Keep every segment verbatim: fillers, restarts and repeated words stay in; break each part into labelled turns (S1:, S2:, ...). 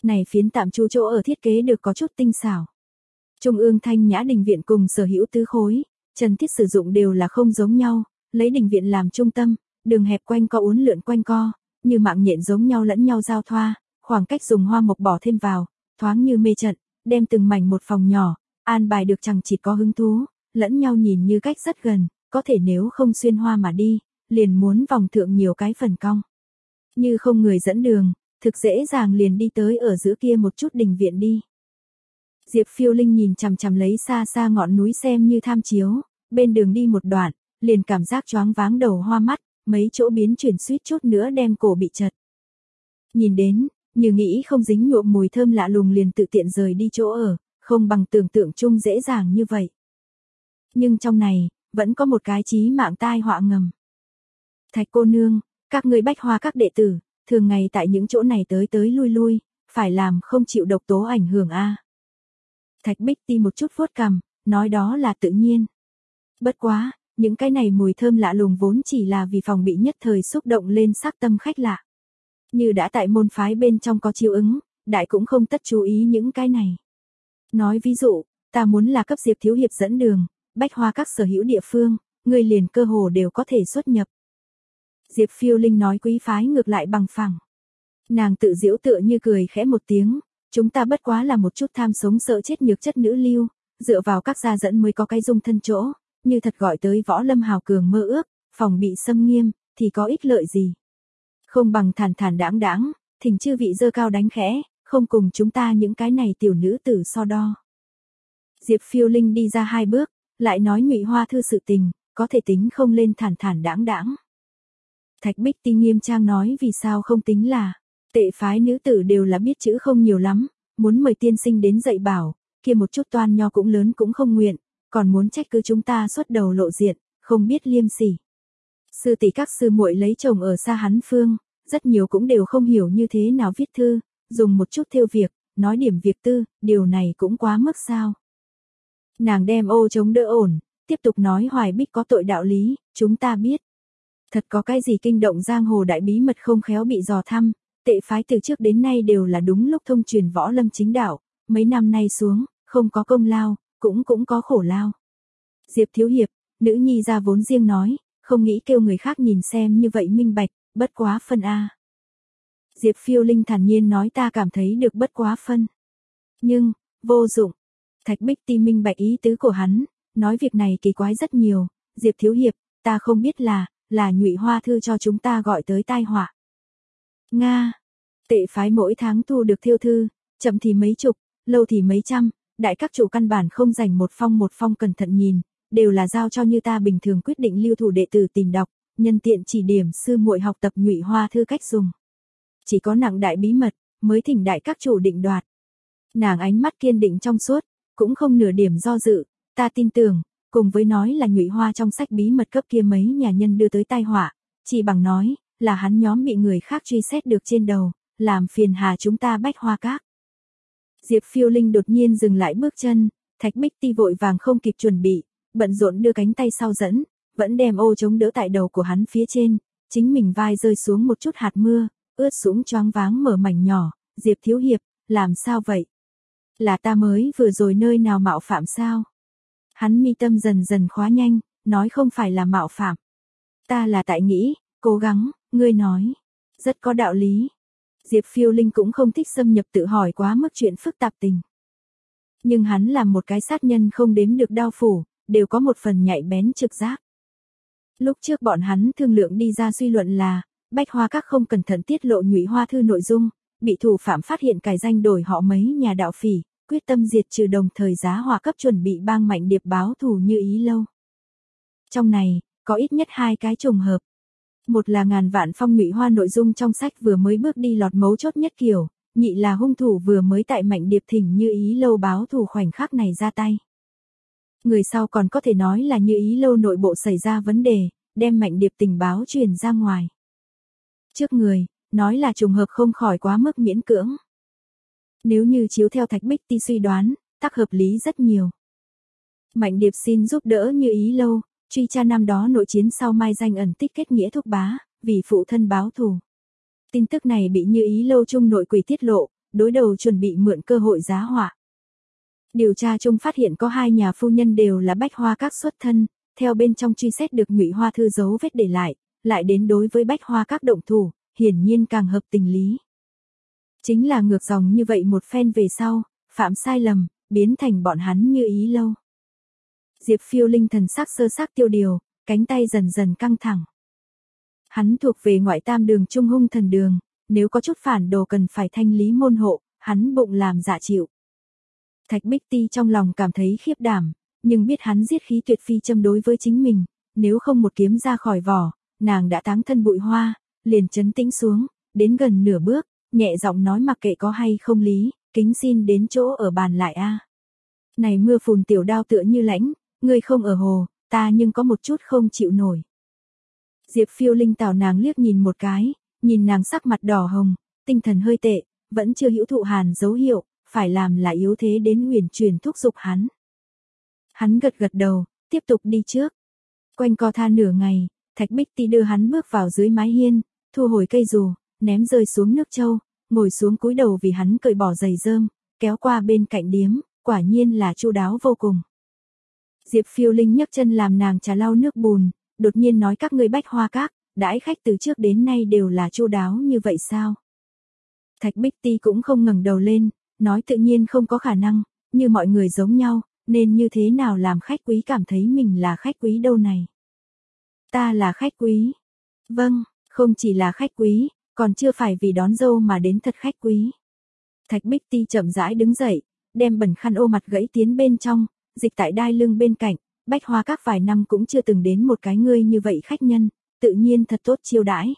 S1: Này phiến tạm trú chỗ ở thiết kế được có chút tinh xảo. Trung ương Thanh Nhã đình viện cùng sở hữu tứ khối, trần thiết sử dụng đều là không giống nhau, lấy đình viện làm trung tâm, đường hẹp quanh co uốn lượn quanh co, như mạng nhện giống nhau lẫn nhau giao thoa, khoảng cách dùng hoa mộc bỏ thêm vào, thoáng như mê trận, đem từng mảnh một phòng nhỏ, an bài được chẳng chỉ có hứng thú, lẫn nhau nhìn như cách rất gần, có thể nếu không xuyên hoa mà đi, liền muốn vòng thượng nhiều cái phần cong. Như không người dẫn đường, thực dễ dàng liền đi tới ở giữa kia một chút đình viện đi. Diệp Phiêu Linh nhìn chằm chằm lấy xa xa ngọn núi xem như tham chiếu, bên đường đi một đoạn, liền cảm giác choáng váng đầu hoa mắt, mấy chỗ biến chuyển suýt chút nữa đem cổ bị chật. Nhìn đến, như nghĩ không dính nhuộm mùi thơm lạ lùng liền tự tiện rời đi chỗ ở, không bằng tưởng tượng chung dễ dàng như vậy. Nhưng trong này, vẫn có một cái chí mạng tai họa ngầm. Thạch cô nương, các người bách hoa các đệ tử, thường ngày tại những chỗ này tới tới lui lui, phải làm không chịu độc tố ảnh hưởng a. Thạch Bích Ti một chút vuốt cằm, nói đó là tự nhiên. Bất quá, những cái này mùi thơm lạ lùng vốn chỉ là vì phòng bị nhất thời xúc động lên sắc tâm khách lạ. Như đã tại môn phái bên trong có chiếu ứng, đại cũng không tất chú ý những cái này. Nói ví dụ, ta muốn là cấp Diệp thiếu hiệp dẫn đường, bách hoa các sở hữu địa phương, người liền cơ hồ đều có thể xuất nhập. Diệp Phiêu Linh nói quý phái ngược lại bằng phẳng. Nàng tự giễu tựa như cười khẽ một tiếng, chúng ta bất quá là một chút tham sống sợ chết nhược chất nữ lưu, dựa vào các gia dẫn mới có cái dung thân chỗ, như thật gọi tới võ lâm hào cường mơ ước, phòng bị xâm nghiêm, thì có ích lợi gì. Không bằng thản thản đãng đãng, thỉnh chư vị dơ cao đánh khẽ, không cùng chúng ta những cái này tiểu nữ tử so đo. Diệp Phiêu Linh đi ra hai bước, lại nói Ngụy Hoa thư sự tình, có thể tính không lên thản thản đãng đãng. Thạch Bích Ti nghiêm trang nói vì sao không tính là, tệ phái nữ tử đều là biết chữ không nhiều lắm, muốn mời tiên sinh đến dạy bảo, kia một chút toan nho cũng lớn cũng không nguyện, còn muốn trách cứ chúng ta xuất đầu lộ diện, không biết liêm sỉ. Sư tỷ các sư muội lấy chồng ở xa hắn phương, rất nhiều cũng đều không hiểu như thế nào viết thư, dùng một chút thêu việc, nói điểm việc tư, điều này cũng quá mức sao. Nàng đem ô chống đỡ ổn, tiếp tục nói Hoài Bích có tội đạo lý, chúng ta biết. Thật có cái gì kinh động giang hồ đại bí mật không khéo bị dò thăm, tệ phái từ trước đến nay đều là đúng lúc thông truyền võ lâm chính đạo, mấy năm nay xuống, không có công lao, cũng cũng có khổ lao. Diệp thiếu hiệp, nữ nhi ra vốn riêng nói, không nghĩ kêu người khác nhìn xem như vậy minh bạch, bất quá phân a. Diệp Phiêu Linh thản nhiên nói ta cảm thấy được bất quá phân. Nhưng, vô dụng. Thạch Bích Ti minh bạch ý tứ của hắn, nói việc này kỳ quái rất nhiều, Diệp thiếu hiệp, ta không biết là, là Nhụy Hoa thư cho chúng ta gọi tới tai họa. Nga, tệ phái mỗi tháng thu được thiêu thư, chậm thì mấy chục, lâu thì mấy trăm, đại các chủ căn bản không dành một phong một phong cẩn thận nhìn, đều là giao cho như ta bình thường quyết định lưu thủ đệ tử tìm đọc, nhân tiện chỉ điểm sư muội học tập Nhụy Hoa thư cách dùng. Chỉ có nặng đại bí mật, mới thỉnh đại các chủ định đoạt. Nàng ánh mắt kiên định trong suốt, cũng không nửa điểm do dự, ta tin tưởng, cùng với nói là Nhụy Hoa trong sách bí mật cấp kia mấy nhà nhân đưa tới tai họa, chỉ bằng nói, là hắn nhóm bị người khác truy xét được trên đầu, làm phiền hà chúng ta bách hoa các. Diệp Phiêu Linh đột nhiên dừng lại bước chân, Thạch Bích Ti vội vàng không kịp chuẩn bị, bận rộn đưa cánh tay sau dẫn, vẫn đem ô chống đỡ tại đầu của hắn phía trên, chính mình vai rơi xuống một chút hạt mưa, ướt sũng choáng váng mở mảnh nhỏ, Diệp thiếu hiệp, làm sao vậy? Là ta mới vừa rồi nơi nào mạo phạm sao? Hắn mi tâm dần dần khóa nhanh, nói không phải là mạo phạm. Ta là tại nghĩ, cố gắng, ngươi nói, rất có đạo lý. Diệp Phiêu Linh cũng không thích xâm nhập tự hỏi quá mức chuyện phức tạp tình. Nhưng hắn là một cái sát nhân không đếm được đao phủ, đều có một phần nhạy bén trực giác. Lúc trước bọn hắn thương lượng đi ra suy luận là, bách hoa các không cẩn thận tiết lộ Nhụy Hoa thư nội dung, bị thủ phạm phát hiện cải danh đổi họ mấy nhà đạo phỉ, quyết tâm diệt trừ đồng thời giá hòa cấp chuẩn bị bang Mạnh Điệp báo thù Như Ý lâu. Trong này, có ít nhất hai cái trùng hợp. Một là ngàn vạn phong Nhụy Hoa nội dung trong sách vừa mới bước đi lọt mấu chốt nhất kiểu, nhị là hung thủ vừa mới tại Mạnh Điệp thỉnh Như Ý lâu báo thù khoảnh khắc này ra tay. Người sau còn có thể nói là Như Ý lâu nội bộ xảy ra vấn đề, đem Mạnh Điệp tình báo truyền ra ngoài. Trước người, nói là trùng hợp không khỏi quá mức miễn cưỡng. Nếu như chiếu theo Thạch Bích Ti suy đoán, tác hợp lý rất nhiều. Mạnh Điệp xin giúp đỡ Như Ý lâu, truy tra năm đó nội chiến sau mai danh ẩn tích kết nghĩa thúc bá, vì phụ thân báo thù. Tin tức này bị Như Ý lâu chung nội quỷ tiết lộ, đối đầu chuẩn bị mượn cơ hội giá họa. Điều tra chung phát hiện có hai nhà phu nhân đều là Bách Hoa Các xuất thân, theo bên trong truy xét được Ngụy Hoa Thư dấu vết để lại, lại đến đối với Bách Hoa Các động thủ, hiển nhiên càng hợp tình lý. Chính là ngược dòng như vậy một phen về sau, phạm sai lầm, biến thành bọn hắn như ý lâu. Diệp Phiêu Linh thần sắc sơ xác tiêu điều, cánh tay dần dần căng thẳng. Hắn thuộc về ngoại tam đường trung hung thần đường, nếu có chút phản đồ cần phải thanh lý môn hộ, hắn bụng làm dạ chịu. Thạch Bích Ti trong lòng cảm thấy khiếp đảm, nhưng biết hắn giết khí tuyệt phi châm đối với chính mình, nếu không một kiếm ra khỏi vỏ, nàng đã táng thân bụi hoa, liền trấn tĩnh xuống, đến gần nửa bước, nhẹ giọng nói mặc kệ có hay không lý, kính xin đến chỗ ở bàn lại a. Này mưa phùn tiểu đao tựa như lãnh, ngươi không ở hồ, ta nhưng có một chút không chịu nổi. Diệp Phiêu Linh tảo nàng liếc nhìn một cái, nhìn nàng sắc mặt đỏ hồng, tinh thần hơi tệ, vẫn chưa hữu thụ hàn dấu hiệu, phải làm là yếu thế đến huyền truyền thúc giục hắn. Hắn gật gật đầu, tiếp tục đi trước. Quanh co tha nửa ngày, Thạch Bích Ti đưa hắn bước vào dưới mái hiên, thu hồi cây dù, ném rơi xuống nước châu, ngồi xuống cúi đầu vì hắn cởi bỏ giày rơm, kéo qua bên cạnh điếm, quả nhiên là chu đáo vô cùng. Diệp Phiêu Linh nhấc chân làm nàng trà lau nước bùn, đột nhiên nói các ngươi Bách Hoa Các, đãi khách từ trước đến nay đều là chu đáo như vậy sao? Thạch Bích Ti cũng không ngẩng đầu lên, nói tự nhiên không có khả năng, như mọi người giống nhau, nên như thế nào làm khách quý cảm thấy mình là khách quý đâu này? Ta là khách quý. Vâng, không chỉ là khách quý, còn chưa phải vì đón dâu mà đến thật khách quý. Thạch Bích Ti chậm rãi đứng dậy, đem bẩn khăn ô mặt gãy tiến bên trong, dịch tại đai lưng bên cạnh, Bách Hoa Các vài năm cũng chưa từng đến một cái ngươi như vậy khách nhân, tự nhiên thật tốt chiêu đãi.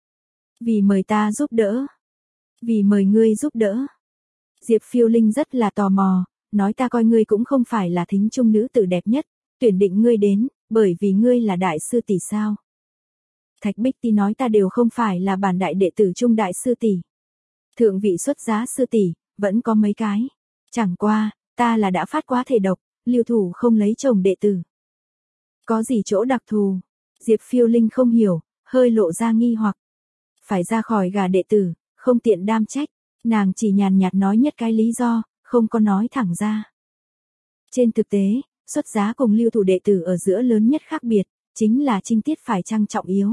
S1: Vì mời ta giúp đỡ. Vì mời ngươi giúp đỡ. Diệp Phiêu Linh rất là tò mò, nói ta coi ngươi cũng không phải là thính trung nữ tử đẹp nhất, tuyển định ngươi đến, bởi vì ngươi là đại sư tỷ sao. Thạch Bích Ti nói ta đều không phải là bản đại đệ tử trung đại sư tỷ. Thượng vị xuất giá sư tỷ, vẫn có mấy cái. Chẳng qua, ta là đã phát quá thể độc, lưu thủ không lấy chồng đệ tử. Có gì chỗ đặc thù? Diệp Phiêu Linh không hiểu, hơi lộ ra nghi hoặc. Phải ra khỏi gà đệ tử, không tiện đam trách, nàng chỉ nhàn nhạt nói nhất cái lý do, không có nói thẳng ra. Trên thực tế, xuất giá cùng lưu thủ đệ tử ở giữa lớn nhất khác biệt, chính là trinh tiết phải trang trọng yếu.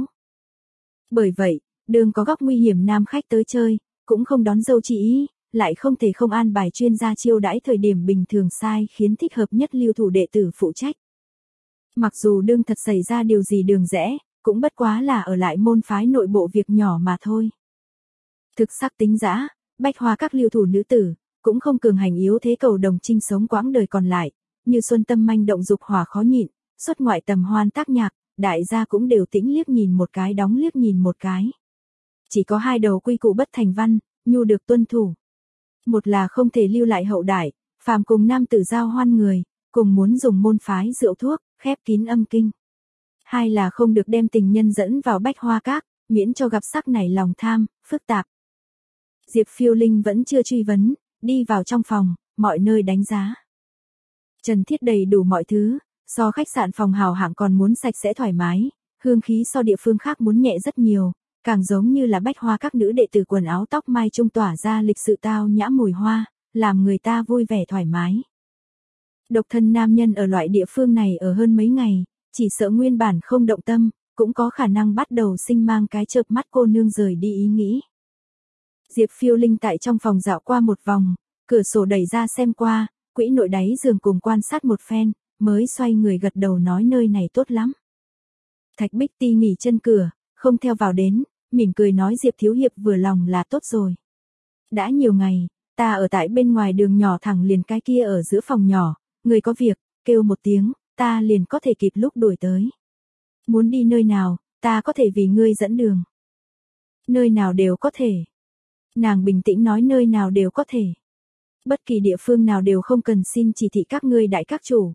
S1: Bởi vậy, đường có góc nguy hiểm nam khách tới chơi, cũng không đón dâu chỉ ý, lại không thể không an bài chuyên gia chiêu đãi thời điểm bình thường sai khiến thích hợp nhất lưu thủ đệ tử phụ trách. Mặc dù đương thật xảy ra điều gì đường rẽ, cũng bất quá là ở lại môn phái nội bộ việc nhỏ mà thôi. Thực sắc tính dã, Bách Hoa Các lưu thủ nữ tử, cũng không cường hành yếu thế cầu đồng trinh sống quãng đời còn lại, như xuân tâm manh động dục hỏa khó nhịn, xuất ngoại tầm hoan tác nhạc, đại gia cũng đều tĩnh liếc nhìn một cái đóng liếc nhìn một cái. Chỉ có hai đầu quy củ bất thành văn, nhu được tuân thủ. Một là không thể lưu lại hậu đại, phàm cùng nam tử giao hoan người, cùng muốn dùng môn phái rượu thuốc, khép kín âm kinh. Hai là không được đem tình nhân dẫn vào Bách Hoa Các, miễn cho gặp sắc nảy lòng tham, phức tạp. Diệp Phiêu Linh vẫn chưa truy vấn, đi vào trong phòng, mọi nơi đánh giá. Trần thiết đầy đủ mọi thứ, so khách sạn phòng hào hạng còn muốn sạch sẽ thoải mái, hương khí so địa phương khác muốn nhẹ rất nhiều, càng giống như là Bách Hoa Các nữ đệ tử quần áo tóc mai trung tỏa ra lịch sự tao nhã mùi hoa, làm người ta vui vẻ thoải mái. Độc thân nam nhân ở loại địa phương này ở hơn mấy ngày, chỉ sợ nguyên bản không động tâm, cũng có khả năng bắt đầu sinh mang cái chợp mắt cô nương rời đi ý nghĩ. Diệp Phiêu Linh tại trong phòng dạo qua một vòng, cửa sổ đẩy ra xem qua, quỹ nội đáy giường cùng quan sát một phen, mới xoay người gật đầu nói nơi này tốt lắm. Thạch Bích Ti nghỉ chân cửa, không theo vào đến, mỉm cười nói Diệp thiếu hiệp vừa lòng là tốt rồi. Đã nhiều ngày, ta ở tại bên ngoài đường nhỏ thẳng liền cái kia ở giữa phòng nhỏ, người có việc, kêu một tiếng, ta liền có thể kịp lúc đuổi tới. Muốn đi nơi nào, ta có thể vì ngươi dẫn đường. Nơi nào đều có thể. Nàng bình tĩnh nói nơi nào đều có thể. Bất kỳ địa phương nào đều không cần xin chỉ thị các ngươi đại các chủ.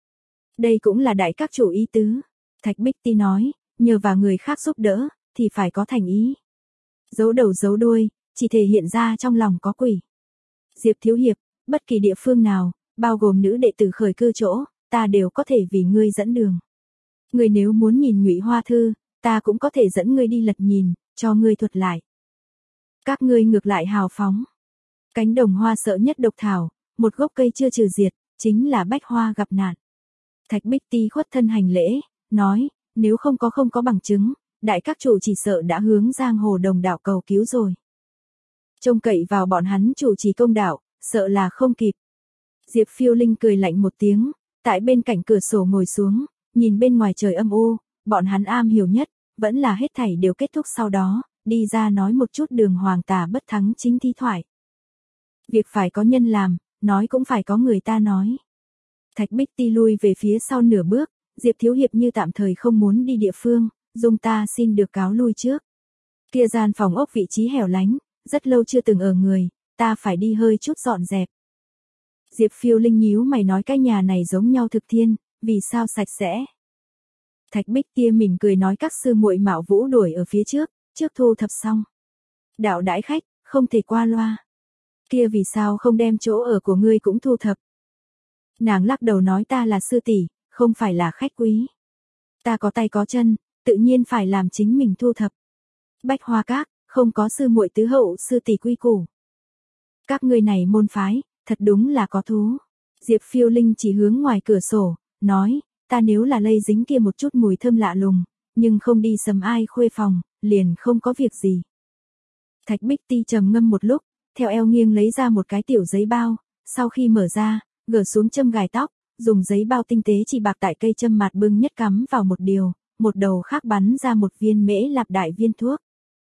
S1: Đây cũng là đại các chủ ý tứ. Thạch Bích Ti nói, nhờ vào người khác giúp đỡ, thì phải có thành ý. Giấu đầu giấu đuôi, chỉ thể hiện ra trong lòng có quỷ. Diệp thiếu hiệp, bất kỳ địa phương nào, bao gồm nữ đệ tử khởi cư chỗ, ta đều có thể vì ngươi dẫn đường. Ngươi nếu muốn nhìn Ngụy Hoa Thư, ta cũng có thể dẫn ngươi đi lật nhìn, cho ngươi thuật lại. Các ngươi ngược lại hào phóng. Cánh đồng hoa sợ nhất độc thảo, một gốc cây chưa trừ diệt, chính là bách hoa gặp nạn. Thạch Bích Ti khuất thân hành lễ, nói, nếu không có không có bằng chứng, đại các chủ chỉ sợ đã hướng giang hồ đồng đạo cầu cứu rồi. Trông cậy vào bọn hắn chủ trì công đạo, sợ là không kịp. Diệp Phiêu Linh cười lạnh một tiếng, tại bên cạnh cửa sổ ngồi xuống, nhìn bên ngoài trời âm u, bọn hắn am hiểu nhất, vẫn là hết thảy đều kết thúc sau đó, đi ra nói một chút đường hoàng tà bất thắng chính thi thoại. Việc phải có nhân làm, nói cũng phải có người ta nói. Thạch Bích Ti lui về phía sau nửa bước, Diệp Thiếu Hiệp như tạm thời không muốn đi địa phương, dung ta xin được cáo lui trước. Kia gian phòng ốc vị trí hẻo lánh, rất lâu chưa từng ở người, ta phải đi hơi chút dọn dẹp. Diệp Phiêu Linh nhíu mày nói cái nhà này giống nhau thực thiên, vì sao sạch sẽ. Thạch Bích Ti mỉm cười nói các sư muội mạo vũ đuổi ở phía trước, trước thu thập xong. Đạo đãi khách, không thể qua loa. Kia vì sao không đem chỗ ở của ngươi cũng thu thập. Nàng lắc đầu nói ta là sư tỷ, không phải là khách quý. Ta có tay có chân, tự nhiên phải làm chính mình thu thập. Bách Hoa Các, không có sư muội tứ hậu sư tỷ quy củ. Các ngươi này môn phái, thật đúng là có thú. Diệp Phiêu Linh chỉ hướng ngoài cửa sổ, nói, ta nếu là lây dính kia một chút mùi thơm lạ lùng, nhưng không đi sầm ai khuê phòng, liền không có việc gì. Thạch Bích Ti trầm ngâm một lúc, theo eo nghiêng lấy ra một cái tiểu giấy bao, sau khi mở ra, gỡ xuống châm gài tóc, dùng giấy bao tinh tế chỉ bạc tại cây châm mạt bưng nhất cắm vào một điều, một đầu khác bắn ra một viên mễ lạp đại viên thuốc.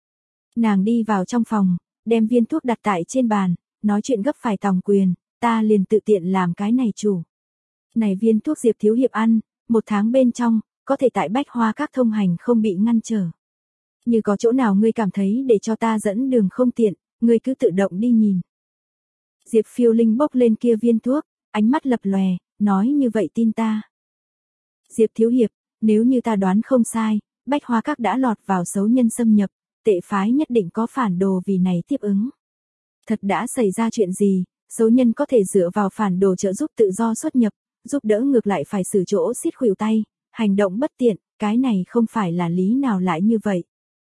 S1: Nàng đi vào trong phòng, đem viên thuốc đặt tại trên bàn, nói chuyện gấp phải tòng quyền, ta liền tự tiện làm cái này chủ. Này viên thuốc Diệp Thiếu Hiệp ăn, một tháng bên trong, có thể tại Bách Hoa Các thông hành không bị ngăn trở. Như có chỗ nào ngươi cảm thấy để cho ta dẫn đường không tiện, ngươi cứ tự động đi nhìn. Diệp Phiêu Linh bốc lên kia viên thuốc, ánh mắt lập lòe, nói như vậy tin ta. Diệp Thiếu Hiệp, nếu như ta đoán không sai, Bách Hoa Các đã lọt vào xấu nhân xâm nhập, tệ phái nhất định có phản đồ vì này tiếp ứng. Thật đã xảy ra chuyện gì, xấu nhân có thể dựa vào phản đồ trợ giúp tự do xuất nhập, giúp đỡ ngược lại phải xử chỗ xiết khuỷu tay, hành động bất tiện, cái này không phải là lý nào lại như vậy.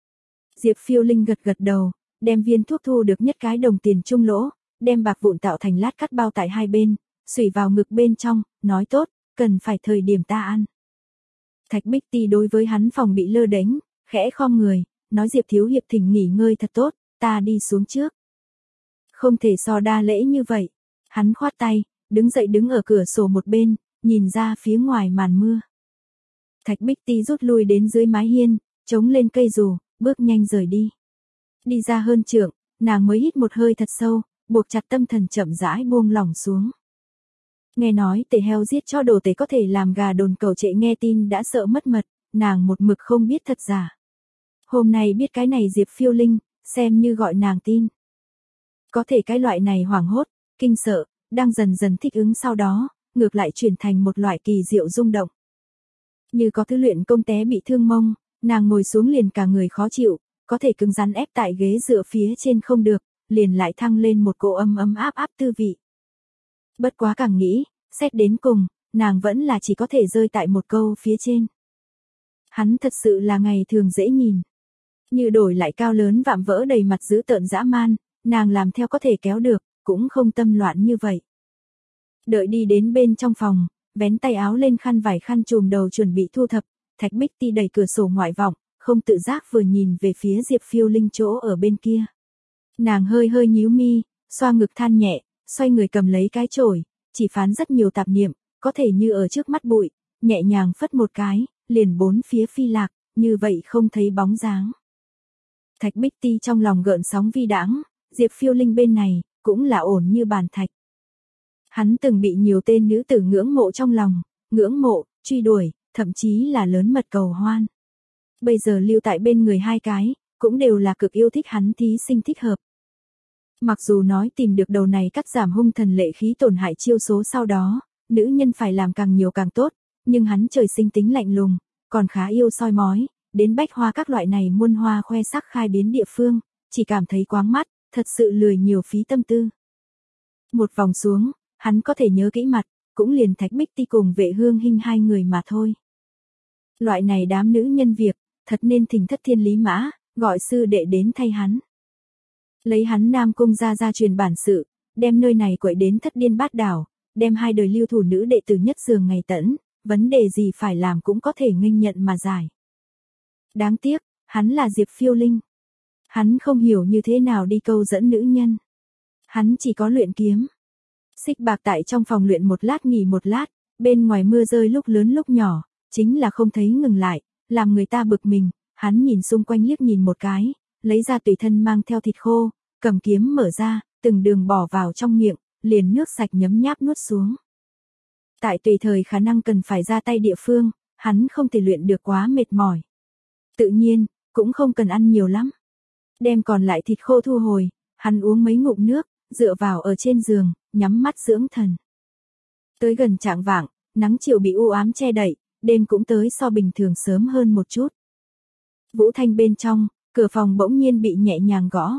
S1: Diệp Phiêu Linh gật gật đầu, đem viên thuốc thu được nhất cái đồng tiền trung lỗ, đem bạc vụn tạo thành lát cắt bao tại hai bên, xùy vào ngực bên trong, nói tốt, cần phải thời điểm ta ăn. Thạch Bích Ti đối với hắn phòng bị lơ đánh, khẽ khom người, nói Diệp Thiếu Hiệp thỉnh nghỉ ngơi thật tốt, ta đi xuống trước. Không thể so đa lễ như vậy. Hắn khoát tay, đứng dậy đứng ở cửa sổ một bên, nhìn ra phía ngoài màn mưa. Thạch Bích Ti rút lui đến dưới mái hiên, chống lên cây dù, bước nhanh rời đi. Đi ra hơn trượng, nàng mới hít một hơi thật sâu, buộc chặt tâm thần chậm rãi buông lỏng xuống. Nghe nói tể heo giết cho đồ tể có thể làm gà đồn cầu trệ nghe tin đã sợ mất mật, nàng một mực không biết thật giả. Hôm nay biết cái này Diệp Phiêu Linh, xem như gọi nàng tin. Có thể cái loại này hoảng hốt, kinh sợ, đang dần dần thích ứng sau đó, ngược lại chuyển thành một loại kỳ diệu rung động. Như có thứ luyện công té bị thương mông, nàng ngồi xuống liền cả người khó chịu, có thể cứng rắn ép tại ghế dựa phía trên không được, liền lại thăng lên một cỗ ấm ấm áp áp tư vị. Bất quá càng nghĩ, xét đến cùng, nàng vẫn là chỉ có thể rơi tại một câu phía trên. Hắn thật sự là ngày thường dễ nhìn. Như đổi lại cao lớn vạm vỡ đầy mặt dữ tợn dã man, nàng làm theo có thể kéo được, cũng không tâm loạn như vậy. Đợi đi đến bên trong phòng, vén tay áo lên khăn vải khăn trùm đầu chuẩn bị thu thập, Thạch Bích Ti đẩy cửa sổ ngoại vọng, không tự giác vừa nhìn về phía Diệp Phiêu Linh chỗ ở bên kia. Nàng hơi hơi nhíu mi, xoa ngực than nhẹ, xoay người cầm lấy cái chổi, chỉ phán rất nhiều tạp niệm, có thể như ở trước mắt bụi, nhẹ nhàng phất một cái, liền bốn phía phi lạc, như vậy không thấy bóng dáng. Thạch Bích Ti trong lòng gợn sóng vi đãng, Diệp Phiêu Linh bên này, cũng là ổn như bàn thạch. Hắn từng bị nhiều tên nữ tử ngưỡng mộ trong lòng, ngưỡng mộ, truy đuổi, thậm chí là lớn mật cầu hoan. Bây giờ lưu tại bên người hai cái, cũng đều là cực yêu thích hắn thí sinh thích hợp. Mặc dù nói tìm được đầu này cắt giảm hung thần lệ khí tổn hại chiêu số sau đó, nữ nhân phải làm càng nhiều càng tốt, nhưng hắn trời sinh tính lạnh lùng, còn khá yêu soi mói, đến Bách Hoa Các loại này muôn hoa khoe sắc khai biến địa phương, chỉ cảm thấy quáng mắt, thật sự lười nhiều phí tâm tư. Một vòng xuống, hắn có thể nhớ kỹ mặt, cũng liền Thạch Bích Ti cùng Vệ Hương Hinh hai người mà thôi. Loại này đám nữ nhân việc, thật nên thỉnh thất thiên lý mã, gọi sư đệ đến thay hắn. Lấy hắn Nam Cung ra gia truyền bản sự, đem nơi này quậy đến thất điên bát đảo, đem hai đời lưu thủ nữ đệ tử nhất giường ngày tẫn, vấn đề gì phải làm cũng có thể nghênh nhận mà giải. Đáng tiếc, hắn là Diệp Phiêu Linh. Hắn không hiểu như thế nào đi câu dẫn nữ nhân. Hắn chỉ có luyện kiếm. Xích Bạc tại trong phòng luyện một lát nghỉ một lát, bên ngoài mưa rơi lúc lớn lúc nhỏ, chính là không thấy ngừng lại, làm người ta bực mình. Hắn nhìn xung quanh liếc nhìn một cái, lấy ra tùy thân mang theo thịt khô, cầm kiếm mở ra, từng đường bỏ vào trong miệng, liền nước sạch nhấm nháp nuốt xuống. Tại tùy thời khả năng cần phải ra tay địa phương, hắn không thể luyện được quá mệt mỏi. Tự nhiên, cũng không cần ăn nhiều lắm. Đem còn lại thịt khô thu hồi, hắn uống mấy ngụm nước, dựa vào ở trên giường, nhắm mắt dưỡng thần. Tới gần chạng vạng, nắng chiều bị u ám che đậy, đêm cũng tới so bình thường sớm hơn một chút. Vũ Thanh bên trong, cửa phòng bỗng nhiên bị nhẹ nhàng gõ.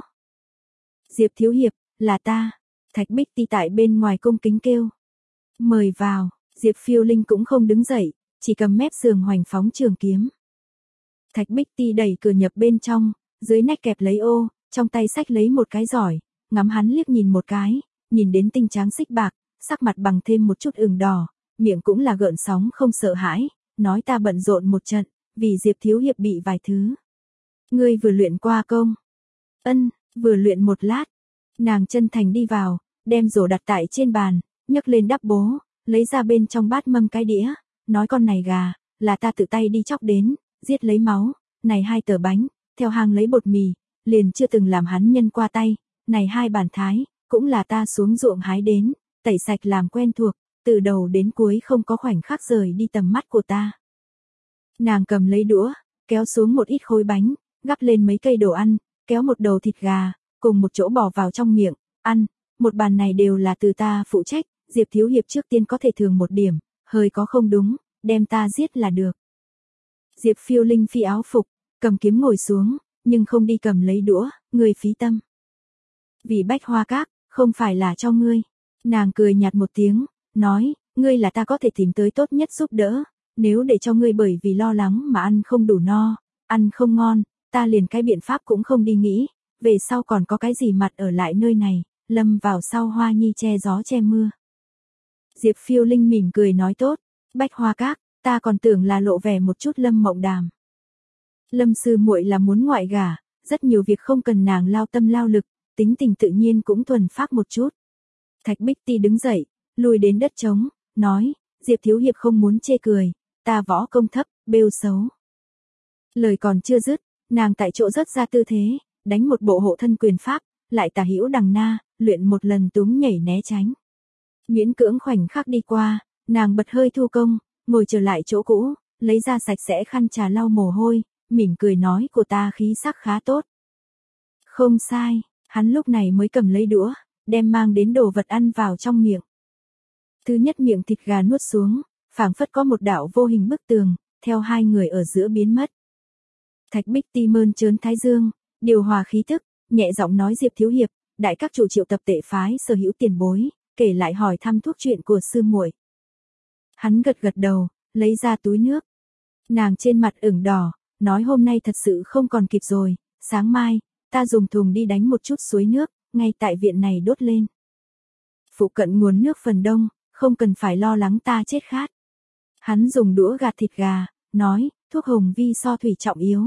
S1: Diệp thiếu hiệp, là ta. Thạch Bích Ti tại bên ngoài cung kính kêu. Mời vào. Diệp Phiêu Linh cũng không đứng dậy, chỉ cầm mép giường hoành phóng trường kiếm. Thạch Bích Ti đẩy cửa nhập bên trong, dưới nách kẹp lấy ô, trong tay xách lấy một cái giỏi, ngắm hắn liếc nhìn một cái, nhìn đến tinh tráng Xích Bạc, sắc mặt bằng thêm một chút ửng đỏ, miệng cũng là gợn sóng không sợ hãi, nói ta bận rộn một trận, vì Diệp thiếu hiệp bị vài thứ. Ngươi vừa luyện qua công? Ân, vừa luyện một lát. Nàng chân thành đi vào, đem rổ đặt tại trên bàn, nhấc lên đắp bố, lấy ra bên trong bát mâm cái đĩa, nói con này gà, là ta tự tay đi chóc đến, giết lấy máu, này hai tờ bánh, theo hang lấy bột mì, liền chưa từng làm hắn nhân qua tay, này hai bàn thái, cũng là ta xuống ruộng hái đến, tẩy sạch làm quen thuộc, từ đầu đến cuối không có khoảnh khắc rời đi tầm mắt của ta. Nàng cầm lấy đũa, kéo xuống một ít khối bánh, gắp lên mấy cây đồ ăn, kéo một đầu thịt gà, cùng một chỗ bỏ vào trong miệng, ăn, một bàn này đều là từ ta phụ trách, Diệp thiếu hiệp trước tiên có thể thường một điểm, hơi có không đúng, đem ta giết là được. Diệp Phiêu Linh phi áo phục, cầm kiếm ngồi xuống, nhưng không đi cầm lấy đũa, người phí tâm. Vì Bách Hoa Các, không phải là cho ngươi. Nàng cười nhạt một tiếng, nói, ngươi là ta có thể tìm tới tốt nhất giúp đỡ, nếu để cho ngươi bởi vì lo lắng mà ăn không đủ no, ăn không ngon, ta liền cái biện pháp cũng không đi nghĩ, về sau còn có cái gì mặt ở lại nơi này, lâm vào sau hoa nhi che gió che mưa. Diệp Phiêu Linh mỉm cười nói tốt, Bách Hoa Các, ta còn tưởng là lộ vẻ một chút Lâm Mộng Đàm. Lâm sư muội là muốn ngoại gả, rất nhiều việc không cần nàng lao tâm lao lực, tính tình tự nhiên cũng thuần phác một chút. Thạch Bích Ti đứng dậy, lùi đến đất trống, nói, Diệp thiếu hiệp không muốn chê cười, ta võ công thấp, bêu xấu. Lời còn chưa dứt, nàng tại chỗ rất ra tư thế, đánh một bộ hộ thân quyền pháp, lại tả hữu đằng na, luyện một lần túm nhảy né tránh. Miễn cưỡng khoảnh khắc đi qua, nàng bật hơi thu công, ngồi trở lại chỗ cũ, lấy ra sạch sẽ khăn trà lau mồ hôi, mỉm cười nói của ta khí sắc khá tốt. Không sai, hắn lúc này mới cầm lấy đũa, đem mang đến đồ vật ăn vào trong miệng. Thứ nhất miệng thịt gà nuốt xuống, phảng phất có một đạo vô hình bức tường, theo hai người ở giữa biến mất. Thạch Bích Ti mơn trớn thái dương, điều hòa khí thức, nhẹ giọng nói Diệp thiếu hiệp, đại các chủ triệu tập tệ phái sở hữu tiền bối, kể lại hỏi thăm thuốc chuyện của sư muội. Hắn gật gật đầu, lấy ra túi nước. Nàng trên mặt ửng đỏ, nói hôm nay thật sự không còn kịp rồi, sáng mai, ta dùng thùng đi đánh một chút suối nước, ngay tại viện này đốt lên. Phụ cận nguồn nước phần đông, không cần phải lo lắng ta chết khát. Hắn dùng đũa gạt thịt gà, nói, thuốc hồng vi so thủy trọng yếu.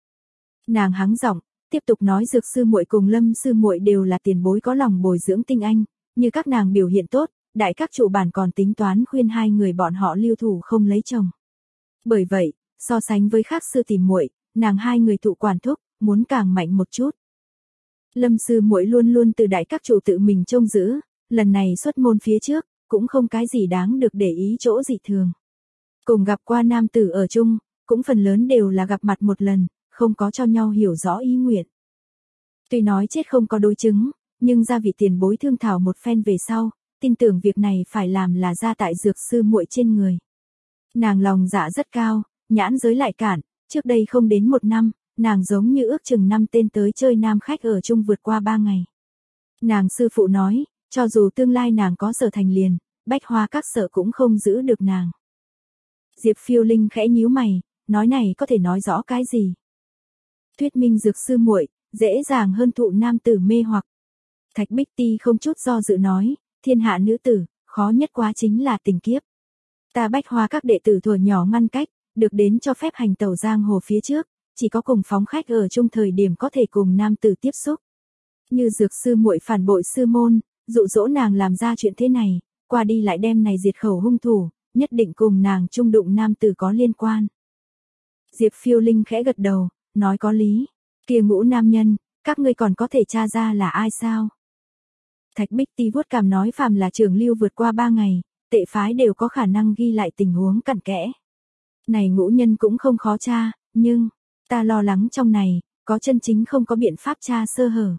S1: Nàng hắng giọng, tiếp tục nói Dược sư muội cùng Lâm sư muội đều là tiền bối có lòng bồi dưỡng tinh anh, như các nàng biểu hiện tốt, đại các chủ bản còn tính toán khuyên hai người bọn họ lưu thủ không lấy chồng. Bởi vậy, so sánh với khác sư tỷ muội, nàng hai người thụ quản thúc, muốn càng mạnh một chút. Lâm sư muội luôn luôn từ đại các chủ tự mình trông giữ, lần này xuất môn phía trước, cũng không cái gì đáng được để ý chỗ dị thường. Cùng gặp qua nam tử ở chung, cũng phần lớn đều là gặp mặt một lần, không có cho nhau hiểu rõ ý nguyện. Tuy nói chết không có đối chứng, nhưng gia vị tiền bối thương thảo một phen về sau, tin tưởng việc này phải làm là ra tại dược sư muội trên người. Nàng lòng dạ rất cao, nhãn giới lại cản, trước đây không đến một năm, nàng giống như ước chừng năm tên tới chơi nam khách ở chung vượt qua ba ngày. Nàng sư phụ nói, cho dù tương lai nàng có sở thành liền, Bách Hoa Các sở cũng không giữ được nàng. Diệp Phiêu Linh khẽ nhíu mày, nói này có thể nói rõ cái gì? Thuyết minh dược sư muội, dễ dàng hơn thụ nam tử mê hoặc. Thạch Bích Ti không chút do dự nói, thiên hạ nữ tử, khó nhất quá chính là tình kiếp. Ta Bách Hoa các đệ tử thuở nhỏ ngăn cách, được đến cho phép hành tẩu giang hồ phía trước, chỉ có cùng phóng khách ở chung thời điểm có thể cùng nam tử tiếp xúc. Như Dược sư muội phản bội sư môn, dụ dỗ nàng làm ra chuyện thế này, qua đi lại đem này diệt khẩu hung thủ, nhất định cùng nàng chung đụng nam tử có liên quan. Diệp Phiêu Linh khẽ gật đầu, nói có lý, kia ngũ nam nhân, các ngươi còn có thể tra ra là ai sao? Thạch Bích Ti vuốt cằm nói phàm là trường lưu vượt qua ba ngày, tệ phái đều có khả năng ghi lại tình huống cặn kẽ. Này ngũ nhân cũng không khó tra, nhưng, ta lo lắng trong này, có chân chính không có biện pháp tra sơ hở.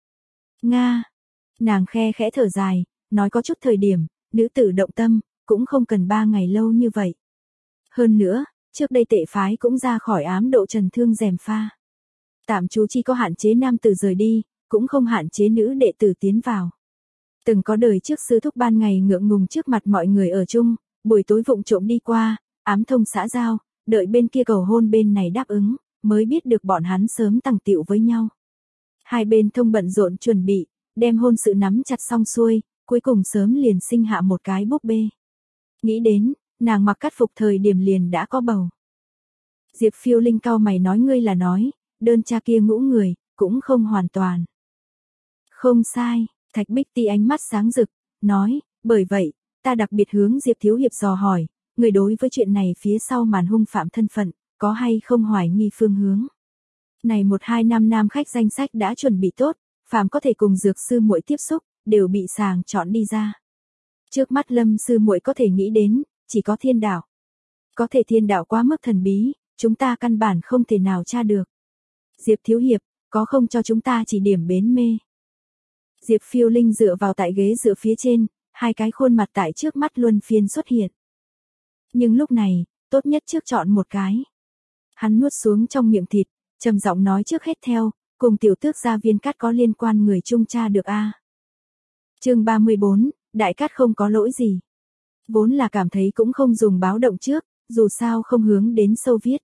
S1: Nga, nàng khe khẽ thở dài, nói có chút thời điểm, nữ tử động tâm, cũng không cần ba ngày lâu như vậy. Hơn nữa, trước đây tệ phái cũng ra khỏi ám độ trần thương rèm pha. Tạm chú chỉ có hạn chế nam tử rời đi, cũng không hạn chế nữ đệ tử tiến vào. Từng có đời trước sư thúc ban ngày ngượng ngùng trước mặt mọi người ở chung, buổi tối vụng trộm đi qua, ám thông xã giao, đợi bên kia cầu hôn bên này đáp ứng, mới biết được bọn hắn sớm tàng tiệu với nhau. Hai bên thông bận rộn chuẩn bị, đem hôn sự nắm chặt xong xuôi, cuối cùng sớm liền sinh hạ một cái búp bê. Nghĩ đến, nàng mặc cắt phục thời điểm liền đã có bầu. Diệp Phiêu Linh cau mày nói ngươi là nói, đơn cha kia ngũ người, cũng không hoàn toàn. Không sai, Thạch Bích Ti ánh mắt sáng rực, nói, bởi vậy, ta đặc biệt hướng Diệp Thiếu Hiệp dò hỏi, người đối với chuyện này phía sau màn hung phạm thân phận, có hay không hoài nghi phương hướng. Này một hai năm nam khách danh sách đã chuẩn bị tốt, phàm có thể cùng Dược sư muội tiếp xúc, đều bị sàng chọn đi ra. Trước mắt Lâm sư muội có thể nghĩ đến, chỉ có Thiên Đạo. Có thể Thiên Đạo quá mức thần bí, chúng ta căn bản không thể nào tra được. Diệp Thiếu Hiệp, có không cho chúng ta chỉ điểm bến mê. Diệp Phiêu Linh dựa vào tại ghế dựa phía trên, hai cái khuôn mặt tại trước mắt luân phiên xuất hiện. Nhưng lúc này, tốt nhất trước chọn một cái. Hắn nuốt xuống trong miệng thịt, trầm giọng nói trước hết theo, cùng tiểu tước gia Viên Cát có liên quan người chung tra được a. Chương ba mươi bốn, Đại Cát không có lỗi gì. Vốn là cảm thấy cũng không dùng báo động trước, dù sao không hướng đến sâu viết.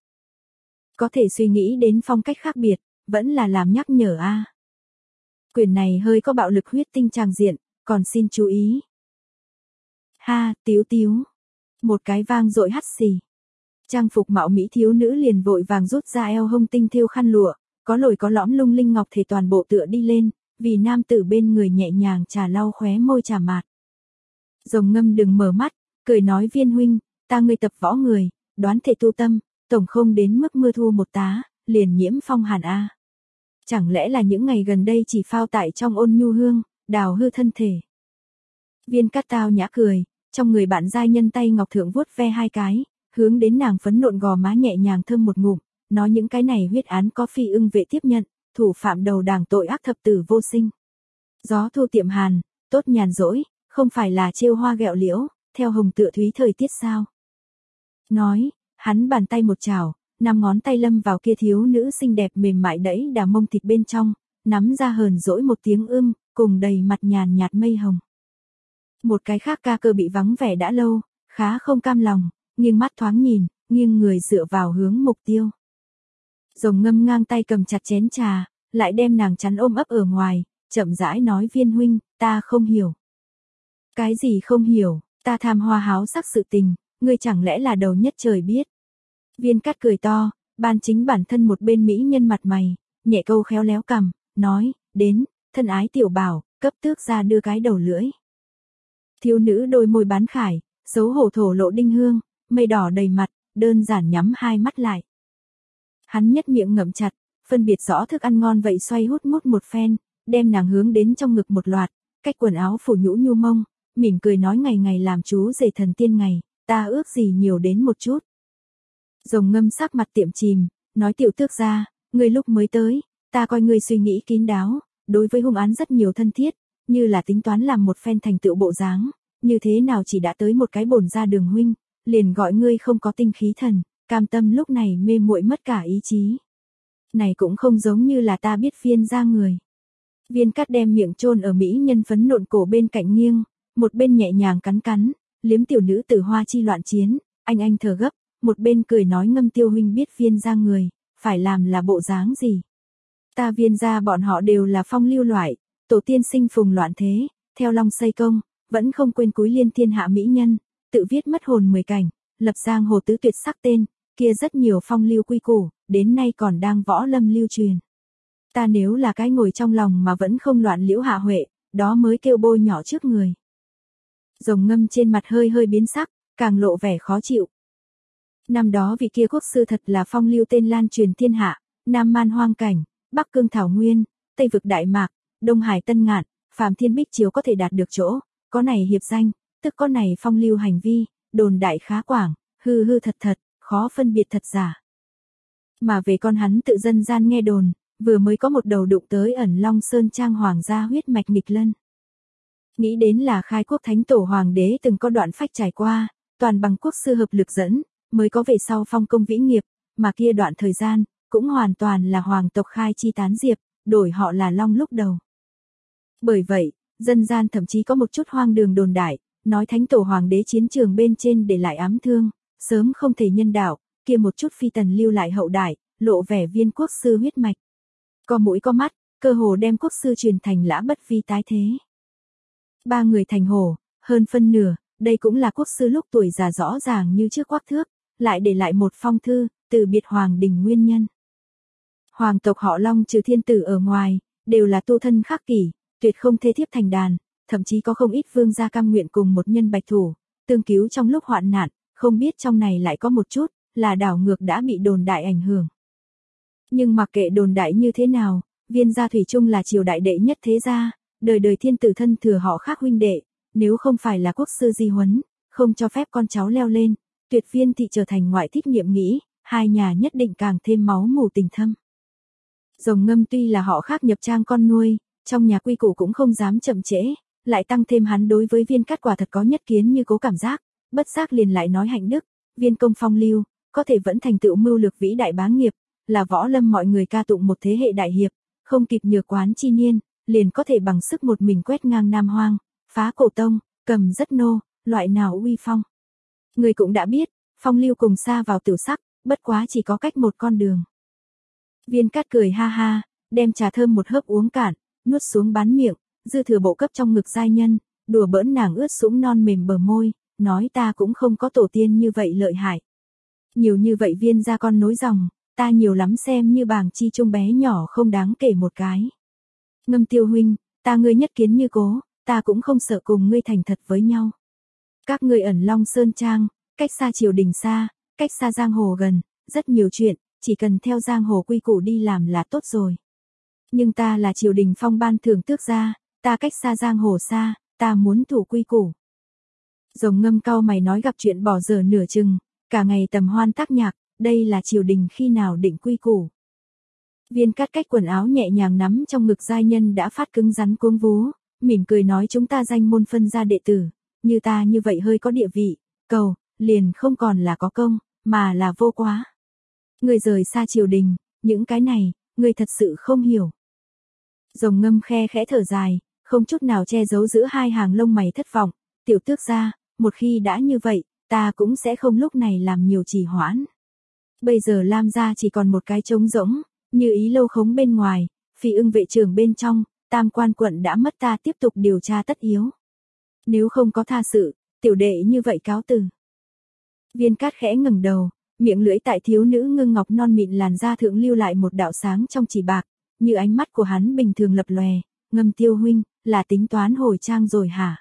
S1: Có thể suy nghĩ đến phong cách khác biệt, vẫn là làm nhắc nhở a. Quyển này hơi có bạo lực huyết tinh tràng diện, còn xin chú ý. Ha, Tiếu Tiếu. Một cái vang dội hắt xì. Trang phục mạo mỹ thiếu nữ liền vội vàng rút ra eo hông tinh thêu khăn lụa, có lồi có lõm lung linh ngọc thể toàn bộ tựa đi lên, vì nam tử bên người nhẹ nhàng trà lau khóe môi trà mạt. Rồng Ngâm đừng mở mắt, cười nói Viên huynh, ta ngươi tập võ người, đoán thể tu tâm, tổng không đến mức mưa thu một tá, liền nhiễm phong hàn a. Chẳng lẽ là những ngày gần đây chỉ phao tại trong ôn nhu hương, đào hư thân thể. Viên Cát tao nhã cười, trong người bạn giai nhân tay ngọc thượng vuốt ve hai cái, hướng đến nàng phấn nộn gò má nhẹ nhàng thơm một ngụm, nói những cái này huyết án có phi ưng vệ tiếp nhận, thủ phạm đầu đảng tội ác thập tử vô sinh. Gió thu tiệm hàn, tốt nhàn rỗi, không phải là trêu hoa gẹo liễu, theo hồng tựa thúy thời tiết sao. Nói, hắn bàn tay một chảo, năm ngón tay lâm vào kia thiếu nữ xinh đẹp mềm mại đẫy đà mông thịt bên trong, nắm ra hờn dỗi một tiếng ưm, cùng đầy mặt nhàn nhạt mây hồng. Một cái khác ca cơ bị vắng vẻ đã lâu, khá không cam lòng, nghiêng mắt thoáng nhìn, nghiêng người dựa vào hướng mục tiêu. Rồng Ngâm ngang tay cầm chặt chén trà, lại đem nàng chắn ôm ấp ở ngoài, chậm rãi nói Viên huynh, ta không hiểu. Cái gì không hiểu, ta tham hoa háo sắc sự tình, ngươi chẳng lẽ là đầu nhất trời biết. Viên Cát cười to, ban chính bản thân một bên mỹ nhân mặt mày, nhẹ câu khéo léo cằm, nói, đến, thân ái tiểu bảo, cấp tước ra đưa cái đầu lưỡi. Thiếu nữ đôi môi bán khải, xấu hổ thổ lộ đinh hương, mây đỏ đầy mặt, đơn giản nhắm hai mắt lại. Hắn nhất miệng ngậm chặt, phân biệt rõ thức ăn ngon vậy xoay hút mút một phen, đem nàng hướng đến trong ngực một loạt, cách quần áo phủ nhũ nhu mông, mỉm cười nói ngày ngày làm chú rể thần tiên ngày, ta ước gì nhiều đến một chút. Rồng Ngâm sắc mặt tiệm chìm, nói tiểu tước gia, ngươi lúc mới tới, ta coi ngươi suy nghĩ kín đáo, đối với hung án rất nhiều thân thiết, như là tính toán làm một phen thành tựu bộ dáng, như thế nào chỉ đã tới một cái bổn ra đường huynh, liền gọi ngươi không có tinh khí thần, cam tâm lúc này mê muội mất cả ý chí. Này cũng không giống như là ta biết Viên ra người. Viên Cát đem miệng chôn ở mỹ nhân phấn nộn cổ bên cạnh nghiêng, một bên nhẹ nhàng cắn cắn, liếm tiểu nữ tử hoa chi loạn chiến, anh anh thở gấp, một bên cười nói Ngâm tiêu huynh biết Viên ra người, phải làm là bộ dáng gì. Ta Viên gia bọn họ đều là phong lưu loại, tổ tiên sinh phùng loạn thế, theo Long xây công, vẫn không quên cúi liên thiên hạ mỹ nhân, tự viết mất hồn mười cảnh, lập giang hồ tứ tuyệt sắc tên, kia rất nhiều phong lưu quy củ, đến nay còn đang võ lâm lưu truyền. Ta nếu là cái ngồi trong lòng mà vẫn không loạn liễu hạ huệ, đó mới kêu bôi nhỏ trước người. Rồng Ngâm trên mặt hơi hơi biến sắc, càng lộ vẻ khó chịu. Năm đó vị kia quốc sư thật là phong lưu tên lan truyền thiên hạ, Nam Man hoang cảnh, Bắc Cương Thảo Nguyên, Tây vực Đại Mạc, Đông Hải Tân Ngạn, phàm thiên bích chiếu có thể đạt được chỗ, có này hiệp danh, tức có này phong lưu hành vi, đồn đại khá quảng, hư hư thật thật, khó phân biệt thật giả. Mà về con hắn tự dân gian nghe đồn, vừa mới có một đầu đụng tới ẩn Long Sơn Trang hoàng gia huyết mạch nghịch lân. Nghĩ đến là khai quốc thánh tổ hoàng đế từng có đoạn phách trải qua, toàn bằng quốc sư hợp lực dẫn, mới có về sau phong công vĩ nghiệp, mà kia đoạn thời gian, cũng hoàn toàn là hoàng tộc khai chi tán diệp, đổi họ là Long lúc đầu. Bởi vậy, dân gian thậm chí có một chút hoang đường đồn đại, nói thánh tổ hoàng đế chiến trường bên trên để lại ám thương, sớm không thể nhân đạo, kia một chút phi tần lưu lại hậu đại, lộ vẻ viên quốc sư huyết mạch. Có mũi có mắt, cơ hồ đem quốc sư truyền thành lã bất vi tái thế. Ba người thành hổ, hơn phân nửa, đây cũng là quốc sư lúc tuổi già rõ ràng như trước quắc thước, lại để lại một phong thư, từ biệt hoàng đình nguyên nhân. Hoàng tộc họ Long trừ thiên tử ở ngoài, đều là tu thân khắc kỷ, tuyệt không thê thiếp thành đàn, thậm chí có không ít vương gia cam nguyện cùng một nhân bạch thủ, tương cứu trong lúc hoạn nạn, không biết trong này lại có một chút, là đảo ngược đã bị đồn đại ảnh hưởng. Nhưng mặc kệ đồn đại như thế nào, Viên gia thủy chung là triều đại đệ nhất thế gia, đời đời thiên tử thân thừa họ khác huynh đệ, nếu không phải là quốc sư di huấn, không cho phép con cháu leo lên, tuyệt Viên thị trở thành ngoại thích niệm nghĩ, hai nhà nhất định càng thêm máu mủ tình thâm. Rồng Ngâm tuy là họ khác nhập trang con nuôi, trong nhà quy củ cũng không dám chậm trễ, lại tăng thêm hắn đối với Viên Cát quả thật có nhất kiến như cố cảm giác, bất giác liền lại nói hạnh đức, Viên công phong lưu, có thể vẫn thành tựu mưu lược vĩ đại bá nghiệp, là võ lâm mọi người ca tụng một thế hệ đại hiệp, không kịp nhược quán chi niên, liền có thể bằng sức một mình quét ngang Nam Hoang, phá cổ tông, cầm rất nô, loại nào uy phong. Người cũng đã biết, phong lưu cùng xa vào tiểu sắc, bất quá chỉ có cách một con đường. Viên Cát cười ha ha, đem trà thơm một hớp uống cạn, nuốt xuống bán miệng, dư thừa bộ cấp trong ngực giai nhân, đùa bỡn nàng ướt sũng non mềm bờ môi, nói ta cũng không có tổ tiên như vậy lợi hại. Nhiều như vậy Viên gia con nối dòng, ta nhiều lắm xem như bảng chi trung bé nhỏ không đáng kể một cái. Ngâm Tiêu huynh, ta ngươi nhất kiến như cố, ta cũng không sợ cùng ngươi thành thật với nhau. Các ngươi ẩn Long Sơn Trang, cách xa triều đình xa, cách xa giang hồ gần, rất nhiều chuyện, chỉ cần theo giang hồ quy củ đi làm là tốt rồi. Nhưng ta là triều đình phong ban thưởng tước gia, ta cách xa giang hồ xa, ta muốn thủ quy củ. Rồng Ngâm cau mày nói gặp chuyện bỏ dở nửa chừng, cả ngày tầm hoan tác nhạc, đây là triều đình khi nào định quy củ. Viên Cát cách quần áo nhẹ nhàng nắm trong ngực giai nhân đã phát cứng rắn cuống vú, mỉm cười nói chúng ta danh môn phân gia đệ tử, như ta như vậy hơi có địa vị, cầu, liền không còn là có công, mà là vô quá. Người rời xa triều đình, những cái này, người thật sự không hiểu. Rồng Ngâm khe khẽ thở dài, không chút nào che giấu giữa hai hàng lông mày thất vọng, tiểu tước gia, một khi đã như vậy, ta cũng sẽ không lúc này làm nhiều trì hoãn. Bây giờ Lam gia chỉ còn một cái trống rỗng, như ý lâu khống bên ngoài, phi ưng vệ trưởng bên trong, tam quan quận đã mất ta tiếp tục điều tra tất yếu. Nếu không có tha sự, tiểu đệ như vậy cáo từ. Viên Cát khẽ ngẩng đầu, miệng lưỡi tại thiếu nữ ngưng ngọc non mịn làn da thượng lưu lại một đạo sáng trong chỉ bạc, như ánh mắt của hắn bình thường lập lòe, Ngâm Tiêu huynh, là tính toán hồi trang rồi hả?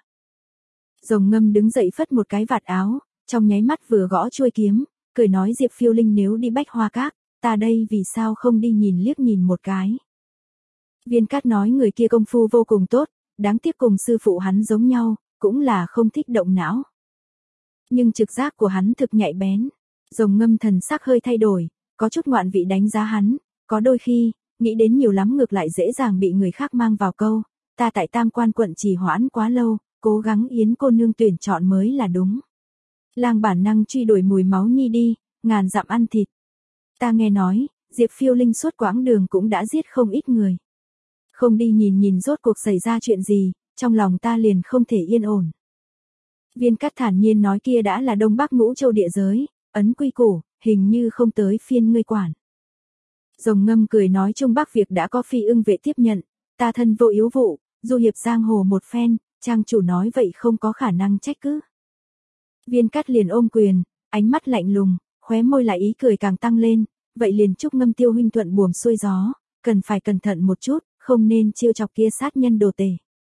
S1: Rồng Ngâm đứng dậy phất một cái vạt áo, trong nháy mắt vừa gõ chuôi kiếm, cười nói Diệp Phiêu Linh nếu đi Bách Hoa Các, ta đây vì sao không đi nhìn liếc nhìn một cái. Viên Cát nói người kia công phu vô cùng tốt, đáng tiếc cùng sư phụ hắn giống nhau, cũng là không thích động não. Nhưng trực giác của hắn thực nhạy bén. Rồng Ngâm thần sắc hơi thay đổi, có chút ngoạn vị đánh giá hắn, có đôi khi, nghĩ đến nhiều lắm ngược lại dễ dàng bị người khác mang vào câu, ta tại tam quan quận trì hoãn quá lâu, cố gắng yến cô nương tuyển chọn mới là đúng. Lang bản năng truy đuổi mùi máu nhi đi, ngàn dặm ăn thịt. Ta nghe nói, Diệp Phiêu Linh suốt quãng đường cũng đã giết không ít người. Không đi nhìn nhìn rốt cuộc xảy ra chuyện gì, trong lòng ta liền không thể yên ổn. Viên Cát thản nhiên nói kia đã là Đông Bắc Ngũ Châu địa giới, ấn quy củ, hình như không tới phiên ngươi quản. Rồng Ngâm cười nói Trung Bắc việc đã có phi ưng vệ tiếp nhận, ta thân vô yếu vụ, du hiệp giang hồ một phen, trang chủ nói vậy không có khả năng trách cứ. Viên Cát liền ôm quyền, ánh mắt lạnh lùng, khóe môi lại ý cười càng tăng lên, vậy liền chúc Ngâm Tiêu huynh thuận buồm xuôi gió, cần phải cẩn thận một chút, không nên chiêu chọc kia sát nhân đồ tể.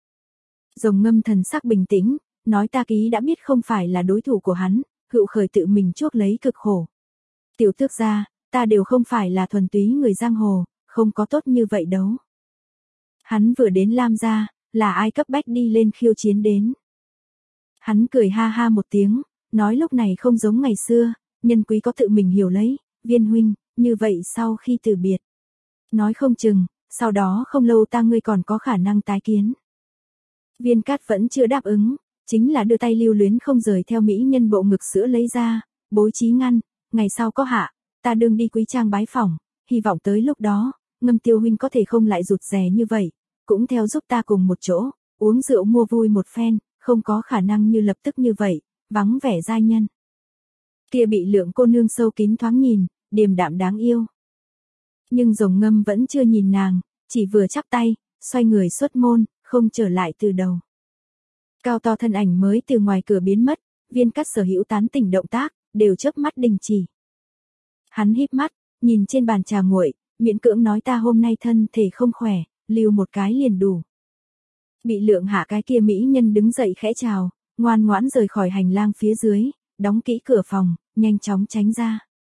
S1: Rồng Ngâm thần sắc bình tĩnh, nói ta ký đã biết không phải là đối thủ của hắn, hữu khởi tự mình chuốc lấy cực khổ. Tiểu tước gia, ta đều không phải là thuần túy người giang hồ, không có tốt như vậy đâu. Hắn vừa đến Lam gia, là ai cấp bách đi lên khiêu chiến đến. Hắn cười ha ha một tiếng, nói lúc này không giống ngày xưa, nhân quý có tự mình hiểu lấy, Viên huynh, như vậy sau khi từ biệt. Nói không chừng, sau đó không lâu ta ngươi còn có khả năng tái kiến. Viên Cát vẫn chưa đáp ứng, chính là đưa tay lưu luyến không rời theo mỹ nhân bộ ngực sữa lấy ra, bối trí ngăn, ngày sau có hạ, ta đương đi quý trang bái phỏng, hy vọng tới lúc đó, Ngâm Tiêu huynh có thể không lại rụt rè như vậy, cũng theo giúp ta cùng một chỗ, uống rượu mua vui một phen, không có khả năng như lập tức như vậy, vắng vẻ giai nhân. Kia bị Lượng cô nương sâu kín thoáng nhìn, điềm đạm đáng yêu. Nhưng Rồng Ngâm vẫn chưa nhìn nàng, chỉ vừa chắp tay, xoay người xuất môn, không trở lại từ đầu. Cao to thân ảnh mới từ ngoài cửa biến mất, Viên Cát sở hữu tán tỉnh động tác, đều chớp mắt đình chỉ. Hắn híp mắt, nhìn trên bàn trà nguội, miễn cưỡng nói ta hôm nay thân thể không khỏe, lưu một cái liền đủ. Bị Lượng hạ cái kia mỹ nhân đứng dậy khẽ chào, ngoan ngoãn rời khỏi hành lang phía dưới, đóng kỹ cửa phòng, nhanh chóng tránh ra.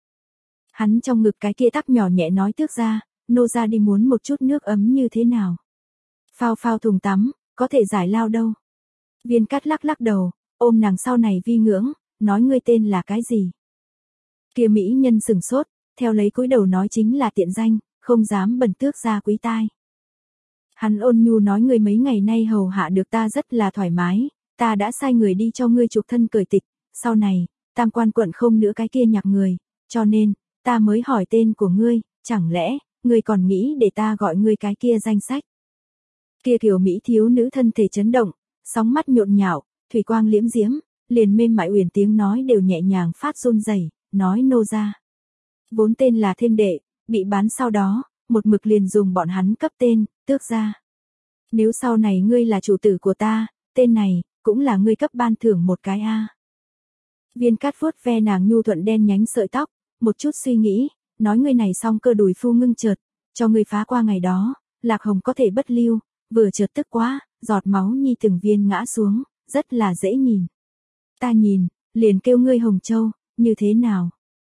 S1: Hắn trong ngực cái kia tắc nhỏ nhẹ nói tước ra, nô ra đi muốn một chút nước ấm như thế nào. Phao phao thùng tắm, có thể giải lao đâu. Viên Cát lắc lắc đầu, ôm nàng sau này vi ngưỡng, nói ngươi tên là cái gì. Kia mỹ nhân sừng sốt, theo lấy cúi đầu nói chính là tiện danh, không dám bẩn tước ra quý tai. Hắn ôn nhu nói ngươi mấy ngày nay hầu hạ được ta rất là thoải mái, ta đã sai người đi cho ngươi chuộc thân cởi tịch, sau này, tam quan quận không nữa cái kia nhạc người, cho nên, ta mới hỏi tên của ngươi, chẳng lẽ, ngươi còn nghĩ để ta gọi ngươi cái kia danh sách. Kia kiểu mỹ thiếu nữ thân thể chấn động, sóng mắt nhộn nhạo, thủy quang liễm diễm, liền mềm mại uyển tiếng nói đều nhẹ nhàng phát run rẩy, nói nô ra. Vốn tên là thêm đệ, bị bán sau đó, một mực liền dùng bọn hắn cấp tên, tước ra. Nếu sau này ngươi là chủ tử của ta, tên này, cũng là ngươi cấp ban thưởng một cái a. Viên Cát vuốt ve nàng nhu thuận đen nhánh sợi tóc, một chút suy nghĩ, nói ngươi này xong cơ đùi phu ngưng chợt, cho ngươi phá qua ngày đó, Lạc Hồng có thể bất lưu, vừa chợt tức quá, giọt máu nhi từng viên ngã xuống, rất là dễ nhìn. Ta nhìn, liền kêu ngươi Hồng Châu, như thế nào?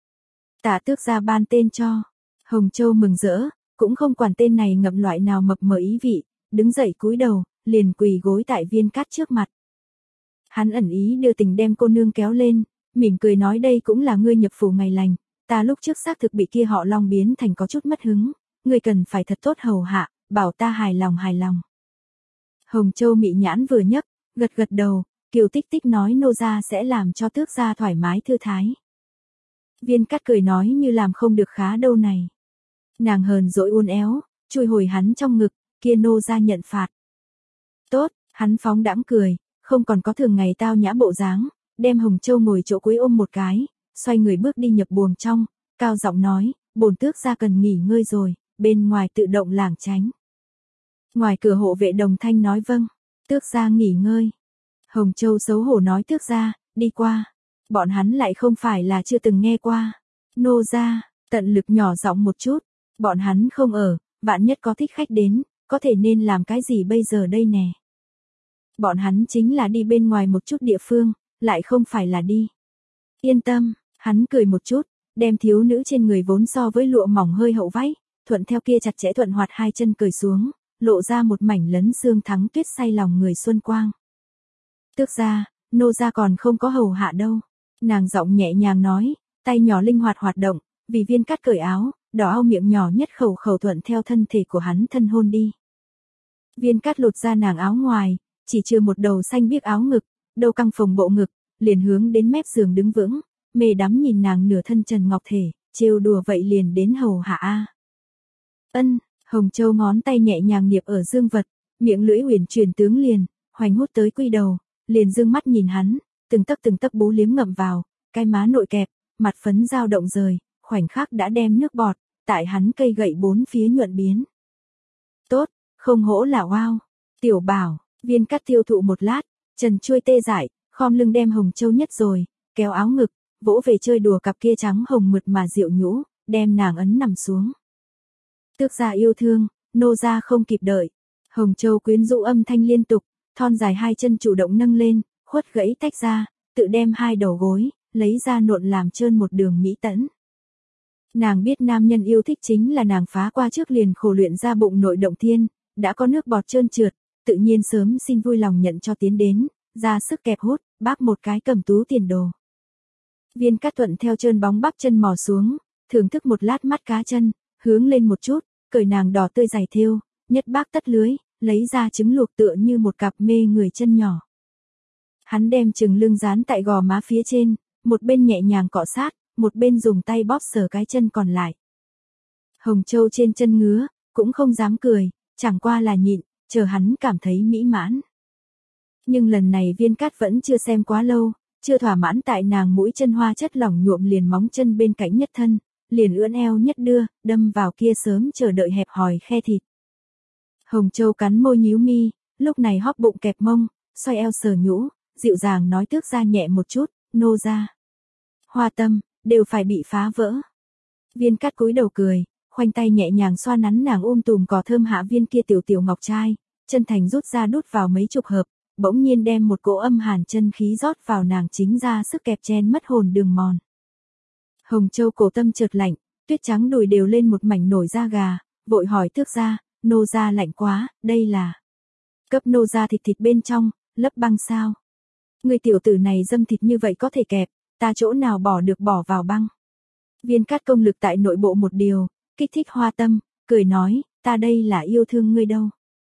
S1: Tạ tước ra ban tên cho. Hồng Châu mừng rỡ, cũng không quản tên này ngậm loại nào mập mờ ý vị, đứng dậy cúi đầu, liền quỳ gối tại Viên Cát trước mặt. Hắn ẩn ý đưa tình đem cô nương kéo lên, mỉm cười nói đây cũng là ngươi nhập phủ ngày lành, ta lúc trước xác thực bị kia họ Long biến thành có chút mất hứng, ngươi cần phải thật tốt hầu hạ, bảo ta hài lòng hài lòng. Hồng Châu mị nhãn vừa nhấc, gật gật đầu, kiều tích tích nói nô gia sẽ làm cho tước gia thoải mái thư thái. Viên Cát cười nói như làm không được khá đâu này. Nàng hờn dỗi uốn éo, chui hồi hắn trong ngực, kia nô gia nhận phạt. Tốt, hắn phóng đãng cười, không còn có thường ngày tao nhã bộ dáng, đem Hồng Châu ngồi chỗ cuối ôm một cái, xoay người bước đi nhập buồng trong, cao giọng nói, bổn tước gia cần nghỉ ngơi rồi, bên ngoài tự động lảng tránh. Ngoài cửa hộ vệ đồng thanh nói vâng, tước gia nghỉ ngơi. Hồng Châu xấu hổ nói tước gia, đi qua. Bọn hắn lại không phải là chưa từng nghe qua. Nô gia, tận lực nhỏ giọng một chút, bọn hắn không ở, vạn nhất có thích khách đến, có thể nên làm cái gì bây giờ đây nè. Bọn hắn chính là đi bên ngoài một chút địa phương, lại không phải là đi. Yên tâm, hắn cười một chút, đem thiếu nữ trên người vốn so với lụa mỏng hơi hậu váy, thuận theo kia chặt chẽ thuận hoạt hai chân cởi xuống, lộ ra một mảnh lấn xương thắng tuyết say lòng người xuân quang. Tước gia, nô gia còn không có hầu hạ đâu. Nàng giọng nhẹ nhàng nói, tay nhỏ linh hoạt hoạt động, vì Viên Cát cởi áo, đỏ ao miệng nhỏ nhất khẩu khẩu thuận theo thân thể của hắn thân hôn đi. Viên Cát lột ra nàng áo ngoài, chỉ chưa một đầu xanh biếc áo ngực, đầu căng phồng bộ ngực, liền hướng đến mép giường đứng vững, mê đắm nhìn nàng nửa thân trần ngọc thể, trêu đùa vậy liền đến hầu hạ a. Ân, Hồng Châu ngón tay nhẹ nhàng niệp ở dương vật, miệng lưỡi huyền chuyển tướng liền, hoành hút tới quy đầu, liền dương mắt nhìn hắn, từng tấc từng tấc bú liếm ngậm vào, cái má nội kẹp, mặt phấn dao động rời, khoảnh khắc đã đem nước bọt, tại hắn cây gậy bốn phía nhuận biến. Tốt, không hổ là wow. Tiểu Bảo, Viên Cát tiêu thụ một lát, chân chuôi tê dại, khom lưng đem Hồng Châu nhất rồi, kéo áo ngực, vỗ về chơi đùa cặp kia trắng hồng mượt mà dịu nhũ, đem nàng ấn nằm xuống. Tước gia yêu thương, nô gia không kịp đợi. Hồng Châu quyến rũ âm thanh liên tục, thon dài hai chân chủ động nâng lên, khuất gãy tách ra, tự đem hai đầu gối, lấy ra nộn làm trơn một đường mỹ tẫn. Nàng biết nam nhân yêu thích chính là nàng phá qua trước liền khổ luyện ra bụng nội động thiên, đã có nước bọt trơn trượt, tự nhiên sớm xin vui lòng nhận cho tiến đến, ra sức kẹp hút, bác một cái cầm tú tiền đồ. Viên Cát thuận theo trơn bóng bắp chân mò xuống, thưởng thức một lát mắt cá chân, hướng lên một chút, cởi nàng đỏ tươi giày thêu, nhất bác tất lưới, lấy ra trứng luộc tựa như một cặp mê người chân nhỏ. Hắn đem trừng lưng dán tại gò má phía trên, một bên nhẹ nhàng cọ sát, một bên dùng tay bóp sờ cái chân còn lại. Hồng Châu trên chân ngứa, cũng không dám cười, chẳng qua là nhịn, chờ hắn cảm thấy mỹ mãn. Nhưng lần này Viên Cát vẫn chưa xem quá lâu, chưa thỏa mãn tại nàng mũi chân hoa chất lỏng nhuộm liền móng chân bên cạnh nhất thân, liền ưỡn eo nhất đưa, đâm vào kia sớm chờ đợi hẹp hòi khe thịt. Hồng Châu cắn môi nhíu mi, lúc này hóp bụng kẹp mông, xoay eo sờ nhũ, dịu dàng nói tước ra nhẹ một chút, nô ra. Hoa tâm, đều phải bị phá vỡ. Viên Cát cúi đầu cười, khoanh tay nhẹ nhàng xoa nắn nàng ôm tùm cỏ thơm hạ viên kia tiểu tiểu ngọc trai, chân thành rút ra đút vào mấy chục hợp, bỗng nhiên đem một cỗ âm hàn chân khí rót vào nàng chính ra sức kẹp chen mất hồn đường mòn. Hồng Châu cổ tâm chợt lạnh, tuyết trắng đùi đều lên một mảnh nổi da gà, vội hỏi tước ra, nô ra lạnh quá, đây là cấp nô ra thịt thịt bên trong, lấp băng sao? Người tiểu tử này dâm thịt như vậy có thể kẹp, ta chỗ nào bỏ được bỏ vào băng. Viên Cát công lực tại nội bộ một điều, kích thích hoa tâm, cười nói, ta đây là yêu thương ngươi đâu.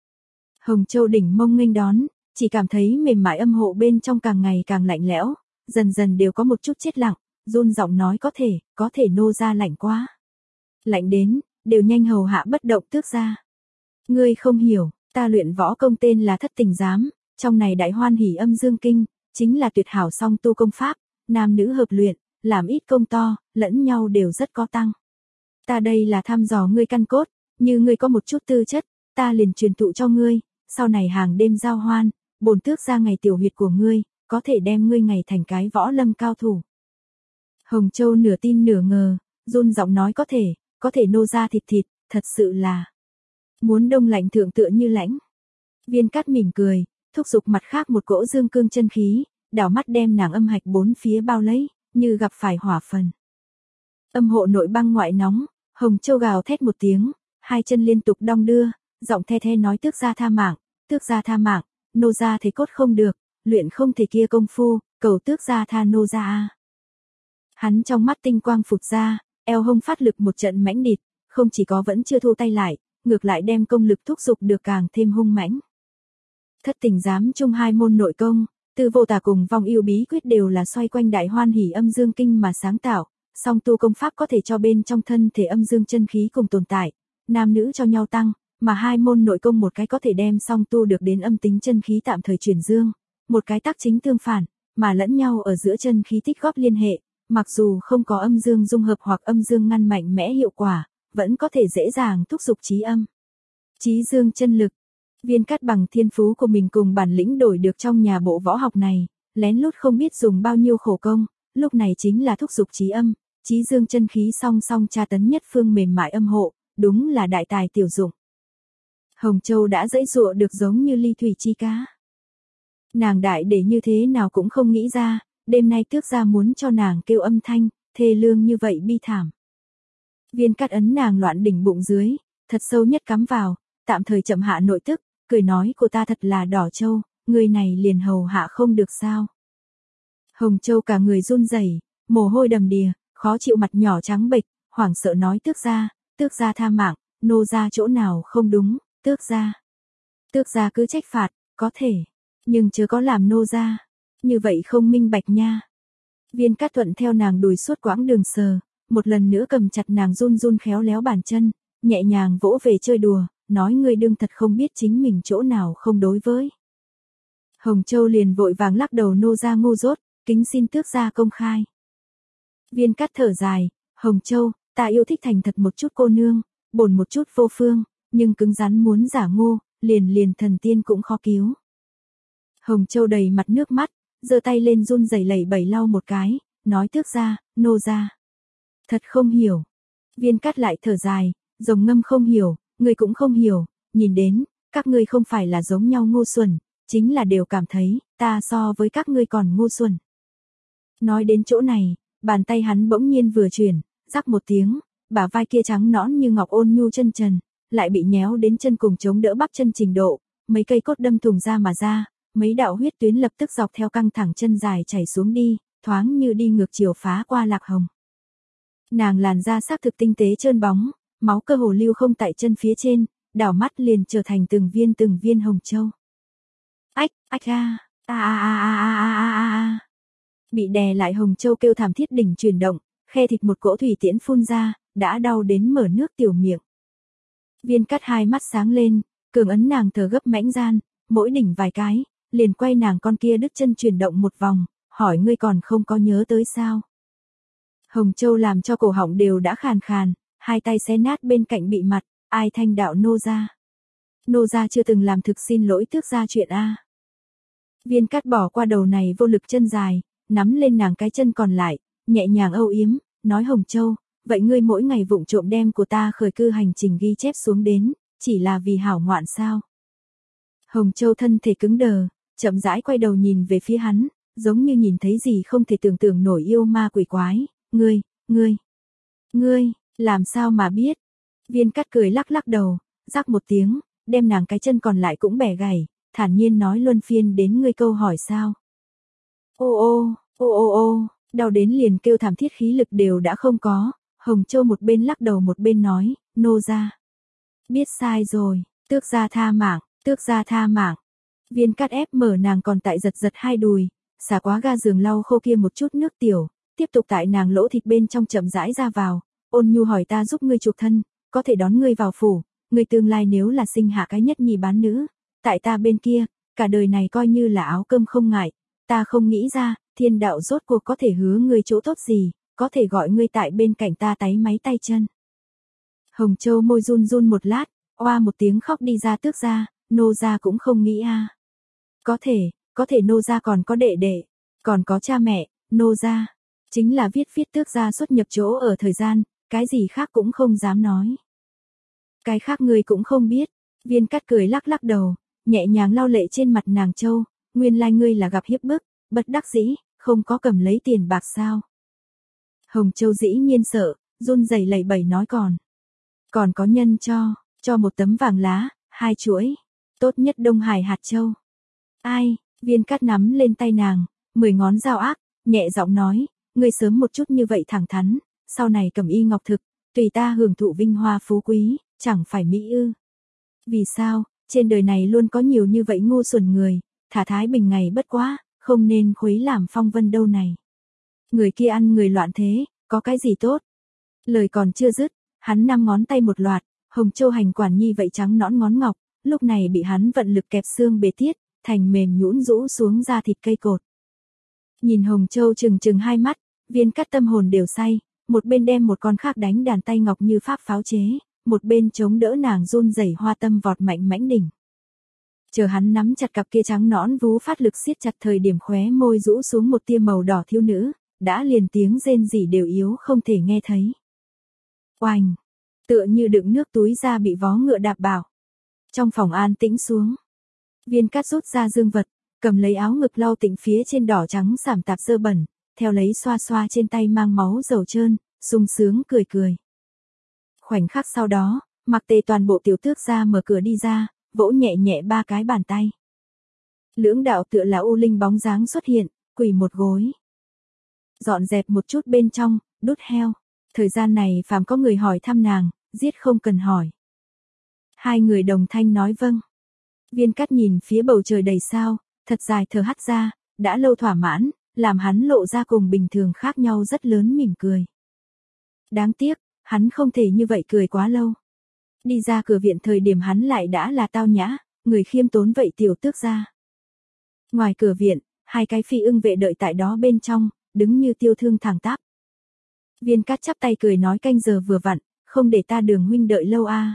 S1: Hồng Châu đỉnh mông nghênh đón, chỉ cảm thấy mềm mại âm hộ bên trong càng ngày càng lạnh lẽo, dần dần đều có một chút chết lặng, run giọng nói có thể, có thể nô ra lạnh quá. Lạnh đến, đều nhanh hầu hạ bất động tước ra. Ngươi không hiểu, ta luyện võ công tên là thất tình giám, trong này đại hoan hỉ âm dương kinh, chính là tuyệt hảo song tu công pháp, nam nữ hợp luyện, làm ít công to, lẫn nhau đều rất có tăng. Ta đây là thăm dò ngươi căn cốt, như ngươi có một chút tư chất, ta liền truyền thụ cho ngươi, sau này hàng đêm giao hoan, bổn tước ra ngày tiểu huyệt của ngươi, có thể đem ngươi ngày thành cái võ lâm cao thủ. Hồng Châu nửa tin nửa ngờ, run giọng nói có thể, có thể nô ra thịt thịt, thật sự là muốn đông lạnh thượng tựa như lãnh. Viên Cát mỉm cười, thúc giục mặt khác một cỗ dương cương chân khí, đảo mắt đem nàng âm hạch bốn phía bao lấy, như gặp phải hỏa phần. Âm hộ nội băng ngoại nóng, Hồng Châu gào thét một tiếng, hai chân liên tục đong đưa, giọng the the nói tước ra tha mạng, tước ra tha mạng, nô ra thấy cốt không được, luyện không thể kia công phu, cầu tước ra tha nô ra a. Hắn trong mắt tinh quang phụt ra, eo hông phát lực một trận mãnh địt, không chỉ có vẫn chưa thu tay lại, ngược lại đem công lực thúc giục được càng thêm hung mãnh. Thất tình giám chung hai môn nội công, từ vô tà cùng vong yêu bí quyết đều là xoay quanh đại hoan hỉ âm dương kinh mà sáng tạo, song tu công pháp có thể cho bên trong thân thể âm dương chân khí cùng tồn tại, nam nữ cho nhau tăng, mà hai môn nội công một cái có thể đem song tu được đến âm tính chân khí tạm thời chuyển dương, một cái tác chính tương phản, mà lẫn nhau ở giữa chân khí tích góp liên hệ, mặc dù không có âm dương dung hợp hoặc âm dương ngăn mạnh mẽ hiệu quả, vẫn có thể dễ dàng thúc giục trí âm. Trí dương chân lực. Viên Cát bằng thiên phú của mình cùng bản lĩnh đổi được trong nhà bộ võ học này, lén lút không biết dùng bao nhiêu khổ công, lúc này chính là thúc giục trí âm, trí dương chân khí song song tra tấn nhất phương mềm mại âm hộ, đúng là đại tài tiểu dụng. Hồng Châu đã dãy dụa được giống như ly thủy chi cá. Nàng đại để như thế nào cũng không nghĩ ra, đêm nay tước ra muốn cho nàng kêu âm thanh, thê lương như vậy bi thảm. Viên Cát ấn nàng loạn đỉnh bụng dưới, thật sâu nhất cắm vào, tạm thời chậm hạ nội tức, cười nói của ta thật là đỏ châu, người này liền hầu hạ không được sao. Hồng Châu cả người run rẩy, mồ hôi đầm đìa, khó chịu mặt nhỏ trắng bệch, hoảng sợ nói tước ra, tước ra tha mạng, nô ra chỗ nào không đúng, tước ra. Tước ra cứ trách phạt, có thể, nhưng chớ có làm nô ra, như vậy không minh bạch nha. Viên Cát thuận theo nàng đùi suốt quãng đường sờ, một lần nữa cầm chặt nàng run run khéo léo bàn chân, nhẹ nhàng vỗ về chơi đùa, nói ngươi đương thật không biết chính mình chỗ nào không đối với. Hồng Châu liền vội vàng lắc đầu nô ra ngu dốt, kính xin tước ra công khai. Viên Cát thở dài, Hồng Châu, Ta yêu thích thành thật một chút cô nương, bổn một chút vô phương, nhưng cứng rắn muốn giả ngu, liền liền thần tiên cũng khó cứu. Hồng Châu đầy mặt nước mắt, giơ tay lên run rẩy lẩy bẩy lau một cái, nói tước ra, nô ra. Thật không hiểu. Viên Cát lại thở dài, Rồng Ngâm không hiểu, ngươi cũng không hiểu, nhìn đến, các ngươi không phải là giống nhau ngu xuẩn, chính là đều cảm thấy, ta so với các ngươi còn ngu xuẩn. Nói đến chỗ này, bàn tay hắn bỗng nhiên vừa chuyển, rắc một tiếng, bả vai kia trắng nõn như ngọc ôn nhu chân trần, lại bị nhéo đến chân cùng chống đỡ bắp chân trình độ, mấy cây cốt đâm thùng ra mà ra, mấy đạo huyết tuyến lập tức dọc theo căng thẳng chân dài chảy xuống đi, thoáng như đi ngược chiều phá qua lạc hồng. Nàng làn da xác thực tinh tế trơn bóng, máu cơ hồ lưu không tại chân phía trên, đảo mắt liền trở thành từng viên từng viên hồng châu. Ách, ách a, a a a a a a a a. Bị đè lại hồng châu kêu thảm thiết đỉnh chuyển động, khe thịt một cỗ thủy tiễn phun ra, đã đau đến mở nước tiểu miệng. Viên Cát hai mắt sáng lên, cường ấn nàng thở gấp mãnh gian, mỗi đỉnh vài cái, liền quay nàng con kia đứt chân chuyển động một vòng, hỏi ngươi còn không có nhớ tới sao. Hồng Châu làm cho cổ họng đều đã khàn khàn, hai tay xé nát bên cạnh bị mặt, ai thanh đạo nô gia. Nô gia chưa từng làm thực xin lỗi tước gia chuyện a. Viên Cát bỏ qua đầu này vô lực chân dài, nắm lên nàng cái chân còn lại, nhẹ nhàng âu yếm, nói Hồng Châu, vậy ngươi mỗi ngày vụng trộm đem của ta khởi cư hành trình ghi chép xuống đến, chỉ là vì hảo ngoạn sao. Hồng Châu thân thể cứng đờ, chậm rãi quay đầu nhìn về phía hắn, giống như nhìn thấy gì không thể tưởng tượng nổi yêu ma quỷ quái, ngươi, ngươi, ngươi, làm sao mà biết. Viên Cát cười lắc lắc đầu, rắc một tiếng, đem nàng cái chân còn lại cũng bẻ gãy, thản nhiên nói luân phiên đến ngươi câu hỏi sao. Ô ô, ô ô ô, đau đến liền kêu thảm thiết khí lực đều đã không có, Hồng Châu một bên lắc đầu một bên nói, nô gia. Biết sai rồi, tước gia tha mạng, tước gia tha mạng. Viên Cát ép mở nàng còn tại giật giật hai đùi, xả quá ga giường lau khô kia một chút nước tiểu, tiếp tục tại nàng lỗ thịt bên trong chậm rãi ra vào, ôn nhu hỏi ta giúp ngươi chuộc thân, có thể đón ngươi vào phủ, ngươi tương lai nếu là sinh hạ cái nhất nhi bán nữ, tại ta bên kia, cả đời này coi như là áo cơm không ngại, ta không nghĩ ra, thiên đạo rốt cuộc có thể hứa ngươi chỗ tốt gì, có thể gọi ngươi tại bên cạnh ta táy máy tay chân. Hồng Châu môi run run một lát, oa một tiếng khóc đi ra tước gia, nô gia cũng không nghĩ a. Có thể, có thể nô gia còn có đệ đệ, còn có cha mẹ, nô gia chính là viết viết tước gia xuất nhập chỗ ở thời gian, cái gì khác cũng không dám nói. Cái khác ngươi cũng không biết. Viên Cát cười lắc lắc đầu, nhẹ nhàng lau lệ trên mặt nàng Châu, nguyên lai ngươi là gặp hiếp bức, bất đắc dĩ, không có cầm lấy tiền bạc sao. Hồng Châu dĩ nhiên sợ, run rẩy lẩy bẩy nói còn. Còn có nhân cho, cho một tấm vàng lá, hai chuỗi, tốt nhất Đông Hải hạt châu. Ai, Viên Cát nắm lên tay nàng, mười ngón dao ác, nhẹ giọng nói, ngươi sớm một chút như vậy thẳng thắn, sau này cầm y ngọc thực, tùy ta hưởng thụ vinh hoa phú quý, chẳng phải mỹ ư. Vì sao, trên đời này luôn có nhiều như vậy ngu xuẩn người, thả thái bình ngày bất quá, không nên khuấy làm phong vân đâu này. Người kia ăn người loạn thế, có cái gì tốt. Lời còn chưa dứt, hắn năm ngón tay một loạt, Hồng Châu hành quản nhi vậy trắng nõn ngón ngọc, lúc này bị hắn vận lực kẹp xương bề tiết, thành mềm nhũn rũ xuống da thịt cây cột. Nhìn Hồng Châu trừng trừng hai mắt, Viên Cát tâm hồn đều say, một bên đem một con khác đánh đàn tay ngọc như pháp pháo chế, một bên chống đỡ nàng run rẩy hoa tâm vọt mạnh mãnh đỉnh. Chờ hắn nắm chặt cặp kia trắng nõn vú phát lực siết chặt thời điểm khóe môi rũ xuống một tia màu đỏ thiếu nữ, đã liền tiếng rên rỉ đều yếu không thể nghe thấy. Oành, tựa như đựng nước túi ra bị vó ngựa đạp bảo. Trong phòng an tĩnh xuống. Viên Cát rút ra dương vật, cầm lấy áo ngực lau tịnh phía trên đỏ trắng sảm tạp dơ bẩn, theo lấy xoa xoa trên tay mang máu dầu trơn, sung sướng cười cười. Khoảnh khắc sau đó, mặc tề toàn bộ tiểu tước ra mở cửa đi ra, vỗ nhẹ nhẹ ba cái bàn tay. Lưỡng đạo tựa là u linh bóng dáng xuất hiện, quỳ một gối. Dọn dẹp một chút bên trong, đút heo. Thời gian này phàm có người hỏi thăm nàng, giết không cần hỏi. Hai người đồng thanh nói vâng. Viên Cát nhìn phía bầu trời đầy sao, thật dài thở hắt ra, đã lâu thỏa mãn, làm hắn lộ ra cùng bình thường khác nhau rất lớn mỉm cười. Đáng tiếc, hắn không thể như vậy cười quá lâu. Đi ra cửa viện thời điểm hắn lại đã là tao nhã, người khiêm tốn vậy tiểu tước ra. Ngoài cửa viện, hai cái phi ưng vệ đợi tại đó bên trong, đứng như tiêu thương thẳng tắp. Viên Cát chắp tay cười nói canh giờ vừa vặn, không để ta Đường huynh đợi lâu a. À.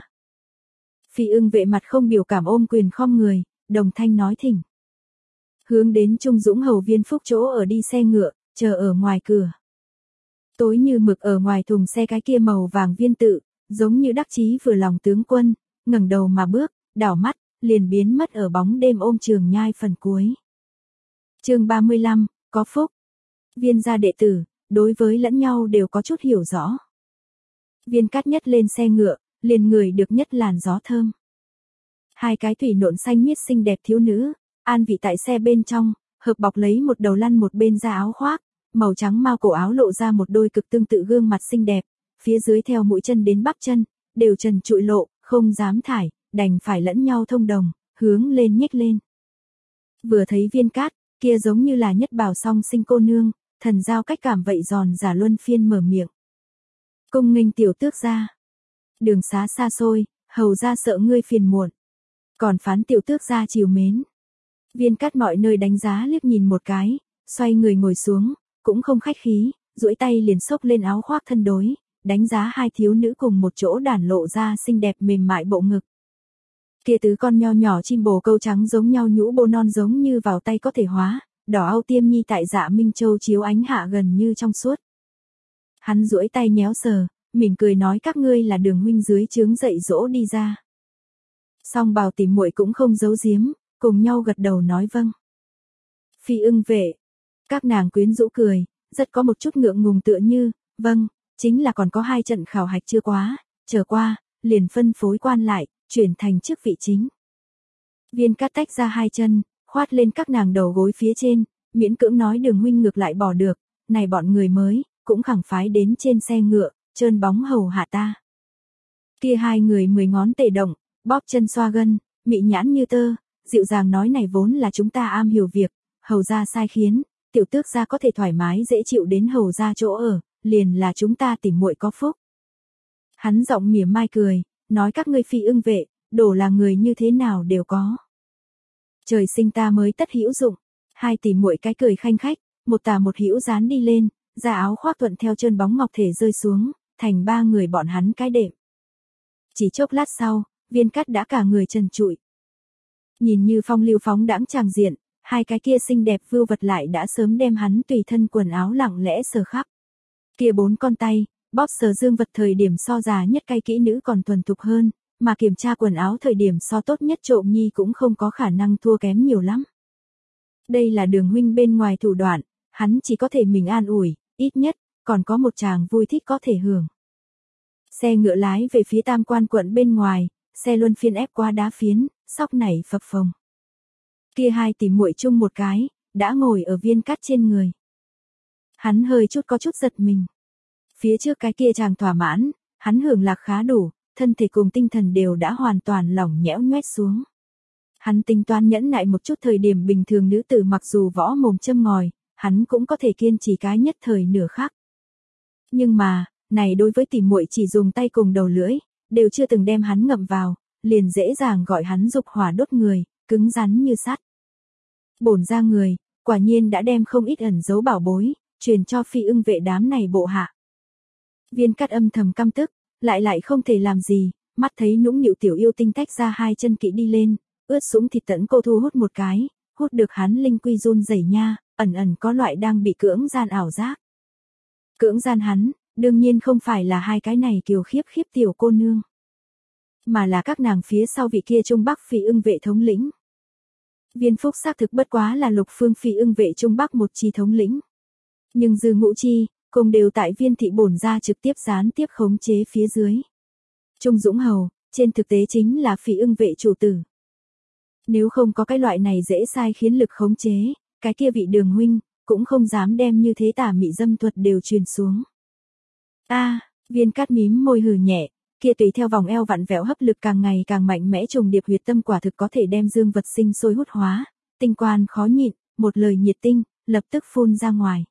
S1: Phi Ưng Vệ mặt không biểu cảm ôm quyền khom người, đồng thanh nói thỉnh. Hướng đến Trung Dũng hầu Viên Phúc chỗ ở đi xe ngựa, chờ ở ngoài cửa. Tối như mực ở ngoài thùng xe cái kia màu vàng viên tự, giống như đắc chí vừa lòng tướng quân, ngẩng đầu mà bước, đảo mắt, liền biến mất ở bóng đêm ôm Trường Nhai phần cuối. Chương ba mươi lăm, có phúc. Viên gia đệ tử, đối với lẫn nhau đều có chút hiểu rõ. Viên Cát nhất lên xe ngựa, liền ngửi được nhất làn gió thơm. Hai cái thủy nộn xanh miết xinh đẹp thiếu nữ, an vị tại xe bên trong, hợp bọc lấy một đầu lăn một bên da áo khoác, màu trắng mao cổ áo lộ ra một đôi cực tương tự gương mặt xinh đẹp, phía dưới theo mũi chân đến bắp chân, đều trần trụi lộ, không dám thải, đành phải lẫn nhau thông đồng, hướng lên nhếch lên. Vừa thấy Viên Cát, kia giống như là nhất bảo song sinh cô nương, thần giao cách cảm vậy giòn giả luân phiên mở miệng. Cung nghênh tiểu tước gia. Đường xá xa xôi, hầu ra sợ ngươi phiền muộn. Còn phán tiểu tước gia chiều mến. Viên Cát mọi nơi đánh giá liếc nhìn một cái, xoay người ngồi xuống, cũng không khách khí, duỗi tay liền xốc lên áo khoác thân đối, đánh giá hai thiếu nữ cùng một chỗ đản lộ ra xinh đẹp mềm mại bộ ngực. Kia tứ con nho nhỏ chim bồ câu trắng giống nhau nhũ bô non giống như vào tay có thể hóa, đỏ au tiêm nhi tại Dạ Minh Châu chiếu ánh hạ gần như trong suốt. Hắn duỗi tay nhéo sờ, mỉm cười nói các ngươi là Đường huynh dưới trướng dạy dỗ đi ra. Song Bào tỷ muội cũng không giấu giếm, cùng nhau gật đầu nói vâng. Phi Ưng Vệ, các nàng quyến rũ cười, rất có một chút ngượng ngùng tựa như, vâng, chính là còn có hai trận khảo hạch chưa quá, chờ qua, liền phân phối quan lại, chuyển thành chức vị chính. Viên Cát tách ra hai chân, khoát lên các nàng đầu gối phía trên, miễn cưỡng nói Đường huynh ngược lại bỏ được, này bọn người mới, cũng khẳng phái đến trên xe ngựa, trơn bóng hầu hạ ta. Kia hai người mười ngón tề động, bóp chân xoa gân, mị nhãn như tơ, dịu dàng nói này vốn là chúng ta am hiểu việc, hầu gia sai khiến, tiểu tước gia có thể thoải mái dễ chịu đến hầu gia chỗ ở, liền là chúng ta tỉ muội có phúc. Hắn giọng mỉa mai cười, nói các ngươi Phi Ưng Vệ, đổ là người như thế nào đều có. Trời sinh ta mới tất hữu dụng, hai tỉ muội cái cười khanh khách, một tà một hữu dán đi lên, da áo khoác thuận theo trơn bóng ngọc thể rơi xuống, thành ba người bọn hắn cái đệm. Chỉ chốc lát sau, Viên Cát đã cả người trần trụi. Nhìn như phong lưu phóng đãng tràng diện, hai cái kia xinh đẹp vưu vật lại đã sớm đem hắn tùy thân quần áo lặng lẽ sờ khắp. Kia bốn con tay, bóp sờ dương vật thời điểm so già nhất cay kỹ nữ còn thuần thục hơn, mà kiểm tra quần áo thời điểm so tốt nhất trộm nhi cũng không có khả năng thua kém nhiều lắm. Đây là Đường huynh bên ngoài thủ đoạn, hắn chỉ có thể mình an ủi, ít nhất, còn có một chàng vui thích có thể hưởng. Xe ngựa lái về phía Tam Quan quận bên ngoài, xe luân phiên ép qua đá phiến, sóc nảy phập phồng. Kia hai tỷ muội chung một cái, đã ngồi ở Viên Cát trên người. Hắn hơi chút có chút giật mình. Phía trước cái kia chàng thỏa mãn, hắn hưởng lạc khá đủ, thân thể cùng tinh thần đều đã hoàn toàn lỏng nhẽo nhoét xuống. Hắn tính toán nhẫn nại một chút thời điểm bình thường nữ tử mặc dù võ mồm châm ngòi, hắn cũng có thể kiên trì cái nhất thời nửa khắc. Nhưng mà, này đối với tỷ muội chỉ dùng tay cùng đầu lưỡi, đều chưa từng đem hắn ngậm vào, liền dễ dàng gọi hắn dục hỏa đốt người, cứng rắn như sắt. Bổn ra người, quả nhiên đã đem không ít ẩn giấu bảo bối, truyền cho Phi Ưng Vệ đám này bộ hạ. Viên Cát âm thầm căm tức, lại lại không thể làm gì, mắt thấy nũng nịu tiểu yêu tinh tách ra hai chân kỵ đi lên, ướt sũng thịt tẫn cô thu hút một cái, hút được hắn linh quy run rẩy nha, ẩn ẩn có loại đang bị cưỡng gian ảo giác. Cưỡng gian hắn, đương nhiên không phải là hai cái này kiều khiếp khiếp tiểu cô nương, mà là các nàng phía sau vị kia Trung Bắc Phi Ưng Vệ thống lĩnh. Viên Phúc xác thực bất quá là lục phương Phi Ưng Vệ Trung Bắc một chi thống lĩnh. Nhưng Dư Ngũ Chi, cùng đều tại Viên thị bổn gia trực tiếp gián tiếp khống chế phía dưới. Trung Dũng Hầu, trên thực tế chính là Phi Ưng Vệ chủ tử. Nếu không có cái loại này dễ sai khiến lực khống chế, cái kia vị Đường huynh, cũng không dám đem như thế tả mị dâm thuật đều truyền xuống. A, à, Viên Cát mím môi hừ nhẹ, kia tùy theo vòng eo vặn vẹo hấp lực càng ngày càng mạnh mẽ trùng điệp huyệt tâm quả thực có thể đem dương vật sinh sôi hút hóa, tinh quan khó nhịn, một lời nhiệt tinh, lập tức phun ra ngoài.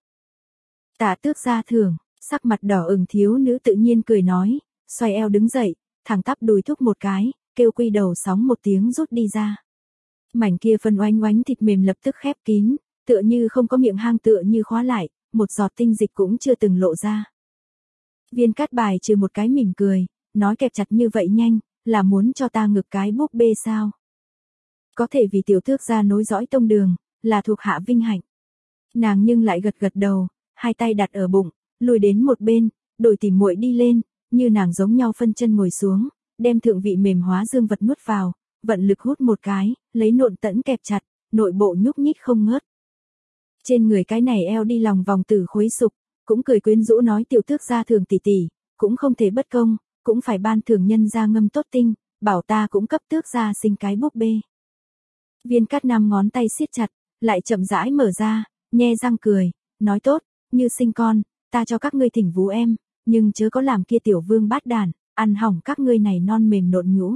S1: Tả tước gia thưởng, sắc mặt đỏ ửng thiếu nữ tự nhiên cười nói, xoay eo đứng dậy, thẳng tắp đùi thúc một cái, kêu quy đầu sóng một tiếng rút đi ra. Mảnh kia phân oanh oánh thịt mềm lập tức khép kín, tựa như không có miệng hang tựa như khóa lại, một giọt tinh dịch cũng chưa từng lộ ra. Viên Cát bài trừ một cái mỉm cười, nói kẹp chặt như vậy nhanh, là muốn cho ta ngực cái búp bê sao? Có thể vì tiểu thước gia nối dõi tông đường, là thuộc hạ vinh hạnh. Nàng nhưng lại gật gật đầu, hai tay đặt ở bụng, lùi đến một bên, đổi tỉ muội đi lên, như nàng giống nhau phân chân ngồi xuống, đem thượng vị mềm hóa dương vật nuốt vào, vận lực hút một cái, lấy nộn tẫn kẹp chặt, nội bộ nhúc nhích không ngớt. Trên người cái này eo đi lòng vòng tử khuấy sục, cũng cười quyến rũ nói tiểu thước gia thường tỷ tỷ, cũng không thể bất công, cũng phải ban thưởng nhân gia ngâm tốt tinh, bảo ta cũng cấp tước gia sinh cái búp bê. Viên Cát năm ngón tay siết chặt, lại chậm rãi mở ra, nhe răng cười, nói tốt, như sinh con, ta cho các ngươi thỉnh vú em, nhưng chớ có làm kia tiểu vương bát đàn, ăn hỏng các ngươi này non mềm nộn nhũ.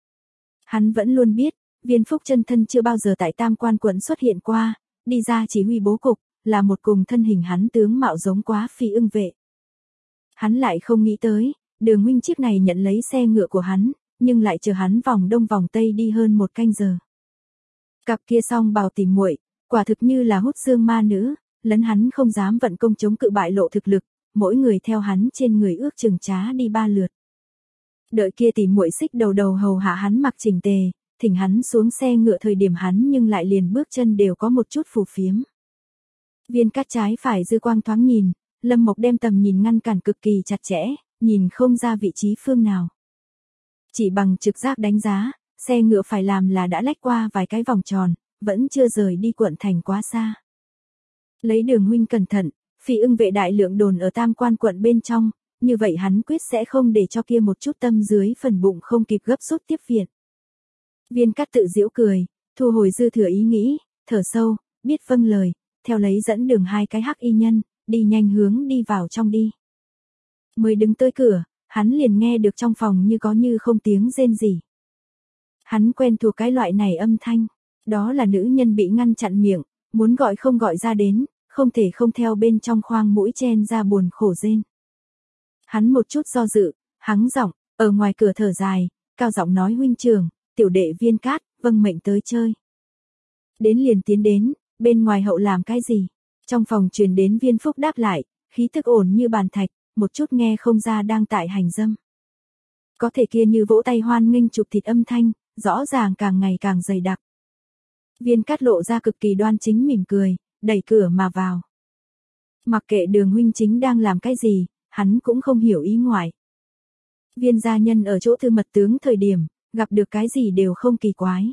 S1: Hắn vẫn luôn biết, Viên Phúc chân thân chưa bao giờ tại Tam Quan quận xuất hiện qua, đi ra chỉ huy bố cục, là một cùng thân hình hắn tướng mạo giống quá phi ưng vệ. Hắn lại không nghĩ tới, Đường huynh chiếc này nhận lấy xe ngựa của hắn, nhưng lại chờ hắn vòng đông vòng tây đi hơn một canh giờ. Cặp kia song bào tỉ muội, quả thực như là hút xương ma nữ, lấn hắn không dám vận công chống cự bại lộ thực lực, mỗi người theo hắn trên người ước chừng trá đi ba lượt. Đợi kia tỉ muội xích đầu đầu hầu hạ hắn mặc chỉnh tề, thỉnh hắn xuống xe ngựa thời điểm hắn nhưng lại liền bước chân đều có một chút phù phiếm. Viên Cát trái phải dư quang thoáng nhìn, Lâm Mộc đem tầm nhìn ngăn cản cực kỳ chặt chẽ, nhìn không ra vị trí phương nào. Chỉ bằng trực giác đánh giá, xe ngựa phải làm là đã lách qua vài cái vòng tròn, vẫn chưa rời đi quận thành quá xa. Lấy Đường huynh cẩn thận, phi ưng vệ đại lượng đồn ở Tam Quan quận bên trong, như vậy hắn quyết sẽ không để cho kia một chút tâm dưới phần bụng không kịp gấp rút tiếp viện. Viên Cát tự giễu cười, thu hồi dư thừa ý nghĩ, thở sâu, biết vâng lời, theo lấy dẫn đường hai cái hắc y nhân, đi nhanh hướng đi vào trong đi. Mới đứng tới cửa, hắn liền nghe được trong phòng như có như không tiếng rên rỉ. Hắn quen thuộc cái loại này âm thanh, đó là nữ nhân bị ngăn chặn miệng, muốn gọi không gọi ra đến, không thể không theo bên trong khoang mũi chen ra buồn khổ rên. Hắn một chút do dự, hắng giọng, ở ngoài cửa thở dài, cao giọng nói huynh trưởng, tiểu đệ Viên Cát, vâng mệnh tới chơi. Đến liền tiến đến, bên ngoài hậu làm cái gì? Trong phòng truyền đến Viên Phúc đáp lại, khí thức ổn như bàn thạch, một chút nghe không ra đang tại hành dâm. Có thể kia như vỗ tay hoan nghênh chụp thịt âm thanh, rõ ràng càng ngày càng dày đặc. Viên Cát lộ ra cực kỳ đoan chính mỉm cười, đẩy cửa mà vào. Mặc kệ Đường huynh chính đang làm cái gì, hắn cũng không hiểu ý ngoại. Viên gia nhân ở chỗ thư mật tướng thời điểm, gặp được cái gì đều không kỳ quái.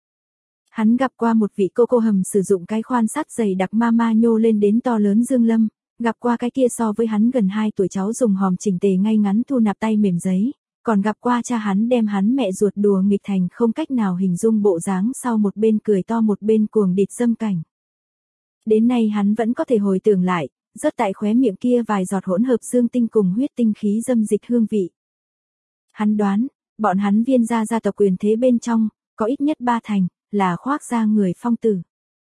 S1: Hắn gặp qua một vị cô cô hầm sử dụng cái khoan sắt dày đặc ma ma nhô lên đến to lớn dương lâm, gặp qua cái kia so với hắn gần hai tuổi cháu dùng hòm chỉnh tề ngay ngắn thu nạp tay mềm giấy, còn gặp qua cha hắn đem hắn mẹ ruột đùa nghịch thành không cách nào hình dung bộ dáng sau một bên cười to một bên cuồng địt dâm cảnh. Đến nay hắn vẫn có thể hồi tưởng lại, rớt tại khóe miệng kia vài giọt hỗn hợp dương tinh cùng huyết tinh khí dâm dịch hương vị. Hắn đoán, bọn hắn Viên gia gia tộc quyền thế bên trong, có ít nhất ba thành, là khoác ra người phong tử.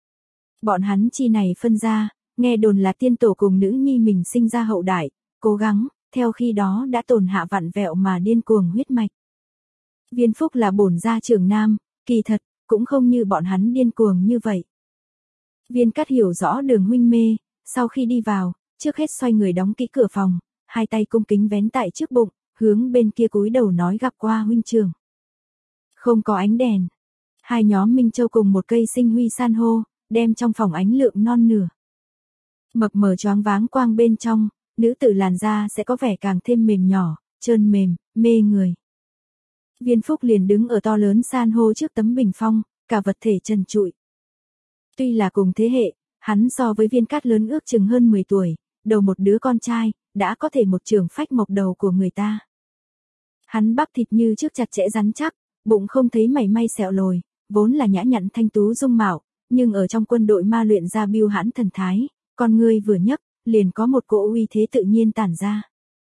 S1: Bọn hắn chi này phân ra, nghe đồn là tiên tổ cùng nữ nhi mình sinh ra hậu đại, cố gắng, theo khi đó đã tổn hạ vặn vẹo mà điên cuồng huyết mạch. Viên Phúc là bổn gia trưởng nam, kỳ thật, cũng không như bọn hắn điên cuồng như vậy. Viên Cát hiểu rõ Đường huynh mê, sau khi đi vào, trước hết xoay người đóng kỹ cửa phòng, hai tay cung kính vén tại trước bụng, hướng bên kia cúi đầu nói gặp qua huynh trưởng. Không có ánh đèn. Hai nhóm Minh Châu cùng một cây sinh huy san hô, đem trong phòng ánh lượng non nửa. Mập mờ choáng váng quang bên trong, nữ tử làn da sẽ có vẻ càng thêm mềm nhỏ, trơn mềm, mê người. Viên Phúc liền đứng ở to lớn san hô trước tấm bình phong, cả vật thể trần trụi. Tuy là cùng thế hệ, hắn so với Viên Cát lớn ước chừng hơn mười tuổi, đầu một đứa con trai, đã có thể một trường phách mộc đầu của người ta. Hắn bắp thịt như trước chặt chẽ rắn chắc, bụng không thấy mảy may sẹo lồi, vốn là nhã nhặn thanh tú dung mạo, nhưng ở trong quân đội ma luyện ra biêu hãn thần thái, con người vừa nhấc, liền có một cỗ uy thế tự nhiên tản ra.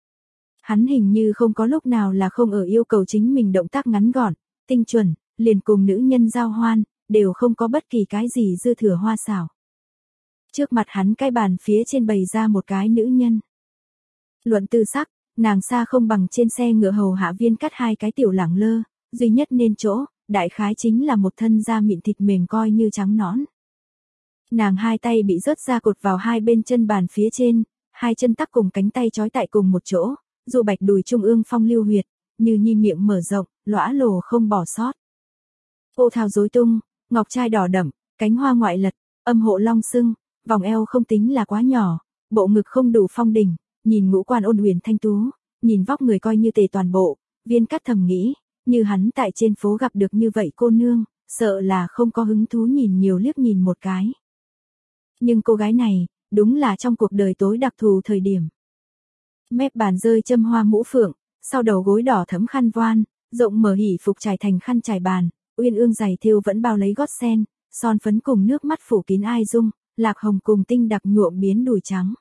S1: Hắn hình như không có lúc nào là không ở yêu cầu chính mình động tác ngắn gọn, tinh chuẩn, liền cùng nữ nhân giao hoan, đều không có bất kỳ cái gì dư thừa hoa xảo. Trước mặt hắn cái bàn phía trên bày ra một cái nữ nhân. Luận tư sắc, nàng xa không bằng trên xe ngựa hầu hạ Viên Cát hai cái tiểu lẳng lơ, duy nhất nên chỗ, đại khái chính là một thân da mịn thịt mềm coi như trắng nõn. Nàng hai tay bị rớt ra cột vào hai bên chân bàn phía trên, hai chân tắc cùng cánh tay trói tại cùng một chỗ, dù bạch đùi trung ương phong lưu huyệt, như nhi miệng mở rộng, lõa lồ không bỏ sót. Ô thao rối tung, ngọc trai đỏ đậm, cánh hoa ngoại lật, âm hộ long sưng, vòng eo không tính là quá nhỏ, bộ ngực không đủ phong đỉnh, nhìn ngũ quan ôn huyền thanh tú, nhìn vóc người coi như tề toàn bộ, Viên Cát thầm nghĩ, như hắn tại trên phố gặp được như vậy cô nương, sợ là không có hứng thú nhìn nhiều liếc nhìn một cái. Nhưng cô gái này, đúng là trong cuộc đời tối đặc thù thời điểm. Mép bàn rơi châm hoa mũ phượng, sau đầu gối đỏ thấm khăn voan, rộng mở hỉ phục trải thành khăn trải bàn, uyên ương giày thêu vẫn bao lấy gót sen, son phấn cùng nước mắt phủ kín ai dung, lạc hồng cùng tinh đặc nhuộm biến đùi trắng.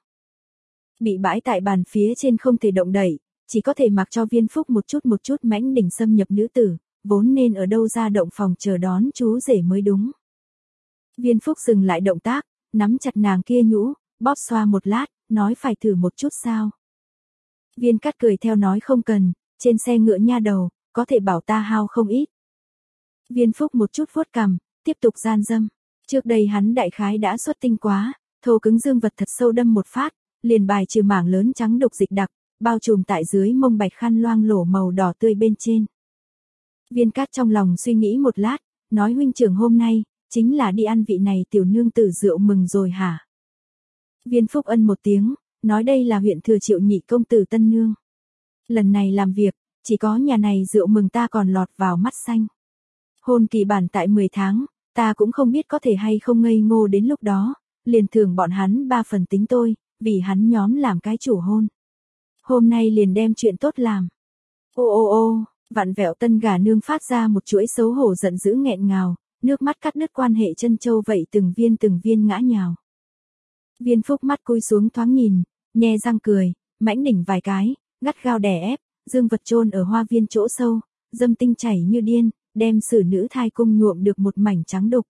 S1: Bị bãi tại bàn phía trên không thể động đậy, chỉ có thể mặc cho Viên Phúc một chút một chút mãnh đỉnh xâm nhập nữ tử, vốn nên ở đâu ra động phòng chờ đón chú rể mới đúng. Viên Phúc dừng lại động tác, nắm chặt nàng kia nhũ, bóp xoa một lát, nói phải thử một chút sao. Viên Cát cười theo nói không cần, trên xe ngựa nha đầu, có thể bảo ta hao không ít. Viên Phúc một chút vuốt cằm, tiếp tục gian dâm. Trước đây hắn đại khái đã xuất tinh quá, thô cứng dương vật thật sâu đâm một phát, liền bài trừ mảng lớn trắng đục dịch đặc, bao trùm tại dưới mông bạch khăn loang lổ màu đỏ tươi bên trên. Viên Cát trong lòng suy nghĩ một lát, nói huynh trưởng hôm nay, chính là đi ăn vị này tiểu nương tử rượu mừng rồi hả? Viên Phúc ân một tiếng, nói đây là huyện thừa Triệu nhị công tử tân nương. Lần này làm việc, chỉ có nhà này rượu mừng ta còn lọt vào mắt xanh. Hôn kỳ bản tại mười tháng, ta cũng không biết có thể hay không ngây ngô đến lúc đó, liền thưởng bọn hắn ba phần tính tôi, vì hắn nhóm làm cái chủ hôn. Hôm nay liền đem chuyện tốt làm. Ô ô ô, vặn vẹo tân gà nương phát ra một chuỗi xấu hổ giận dữ nghẹn ngào, nước mắt cắt đứt quan hệ chân châu vậy từng viên từng viên ngã nhào. Viên Phúc mắt cúi xuống thoáng nhìn, nhe răng cười, mãnh đỉnh vài cái, gắt gao đè ép, dương vật chôn ở hoa viên chỗ sâu, dâm tinh chảy như điên, đem sử nữ thai cung nhuộm được một mảnh trắng đục.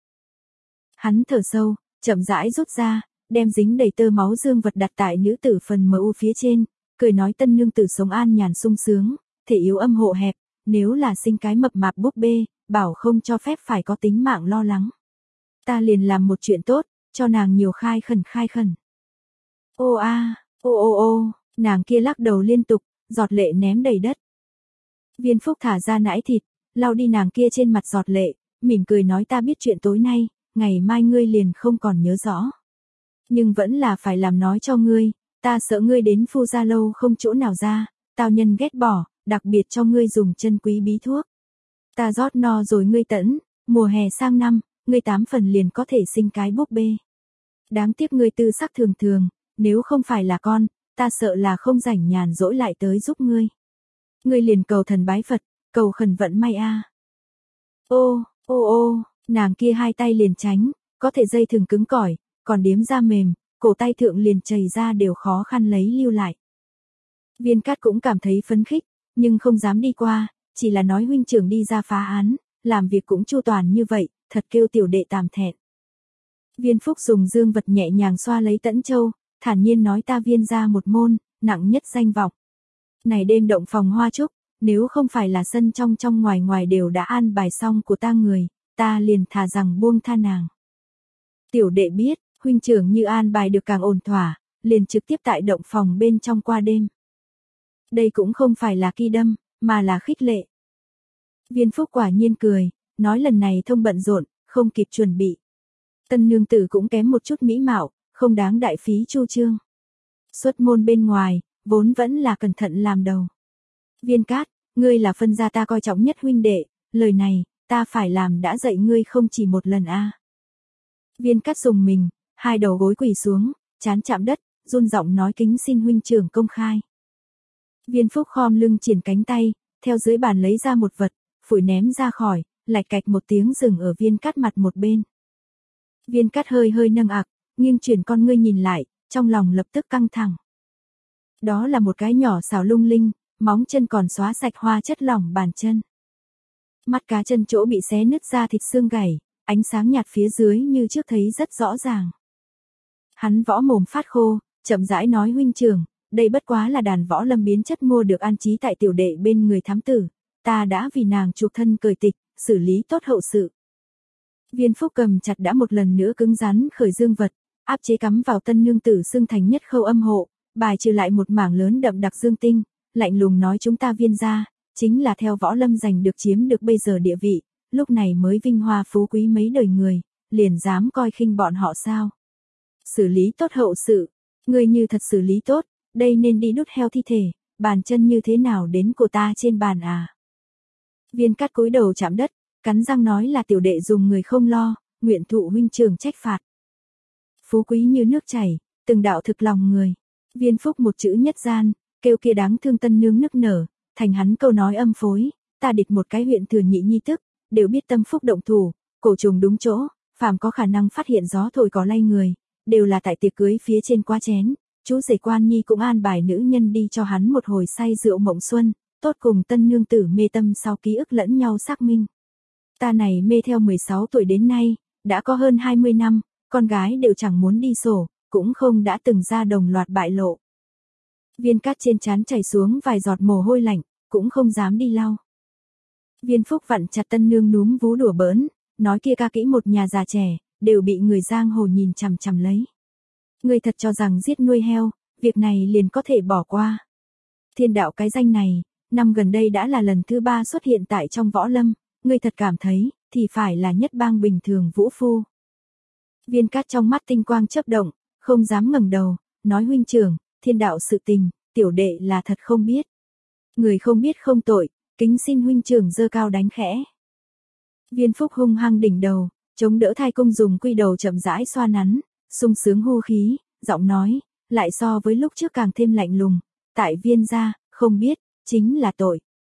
S1: Hắn thở sâu, chậm rãi rút ra, đem dính đầy tơ máu dương vật đặt tại nữ tử phần mờ u phía trên, cười nói tân nương tử sống an nhàn sung sướng, thể yếu âm hộ hẹp, nếu là sinh cái mập mạp búp bê, bảo không cho phép phải có tính mạng lo lắng. Ta liền làm một chuyện tốt, cho nàng nhiều khai khẩn khai khẩn. Ô a, ô ô ô, nàng kia lắc đầu liên tục, giọt lệ ném đầy đất. Viên Phúc thả ra nãi thịt, lau đi nàng kia trên mặt giọt lệ, mỉm cười nói ta biết chuyện tối nay, ngày mai ngươi liền không còn nhớ rõ. Nhưng vẫn là phải làm nói cho ngươi, ta sợ ngươi đến phu gia lâu không chỗ nào ra, tao nhân ghét bỏ, đặc biệt cho ngươi dùng chân quý bí thuốc. Ta rót no rồi ngươi tẫn, mùa hè sang năm, ngươi tám phần liền có thể sinh cái búp bê. Đáng tiếc ngươi tư sắc thường thường, nếu không phải là con, ta sợ là không rảnh nhàn rỗi lại tới giúp ngươi. Ngươi liền cầu thần bái Phật, cầu khẩn vận may a. Ô, ô ô, nàng kia hai tay liền tránh, có thể dây thừng cứng cỏi, còn điếm da mềm, cổ tay thượng liền chảy ra đều khó khăn lấy lưu lại. Viên Cát cũng cảm thấy phấn khích, nhưng không dám đi qua, chỉ là nói huynh trưởng đi ra phá án, làm việc cũng chu toàn như vậy, thật kêu tiểu đệ tàm thẹn. Viên Phúc dùng dương vật nhẹ nhàng xoa lấy Tẫn Châu, thản nhiên nói ta Viên ra một môn, nặng nhất danh vọng. Này đêm động phòng hoa trúc, nếu không phải là sân trong trong ngoài ngoài đều đã an bài xong của ta người, ta liền thà rằng buông tha nàng. Tiểu đệ biết, huynh trưởng như an bài được càng ổn thỏa, liền trực tiếp tại động phòng bên trong qua đêm. Đây cũng không phải là kỳ đâm, mà là khích lệ. Viên Phúc quả nhiên cười, nói lần này thông bận rộn, không kịp chuẩn bị. Tân nương tử cũng kém một chút mỹ mạo, không đáng đại phí chu trương. Xuất môn bên ngoài, vốn vẫn là cẩn thận làm đầu. Viên Cát, ngươi là phân gia ta coi trọng nhất huynh đệ, lời này, ta phải làm đã dạy ngươi không chỉ một lần a. À. Viên Cát dùng mình, hai đầu gối quỳ xuống, chán chạm đất, run giọng nói kính xin huynh trưởng công khai. Viên Phúc khom lưng triển cánh tay, theo dưới bàn lấy ra một vật, phủi ném ra khỏi, lạch cạch một tiếng dừng ở Viên Cát mặt một bên. Viên Cát hơi hơi nâng ặc, nghiêng chuyển con ngươi nhìn lại, trong lòng lập tức căng thẳng. Đó là một cái nhỏ xào lung linh, móng chân còn xóa sạch hoa chất lỏng bàn chân. Mắt cá chân chỗ bị xé nứt ra thịt xương gảy, ánh sáng nhạt phía dưới như trước thấy rất rõ ràng. Hắn võ mồm phát khô, chậm rãi nói huynh trưởng, đây bất quá là đàn võ lâm biến chất mua được an trí tại tiểu đệ bên người thám tử, ta đã vì nàng chuộc thân cởi tịch, xử lý tốt hậu sự. Viên Phúc cầm chặt đã một lần nữa cứng rắn khởi dương vật, áp chế cắm vào tân nương tử xương thành nhất khâu âm hộ, bài trừ lại một mảng lớn đậm đặc dương tinh, lạnh lùng nói chúng ta Viên gia, chính là theo võ lâm giành được chiếm được bây giờ địa vị, lúc này mới vinh hoa phú quý mấy đời người, liền dám coi khinh bọn họ sao. Xử lý tốt hậu sự, ngươi như thật xử lý tốt, đây nên đi đút heo thi thể, bàn chân như thế nào đến của ta trên bàn à. Viên Cát cúi đầu chạm đất, cắn răng nói là tiểu đệ dùng người không lo, nguyện thụ huynh trưởng trách phạt. Phú quý như nước chảy, từng đạo thực lòng người. Viên Phúc một chữ nhất gian, kêu kia đáng thương tân nương nức nở, thành hắn câu nói âm phối, ta địch một cái huyện thừa nhị nhi tức, đều biết tâm phúc động thủ, cổ trùng đúng chỗ, phàm có khả năng phát hiện gió thổi cỏ lay người, đều là tại tiệc cưới phía trên quá chén, chú rể quan nhi cũng an bài nữ nhân đi cho hắn một hồi say rượu mộng xuân, tốt cùng tân nương tử mê tâm sau ký ức lẫn nhau xác minh. Ta này mê theo mười sáu tuổi đến nay, đã có hơn hai mươi năm, con gái đều chẳng muốn đi sổ, cũng không đã từng ra đồng loạt bại lộ. Viên Cát trên trán chảy xuống vài giọt mồ hôi lạnh, cũng không dám đi lau. Viên Phúc vặn chặt tân nương núm vú đùa bỡn, nói kia ca kỹ một nhà già trẻ, đều bị người giang hồ nhìn chằm chằm lấy. Ngươi thật cho rằng giết nuôi heo, việc này liền có thể bỏ qua. Thiên đạo cái danh này, năm gần đây đã là lần thứ ba xuất hiện tại trong võ lâm, ngươi thật cảm thấy, thì phải là nhất bang bình thường vũ phu. Viên Cát trong mắt tinh quang chớp động, không dám ngẩng đầu, nói huynh trưởng, thiên đạo sự tình, tiểu đệ là thật không biết. Người không biết không tội, kính xin huynh trưởng giơ cao đánh khẽ. Viên Phúc hung hăng đỉnh đầu, chống đỡ thai cung dùng quy đầu chậm rãi xoa nắn, sung sướng hô khí, giọng nói, lại so với lúc trước càng thêm lạnh lùng, tại Viên gia, không biết, chính là tội.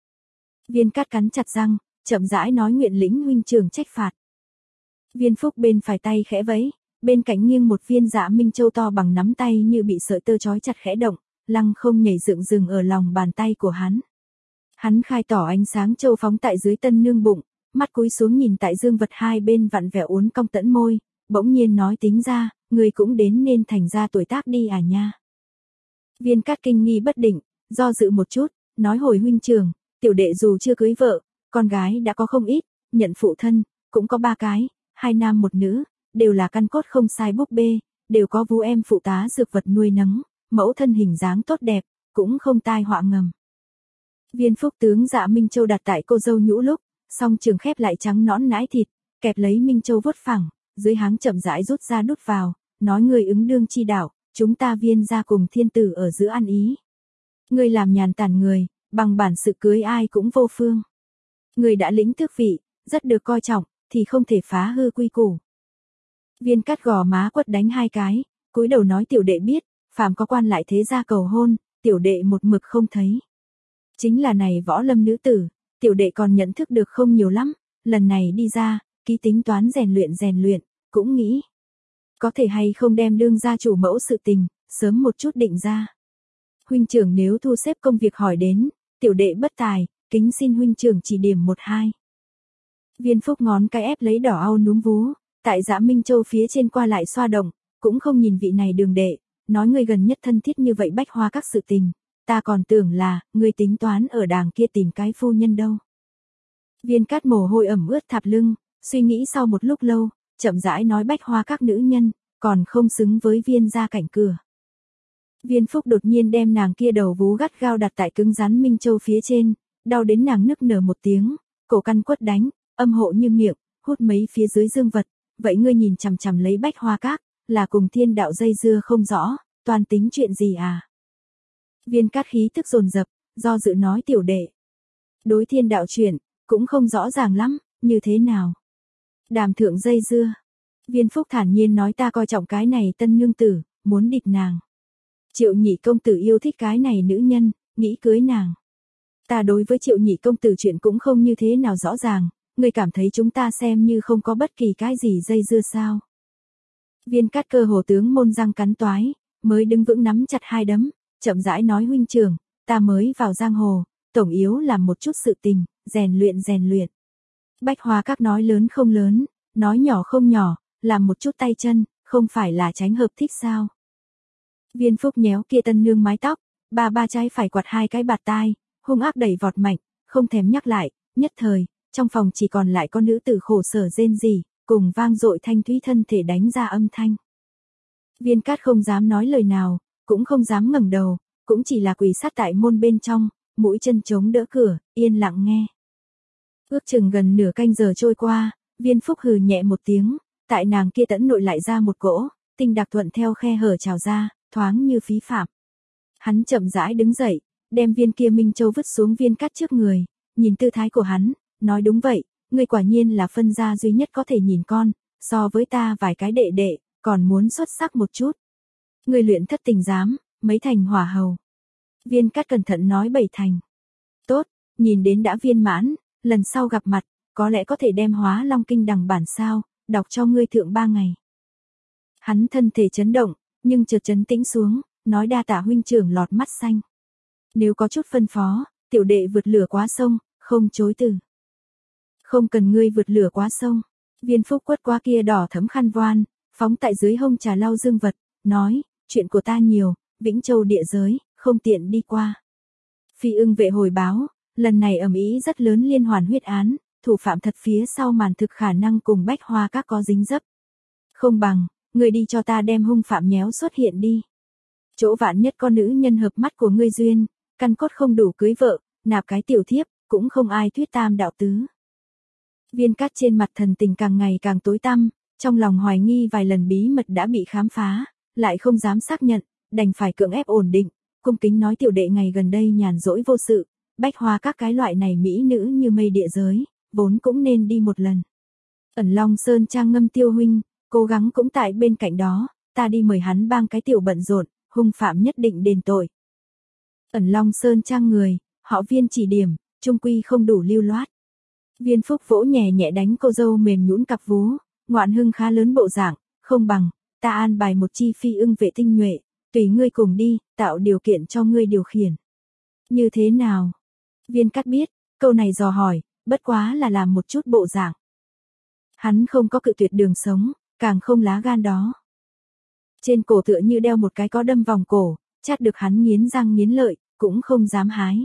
S1: Viên Cát cắn chặt răng, chậm rãi nói nguyện lĩnh huynh trưởng trách phạt. Viên Phúc bên phải tay khẽ vẫy, bên cạnh nghiêng một viên Dạ Minh Châu to bằng nắm tay như bị sợi tơ trói chặt khẽ động, lăng không nhảy dựng dừng ở lòng bàn tay của hắn. Hắn khai tỏ ánh sáng châu phóng tại dưới tân nương bụng, mắt cúi xuống nhìn tại dương vật hai bên vặn vẹo uốn cong tẫn môi, bỗng nhiên nói tính ra, người cũng đến nên thành ra tuổi tác đi à nha. Viên Cát kinh nghi bất định, do dự một chút, nói hồi huynh trưởng, tiểu đệ dù chưa cưới vợ, con gái đã có không ít, nhận phụ thân, cũng có ba cái, hai nam một nữ, đều là căn cốt không sai búp bê, đều có vú em phụ tá dược vật nuôi nấng, mẫu thân hình dáng tốt đẹp, cũng không tai họa ngầm. Viên Phúc tướng Dạ Minh Châu đặt tại cô dâu nhũ lúc, song trường khép lại trắng nõn nãi thịt, kẹp lấy Minh Châu vuốt phẳng, dưới háng chậm rãi rút ra đút vào, nói người ứng đương chi đạo, chúng ta Viên gia cùng thiên tử ở giữa ăn ý. Người làm nhàn tản người, bằng bản sự cưới ai cũng vô phương. Người đã lĩnh tước vị, rất được coi trọng, thì không thể phá hư quy củ. Viên Cát gò má quất đánh hai cái, cúi đầu nói tiểu đệ biết, phàm có quan lại thế gia cầu hôn, tiểu đệ một mực không thấy. Chính là này võ lâm nữ tử, tiểu đệ còn nhận thức được không nhiều lắm, lần này đi ra, ký tính toán rèn luyện rèn luyện, cũng nghĩ. Có thể hay không đem đương gia chủ mẫu sự tình, sớm một chút định ra. Huynh trưởng nếu thu xếp công việc hỏi đến, tiểu đệ bất tài, kính xin huynh trưởng chỉ điểm một hai. Viên Phúc ngón cái ép lấy đỏ au núm vú, tại Dạ Minh Châu phía trên qua lại xoa động, cũng không nhìn vị này đường đệ, nói người gần nhất thân thiết như vậy bách hoa các sự tình, ta còn tưởng là, người tính toán ở đàng kia tìm cái phu nhân đâu. Viên Cát mồ hôi ẩm ướt thạp lưng, suy nghĩ sau một lúc lâu, chậm rãi nói bách hoa các nữ nhân, còn không xứng với Viên gia cảnh cửa. Viên Phúc đột nhiên đem nàng kia đầu vú gắt gao đặt tại cứng rắn Minh Châu phía trên, đau đến nàng nức nở một tiếng, cổ căn quất đánh, âm hộ như miệng, hút mấy phía dưới dương vật, vậy ngươi nhìn chằm chằm lấy bách hoa các, là cùng thiên đạo dây dưa không rõ, toàn tính chuyện gì à? Viên Cát khí tức dồn dập, do dự nói tiểu đệ. Đối thiên đạo chuyện, cũng không rõ ràng lắm, như thế nào? Đàm thượng dây dưa. Viên Phúc thản nhiên nói ta coi trọng cái này tân nương tử, muốn địch nàng. Triệu nhị công tử yêu thích cái này nữ nhân, nghĩ cưới nàng. Ta đối với triệu nhị công tử chuyện cũng không như thế nào rõ ràng, người cảm thấy chúng ta xem như không có bất kỳ cái gì dây dưa sao. Viên Cát cơ hồ tướng môn răng cắn toái, mới đứng vững nắm chặt hai đấm, chậm rãi nói huynh trưởng, ta mới vào giang hồ, tổng yếu làm một chút sự tình, rèn luyện rèn luyện. Bách Hoa các nói lớn không lớn, nói nhỏ không nhỏ, làm một chút tay chân, không phải là tránh hợp thích sao. Viên Phúc nhéo kia tân nương mái tóc, ba ba trái phải quạt hai cái bạt tai, hung ác đẩy vọt mạnh, không thèm nhắc lại, nhất thời, trong phòng chỉ còn lại con nữ tử khổ sở rên rỉ, cùng vang dội thanh thúy thân thể đánh ra âm thanh. Viên Cát không dám nói lời nào, cũng không dám ngẩng đầu, cũng chỉ là quỳ sát tại môn bên trong, mũi chân chống đỡ cửa, yên lặng nghe. Ước chừng gần nửa canh giờ trôi qua, Viên Phúc hừ nhẹ một tiếng, tại nàng kia tẫn nội lại ra một cỗ, tinh đặc thuận theo khe hở trào ra, thoáng như phí phạm. Hắn chậm rãi đứng dậy, đem viên kia Minh Châu vứt xuống Viên Cát trước người, nhìn tư thái của hắn, nói đúng vậy, ngươi quả nhiên là phân gia duy nhất có thể nhìn con, so với ta vài cái đệ đệ, còn muốn xuất sắc một chút. Ngươi luyện thất tình giám, mấy thành hỏa hầu. Viên Cát cẩn thận nói bảy thành. Tốt, nhìn đến đã viên mãn, lần sau gặp mặt, có lẽ có thể đem Hóa Long Kinh đằng bản sao, đọc cho ngươi thượng ba ngày. Hắn thân thể chấn động, nhưng chợt trấn tĩnh xuống, nói đa tạ huynh trưởng lọt mắt xanh. Nếu có chút phân phó, tiểu đệ vượt lửa quá sông, không chối từ. Không cần ngươi vượt lửa quá sông. Viên Phúc quất qua kia đỏ thấm khăn voan, phóng tại dưới hông trà lau dương vật, nói, chuyện của ta nhiều, Vĩnh Châu địa giới, không tiện đi qua. Phi Ưng vệ hồi báo, lần này ầm ĩ rất lớn liên hoàn huyết án, thủ phạm thật phía sau màn thực khả năng cùng Bách Hoa Các có dính dấp. Không bằng, người đi cho ta đem hung phạm nhéo xuất hiện đi. Chỗ vạn nhất con nữ nhân hợp mắt của ngươi duyên, căn cốt không đủ cưới vợ, nạp cái tiểu thiếp, cũng không ai thuyết tam đạo tứ. Viên Cát trên mặt thần tình càng ngày càng tối tăm, trong lòng hoài nghi vài lần bí mật đã bị khám phá, lại không dám xác nhận, đành phải cưỡng ép ổn định, cung kính nói tiểu đệ ngày gần đây nhàn rỗi vô sự, Bách Hoa Các cái loại này mỹ nữ như mây địa giới, vốn cũng nên đi một lần. Ẩn Long Sơn Trang Ngâm Tiêu huynh, cố gắng cũng tại bên cạnh đó, ta đi mời hắn bang cái tiểu bận rộn, hung phạm nhất định đền tội. Ẩn Long Sơn Trang người, họ Viên chỉ điểm, trung quy không đủ lưu loát. Viên Phúc vỗ nhẹ nhẹ đánh cô dâu mềm nhũn cặp vú, ngoạn hưng khá lớn bộ dạng, không bằng, ta an bài một chi Phi Ưng vệ tinh nhuệ, tùy ngươi cùng đi, tạo điều kiện cho ngươi điều khiển. Như thế nào? Viên Cát biết, câu này dò hỏi, bất quá là làm một chút bộ dạng. Hắn không có cự tuyệt đường sống, càng không lá gan đó. Trên cổ tựa như đeo một cái có đâm vòng cổ, chát được hắn nghiến răng nghiến lợi, cũng không dám hái.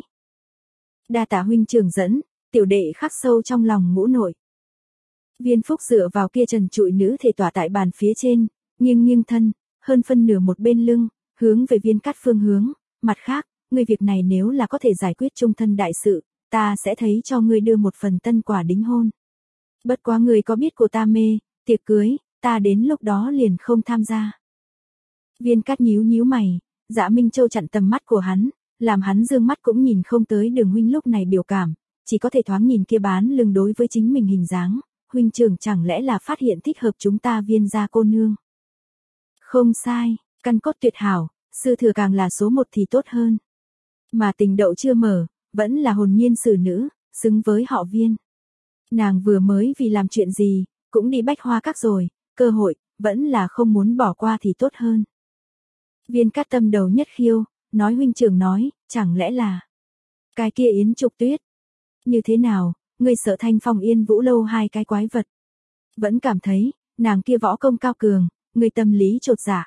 S1: Đa tạ huynh trưởng dẫn, tiểu đệ khắc sâu trong lòng ngũ nội. Viên Phúc dựa vào kia trần trụi nữ thể tỏa tại bàn phía trên, nghiêng nghiêng thân, hơn phân nửa một bên lưng, hướng về Viên Cát phương hướng, mặt khác, ngươi việc này nếu là có thể giải quyết chung thân đại sự, ta sẽ thấy cho ngươi đưa một phần tân quả đính hôn. Bất quá ngươi có biết của ta mê, tiệc cưới, ta đến lúc đó liền không tham gia. Viên Cát nhíu nhíu mày, Dạ Minh Châu chặn tầm mắt của hắn, làm hắn dương mắt cũng nhìn không tới Đường huynh lúc này biểu cảm, chỉ có thể thoáng nhìn kia bán lưng đối với chính mình hình dáng, huynh trưởng chẳng lẽ là phát hiện thích hợp chúng ta Viên gia cô nương. Không sai, căn cốt tuyệt hảo, sư thừa càng là số một thì tốt hơn. Mà tình đậu chưa mở, vẫn là hồn nhiên xử nữ, xứng với họ Viên. Nàng vừa mới vì làm chuyện gì, cũng đi Bách Hoa Các rồi, cơ hội, vẫn là không muốn bỏ qua thì tốt hơn. Viên Cát tâm đầu nhất khiêu, nói huynh trưởng nói, chẳng lẽ là cái kia Yến Trục Tuyết. Như thế nào, ngươi sợ Thanh Phong Yên Vũ lâu hai cái quái vật. Vẫn cảm thấy, nàng kia võ công cao cường, ngươi tâm lý chột dạ.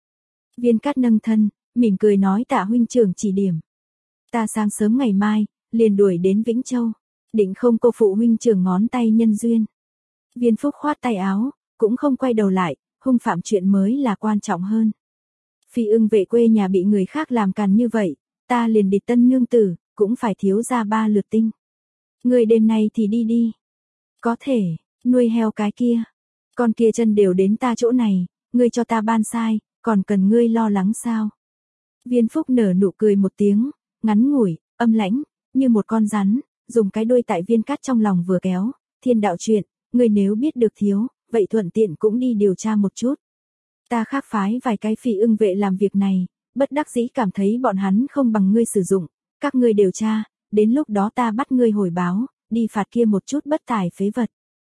S1: Viên Cát nâng thân, mỉm cười nói tạ huynh trưởng chỉ điểm. Ta sáng sớm ngày mai, liền đuổi đến Vĩnh Châu, định không cô phụ huynh trưởng ngón tay nhân duyên. Viên Phúc khoát tay áo, cũng không quay đầu lại, hung phạm chuyện mới là quan trọng hơn. Phi Ưng vệ quê nhà bị người khác làm càn như vậy, ta liền địch tân nương tử, cũng phải thiếu ra ba lượt tinh. Người đêm nay thì đi đi. Có thể, nuôi heo cái kia. Con kia chân đều đến ta chỗ này, ngươi cho ta ban sai, còn cần ngươi lo lắng sao? Viên Phúc nở nụ cười một tiếng, ngắn ngủi, âm lãnh, như một con rắn, dùng cái đuôi tại Viên Cát trong lòng vừa kéo, thiên đạo chuyện, ngươi nếu biết được thiếu, vậy thuận tiện cũng đi điều tra một chút. Ta khác phái vài cái Phi Ưng vệ làm việc này, bất đắc dĩ cảm thấy bọn hắn không bằng ngươi sử dụng, các ngươi điều tra, đến lúc đó ta bắt ngươi hồi báo, đi phạt kia một chút bất tài phế vật.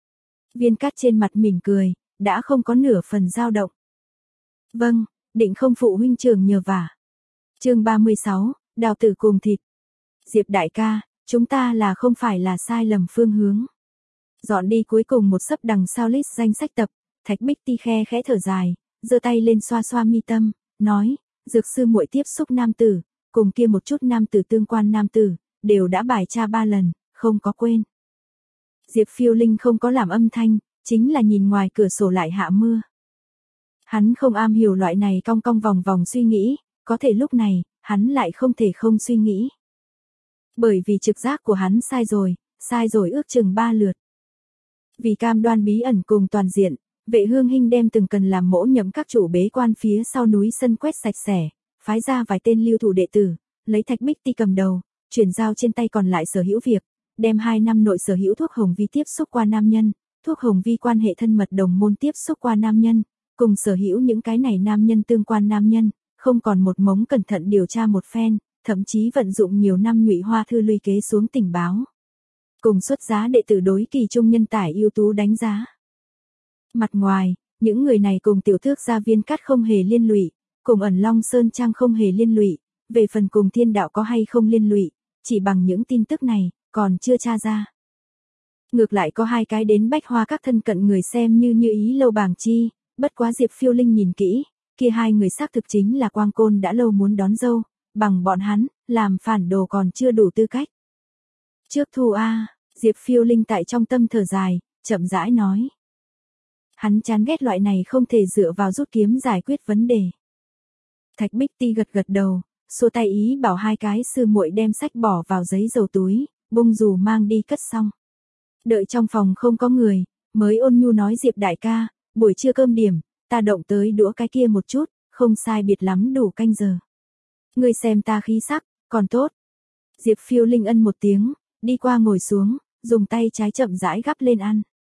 S1: Viên Cát trên mặt mỉm cười, đã không có nửa phần dao động. Vâng, định không phụ huynh trưởng nhờ vả. Chương ba mươi sáu, đào tử cùng thịt. Diệp đại ca, chúng ta là không phải là sai lầm phương hướng. Dọn đi cuối cùng một sấp đằng sau list danh sách tập, Thạch Bích Ti khe khẽ thở dài, giơ tay lên xoa xoa mi tâm, nói, dược sư muội tiếp xúc nam tử, cùng kia một chút nam tử tương quan nam tử, đều đã bài tra ba lần, không có quên. Diệp Phiêu Linh không có làm âm thanh, chính là nhìn ngoài cửa sổ lại hạ mưa. Hắn không am hiểu loại này cong cong vòng vòng suy nghĩ, có thể lúc này, hắn lại không thể không suy nghĩ. Bởi vì trực giác của hắn sai rồi, sai rồi ước chừng ba lượt. Vì cam đoan bí ẩn cùng toàn diện, Vệ Hương Hinh đem từng cần làm mỗ nhậm các chủ bế quan phía sau núi sân quét sạch sẽ, phái ra vài tên lưu thủ đệ tử, lấy Thạch Bích Ti cầm đầu, chuyển giao trên tay còn lại sở hữu việc, đem hai năm nội sở hữu thuốc hồng vi tiếp xúc qua nam nhân, thuốc hồng vi quan hệ thân mật đồng môn tiếp xúc qua nam nhân, cùng sở hữu những cái này nam nhân tương quan nam nhân, không còn một mống cẩn thận điều tra một phen, thậm chí vận dụng nhiều năm Ngụy Hoa thư lùi kế xuống tình báo. Cùng xuất giá đệ tử đối kỳ trung nhân tài ưu tú đánh giá. Mặt ngoài, những người này cùng tiểu thước gia Viên Cát không hề liên lụy, cùng ẩn Long Sơn Trang không hề liên lụy, về phần cùng thiên đạo có hay không liên lụy, chỉ bằng những tin tức này, còn chưa tra ra. Ngược lại có hai cái đến Bách Hoa các thân cận người xem như như ý Lâu Bàng Chi, bất quá Diệp Phiêu Linh nhìn kỹ, kia hai người xác thực chính là Quang Côn đã lâu muốn đón dâu, bằng bọn hắn, làm phản đồ còn chưa đủ tư cách. Trước thu a, Diệp Phiêu Linh tại trong tâm thở dài, chậm rãi nói. Hắn chán ghét loại này không thể dựa vào rút kiếm giải quyết vấn đề. Thạch Bích Ti gật gật đầu, xua tay ý bảo hai cái sư muội đem sách bỏ vào giấy dầu túi, bung dù mang đi cất xong. Đợi trong phòng không có người, mới ôn nhu nói Diệp đại ca, buổi trưa cơm điểm, ta động tới đũa cái kia một chút, không sai biệt lắm đủ canh giờ. Ngươi xem ta khí sắc, còn tốt. Diệp Phiêu Linh ân một tiếng, đi qua ngồi xuống, dùng tay trái chậm rãi gắp lên ăn.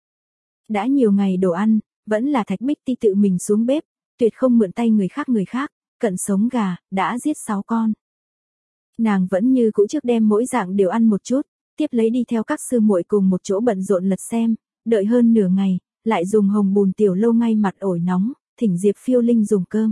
S1: Đã nhiều ngày đồ ăn, vẫn là Thạch Bích Ti tự mình xuống bếp, tuyệt không mượn tay người khác người khác, cận sống gà, đã giết sáu con. Nàng vẫn như cũ trước đem mỗi dạng đều ăn một chút, tiếp lấy đi theo các sư muội cùng một chỗ bận rộn lật xem, đợi hơn nửa ngày, lại dùng hồng bùn tiểu lâu ngay mặt ổi nóng, thỉnh Diệp Phiêu Linh dùng cơm.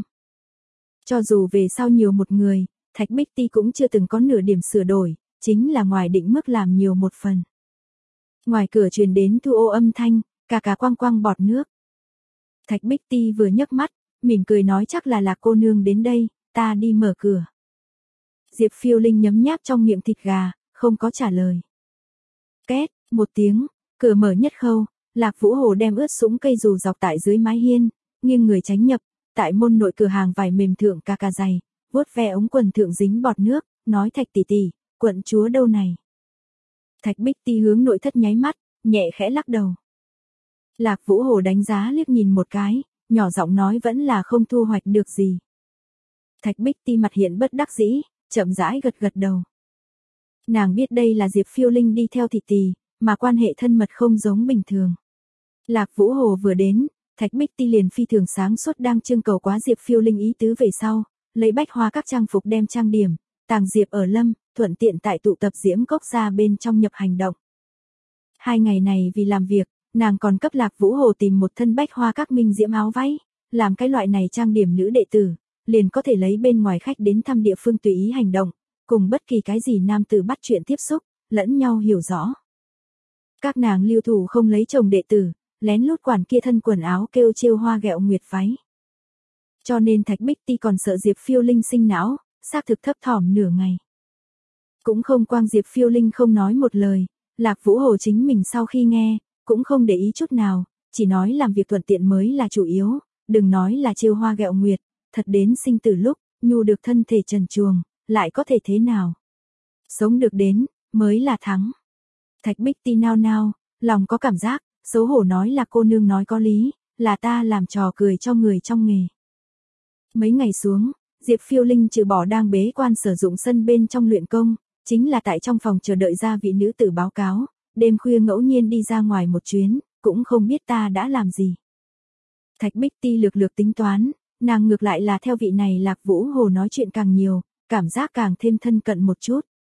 S1: Cho dù về sau nhiều một người, Thạch Bích Ti cũng chưa từng có nửa điểm sửa đổi, chính là ngoài định mức làm nhiều một phần. Ngoài cửa truyền đến thu ô âm thanh, cà cà quang quang bọt nước. Thạch Bích Ti vừa nhấc mắt, mỉm cười nói chắc là Lạc cô nương đến đây, ta đi mở cửa. Diệp Phiêu Linh nhấm nháp trong miệng thịt gà, không có trả lời. Két, một tiếng, cửa mở nhất khâu, Lạc Vũ Hồ đem ướt sũng cây dù dọc tại dưới mái hiên, nghiêng người tránh nhập, tại môn nội cửa hàng vải mềm thượng cà cà dày, vuốt ve ống quần thượng dính bọt nước, nói Thạch tỷ tỷ, quận chúa đâu này. Thạch Bích Ti hướng nội thất nháy mắt, nhẹ khẽ lắc đầu. Lạc Vũ Hồ đánh giá liếc nhìn một cái, nhỏ giọng nói vẫn là không thu hoạch được gì. Thạch Bích Ti mặt hiện bất đắc dĩ, chậm rãi gật gật đầu. Nàng biết đây là Diệp Phiêu Linh đi theo thị tỷ, mà quan hệ thân mật không giống bình thường. Lạc Vũ Hồ vừa đến, Thạch Bích Ti liền phi thường sáng suốt đang trưng cầu quá Diệp Phiêu Linh ý tứ về sau, lấy bách hoa các trang phục đem trang điểm, tàng Diệp ở lâm, thuận tiện tại tụ tập diễm cốc ra bên trong nhập hành động. Hai ngày này vì làm việc, nàng còn cấp Lạc Vũ Hồ tìm một thân bách hoa các minh diễm áo váy, làm cái loại này trang điểm nữ đệ tử, liền có thể lấy bên ngoài khách đến thăm địa phương tùy ý hành động, cùng bất kỳ cái gì nam tử bắt chuyện tiếp xúc, lẫn nhau hiểu rõ. Các nàng lưu thủ không lấy chồng đệ tử, lén lút quản kia thân quần áo kêu trêu hoa ghẹo nguyệt váy. Cho nên Thạch Bích Ti còn sợ Diệp Phiêu Linh sinh não, xác thực thấp thỏm nửa ngày. Cũng không quang Diệp Phiêu Linh không nói một lời, Lạc Vũ Hồ chính mình sau khi nghe, cũng không để ý chút nào, chỉ nói làm việc thuận tiện mới là chủ yếu, đừng nói là trêu hoa ghẹo nguyệt, thật đến sinh tử lúc, nhu được thân thể trần truồng, lại có thể thế nào. Sống được đến, mới là thắng. Thạch Bích Ti nao nao, lòng có cảm giác, xấu hổ nói là cô nương nói có lý, là ta làm trò cười cho người trong nghề. Mấy ngày xuống, Diệp Phiêu Linh trừ bỏ đang bế quan sử dụng sân bên trong luyện công, chính là tại trong phòng chờ đợi ra vị nữ tử báo cáo, đêm khuya ngẫu nhiên đi ra ngoài một chuyến, cũng không biết ta đã làm gì. Thạch Bích Ti lược lược tính toán, nàng ngược lại là theo vị này Lạc Vũ Hồ nói chuyện càng nhiều, cảm giác càng thêm thân cận một chút.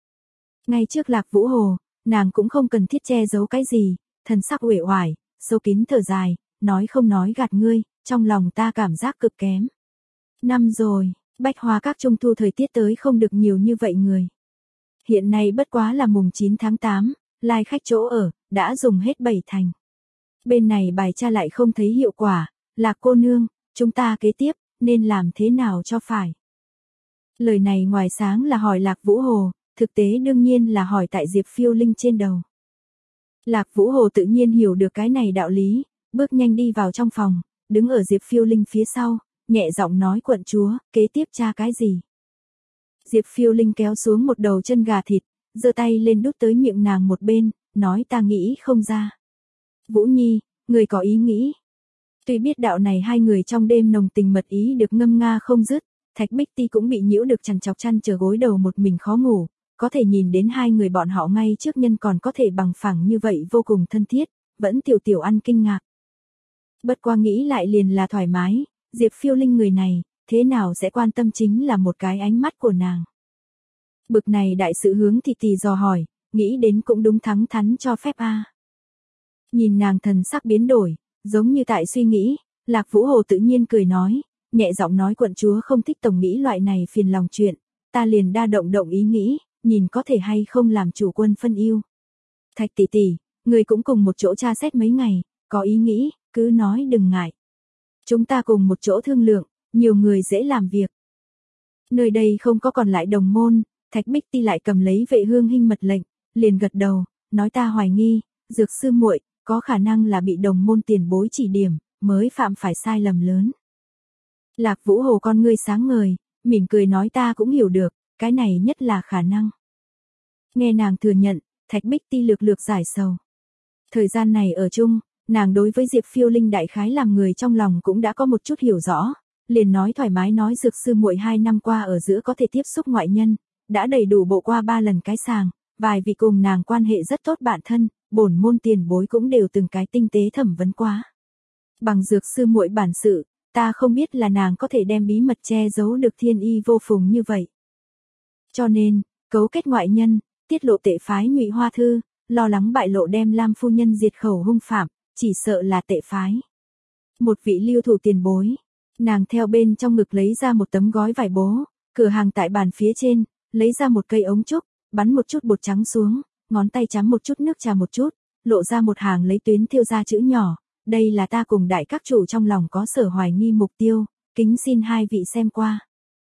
S1: Ngay trước Lạc Vũ Hồ, nàng cũng không cần thiết che giấu cái gì, thần sắc uể oải, sâu kín thở dài, nói không nói gạt ngươi, trong lòng ta cảm giác cực kém. Năm rồi, bách hoa các trung thu thời tiết tới không được nhiều như vậy người. Hiện nay bất quá là mùng chín tháng tám, lai khách chỗ ở, đã dùng hết bảy thành. Bên này bài tra lại không thấy hiệu quả, Lạc cô nương, chúng ta kế tiếp, nên làm thế nào cho phải. Lời này ngoài sáng là hỏi Lạc Vũ Hồ, thực tế đương nhiên là hỏi tại Diệp Phiêu Linh trên đầu. Lạc Vũ Hồ tự nhiên hiểu được cái này đạo lý, bước nhanh đi vào trong phòng, đứng ở Diệp Phiêu Linh phía sau, nhẹ giọng nói quận chúa, kế tiếp tra cái gì. Diệp Phiêu Linh kéo xuống một đầu chân gà thịt, giơ tay lên đút tới miệng nàng một bên, nói ta nghĩ không ra. Vũ Nhi, người có ý nghĩ. Tuy biết đạo này hai người trong đêm nồng tình mật ý được ngâm nga không dứt, Thạch Bích Ti cũng bị nhiễu được chằn chọc chăn chờ gối đầu một mình khó ngủ, có thể nhìn đến hai người bọn họ ngay trước nhân còn có thể bằng phẳng như vậy vô cùng thân thiết, vẫn tiểu tiểu ăn kinh ngạc. Bất qua nghĩ lại liền là thoải mái, Diệp Phiêu Linh người này, thế nào sẽ quan tâm chính là một cái ánh mắt của nàng. Bực này đại sự hướng thì tì dò hỏi, nghĩ đến cũng đúng thắng thắn cho phép a. Nhìn nàng thần sắc biến đổi, giống như tại suy nghĩ, Lạc Vũ Hồ tự nhiên cười nói, nhẹ giọng nói quận chúa không thích tổng nghĩ loại này phiền lòng chuyện, ta liền đa động động ý nghĩ, nhìn có thể hay không làm chủ quân phân yêu. Thạch tỷ tỷ, người cũng cùng một chỗ tra xét mấy ngày, có ý nghĩ, cứ nói đừng ngại. Chúng ta cùng một chỗ thương lượng, nhiều người dễ làm việc. Nơi đây không có còn lại đồng môn, Thạch Bích Ti lại cầm lấy Vệ Hương Hinh mật lệnh, liền gật đầu, nói ta hoài nghi, Dược sư muội có khả năng là bị đồng môn tiền bối chỉ điểm, mới phạm phải sai lầm lớn. Lạc Vũ Hồ con ngươi sáng ngời, mỉm cười nói ta cũng hiểu được, cái này nhất là khả năng. Nghe nàng thừa nhận, Thạch Bích Ti lược lược giải sầu. Thời gian này ở chung, nàng đối với Diệp Phiêu Linh đại khái làm người trong lòng cũng đã có một chút hiểu rõ, liền nói thoải mái nói Dược sư muội hai năm qua ở giữa có thể tiếp xúc ngoại nhân, đã đầy đủ bộ qua ba lần cái sàng, vài vị cùng nàng quan hệ rất tốt bạn thân, bổn môn tiền bối cũng đều từng cái tinh tế thẩm vấn quá. Bằng Dược sư muội bản sự, ta không biết là nàng có thể đem bí mật che giấu được thiên y vô phùng như vậy. Cho nên, cấu kết ngoại nhân, tiết lộ tệ phái Ngụy Hoa Thư, lo lắng bại lộ đem Lam phu nhân diệt khẩu hung phạm, chỉ sợ là tệ phái. Một vị lưu thủ tiền bối, nàng theo bên trong ngực lấy ra một tấm gói vải bố, cửa hàng tại bàn phía trên, lấy ra một cây ống trúc, bắn một chút bột trắng xuống, ngón tay chấm một chút nước trà một chút, lộ ra một hàng lấy tuyến thêu ra chữ nhỏ, đây là ta cùng đại các chủ trong lòng có sở hoài nghi mục tiêu, kính xin hai vị xem qua.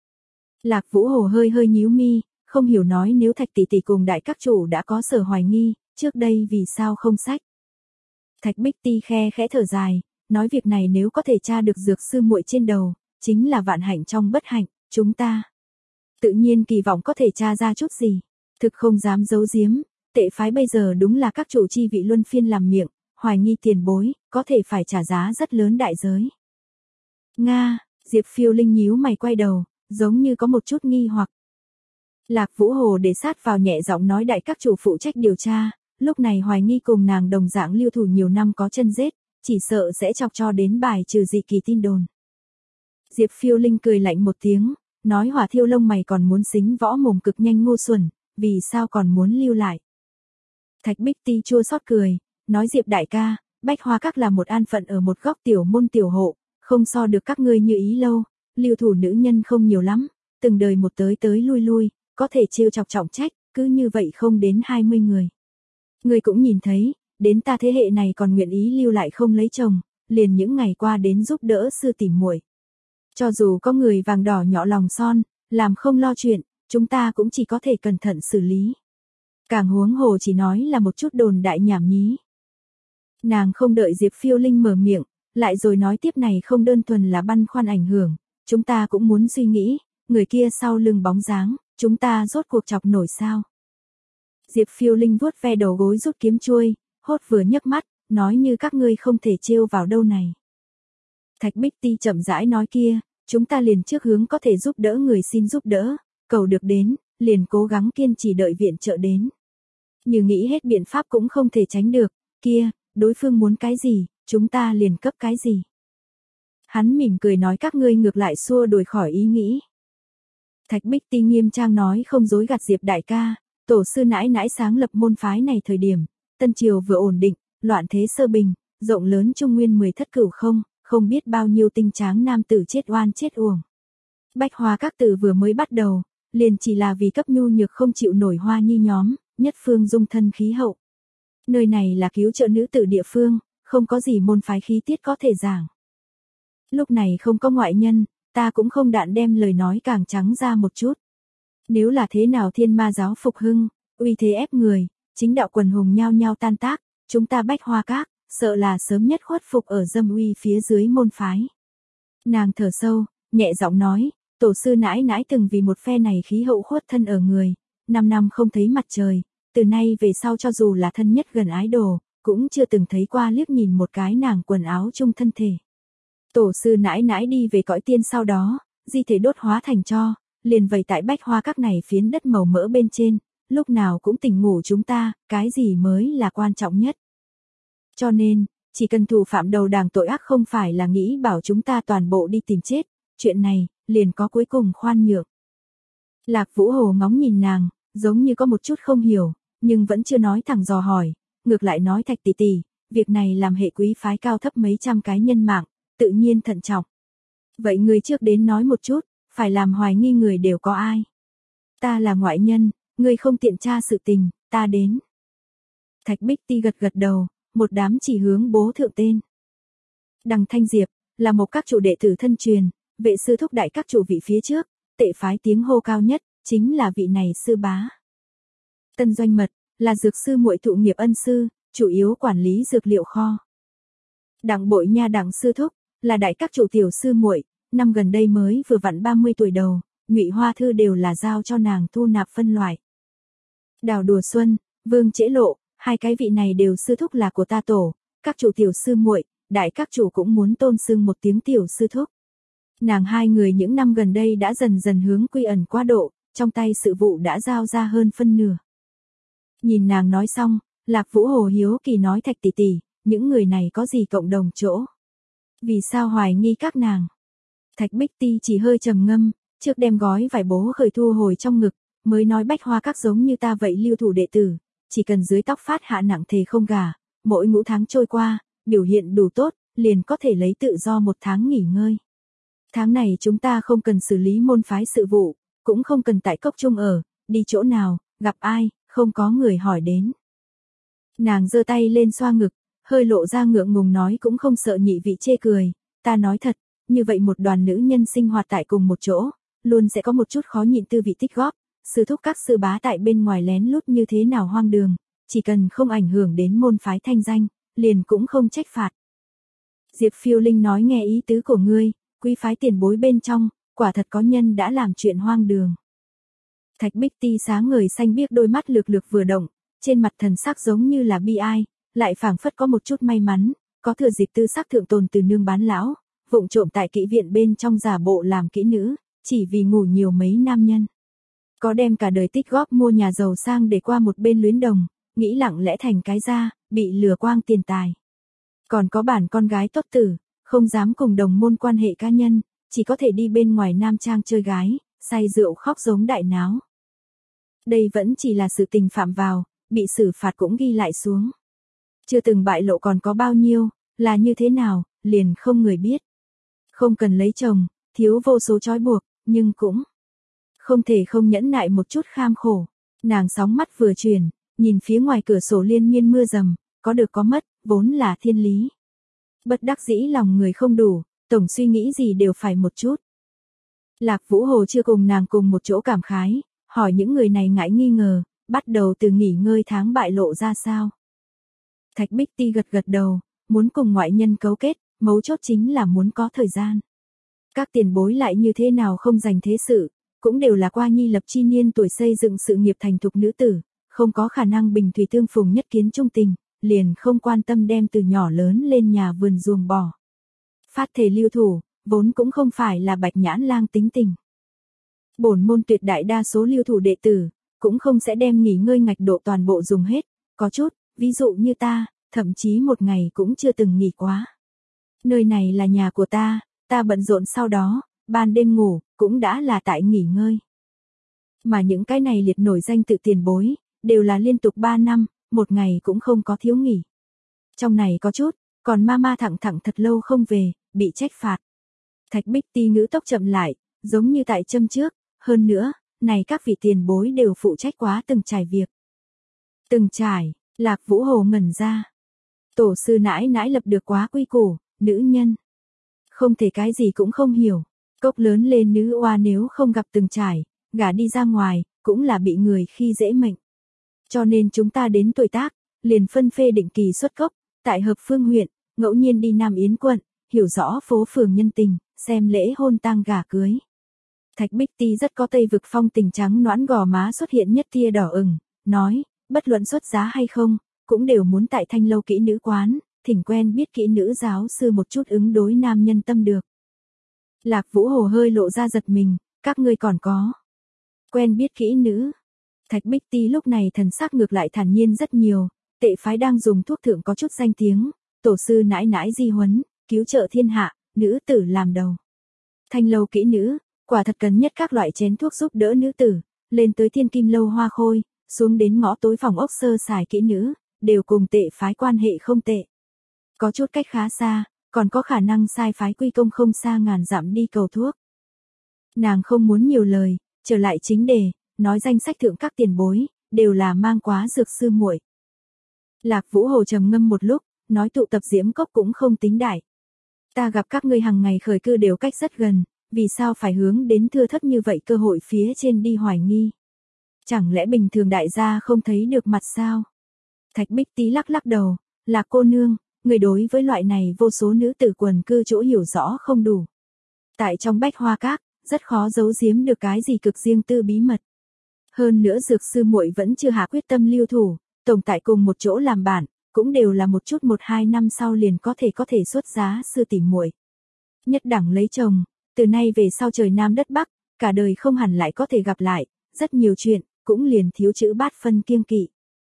S1: Lạc Vũ Hồ hơi hơi nhíu mi, không hiểu nói nếu Thạch tỷ tỷ cùng đại các chủ đã có sở hoài nghi, trước đây vì sao không sách. Thạch Bích Ti khe khẽ thở dài, nói việc này nếu có thể tra được Dược sư muội trên đầu, chính là vạn hạnh trong bất hạnh, chúng ta tự nhiên kỳ vọng có thể tra ra chút gì, thực không dám giấu giếm, tệ phái bây giờ đúng là các chủ chi vị luân phiên làm miệng, hoài nghi tiền bối, có thể phải trả giá rất lớn đại giới. Nga, Diệp Phiêu Linh nhíu mày quay đầu, giống như có một chút nghi hoặc. Lạc Vũ Hồ để sát vào nhẹ giọng nói đại các chủ phụ trách điều tra, lúc này hoài nghi cùng nàng đồng dạng lưu thủ nhiều năm có chân rết, chỉ sợ sẽ chọc cho đến bài trừ dị kỳ tin đồn. Diệp Phiêu Linh cười lạnh một tiếng, nói Hỏa Thiêu lông mày còn muốn xính võ mồm cực nhanh ngu xuẩn, vì sao còn muốn lưu lại. Thạch Bích Ti chua xót cười, nói Diệp đại ca, Bách Hoa Các là một an phận ở một góc tiểu môn tiểu hộ, không so được các ngươi như ý lâu, lưu thủ nữ nhân không nhiều lắm, từng đời một tới tới lui lui, có thể trêu chọc trọng trách, cứ như vậy không đến hai mươi người. Ngươi cũng nhìn thấy, đến ta thế hệ này còn nguyện ý lưu lại không lấy chồng, liền những ngày qua đến giúp đỡ sư tỷ muội. Cho dù có người vàng đỏ nhỏ lòng son, làm không lo chuyện, chúng ta cũng chỉ có thể cẩn thận xử lý. Càng huống hồ chỉ nói là một chút đồn đại nhảm nhí. Nàng không đợi Diệp Phiêu Linh mở miệng, lại rồi nói tiếp này không đơn thuần là băn khoăn ảnh hưởng, chúng ta cũng muốn suy nghĩ, người kia sau lưng bóng dáng, chúng ta rốt cuộc chọc nổi sao. Diệp Phiêu Linh vuốt ve đầu gối rút kiếm chuôi, hốt vừa nhấc mắt, nói như các ngươi không thể trêu vào đâu này. Thạch Bích Ti chậm rãi nói kia, chúng ta liền trước hướng có thể giúp đỡ người xin giúp đỡ, cầu được đến, liền cố gắng kiên trì đợi viện trợ đến. Như nghĩ hết biện pháp cũng không thể tránh được, kia, đối phương muốn cái gì, chúng ta liền cấp cái gì. Hắn mỉm cười nói các ngươi ngược lại xua đuổi khỏi ý nghĩ. Thạch Bích Ti nghiêm trang nói không dối gạt Diệp đại ca, tổ sư nãi nãi sáng lập môn phái này thời điểm, Tân Triều vừa ổn định, loạn thế sơ bình, rộng lớn Trung Nguyên mười thất cửu không, không biết bao nhiêu tinh tráng nam tử chết oan chết uổng. Bách Hoa Các từ vừa mới bắt đầu, liền chỉ là vì cấp nhu nhược không chịu nổi hoa nhi nhóm, nhất phương dung thân khí hậu. Nơi này là cứu trợ nữ tử địa phương, không có gì môn phái khí tiết có thể giảng. Lúc này không có ngoại nhân, ta cũng không đạn đem lời nói càng trắng ra một chút. Nếu là thế nào thiên ma giáo phục hưng, uy thế ép người, chính đạo quần hùng nhao nhao tan tác, chúng ta Bách Hoa Các, sợ là sớm nhất khuất phục ở dâm uy phía dưới môn phái. Nàng thở sâu, nhẹ giọng nói, Tổ sư nãi nãi từng vì một phe này khí hậu khuất thân ở người, năm năm không thấy mặt trời, từ nay về sau cho dù là thân nhất gần ái đồ, cũng chưa từng thấy qua liếc nhìn một cái nàng quần áo chung thân thể. Tổ sư nãi nãi đi về cõi tiên sau đó, di thể đốt hóa thành tro, liền vầy tại bách hoa các này phiến đất màu mỡ bên trên, lúc nào cũng tỉnh ngủ chúng ta, cái gì mới là quan trọng nhất. Cho nên, chỉ cần thủ phạm đầu đảng tội ác không phải là nghĩ bảo chúng ta toàn bộ đi tìm chết, chuyện này, liền có cuối cùng khoan nhượng. Lạc Vũ Hồ ngóng nhìn nàng, giống như có một chút không hiểu, nhưng vẫn chưa nói thẳng dò hỏi, ngược lại nói Thạch tỷ tỷ, việc này làm hệ quý phái cao thấp mấy trăm cái nhân mạng, tự nhiên thận trọng. Vậy người trước đến nói một chút, phải làm hoài nghi người đều có ai? Ta là ngoại nhân, người không tiện tra sự tình, ta đến. Thạch Bích Ti gật gật đầu, một đám chỉ hướng bố thượng tên. Đằng Thanh Diệp, là một các chủ đệ tử thân truyền, vệ sư thúc đại các chủ vị phía trước, tệ phái tiếng hô cao nhất, chính là vị này sư bá. Tân Doanh Mật, là dược sư muội thụ nghiệp ân sư, chủ yếu quản lý dược liệu kho. Đặng Bội Nha đặng sư thúc, là đại các chủ tiểu sư muội, năm gần đây mới vừa vặn ba mươi tuổi đầu, Ngụy Hoa Thư đều là giao cho nàng thu nạp phân loại. Đào Đùa Xuân, Vương Trễ Lộ, hai cái vị này đều sư thúc là của ta tổ, các chủ tiểu sư muội, đại các chủ cũng muốn tôn xưng một tiếng tiểu sư thúc. Nàng hai người những năm gần đây đã dần dần hướng quy ẩn quá độ, trong tay sự vụ đã giao ra hơn phân nửa. Nhìn nàng nói xong, Lạc Vũ Hồ hiếu kỳ nói Thạch tỷ tỷ, những người này có gì cộng đồng chỗ? Vì sao hoài nghi các nàng? Thạch Bích Ti chỉ hơi trầm ngâm, trước đem gói vải bố khởi thu hồi trong ngực, mới nói bách hoa các giống như ta vậy lưu thủ đệ tử, chỉ cần dưới tóc phát hạ nặng thề không gả, mỗi ngũ tháng trôi qua, biểu hiện đủ tốt, liền có thể lấy tự do một tháng nghỉ ngơi. Tháng này chúng ta không cần xử lý môn phái sự vụ, cũng không cần tại cốc chung ở, đi chỗ nào, gặp ai, không có người hỏi đến. Nàng giơ tay lên xoa ngực, hơi lộ ra ngượng ngùng nói cũng không sợ nhị vị chê cười, ta nói thật, như vậy một đoàn nữ nhân sinh hoạt tại cùng một chỗ, luôn sẽ có một chút khó nhịn tư vị tích góp, sư thúc các sư bá tại bên ngoài lén lút như thế nào hoang đường, chỉ cần không ảnh hưởng đến môn phái thanh danh, liền cũng không trách phạt. Diệp Phiêu Linh nói nghe ý tứ của ngươi, quý phái tiền bối bên trong, quả thật có nhân đã làm chuyện hoang đường. Thạch Bích Ti sáng ngời xanh biếc đôi mắt lược lược vừa động, trên mặt thần sắc giống như là bi ai, lại phảng phất có một chút may mắn, có thừa dịp tư sắc thượng tồn từ nương bán lão, vụng trộm tại kỹ viện bên trong giả bộ làm kỹ nữ, chỉ vì ngủ nhiều mấy nam nhân. Có đem cả đời tích góp mua nhà giàu sang để qua một bên luyến đồng, nghĩ lặng lẽ thành cái ra, bị lừa quang tiền tài. Còn có bản con gái tốt tử, không dám cùng đồng môn quan hệ cá nhân, chỉ có thể đi bên ngoài nam trang chơi gái, say rượu khóc giống đại náo. Đây vẫn chỉ là sự tình phạm vào, bị xử phạt cũng ghi lại xuống. Chưa từng bại lộ còn có bao nhiêu, là như thế nào, liền không người biết. Không cần lấy chồng, thiếu vô số trói buộc, nhưng cũng không thể không nhẫn nại một chút kham khổ. Nàng sóng mắt vừa chuyển, nhìn phía ngoài cửa sổ liên miên mưa rầm, có được có mất, vốn là thiên lý. Bất đắc dĩ lòng người không đủ, tổng suy nghĩ gì đều phải một chút. Lạc Vũ Hồ chưa cùng nàng cùng một chỗ cảm khái, hỏi những người này ngại nghi ngờ, bắt đầu từ nghỉ ngơi tháng bại lộ ra sao. Thạch Bích Ti gật gật đầu, muốn cùng ngoại nhân cấu kết, mấu chốt chính là muốn có thời gian. Các tiền bối lại như thế nào không dành thế sự, cũng đều là qua nhi lập chi niên tuổi xây dựng sự nghiệp thành thục nữ tử, không có khả năng bình thủy tương phùng nhất kiến trung tình, liền không quan tâm đem từ nhỏ lớn lên nhà vườn ruồng bỏ. Phát thể lưu thủ, vốn cũng không phải là bạch nhãn lang tính tình. Bổn môn tuyệt đại đa số lưu thủ đệ tử, cũng không sẽ đem nghỉ ngơi ngạch độ toàn bộ dùng hết, có chút, ví dụ như ta, thậm chí một ngày cũng chưa từng nghỉ quá. Nơi này là nhà của ta, ta bận rộn sau đó, ban đêm ngủ, cũng đã là tại nghỉ ngơi. Mà những cái này liệt nổi danh tự tiền bối, đều là liên tục ba năm, một ngày cũng không có thiếu nghỉ. Trong này có chút, còn ma ma thẳng thẳng thật lâu không về, bị trách phạt. Thạch Bích Ti ngữ tốc chậm lại, giống như tại châm trước, hơn nữa, này các vị tiền bối đều phụ trách quá từng trải việc. Từng trải, Lạc Vũ Hồ ngẩn ra. Tổ sư nãi nãi lập được quá quy củ, nữ nhân. Không thể cái gì cũng không hiểu, cốc lớn lên nữ oa nếu không gặp từng trải, gả đi ra ngoài, cũng là bị người khi dễ mệnh. Cho nên chúng ta đến tuổi tác, liền phân phê định kỳ xuất cốc, tại Hợp Phương huyện, ngẫu nhiên đi Nam Yến quận, hiểu rõ phố phường nhân tình, xem lễ hôn tang gả cưới. Thạch Bích Ti rất có Tây vực phong tình, trắng nõn gò má xuất hiện nhất tia đỏ ửng, nói, bất luận xuất giá hay không, cũng đều muốn tại Thanh lâu kỹ nữ quán, thỉnh quen biết kỹ nữ giáo sư một chút ứng đối nam nhân tâm được. Lạc Vũ Hồ hơi lộ ra giật mình, các ngươi còn có quen biết kỹ nữ. Thạch Bích Ti lúc này thần sắc ngược lại thản nhiên rất nhiều, tệ phái đang dùng thuốc thượng có chút danh tiếng, tổ sư nãi nãi di huấn, cứu trợ thiên hạ, nữ tử làm đầu. Thanh lâu kỹ nữ, quả thật cần nhất các loại chén thuốc giúp đỡ nữ tử, lên tới thiên kim lâu hoa khôi, xuống đến ngõ tối phòng ốc sơ sài kỹ nữ, đều cùng tệ phái quan hệ không tệ. Có chút cách khá xa, còn có khả năng sai phái quy công không xa ngàn dặm đi cầu thuốc. Nàng không muốn nhiều lời, trở lại chính đề, nói danh sách thượng các tiền bối, đều là mang quá dược sư muội. Lạc Vũ Hồ trầm ngâm một lúc, nói tụ tập Diễm Cốc cũng không tính đại. Ta gặp các ngươi hàng ngày khởi cư đều cách rất gần, vì sao phải hướng đến thưa thất như vậy cơ hội phía trên đi hoài nghi? Chẳng lẽ bình thường đại gia không thấy được mặt sao? Thạch Bích Tí lắc lắc đầu, là cô nương, người đối với loại này vô số nữ tử quần cư chỗ hiểu rõ không đủ. Tại trong Bách Hoa Các, rất khó giấu giếm được cái gì cực riêng tư bí mật. Hơn nữa dược sư muội vẫn chưa hạ quyết tâm lưu thủ, tổng tại cùng một chỗ làm bạn, cũng đều là một chút một hai năm sau liền có thể có thể xuất giá sư tỷ muội. Nhất đẳng lấy chồng, từ nay về sau trời Nam đất Bắc, cả đời không hẳn lại có thể gặp lại, rất nhiều chuyện, cũng liền thiếu chữ bát phân kiêng kỵ.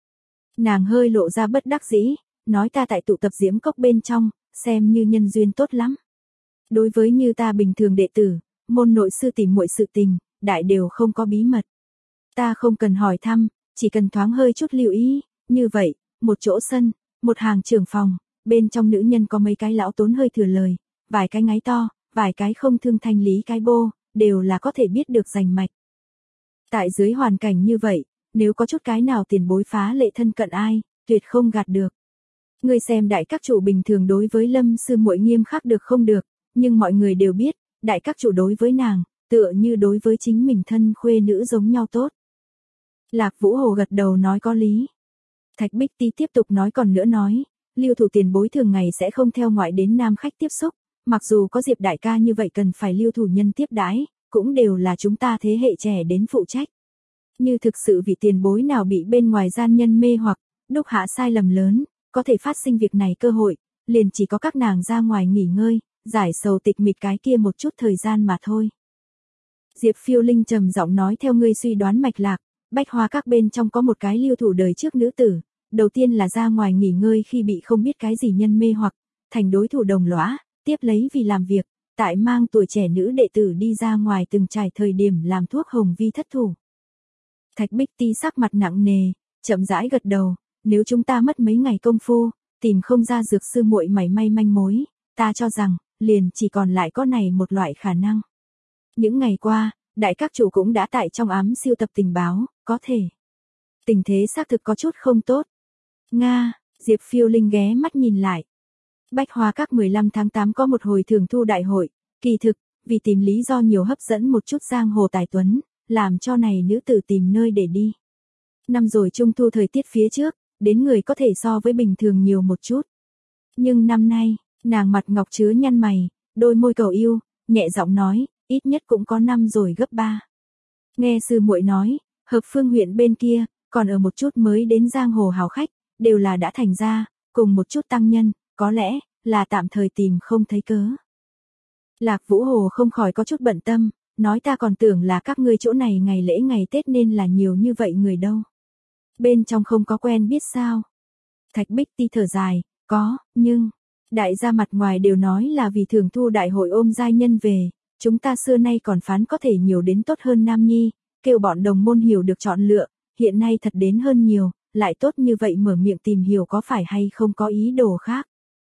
S1: Nàng hơi lộ ra bất đắc dĩ, nói ta tại tụ tập Diễm Cốc bên trong, xem như nhân duyên tốt lắm. Đối với như ta bình thường đệ tử, môn nội sư tỷ muội sự tình, đại đều không có bí mật. Ta không cần hỏi thăm, chỉ cần thoáng hơi chút lưu ý, như vậy, một chỗ sân, một hàng trưởng phòng, bên trong nữ nhân có mấy cái lão tốn hơi thừa lời, vài cái ngáy to, vài cái không thương thanh lý cái bô, đều là có thể biết được rành mạch. Tại dưới hoàn cảnh như vậy, nếu có chút cái nào tiền bối phá lệ thân cận ai, tuyệt không gạt được. Ngươi xem đại các chủ bình thường đối với Lâm sư muội nghiêm khắc được không được, nhưng mọi người đều biết, đại các chủ đối với nàng, tựa như đối với chính mình thân khuê nữ giống nhau tốt. Lạc Vũ Hồ gật đầu nói có lý. Thạch Bích Ti tiếp tục nói còn nữa nói, lưu thủ tiền bối thường ngày sẽ không theo ngoại đến nam khách tiếp xúc, mặc dù có Diệp đại ca như vậy cần phải lưu thủ nhân tiếp đãi, cũng đều là chúng ta thế hệ trẻ đến phụ trách. Như thực sự vị tiền bối nào bị bên ngoài gian nhân mê hoặc, đúc hạ sai lầm lớn, có thể phát sinh việc này cơ hội, liền chỉ có các nàng ra ngoài nghỉ ngơi, giải sầu tịch mịch cái kia một chút thời gian mà thôi. Diệp Phiêu Linh trầm giọng nói theo ngươi suy đoán mạch lạc, Bách Hoa Các bên trong có một cái lưu thủ đời trước nữ tử, đầu tiên là ra ngoài nghỉ ngơi khi bị không biết cái gì nhân mê hoặc, thành đối thủ đồng lõa, tiếp lấy vì làm việc, tại mang tuổi trẻ nữ đệ tử đi ra ngoài từng trải thời điểm làm thuốc hồng vi thất thủ. Thạch Bích Ti sắc mặt nặng nề, chậm rãi gật đầu, nếu chúng ta mất mấy ngày công phu, tìm không ra dược sư muội mảy may manh mối, ta cho rằng, liền chỉ còn lại có này một loại khả năng. Những ngày qua, đại các chủ cũng đã tại trong ám siêu tập tình báo, có thể. Tình thế xác thực có chút không tốt. Nga, Diệp Phiêu Linh ghé mắt nhìn lại. Bách Hoa Các mười lăm tháng tám có một hồi thường thu đại hội, kỳ thực, vì tìm lý do nhiều hấp dẫn một chút giang hồ tài tuấn, làm cho này nữ tử tìm nơi để đi. Năm rồi trung thu thời tiết phía trước, đến người có thể so với bình thường nhiều một chút. Nhưng năm nay, nàng mặt ngọc chứa nhăn mày, đôi môi cầu yêu, nhẹ giọng nói, ít nhất cũng có năm rồi gấp ba. Nghe sư muội nói, Hợp Phương huyện bên kia, còn ở một chút mới đến giang hồ hào khách, đều là đã thành ra, cùng một chút tăng nhân, có lẽ, là tạm thời tìm không thấy cớ. Lạc Vũ Hồ không khỏi có chút bận tâm, nói ta còn tưởng là các ngươi chỗ này ngày lễ ngày Tết nên là nhiều như vậy người đâu. Bên trong không có quen biết sao. Thạch Bích Ti thở dài, có, nhưng, đại gia mặt ngoài đều nói là vì thường thu đại hội ôm giai nhân về, chúng ta xưa nay còn phán có thể nhiều đến tốt hơn nam nhi, kêu bọn đồng môn hiểu được chọn lựa, hiện nay thật đến hơn nhiều, lại tốt như vậy mở miệng tìm hiểu có phải hay không có ý đồ khác.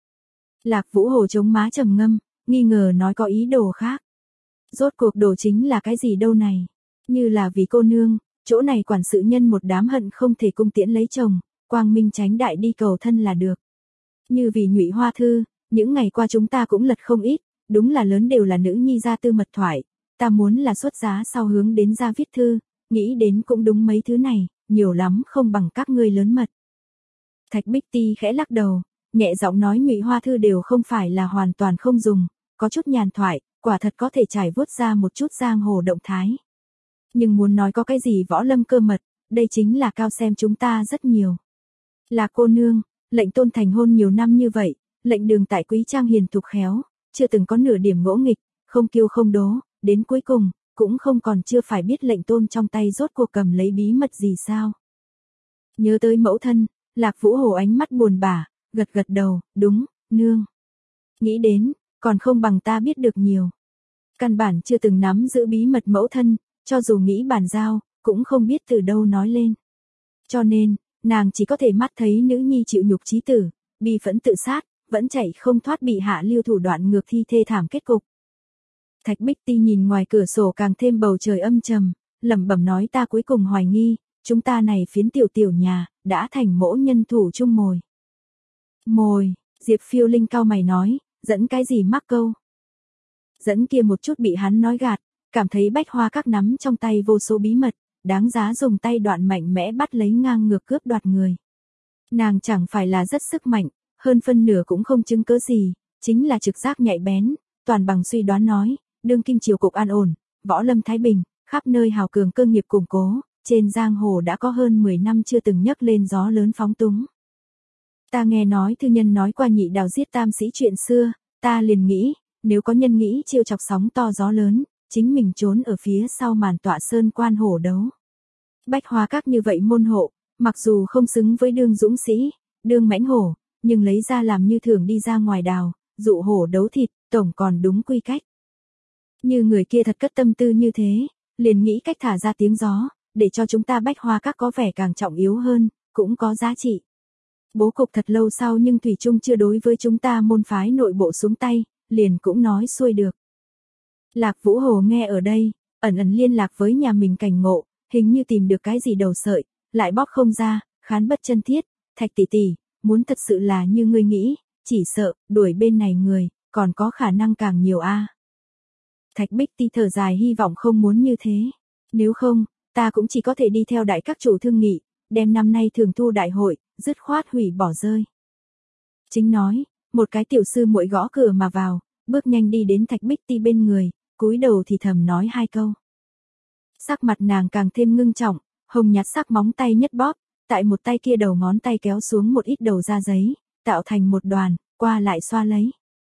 S1: Lạc Vũ Hồ chống má trầm ngâm, nghi ngờ nói có ý đồ khác. Rốt cuộc đồ chính là cái gì đâu này, như là vì cô nương, chỗ này quản sự nhân một đám hận không thể cung tiễn lấy chồng, quang minh tránh đại đi cầu thân là được. Như vì Nhụy Hoa Thư, những ngày qua chúng ta cũng lật không ít, đúng là lớn đều là nữ nhi gia tư mật thoại, ta muốn là xuất giá sau hướng đến gia viết thư, nghĩ đến cũng đúng mấy thứ này, nhiều lắm không bằng các ngươi lớn mật. Thạch Bích Ti khẽ lắc đầu, nhẹ giọng nói Nhụy Hoa Thư đều không phải là hoàn toàn không dùng, có chút nhàn thoại, quả thật có thể trải vuốt ra một chút giang hồ động thái. Nhưng muốn nói có cái gì võ lâm cơ mật, đây chính là cao xem chúng ta rất nhiều. Là cô nương, lệnh Tôn thành hôn nhiều năm như vậy, lệnh Đường tại Quý Trang hiền thục khéo, chưa từng có nửa điểm ngỗ nghịch, không kiêu không đố, đến cuối cùng, cũng không còn chưa phải biết lệnh Tôn trong tay rốt cuộc cầm lấy bí mật gì sao. Nhớ tới mẫu thân, Lạc Vũ Hồ ánh mắt buồn bã, gật gật đầu, đúng, nương. Nghĩ đến, còn không bằng ta biết được nhiều. Căn bản chưa từng nắm giữ bí mật mẫu thân, cho dù nghĩ bàn giao, cũng không biết từ đâu nói lên. Cho nên, nàng chỉ có thể mắt thấy nữ nhi chịu nhục chí tử, bi phẫn tự sát, vẫn chạy không thoát bị hạ lưu thủ đoạn ngược thi thê thảm kết cục. Thạch Bích Ti nhìn ngoài cửa sổ càng thêm bầu trời âm trầm, lẩm bẩm nói ta cuối cùng hoài nghi, chúng ta này phiến tiểu tiểu nhà, đã thành mỗ nhân thủ chung mồi. Mồi, Diệp Phiêu Linh cau mày nói, dẫn cái gì mắc câu. Dẫn kia một chút bị hắn nói gạt, cảm thấy Bách Hoa Các nắm trong tay vô số bí mật, đáng giá dùng tay đoạn mạnh mẽ bắt lấy ngang ngược cướp đoạt người. Nàng chẳng phải là rất sức mạnh, hơn phân nửa cũng không chứng cớ gì, chính là trực giác nhạy bén, toàn bằng suy đoán nói, đương kim triều cục an ổn, võ lâm thái bình, khắp nơi hào cường cơ nghiệp củng cố, trên giang hồ đã có hơn mười năm chưa từng nhấc lên gió lớn phóng túng. Ta nghe nói thư nhân nói qua nhị đào giết tam sĩ chuyện xưa, ta liền nghĩ, nếu có nhân nghĩ chiêu chọc sóng to gió lớn, chính mình trốn ở phía sau màn tọa sơn quan hổ đấu. Bách Hoa Các như vậy môn hộ, mặc dù không xứng với đương dũng sĩ, đương mãnh hổ, nhưng lấy ra làm như thường đi ra ngoài đào, dụ hổ đấu thịt, tổng còn đúng quy cách. Như người kia thật cất tâm tư như thế, liền nghĩ cách thả ra tiếng gió, để cho chúng ta Bách Hoa Các có vẻ càng trọng yếu hơn, cũng có giá trị. Bố cục thật lâu sau nhưng thủy chung chưa đối với chúng ta môn phái nội bộ xuống tay, liền cũng nói xuôi được. Lạc Vũ Hồ nghe ở đây, ẩn ẩn liên lạc với nhà mình cảnh ngộ, hình như tìm được cái gì đầu sợi, lại bóp không ra, khán bất chân thiết, Thạch tỷ tỷ, muốn thật sự là như ngươi nghĩ, chỉ sợ, đuổi bên này người, còn có khả năng càng nhiều a. Thạch Bích Ti thở dài hy vọng không muốn như thế, nếu không, ta cũng chỉ có thể đi theo đại các chủ thương nghị, đem năm nay thường thu đại hội, dứt khoát hủy bỏ rơi. Chính nói, một cái tiểu sư muội gõ cửa mà vào, bước nhanh đi đến Thạch Bích Ti bên người, cúi đầu thì thầm nói hai câu. Sắc mặt nàng càng thêm ngưng trọng, hồng nhạt sắc móng tay nhất bóp, tại một tay kia đầu ngón tay kéo xuống một ít đầu da giấy, tạo thành một đoàn, qua lại xoa lấy.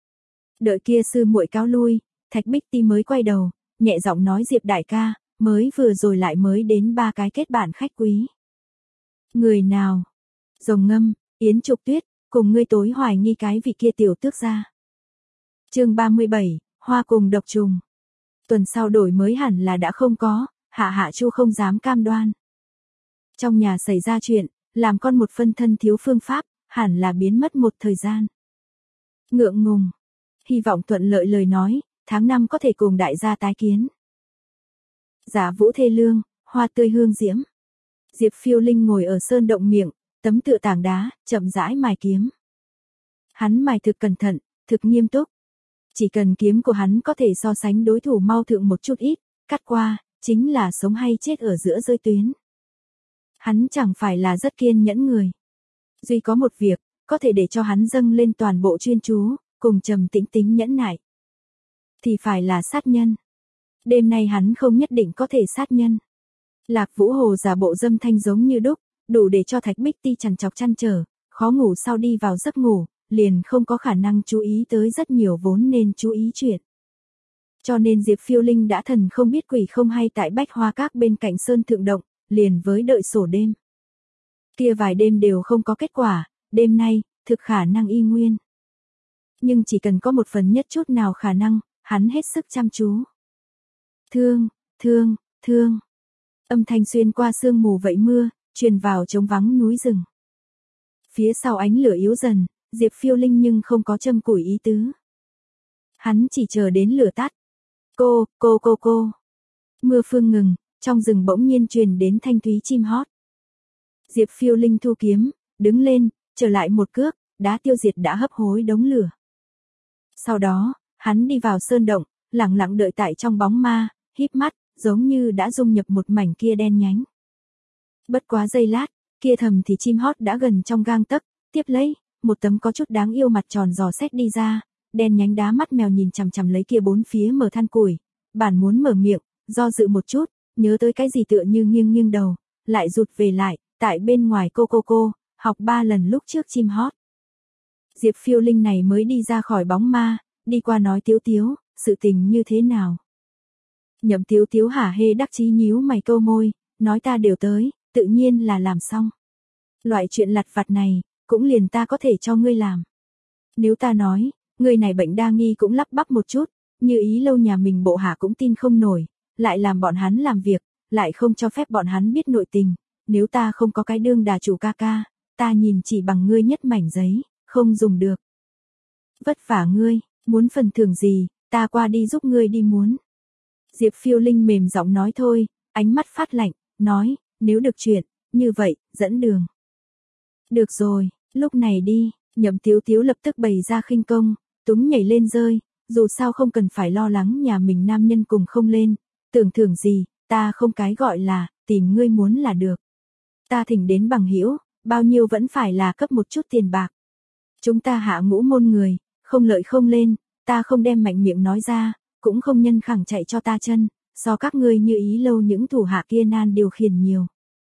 S1: Đợi kia sư muội cáo lui, Thạch Bích Ti mới quay đầu, nhẹ giọng nói Diệp đại ca, mới vừa rồi lại mới đến ba cái kết bạn khách quý. Người nào? Rồng Ngâm, Yến Trục Tuyết, cùng ngươi tối hoài nghi cái vị kia tiểu tước gia. Chương ba mươi bảy, Hoa cùng độc trùng. Tuần sau đổi mới hẳn là đã không có, Hạ Hạ Chu không dám cam đoan. Trong nhà xảy ra chuyện, làm con một phân thân thiếu phương pháp, hẳn là biến mất một thời gian. Ngượng ngùng, hy vọng thuận lợi lời nói, tháng năm có thể cùng đại gia tái kiến. Giả Vũ thê lương, hoa tươi hương diễm. Diệp Phiêu Linh ngồi ở sơn động miệng, tấm tựa tảng đá, chậm rãi mài kiếm. Hắn mài thực cẩn thận, thực nghiêm túc. Chỉ cần kiếm của hắn có thể so sánh đối thủ mau thượng một chút ít, cắt qua, chính là sống hay chết ở giữa rơi tuyến. Hắn chẳng phải là rất kiên nhẫn người. Duy có một việc, có thể để cho hắn dâng lên toàn bộ chuyên chú, cùng trầm tĩnh tính nhẫn nại. Thì phải là sát nhân. Đêm nay hắn không nhất định có thể sát nhân. Lạc Vũ Hồ giả bộ dâm thanh giống như đúc, đủ để cho Thạch Bích Ti chằn chọc chăn trở, khó ngủ sau đi vào giấc ngủ, liền không có khả năng chú ý tới rất nhiều vốn nên chú ý chuyện. Cho nên Diệp Phiêu Linh đã thần không biết quỷ không hay tại Bách Hoa Các bên cạnh sơn thượng động, liền với đợi sổ đêm. Kia vài đêm đều không có kết quả, đêm nay, thực khả năng y nguyên. Nhưng chỉ cần có một phần nhất chút nào khả năng, hắn hết sức chăm chú. Thương, thương, thương. Âm thanh xuyên qua sương mù vậy mưa, truyền vào trống vắng núi rừng. Phía sau ánh lửa yếu dần, Diệp Phiêu Linh nhưng không có châm củi ý tứ. Hắn chỉ chờ đến lửa tắt. Cô, cô cô cô. Mưa phương ngừng, trong rừng bỗng nhiên truyền đến thanh thúy chim hót. Diệp Phiêu Linh thu kiếm, đứng lên, trở lại một cước, đá tiêu diệt đã hấp hối đống lửa. Sau đó, hắn đi vào sơn động, lặng lặng đợi tại trong bóng ma, híp mắt, giống như đã dung nhập một mảnh kia đen nhánh. Bất quá giây lát, kia thầm thì chim hót đã gần trong gang tấc, tiếp lấy, một tấm có chút đáng yêu mặt tròn giò xét đi ra, đen nhánh đá mắt mèo nhìn chằm chằm lấy kia bốn phía mở than củi, bản muốn mở miệng, do dự một chút, nhớ tới cái gì tựa như nghiêng nghiêng đầu, lại rụt về lại, tại bên ngoài cô cô cô, học ba lần lúc trước chim hót. Diệp Phiêu Linh này mới đi ra khỏi bóng ma, đi qua nói Tiếu Tiếu, sự tình như thế nào? Nhậm Tiếu Tiếu hả hê đắc chí nhíu mày câu môi, nói ta đều tới, tự nhiên là làm xong. Loại chuyện lặt vặt này, cũng liền ta có thể cho ngươi làm. Nếu ta nói, người này bệnh đa nghi cũng lắp bắp một chút, như ý lâu nhà mình bộ hạ cũng tin không nổi, lại làm bọn hắn làm việc, lại không cho phép bọn hắn biết nội tình, nếu ta không có cái đương đà chủ ca ca, ta nhìn chỉ bằng ngươi nhất mảnh giấy, không dùng được. Vất vả ngươi, muốn phần thưởng gì, ta qua đi giúp ngươi đi muốn. Diệp Phiêu Linh mềm giọng nói thôi, ánh mắt phát lạnh, nói, nếu được chuyện, như vậy, dẫn đường. Được rồi, lúc này đi, Nhậm Tiếu Tiếu lập tức bày ra khinh công, túm nhảy lên rơi, dù sao không cần phải lo lắng nhà mình nam nhân cùng không lên, tưởng thưởng gì, ta không cái gọi là, tìm ngươi muốn là được. Ta thỉnh đến bằng hữu, bao nhiêu vẫn phải là cấp một chút tiền bạc. Chúng ta hạ ngũ môn người, không lợi không lên, ta không đem mạnh miệng nói ra, cũng không nhân khẳng chạy cho ta chân, so các ngươi như ý lâu những thủ hạ kia nan điều khiển nhiều.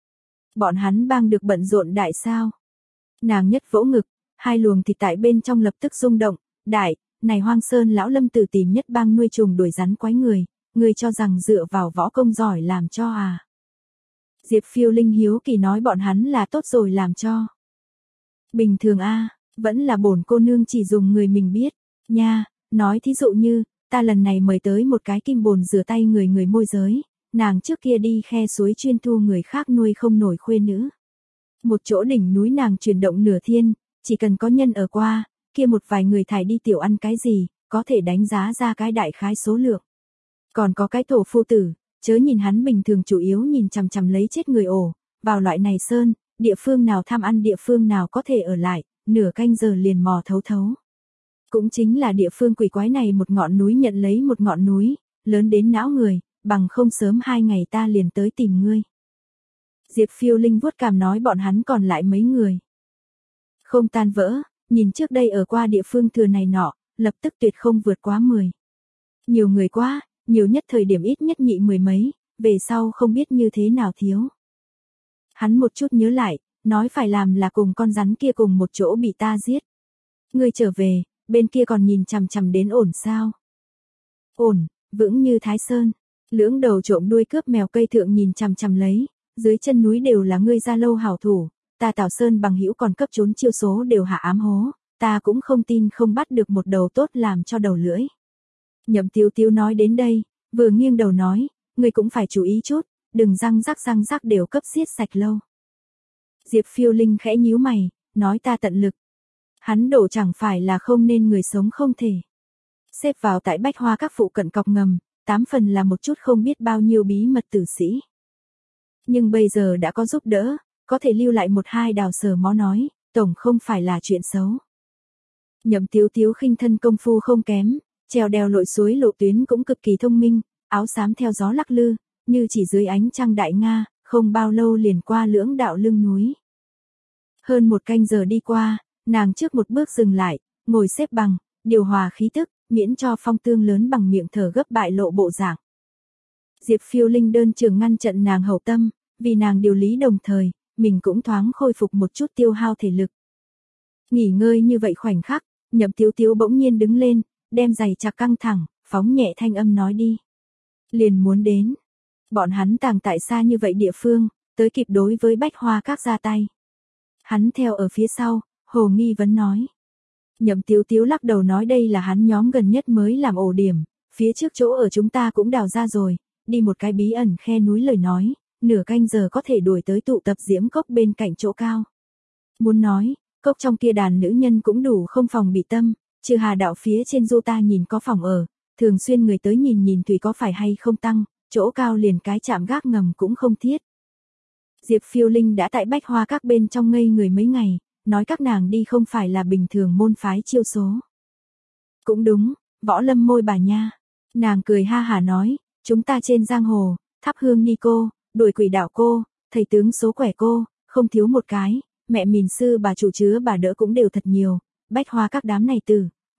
S1: Bọn hắn bang được bận rộn đại sao. Nàng nhất vỗ ngực, hai luồng thịt tại bên trong lập tức rung động, đại, này Hoang Sơn lão lâm tử tìm nhất bang nuôi trùng đuổi rắn quái người, người cho rằng dựa vào võ công giỏi làm cho à. Diệp Phiêu Linh hiếu kỳ nói bọn hắn là tốt rồi làm cho. Bình thường a, vẫn là bổn cô nương chỉ dùng người mình biết, nha, nói thí dụ như, ta lần này mời tới một cái kim bồn rửa tay người người môi giới, nàng trước kia đi khe suối chuyên thu người khác nuôi không nổi khuê nữ. Một chỗ đỉnh núi nàng chuyển động nửa thiên, chỉ cần có nhân ở qua, kia một vài người thải đi tiểu ăn cái gì, có thể đánh giá ra cái đại khái số lượng. Còn có cái thổ phu tử, chớ nhìn hắn bình thường chủ yếu nhìn chằm chằm lấy chết người ổ, vào loại này sơn, địa phương nào tham ăn địa phương nào có thể ở lại, nửa canh giờ liền mò thấu thấu. Cũng chính là địa phương quỷ quái này một ngọn núi nhận lấy một ngọn núi, lớn đến não người, bằng không sớm hai ngày ta liền tới tìm ngươi. Diệp Phiêu Linh vuốt cằm nói bọn hắn còn lại mấy người. Không tan vỡ, nhìn trước đây ở qua địa phương thừa này nọ, lập tức tuyệt không vượt quá mười. Nhiều người quá, nhiều nhất thời điểm ít nhất nhị mười mấy, về sau không biết như thế nào thiếu. Hắn một chút nhớ lại, nói phải làm là cùng con rắn kia cùng một chỗ bị ta giết. Ngươi trở về, bên kia còn nhìn chằm chằm đến ổn sao? Ổn, vững như Thái Sơn. Lưỡng đầu trộm đuôi cướp mèo cây thượng nhìn chằm chằm lấy, dưới chân núi đều là ngươi gia lâu hảo thủ, ta Tào Sơn bằng hữu còn cấp trốn chiêu số đều hạ ám hố, ta cũng không tin không bắt được một đầu tốt làm cho đầu lưỡi. Nhậm Tiếu Tiếu nói đến đây, vừa nghiêng đầu nói, ngươi cũng phải chú ý chút, đừng răng rắc răng rắc đều cấp giết sạch lâu. Diệp Phiêu Linh khẽ nhíu mày, nói ta tận lực. Hắn đổ chẳng phải là không nên người sống không thể. Xếp vào tại Bách Hoa các phụ cận cọc ngầm, tám phần là một chút không biết bao nhiêu bí mật tử sĩ. Nhưng bây giờ đã có giúp đỡ, có thể lưu lại một hai đào sở mó nói, tổng không phải là chuyện xấu. Nhậm Tiếu Tiếu khinh thân công phu không kém, trèo đèo lội suối lộ tuyến cũng cực kỳ thông minh, áo xám theo gió lắc lư, như chỉ dưới ánh trăng đại Nga, không bao lâu liền qua lưỡng đạo lưng núi. Hơn một canh giờ đi qua, nàng trước một bước dừng lại, ngồi xếp bằng, điều hòa khí tức, miễn cho phong tương lớn bằng miệng thở gấp bại lộ bộ dạng. Diệp Phiêu Linh đơn trường ngăn trận nàng hậu tâm, vì nàng điều lý đồng thời, mình cũng thoáng khôi phục một chút tiêu hao thể lực. Nghỉ ngơi như vậy khoảnh khắc, Nhậm Tiếu Tiếu bỗng nhiên đứng lên, đem giày chặt căng thẳng, phóng nhẹ thanh âm nói đi. Liền muốn đến. Bọn hắn tàng tại xa như vậy địa phương, tới kịp đối với Bách Hoa các ra tay. Hắn theo ở phía sau, hồ nghi vấn nói. Nhậm Tiếu Tiếu lắc đầu nói đây là hắn nhóm gần nhất mới làm ổ điểm, phía trước chỗ ở chúng ta cũng đào ra rồi, đi một cái bí ẩn khe núi lời nói, nửa canh giờ có thể đuổi tới tụ tập diễm cốc bên cạnh chỗ cao. Muốn nói, cốc trong kia đàn nữ nhân cũng đủ không phòng bị tâm, trừ Hà đạo phía trên du ta nhìn có phòng ở, thường xuyên người tới nhìn nhìn tùy có phải hay không tăng, chỗ cao liền cái chạm gác ngầm cũng không thiết. Diệp Phiêu Linh đã tại Bách Hoa các bên trong ngây người mấy ngày, nói các nàng đi không phải là bình thường môn phái chiêu số. Cũng đúng, võ lâm môi bà nha. Nàng cười ha hả nói, chúng ta trên giang hồ, thắp hương ni cô, đuổi quỷ đạo cô, thầy tướng số quẻ cô, không thiếu một cái, mẹ mìn sư bà chủ chứa bà đỡ cũng đều thật nhiều, Bách Hoa các đám này tử,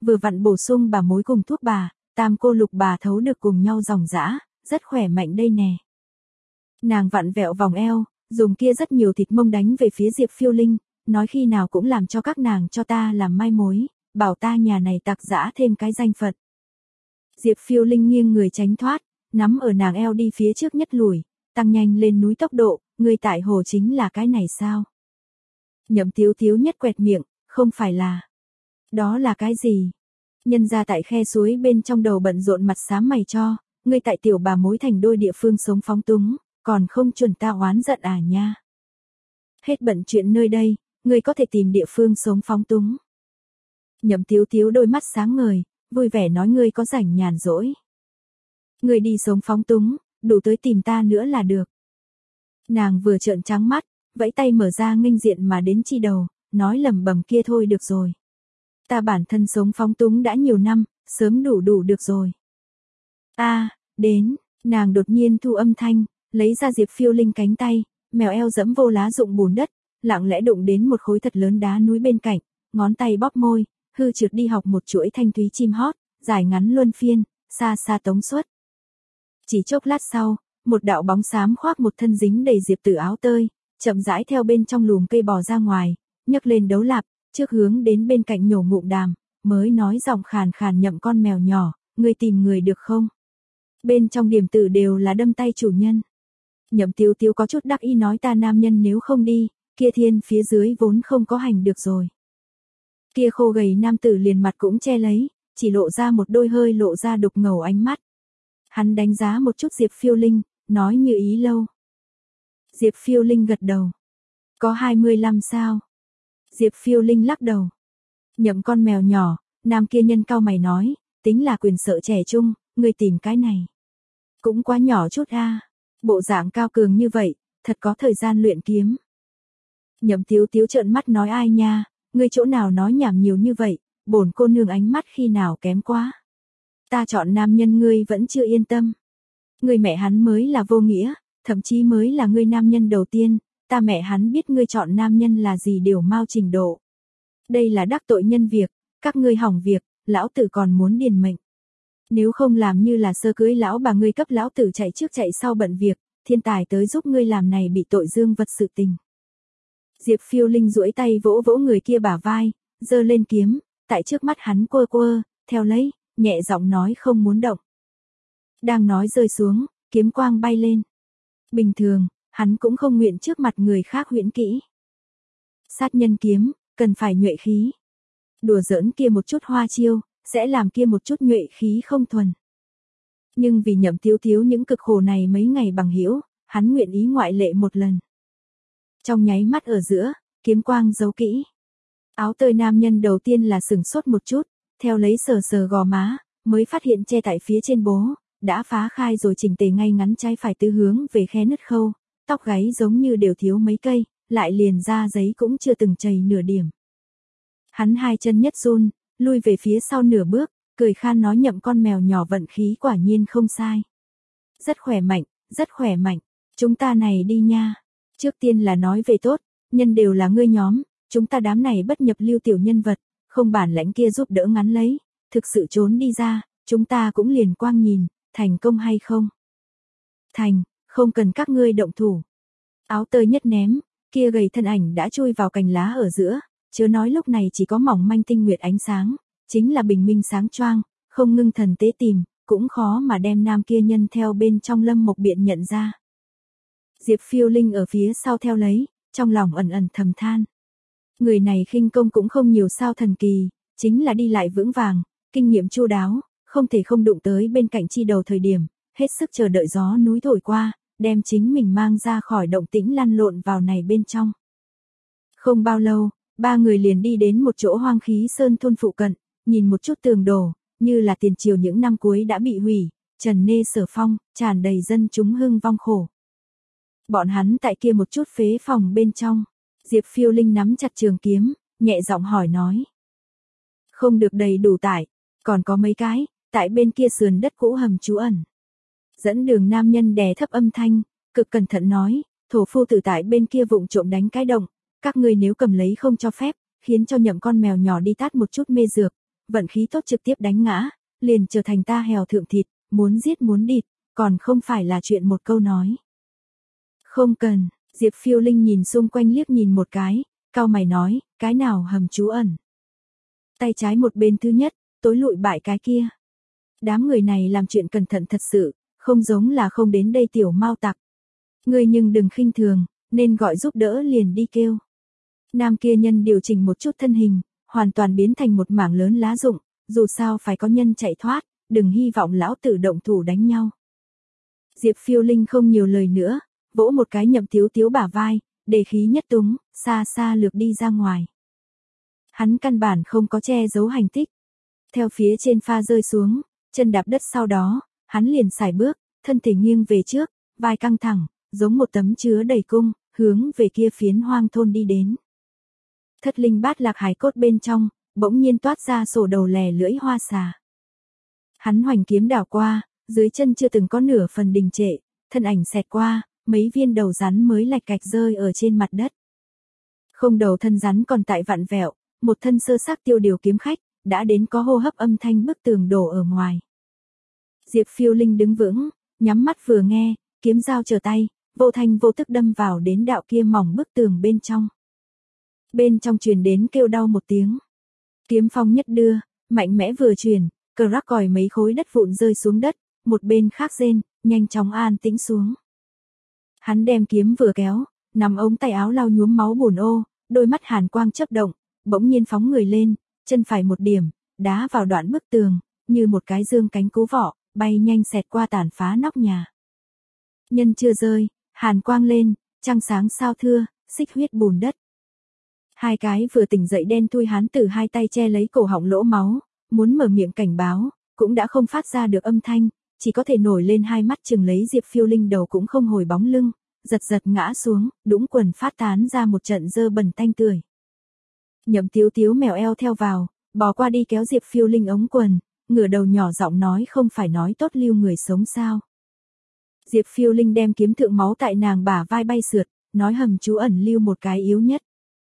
S1: vừa vặn bổ sung bà mối cùng thuốc bà, tam cô lục bà thấu được cùng nhau dòng dã, rất khỏe mạnh đây nè. Nàng vặn vẹo vòng eo, dùng kia rất nhiều thịt mông đánh về phía Diệp Phiêu Linh, nói khi nào cũng làm cho các nàng cho ta làm mai mối, bảo ta nhà này tặc dã thêm cái danh phận. Diệp Phiêu Linh nghiêng người tránh thoát, nắm ở nàng eo đi phía trước nhất lùi, tăng nhanh lên núi tốc độ, người tại hồ chính là cái này sao? Nhậm Tiếu Tiếu nhất quẹt miệng, không phải là. Đó là cái gì? Nhân ra tại khe suối bên trong đầu bận rộn mặt xám mày cho, ngươi tại tiểu bà mối thành đôi địa phương sống phóng túng, còn không chuẩn ta oán giận à nha. Hết bận chuyện nơi đây, ngươi có thể tìm địa phương sống phóng túng. Nhậm Tiếu Tiếu đôi mắt sáng ngời, vui vẻ nói ngươi có rảnh nhàn rỗi. Ngươi đi sống phóng túng, đủ tới tìm ta nữa là được. Nàng vừa trợn trắng mắt, vẫy tay mở ra nghênh diện mà đến chi đầu, nói lẩm bẩm kia thôi được rồi. Ta bản thân sống phóng túng đã nhiều năm, sớm đủ đủ được rồi. A, à, đến, nàng đột nhiên thu âm thanh, lấy ra Diệp Phiêu Linh cánh tay, mèo eo dẫm vô lá rụng bùn đất, lặng lẽ đụng đến một khối thật lớn đá núi bên cạnh, ngón tay bóp môi, hư trượt đi học một chuỗi thanh thúy chim hót, dài ngắn luân phiên, xa xa tống suất. Chỉ chốc lát sau, một đạo bóng xám khoác một thân dính đầy diệp tử áo tơi, chậm rãi theo bên trong lùm cây bò ra ngoài, nhấc lên đấu lạp, trước hướng đến bên cạnh nhổ ngụm đàm, mới nói giọng khàn khàn Nhậm con mèo nhỏ, người tìm người được không? Bên trong điểm tử đều là đâm tay chủ nhân. Nhậm Tiếu Tiếu có chút đắc ý nói ta nam nhân nếu không đi, kia thiên phía dưới vốn không có hành được rồi. Kia khô gầy nam tử liền mặt cũng che lấy, chỉ lộ ra một đôi hơi lộ ra đục ngầu ánh mắt. Hắn đánh giá một chút Diệp Phiêu Linh, nói như ý lâu. Diệp Phiêu Linh gật đầu. Có hai mươi lăm sao? Diệp Phiêu Linh lắc đầu. Nhậm con mèo nhỏ, nam kia nhân cau mày nói, tính là quyền sợ trẻ trung, người tìm cái này. Cũng quá nhỏ chút a, à. Bộ dạng cao cường như vậy, thật có thời gian luyện kiếm. Nhậm Tiếu Tiếu trợn mắt nói ai nha, ngươi chỗ nào nói nhảm nhiều như vậy, bổn cô nương ánh mắt khi nào kém quá. Ta chọn nam nhân ngươi vẫn chưa yên tâm. Ngươi mẹ hắn mới là vô nghĩa, thậm chí mới là ngươi nam nhân đầu tiên, ta mẹ hắn biết ngươi chọn nam nhân là gì điều mau trình độ. Đây là đắc tội nhân việc, các ngươi hỏng việc, lão tử còn muốn điền mệnh. Nếu không làm như là sơ cưới lão bà ngươi cấp lão tử chạy trước chạy sau bận việc, thiên tài tới giúp ngươi làm này bị tội dương vật sự tình. Diệp Phiêu Linh duỗi tay vỗ vỗ người kia bả vai, giơ lên kiếm, tại trước mắt hắn quơ quơ, theo lấy, nhẹ giọng nói không muốn động. Đang nói rơi xuống, kiếm quang bay lên. Bình thường, hắn cũng không nguyện trước mặt người khác huyễn kỹ. Sát nhân kiếm, cần phải nhuệ khí. Đùa giỡn kia một chút hoa chiêu, sẽ làm kia một chút nhuệ khí không thuần. Nhưng vì Nhậm Tiếu Tiếu những cực khổ này mấy ngày bằng hữu, hắn nguyện ý ngoại lệ một lần. Trong nháy mắt ở giữa, kiếm quang giấu kỹ. Áo tơi nam nhân đầu tiên là sửng sốt một chút, theo lấy sờ sờ gò má, mới phát hiện che tại phía trên bố, đã phá khai rồi chỉnh tề ngay ngắn trái phải tứ hướng về khe nứt khâu, tóc gáy giống như đều thiếu mấy cây, lại liền ra giấy cũng chưa từng chảy nửa điểm. Hắn hai chân nhất run, lui về phía sau nửa bước, cười khan nói Nhậm con mèo nhỏ vận khí quả nhiên không sai. Rất khỏe mạnh, rất khỏe mạnh, chúng ta này đi nha. Trước tiên là nói về tốt, nhân đều là ngươi nhóm, chúng ta đám này bất nhập lưu tiểu nhân vật, không bản lãnh kia giúp đỡ ngắn lấy, thực sự trốn đi ra, chúng ta cũng liền quang nhìn, thành công hay không? Thành, không cần các ngươi động thủ. Áo tơi nhất ném, kia gầy thân ảnh đã chui vào cành lá ở giữa, chớ nói lúc này chỉ có mỏng manh tinh nguyệt ánh sáng, chính là bình minh sáng choang, không ngưng thần tế tìm, cũng khó mà đem nam kia nhân theo bên trong Lâm Mộc Biện nhận ra. Diệp Phiêu Linh ở phía sau theo lấy, trong lòng ẩn ẩn thầm than. Người này khinh công cũng không nhiều sao thần kỳ, chính là đi lại vững vàng, kinh nghiệm chu đáo, không thể không đụng tới bên cạnh chi đầu thời điểm, hết sức chờ đợi gió núi thổi qua, đem chính mình mang ra khỏi động tĩnh lăn lộn vào này bên trong. Không bao lâu, ba người liền đi đến một chỗ hoang khí sơn thôn phụ cận, nhìn một chút tường đổ, như là tiền triều những năm cuối đã bị hủy, trần nê sở phong, tràn đầy dân chúng hưng vong khổ. Bọn hắn tại kia một chút phế phòng bên trong, Diệp Phiêu Linh nắm chặt trường kiếm, nhẹ giọng hỏi nói. Không được đầy đủ tải, còn có mấy cái, tại bên kia sườn đất cũ hầm trú ẩn. Dẫn đường nam nhân đè thấp âm thanh, cực cẩn thận nói, thổ phu tử tại bên kia vụng trộm đánh cái động, các ngươi nếu cầm lấy không cho phép, khiến cho Nhậm con mèo nhỏ đi tát một chút mê dược, vận khí tốt trực tiếp đánh ngã, liền trở thành ta hèo thượng thịt, muốn giết muốn địt, còn không phải là chuyện một câu nói. Không cần, Diệp Phiêu Linh nhìn xung quanh liếc nhìn một cái, cau mày nói, cái nào hầm trú ẩn. Tay trái một bên thứ nhất, tối lụi bại cái kia. Đám người này làm chuyện cẩn thận thật sự, không giống là không đến đây tiểu mau tặc. Ngươi nhưng đừng khinh thường, nên gọi giúp đỡ liền đi kêu. Nam kia nhân điều chỉnh một chút thân hình, hoàn toàn biến thành một mảng lớn lá rụng, dù sao phải có nhân chạy thoát, đừng hy vọng lão tử động thủ đánh nhau. Diệp Phiêu Linh không nhiều lời nữa, vỗ một cái Nhậm Tiếu Tiếu bả vai, để khí nhất túng, xa xa lược đi ra ngoài. Hắn căn bản không có che giấu hành tích. Theo phía trên pha rơi xuống, chân đạp đất sau đó, hắn liền xài bước, thân thể nghiêng về trước, vai căng thẳng, giống một tấm chứa đầy cung, hướng về kia phiến hoang thôn đi đến. Thất linh bát lạc hải cốt bên trong, bỗng nhiên toát ra sổ đầu lè lưỡi hoa xà. Hắn hoành kiếm đảo qua, dưới chân chưa từng có nửa phần đình trệ, thân ảnh xẹt qua, mấy viên đầu rắn mới lạch cạch rơi ở trên mặt đất. Không đầu thân rắn còn tại vặn vẹo, một thân sơ xác tiêu điều kiếm khách, đã đến có hô hấp âm thanh bức tường đổ ở ngoài. Diệp Phiêu Linh đứng vững, nhắm mắt vừa nghe, kiếm dao trở tay, vô thanh vô tức đâm vào đến đạo kia mỏng bức tường bên trong. Bên trong truyền đến kêu đau một tiếng. Kiếm phong nhất đưa, mạnh mẽ vừa truyền, cờ rắc còi mấy khối đất vụn rơi xuống đất, một bên khác rên, nhanh chóng an tĩnh xuống. Hắn đem kiếm vừa kéo, nắm ống tay áo lau nhuốm máu bùn ô, đôi mắt hàn quang chớp động, bỗng nhiên phóng người lên, chân phải một điểm, đá vào đoạn bức tường, như một cái dương cánh cố vỏ, bay nhanh xẹt qua tàn phá nóc nhà. Nhân chưa rơi, hàn quang lên, trăng sáng sao thưa, xích huyết bùn đất. Hai cái vừa tỉnh dậy đen thui hán tử hai tay che lấy cổ họng lỗ máu, muốn mở miệng cảnh báo, cũng đã không phát ra được âm thanh, chỉ có thể nổi lên hai mắt chừng lấy Diệp Phiêu Linh đầu cũng không hồi bóng lưng, giật giật ngã xuống, đũng quần phát tán ra một trận dơ bẩn tanh tưởi. Nhậm Tiếu Tiếu mèo eo theo vào, bò qua đi kéo Diệp Phiêu Linh ống quần, ngửa đầu nhỏ giọng nói không phải nói tốt lưu người sống sao. Diệp Phiêu Linh đem kiếm thượng máu tại nàng bả vai bay sượt, nói hầm trú ẩn lưu một cái yếu nhất.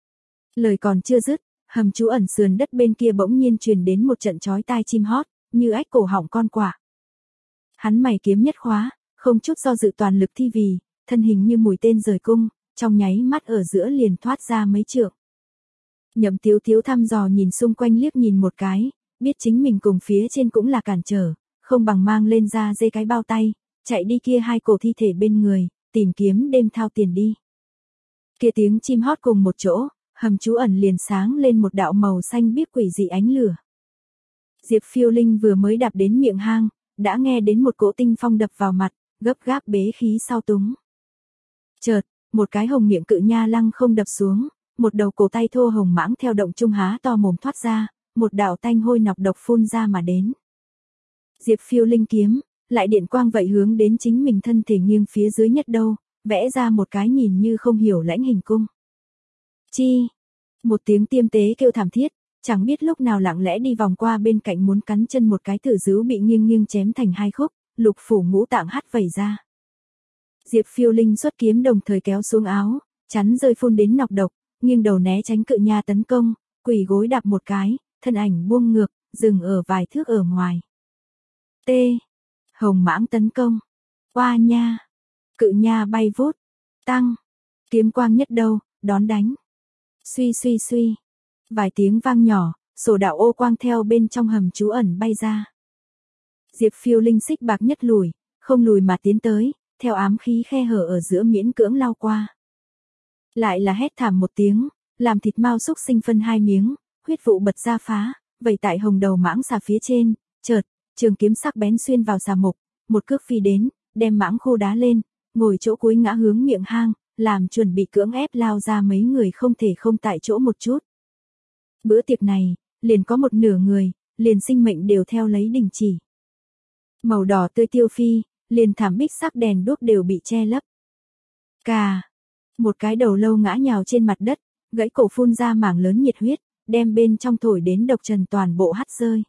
S1: Lời còn chưa dứt, hầm trú ẩn sườn đất bên kia bỗng nhiên truyền đến một trận chói tai chim hót, như ách cổ họng con quạ. Hắn mày kiếm nhất khóa, không chút do dự toàn lực thi vì, thân hình như mũi tên rời cung, trong nháy mắt ở giữa liền thoát ra mấy trượng. Nhậm Tiếu Tiếu thăm dò nhìn xung quanh liếc nhìn một cái, biết chính mình cùng phía trên cũng là cản trở, không bằng mang lên ra dây cái bao tay, chạy đi kia hai cổ thi thể bên người, tìm kiếm đêm thao tiền đi. Kia tiếng chim hót cùng một chỗ, hầm trú ẩn liền sáng lên một đạo màu xanh biếc quỷ dị ánh lửa. Diệp Phiêu Linh vừa mới đạp đến miệng hang, đã nghe đến một cỗ tinh phong đập vào mặt, gấp gáp bế khí sau túng. Chợt, một cái hồng miệng cự nha lăng không đập xuống, một đầu cổ tay thô hồng mãng theo động trung há to mồm thoát ra, một đạo tanh hôi nọc độc phun ra mà đến. Diệp Phiêu Linh kiếm, lại điện quang vậy hướng đến chính mình thân thể nghiêng phía dưới nhất đâu, vẽ ra một cái nhìn như không hiểu lãnh hình cung. Chi! Một tiếng tiêm tế kêu thảm thiết, chẳng biết lúc nào lặng lẽ đi vòng qua bên cạnh muốn cắn chân một cái tử dứu bị nghiêng nghiêng chém thành hai khúc, lục phủ ngũ tạng hắt vẩy ra. Diệp Phiêu Linh xuất kiếm đồng thời kéo xuống áo, chắn rơi phun đến nọc độc, nghiêng đầu né tránh cự nha tấn công, quỳ gối đạp một cái, thân ảnh buông ngược, dừng ở vài thước ở ngoài. T. Hồng mãng tấn công. Oa nha. Cự nha bay vút. Tăng. Kiếm quang nhất đâu, đón đánh. Suy suy suy. Vài tiếng vang nhỏ, sổ đạo ô quang theo bên trong hầm trú ẩn bay ra. Diệp Phiêu Linh xích bạc nhất lùi, không lùi mà tiến tới, theo ám khí khe hở ở giữa miễn cưỡng lao qua. Lại là hét thảm một tiếng, làm thịt mao xúc sinh phân hai miếng, huyết vụ bật ra phá, vẩy tại hồng đầu mãng xà phía trên, chợt, trường kiếm sắc bén xuyên vào xà mục, một cước phi đến, đem mãng khô đá lên, ngồi chỗ cuối ngã hướng miệng hang, làm chuẩn bị cưỡng ép lao ra mấy người không thể không tại chỗ một chút. Bữa tiệc này, liền có một nửa người, liền sinh mệnh đều theo lấy đình chỉ. Màu đỏ tươi tiêu phi, liền thảm bích sắc đèn đuốc đều bị che lấp. Cà! Một cái đầu lâu ngã nhào trên mặt đất, gãy cổ phun ra mảng lớn nhiệt huyết, đem bên trong thổi đến độc trần toàn bộ hắt rơi.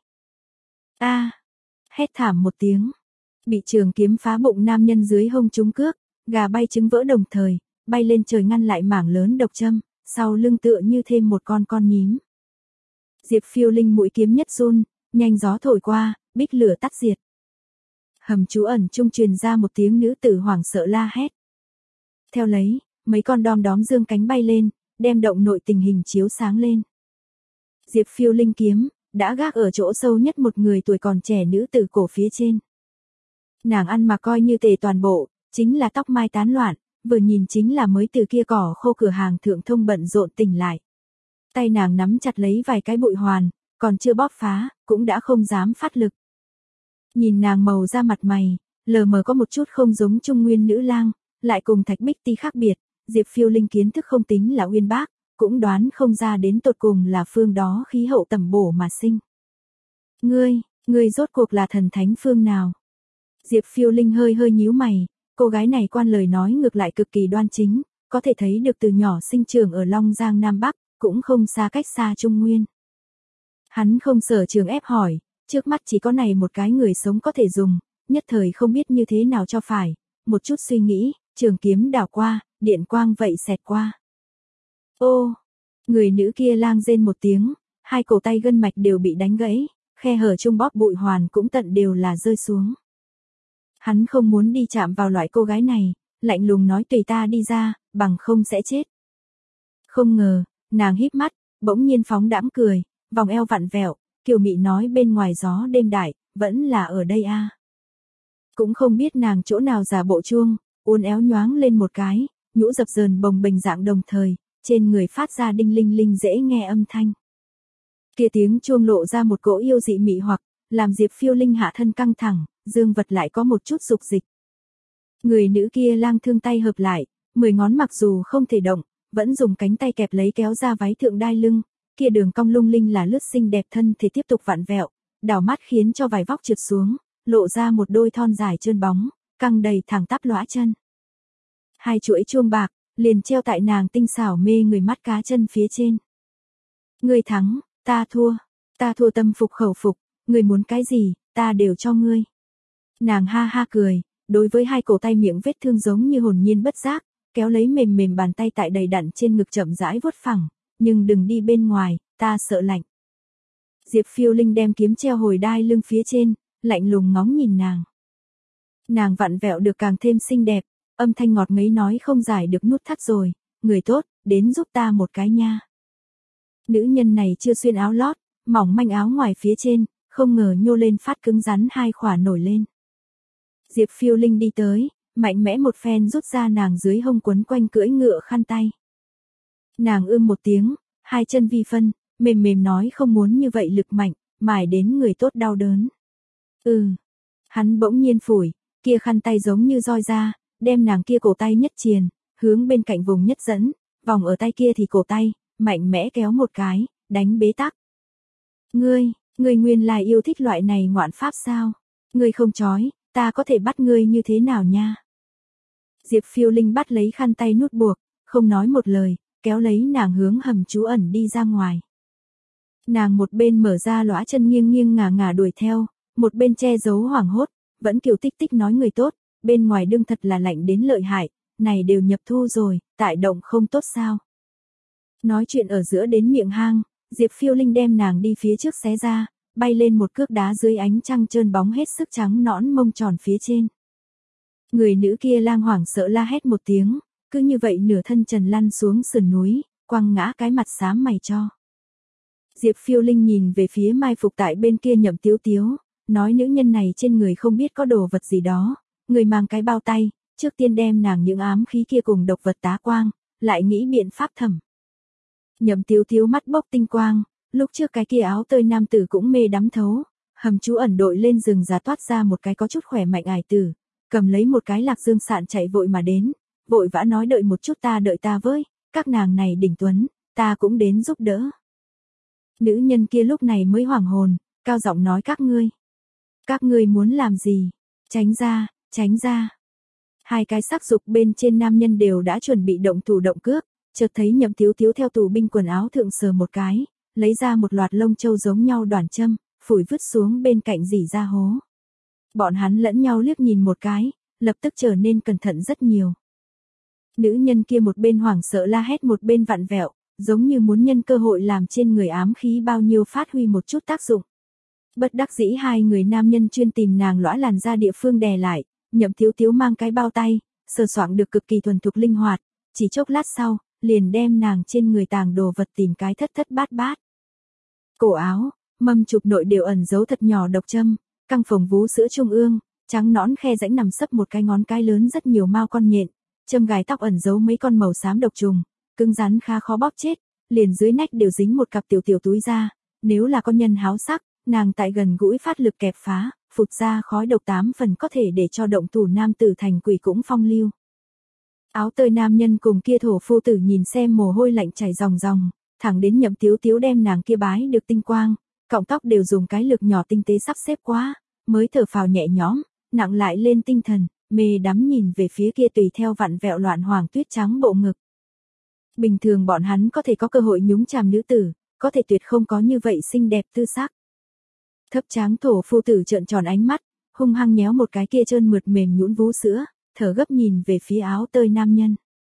S1: A! À, hét thảm một tiếng. Bị trường kiếm phá bụng nam nhân dưới hông trúng cước, gà bay trứng vỡ đồng thời, bay lên trời ngăn lại mảng lớn độc châm, sau lưng tựa như thêm một con con nhím. Diệp Phiêu Linh mũi kiếm nhất run, nhanh gió thổi qua, bích lửa tắt diệt. Hầm trú ẩn trung truyền ra một tiếng nữ tử hoảng sợ la hét. Theo lấy, mấy con đom đóm dương cánh bay lên, đem động nội tình hình chiếu sáng lên. Diệp Phiêu Linh kiếm đã gác ở chỗ sâu nhất một người tuổi còn trẻ nữ tử cổ phía trên. Nàng ăn mà coi như tề toàn bộ, chính là tóc mai tán loạn, vừa nhìn chính là mới từ kia cỏ khô cửa hàng thượng thông bận rộn tỉnh lại. Tay nàng nắm chặt lấy vài cái bụi hoàn, còn chưa bóp phá, cũng đã không dám phát lực. Nhìn nàng màu da mặt mày, lờ mờ có một chút không giống trung nguyên nữ lang, lại cùng Thạch Bích Ti khác biệt, Diệp Phiêu Linh kiến thức không tính là uyên bác, cũng đoán không ra đến tột cùng là phương đó khí hậu tầm bổ mà sinh. Ngươi, ngươi rốt cuộc là thần thánh phương nào? Diệp Phiêu Linh hơi hơi nhíu mày, cô gái này quan lời nói ngược lại cực kỳ đoan chính, có thể thấy được từ nhỏ sinh trưởng ở Long Giang Nam Bắc, cũng không xa cách xa Trung Nguyên. Hắn không sở trường ép hỏi, trước mắt chỉ có này một cái người sống có thể dùng, nhất thời không biết như thế nào cho phải, một chút suy nghĩ, trường kiếm đảo qua, điện quang vậy xẹt qua. Ô, người nữ kia lang rên một tiếng, hai cổ tay gân mạch đều bị đánh gãy, khe hở trung bóp bụi hoàn cũng tận đều là rơi xuống. Hắn không muốn đi chạm vào loại cô gái này, lạnh lùng nói tùy ta đi ra, bằng không sẽ chết. Không ngờ, nàng híp mắt, bỗng nhiên phóng đãng cười, vòng eo vặn vẹo, kiều mị nói bên ngoài gió đêm đại, vẫn là ở đây a. À. Cũng không biết nàng chỗ nào giả bộ chuông, uốn éo nhoáng lên một cái, nhũ dập dờn bồng bềnh dạng đồng thời, trên người phát ra đinh linh linh dễ nghe âm thanh. Kia tiếng chuông lộ ra một cỗ yêu dị mị hoặc, làm Diệp Phiêu Linh hạ thân căng thẳng, dương vật lại có một chút dục dịch. Người nữ kia lang thương tay hợp lại, mười ngón mặc dù không thể động, vẫn dùng cánh tay kẹp lấy kéo ra váy thượng đai lưng, kia đường cong lung linh là lướt xinh đẹp thân thể tiếp tục vặn vẹo, đảo mắt khiến cho vải vóc trượt xuống, lộ ra một đôi thon dài trơn bóng, căng đầy thẳng tắp lõa chân. Hai chuỗi chuông bạc, liền treo tại nàng tinh xảo mê người mắt cá chân phía trên. Ngươi thắng, ta thua, ta thua tâm phục khẩu phục, ngươi muốn cái gì, ta đều cho ngươi. Nàng ha ha cười, đối với hai cổ tay miệng vết thương giống như hồn nhiên bất giác, kéo lấy mềm mềm bàn tay tại đầy đặn trên ngực chậm rãi vuốt phẳng, nhưng đừng đi bên ngoài, ta sợ lạnh. Diệp Phiêu Linh đem kiếm treo hồi đai lưng phía trên, lạnh lùng ngóng nhìn nàng. Nàng vặn vẹo được càng thêm xinh đẹp, âm thanh ngọt ngấy nói không giải được nút thắt rồi, người tốt, đến giúp ta một cái nha. Nữ nhân này chưa xuyên áo lót, mỏng manh áo ngoài phía trên, không ngờ nhô lên phát cứng rắn hai khỏa nổi lên. Diệp Phiêu Linh đi tới, mạnh mẽ một phen rút ra nàng dưới hông quấn quanh cưỡi ngựa khăn tay. Nàng ưm một tiếng, hai chân vi phân, mềm mềm nói không muốn như vậy lực mạnh, mải đến người tốt đau đớn. Ừ, hắn bỗng nhiên phủi, kia khăn tay giống như roi ra, đem nàng kia cổ tay nhất triền, hướng bên cạnh vùng nhất dẫn, vòng ở tay kia thì cổ tay, mạnh mẽ kéo một cái, đánh bế tắc. Ngươi, ngươi nguyên lai yêu thích loại này ngoạn pháp sao? Ngươi không chói, ta có thể bắt ngươi như thế nào nha? Diệp Phiêu Linh bắt lấy khăn tay nút buộc, không nói một lời, kéo lấy nàng hướng hầm trú ẩn đi ra ngoài. Nàng một bên mở ra lõa chân nghiêng nghiêng ngả ngả đuổi theo, một bên che giấu hoảng hốt, vẫn kiều tích tích nói người tốt, bên ngoài đương thật là lạnh đến lợi hại, này đều nhập thu rồi, tại động không tốt sao? Nói chuyện ở giữa đến miệng hang, Diệp Phiêu Linh đem nàng đi phía trước xé ra, bay lên một cước đá dưới ánh trăng trơn bóng hết sức trắng nõn mông tròn phía trên. Người nữ kia lang hoảng sợ la hét một tiếng, cứ như vậy nửa thân trần lăn xuống sườn núi, quăng ngã cái mặt xám mày cho. Diệp Phiêu Linh nhìn về phía mai phục tại bên kia Nhậm Tiếu Tiếu, nói nữ nhân này trên người không biết có đồ vật gì đó, người mang cái bao tay, trước tiên đem nàng những ám khí kia cùng độc vật tá quang, lại nghĩ biện pháp thẩm. Nhậm Tiếu Tiếu mắt bốc tinh quang, lúc trước cái kia áo tơi nam tử cũng mê đắm thấu, hầm trú ẩn đội lên rừng giá toát ra một cái có chút khỏe mạnh ải tử, cầm lấy một cái lạc dương sạn chạy vội mà đến, vội vã nói đợi một chút ta đợi ta với, các nàng này đỉnh tuấn, ta cũng đến giúp đỡ. Nữ nhân kia lúc này mới hoảng hồn, cao giọng nói các ngươi. Các ngươi muốn làm gì? Tránh ra, tránh ra. Hai cái sắc dục bên trên nam nhân đều đã chuẩn bị động thủ động cước, chợt thấy Nhậm Tiếu Tiếu theo tù binh quần áo thượng sờ một cái, lấy ra một loạt lông châu giống nhau đoản châm, phủi vứt xuống bên cạnh rỉ ra hố. Bọn hắn lẫn nhau liếc nhìn một cái, lập tức trở nên cẩn thận rất nhiều. Nữ nhân kia một bên hoảng sợ la hét một bên vặn vẹo, giống như muốn nhân cơ hội làm trên người ám khí bao nhiêu phát huy một chút tác dụng. Bất đắc dĩ hai người nam nhân chuyên tìm nàng lõa làn ra địa phương đè lại, Nhậm Tiếu Tiếu mang cái bao tay, sờ soạng được cực kỳ thuần thục linh hoạt, chỉ chốc lát sau, liền đem nàng trên người tàng đồ vật tìm cái thất thất bát bát. Cổ áo, mâm chụp nội đều ẩn giấu thật nhỏ độc châm, căng phồng vú sữa trung ương, trắng nõn khe rãnh nằm sấp một cái ngón cái lớn rất nhiều mao con nhện, châm gài tóc ẩn giấu mấy con màu xám độc trùng, cứng rắn khá khó bóp chết, liền dưới nách đều dính một cặp tiểu tiểu túi da, nếu là con nhân háo sắc, nàng tại gần gũi phát lực kẹp phá, phụt ra khói độc tám phần có thể để cho động thủ nam tử thành quỷ cũng phong lưu. Áo tơi nam nhân cùng kia thổ phu tử nhìn xem mồ hôi lạnh chảy ròng ròng, thẳng đến Nhậm Tiếu Tiếu đem nàng kia bái được tinh quang, cọng tóc đều dùng cái lược nhỏ tinh tế sắp xếp quá, mới thở phào nhẹ nhõm, nặng lại lên tinh thần, mê đắm nhìn về phía kia tùy theo vặn vẹo loạn hoàng tuyết trắng bộ ngực. Bình thường bọn hắn có thể có cơ hội nhúng chàm nữ tử, có thể tuyệt không có như vậy xinh đẹp tư sắc. Thấp tráng thổ phu tử trợn tròn ánh mắt, hung hăng nhéo một cái kia trơn mượt mềm nhũn vú sữa, thở gấp nhìn về phía áo tơi nam nhân.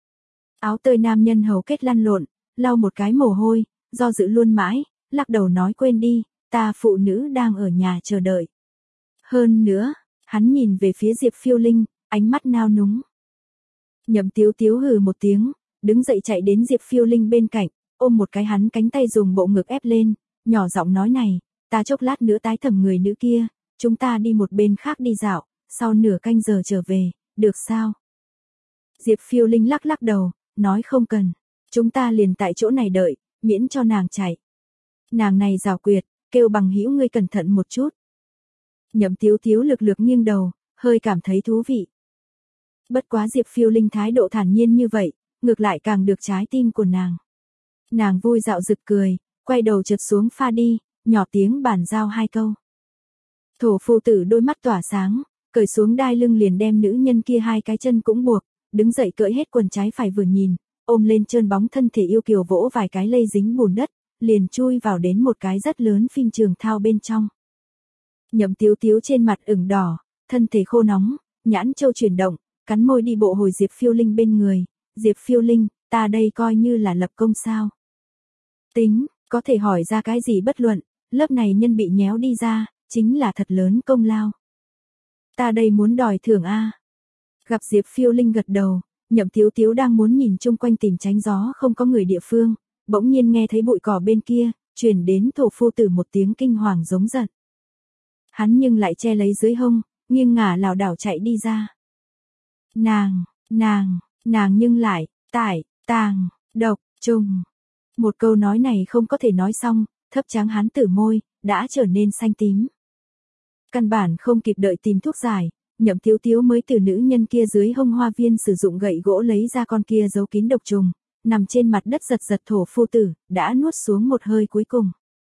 S1: Áo tơi nam nhân hầu kết lăn lộn, lau một cái mồ hôi, do dự luôn mãi, lắc đầu nói quên đi, ta phụ nữ đang ở nhà chờ đợi. Hơn nữa, hắn nhìn về phía Diệp Phiêu Linh, ánh mắt nao núng. Nhậm Tiếu Tiếu hừ một tiếng, đứng dậy chạy đến Diệp Phiêu Linh bên cạnh, ôm một cái hắn cánh tay dùng bộ ngực ép lên, nhỏ giọng nói này, ta chốc lát nữa tái thẩm người nữ kia, chúng ta đi một bên khác đi dạo, sau nửa canh giờ trở về, được sao? Diệp Phiêu Linh lắc lắc đầu, nói không cần, chúng ta liền tại chỗ này đợi, miễn cho nàng chạy. Nàng này rào quyệt, kêu bằng hữu ngươi cẩn thận một chút. Nhậm Tiếu Tiếu lực lược nghiêng đầu, hơi cảm thấy thú vị. Bất quá Diệp Phiêu Linh thái độ thản nhiên như vậy, ngược lại càng được trái tim của nàng. Nàng vui dạo rực cười, quay đầu trượt xuống pha đi, nhỏ tiếng bàn giao hai câu. Thổ phu tử đôi mắt tỏa sáng, cởi xuống đai lưng liền đem nữ nhân kia hai cái chân cũng buộc, đứng dậy cởi hết quần trái phải vừa nhìn, ôm lên trơn bóng thân thể yêu kiều vỗ vài cái lây dính bùn đất, liền chui vào đến một cái rất lớn phim trường thao bên trong. Nhậm Tiếu Tiếu trên mặt ửng đỏ, thân thể khô nóng, nhãn châu chuyển động, cắn môi đi bộ hồi Diệp Phiêu Linh bên người, Diệp Phiêu Linh, ta đây coi như là lập công sao. Tính, có thể hỏi ra cái gì bất luận, lớp này nhân bị nhéo đi ra, chính là thật lớn công lao. Ta đây muốn đòi thưởng a. Gặp Diệp Phiêu Linh gật đầu, Nhậm Tiếu Tiếu đang muốn nhìn chung quanh tìm tránh gió không có người địa phương, bỗng nhiên nghe thấy bụi cỏ bên kia, truyền đến thổ phu tử một tiếng kinh hoàng giống giận. Hắn nhưng lại che lấy dưới hông, nghiêng ngả lảo đảo chạy đi ra. Nàng, nàng, nàng nhưng lại, tải, tàng, độc, trùng. Một câu nói này không có thể nói xong, thấp tráng hắn tử môi, đã trở nên xanh tím. Căn bản không kịp đợi tìm thuốc giải, Nhậm Tiếu Tiếu mới từ nữ nhân kia dưới hông hoa viên sử dụng gậy gỗ lấy ra con kia giấu kín độc trùng, nằm trên mặt đất giật giật thổ phu tử, đã nuốt xuống một hơi cuối cùng.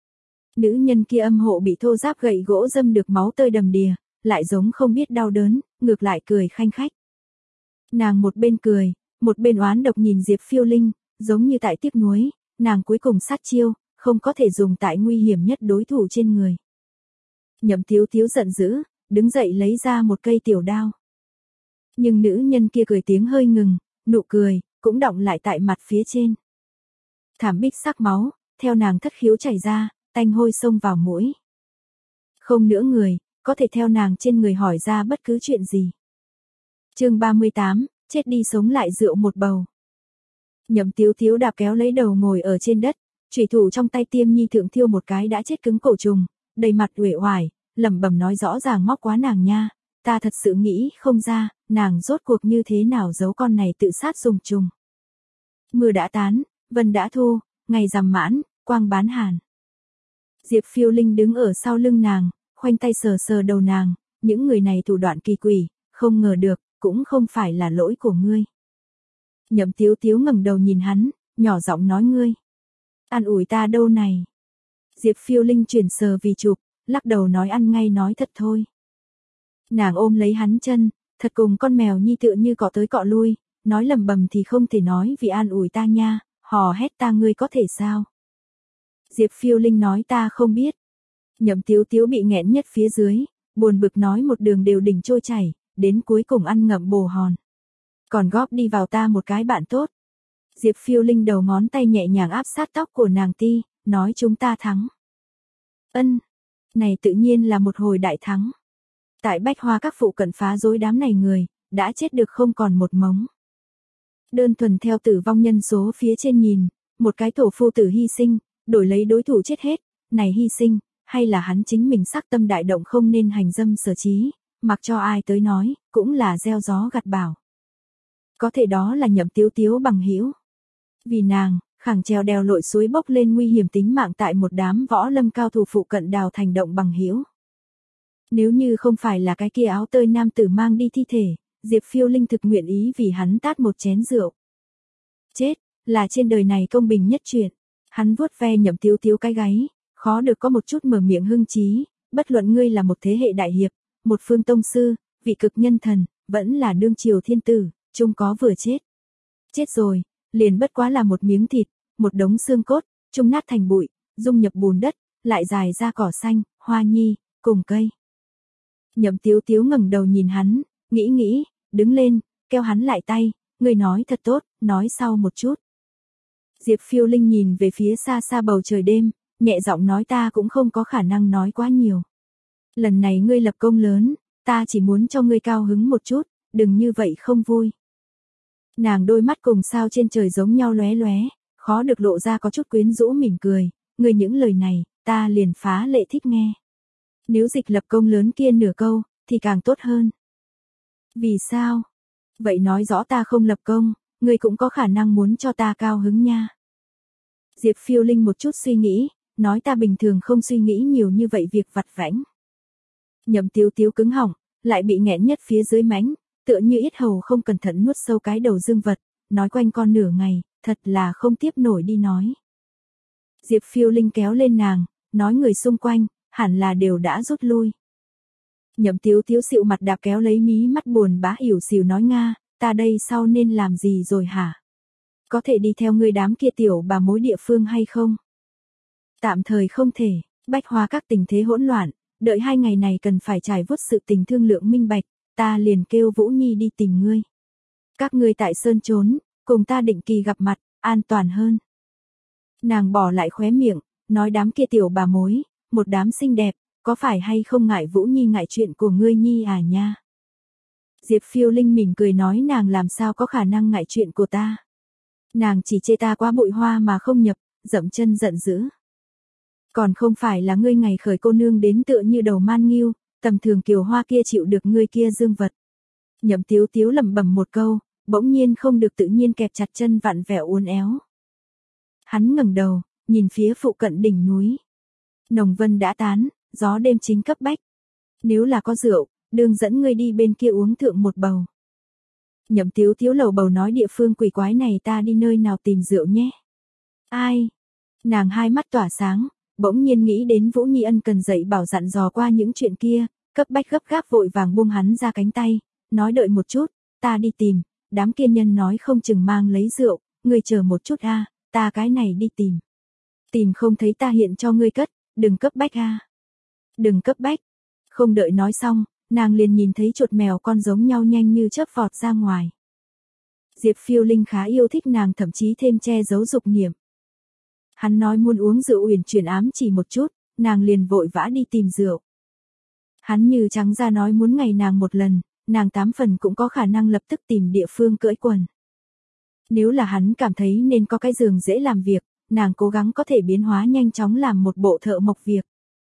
S1: Nữ nhân kia âm hộ bị thô giáp gậy gỗ dâm được máu tơi đầm đìa, lại giống không biết đau đớn, ngược lại cười khanh khách. Nàng một bên cười, một bên oán độc nhìn Diệp Phiêu Linh, giống như tại tiếc nuối, nàng cuối cùng sát chiêu, không có thể dùng tại nguy hiểm nhất đối thủ trên người. Nhậm Tiếu Tiếu giận dữ, đứng dậy lấy ra một cây tiểu đao. Nhưng nữ nhân kia cười tiếng hơi ngừng, nụ cười, cũng đọng lại tại mặt phía trên. Thảm bích sắc máu, theo nàng thất khiếu chảy ra, tanh hôi xông vào mũi. Không nữa người, có thể theo nàng trên người hỏi ra bất cứ chuyện gì. Chương ba mươi tám, chết đi sống lại rượu một bầu. Nhậm Tiếu Tiếu đạp kéo lấy đầu ngồi ở trên đất, chủy thủ trong tay tiêm nhi thượng thiêu một cái đã chết cứng cổ trùng, đầy mặt uể oải, lẩm bẩm nói rõ ràng móc quá nàng nha, ta thật sự nghĩ không ra, nàng rốt cuộc như thế nào giấu con này tự sát dùng trùng. Mưa đã tán, vân đã thu, ngày rằm mãn, quang bán hàn. Diệp Phiêu Linh đứng ở sau lưng nàng, khoanh tay sờ sờ đầu nàng, những người này thủ đoạn kỳ quỷ, không ngờ được, cũng không phải là lỗi của ngươi. Nhậm Tiếu Tiếu ngẩng đầu nhìn hắn, nhỏ giọng nói ngươi. An ủi ta đâu này. Diệp Phiêu Linh chuyển sờ vì chụp, lắc đầu nói ăn ngay nói thật thôi. Nàng ôm lấy hắn chân, thật cùng con mèo nhi tựa như cọ tới cọ lui, nói lầm bầm thì không thể nói vì an ủi ta nha, hò hét ta ngươi có thể sao. Diệp Phiêu Linh nói ta không biết. Nhậm Tiếu Tiếu bị nghẹn nhất phía dưới, buồn bực nói một đường đều đỉnh trôi chảy, đến cuối cùng ăn ngậm bồ hòn. Còn góp đi vào ta một cái bạn tốt. Diệp Phiêu Linh đầu ngón tay nhẹ nhàng áp sát tóc của nàng ti, nói chúng ta thắng. Ân, này tự nhiên là một hồi đại thắng. Tại Bách Hoa các phụ cận phá rối đám này người, đã chết được không còn một mống. Đơn thuần theo tử vong nhân số phía trên nhìn, một cái thổ phu tử hy sinh, đổi lấy đối thủ chết hết, này hy sinh, hay là hắn chính mình sắc tâm đại động không nên hành dâm sở trí, mặc cho ai tới nói, cũng là gieo gió gặt bão. Có thể đó là Nhậm Tiếu Tiếu bằng hữu. Vì nàng, khẳng trèo đèo lội suối bốc lên nguy hiểm tính mạng tại một đám võ lâm cao thủ phụ cận đào thành động bằng hữu. Nếu như không phải là cái kia áo tơi nam tử mang đi thi thể, Diệp Phiêu Linh thực nguyện ý vì hắn tát một chén rượu. Chết, là trên đời này công bình nhất chuyện. Hắn vuốt ve Nhậm Tiếu Tiếu cái gáy, khó được có một chút mở miệng hưng trí, bất luận ngươi là một thế hệ đại hiệp, một phương tông sư, vị cực nhân thần, vẫn là đương triều thiên tử, chung có vừa chết. Chết rồi, liền bất quá là một miếng thịt, một đống xương cốt, chung nát thành bụi, dung nhập bùn đất, lại dài ra cỏ xanh, hoa nhi, cùng cây. Nhậm Tiếu Tiếu ngẩng đầu nhìn hắn, nghĩ nghĩ, đứng lên, kéo hắn lại tay, ngươi nói thật tốt, nói sau một chút. Diệp Phiêu Linh nhìn về phía xa xa bầu trời đêm, nhẹ giọng nói ta cũng không có khả năng nói quá nhiều. Lần này ngươi lập công lớn, ta chỉ muốn cho ngươi cao hứng một chút, đừng như vậy không vui. Nàng đôi mắt cùng sao trên trời giống nhau lóe lóe, khó được lộ ra có chút quyến rũ mỉm cười, ngươi những lời này, ta liền phá lệ thích nghe. Nếu dịch lập công lớn kia nửa câu, thì càng tốt hơn. Vì sao? Vậy nói rõ ta không lập công, ngươi cũng có khả năng muốn cho ta cao hứng nha. Diệp Phiêu Linh một chút suy nghĩ, nói ta bình thường không suy nghĩ nhiều như vậy việc vặt vãnh. Nhậm Tiếu Tiếu cứng họng, lại bị nghẹn nhất phía dưới mánh, tựa như yết hầu không cẩn thận nuốt sâu cái đầu dương vật, nói quanh con nửa ngày, thật là không tiếp nổi đi nói. Diệp Phiêu Linh kéo lên nàng, nói người xung quanh, hẳn là đều đã rút lui. Nhậm Tiếu Tiếu xịu mặt đạp kéo lấy mí mắt buồn bã ỉu xìu nói Nga, ta đây sau nên làm gì rồi hả? Có thể đi theo người đám kia tiểu bà mối địa phương hay không? Tạm thời không thể, Bách Hoa các tình thế hỗn loạn, đợi hai ngày này cần phải trải vuốt sự tình thương lượng minh bạch, ta liền kêu Vũ Nhi đi tìm ngươi. Các ngươi tại sơn trốn, cùng ta định kỳ gặp mặt, an toàn hơn. Nàng bỏ lại khóe miệng, nói đám kia tiểu bà mối, một đám xinh đẹp, có phải hay không ngại Vũ Nhi ngại chuyện của ngươi Nhi à nha? Diệp Phiêu Linh mỉm cười nói nàng làm sao có khả năng ngại chuyện của ta. Nàng chỉ chê ta quá bụi hoa mà không nhập, dậm chân giận dữ. Còn không phải là ngươi ngày khởi cô nương đến tựa như đầu man nghiêu, tầm thường kiều hoa kia chịu được ngươi kia dương vật. Nhậm Tiếu Tiếu lẩm bẩm một câu, bỗng nhiên không được tự nhiên kẹp chặt chân vặn vẹo uốn éo. Hắn ngẩng đầu, nhìn phía phụ cận đỉnh núi. Nồng vân đã tán, gió đêm chính cấp bách. Nếu là có rượu, đường dẫn ngươi đi bên kia uống thượng một bầu. Nhậm Tiếu Tiếu lầu bầu nói địa phương quỷ quái này ta đi nơi nào tìm rượu nhé. Ai? Nàng hai mắt tỏa sáng, bỗng nhiên nghĩ đến Vũ Nhi ân cần dạy bảo dặn dò qua những chuyện kia, cấp bách gấp gáp vội vàng buông hắn ra cánh tay, nói đợi một chút, ta đi tìm, đám kia nhân nói không chừng mang lấy rượu, ngươi chờ một chút a, ta cái này đi tìm. Tìm không thấy ta hiện cho ngươi cất, đừng cấp bách a. Đừng cấp bách. Không đợi nói xong, nàng liền nhìn thấy chuột mèo con giống nhau nhanh như chớp vọt ra ngoài. Diệp Phiêu Linh khá yêu thích nàng thậm chí thêm che giấu dục niệm. Hắn nói muốn uống rượu uyển chuyển ám chỉ một chút, nàng liền vội vã đi tìm rượu. Hắn như trắng ra nói muốn ngày nàng một lần, nàng tám phần cũng có khả năng lập tức tìm địa phương cưỡi quần. Nếu là hắn cảm thấy nên có cái giường dễ làm việc, nàng cố gắng có thể biến hóa nhanh chóng làm một bộ thợ mộc việc.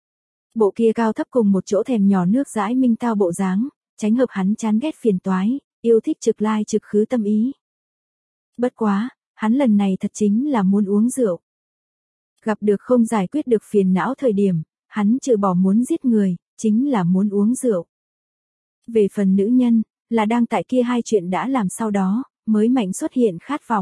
S1: Bộ kia cao thấp cùng một chỗ thèm nhỏ nước dãi minh tao bộ dáng, tránh hợp hắn chán ghét phiền toái, yêu thích trực lai trực khứ tâm ý. Bất quá, hắn lần này thật chính là muốn uống rượu. Gặp được không giải quyết được phiền não thời điểm, hắn trừ bỏ muốn giết người, chính là muốn uống rượu. Về phần nữ nhân, là đang tại kia hai chuyện đã làm sau đó, mới mạnh xuất hiện khát vọng.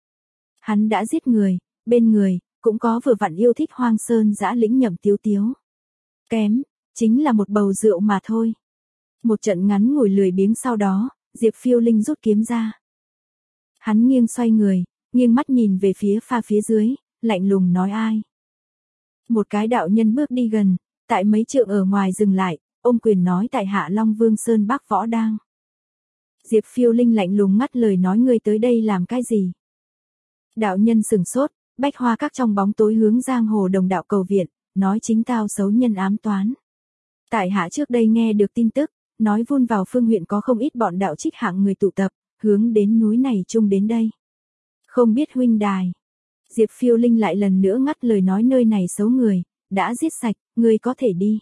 S1: Hắn đã giết người, bên người, cũng có vừa vặn yêu thích hoang sơn dã lĩnh Nhậm Tiếu Tiếu. Kém, chính là một bầu rượu mà thôi. Một trận ngắn ngủi lười biếng sau đó, Diệp Phiêu Linh rút kiếm ra. Hắn nghiêng xoay người, nghiêng mắt nhìn về phía pha phía dưới, lạnh lùng nói ai. Một cái đạo nhân bước đi gần, tại mấy trượng ở ngoài dừng lại, ôm quyền nói tại Hạ Long Vương Sơn Bắc Võ Đang. Diệp Phiêu Linh lạnh lùng ngắt lời nói ngươi tới đây làm cái gì? Đạo nhân sừng sốt, bách hoa các trong bóng tối hướng giang hồ đồng đạo cầu viện, nói chính tao xấu nhân ám toán. Tại hạ trước đây nghe được tin tức, nói vun vào phương huyện có không ít bọn đạo trích hạng người tụ tập, hướng đến núi này chung đến đây. Không biết huynh đài. Diệp Phiêu Linh lại lần nữa ngắt lời nói nơi này xấu người, đã giết sạch, ngươi có thể đi.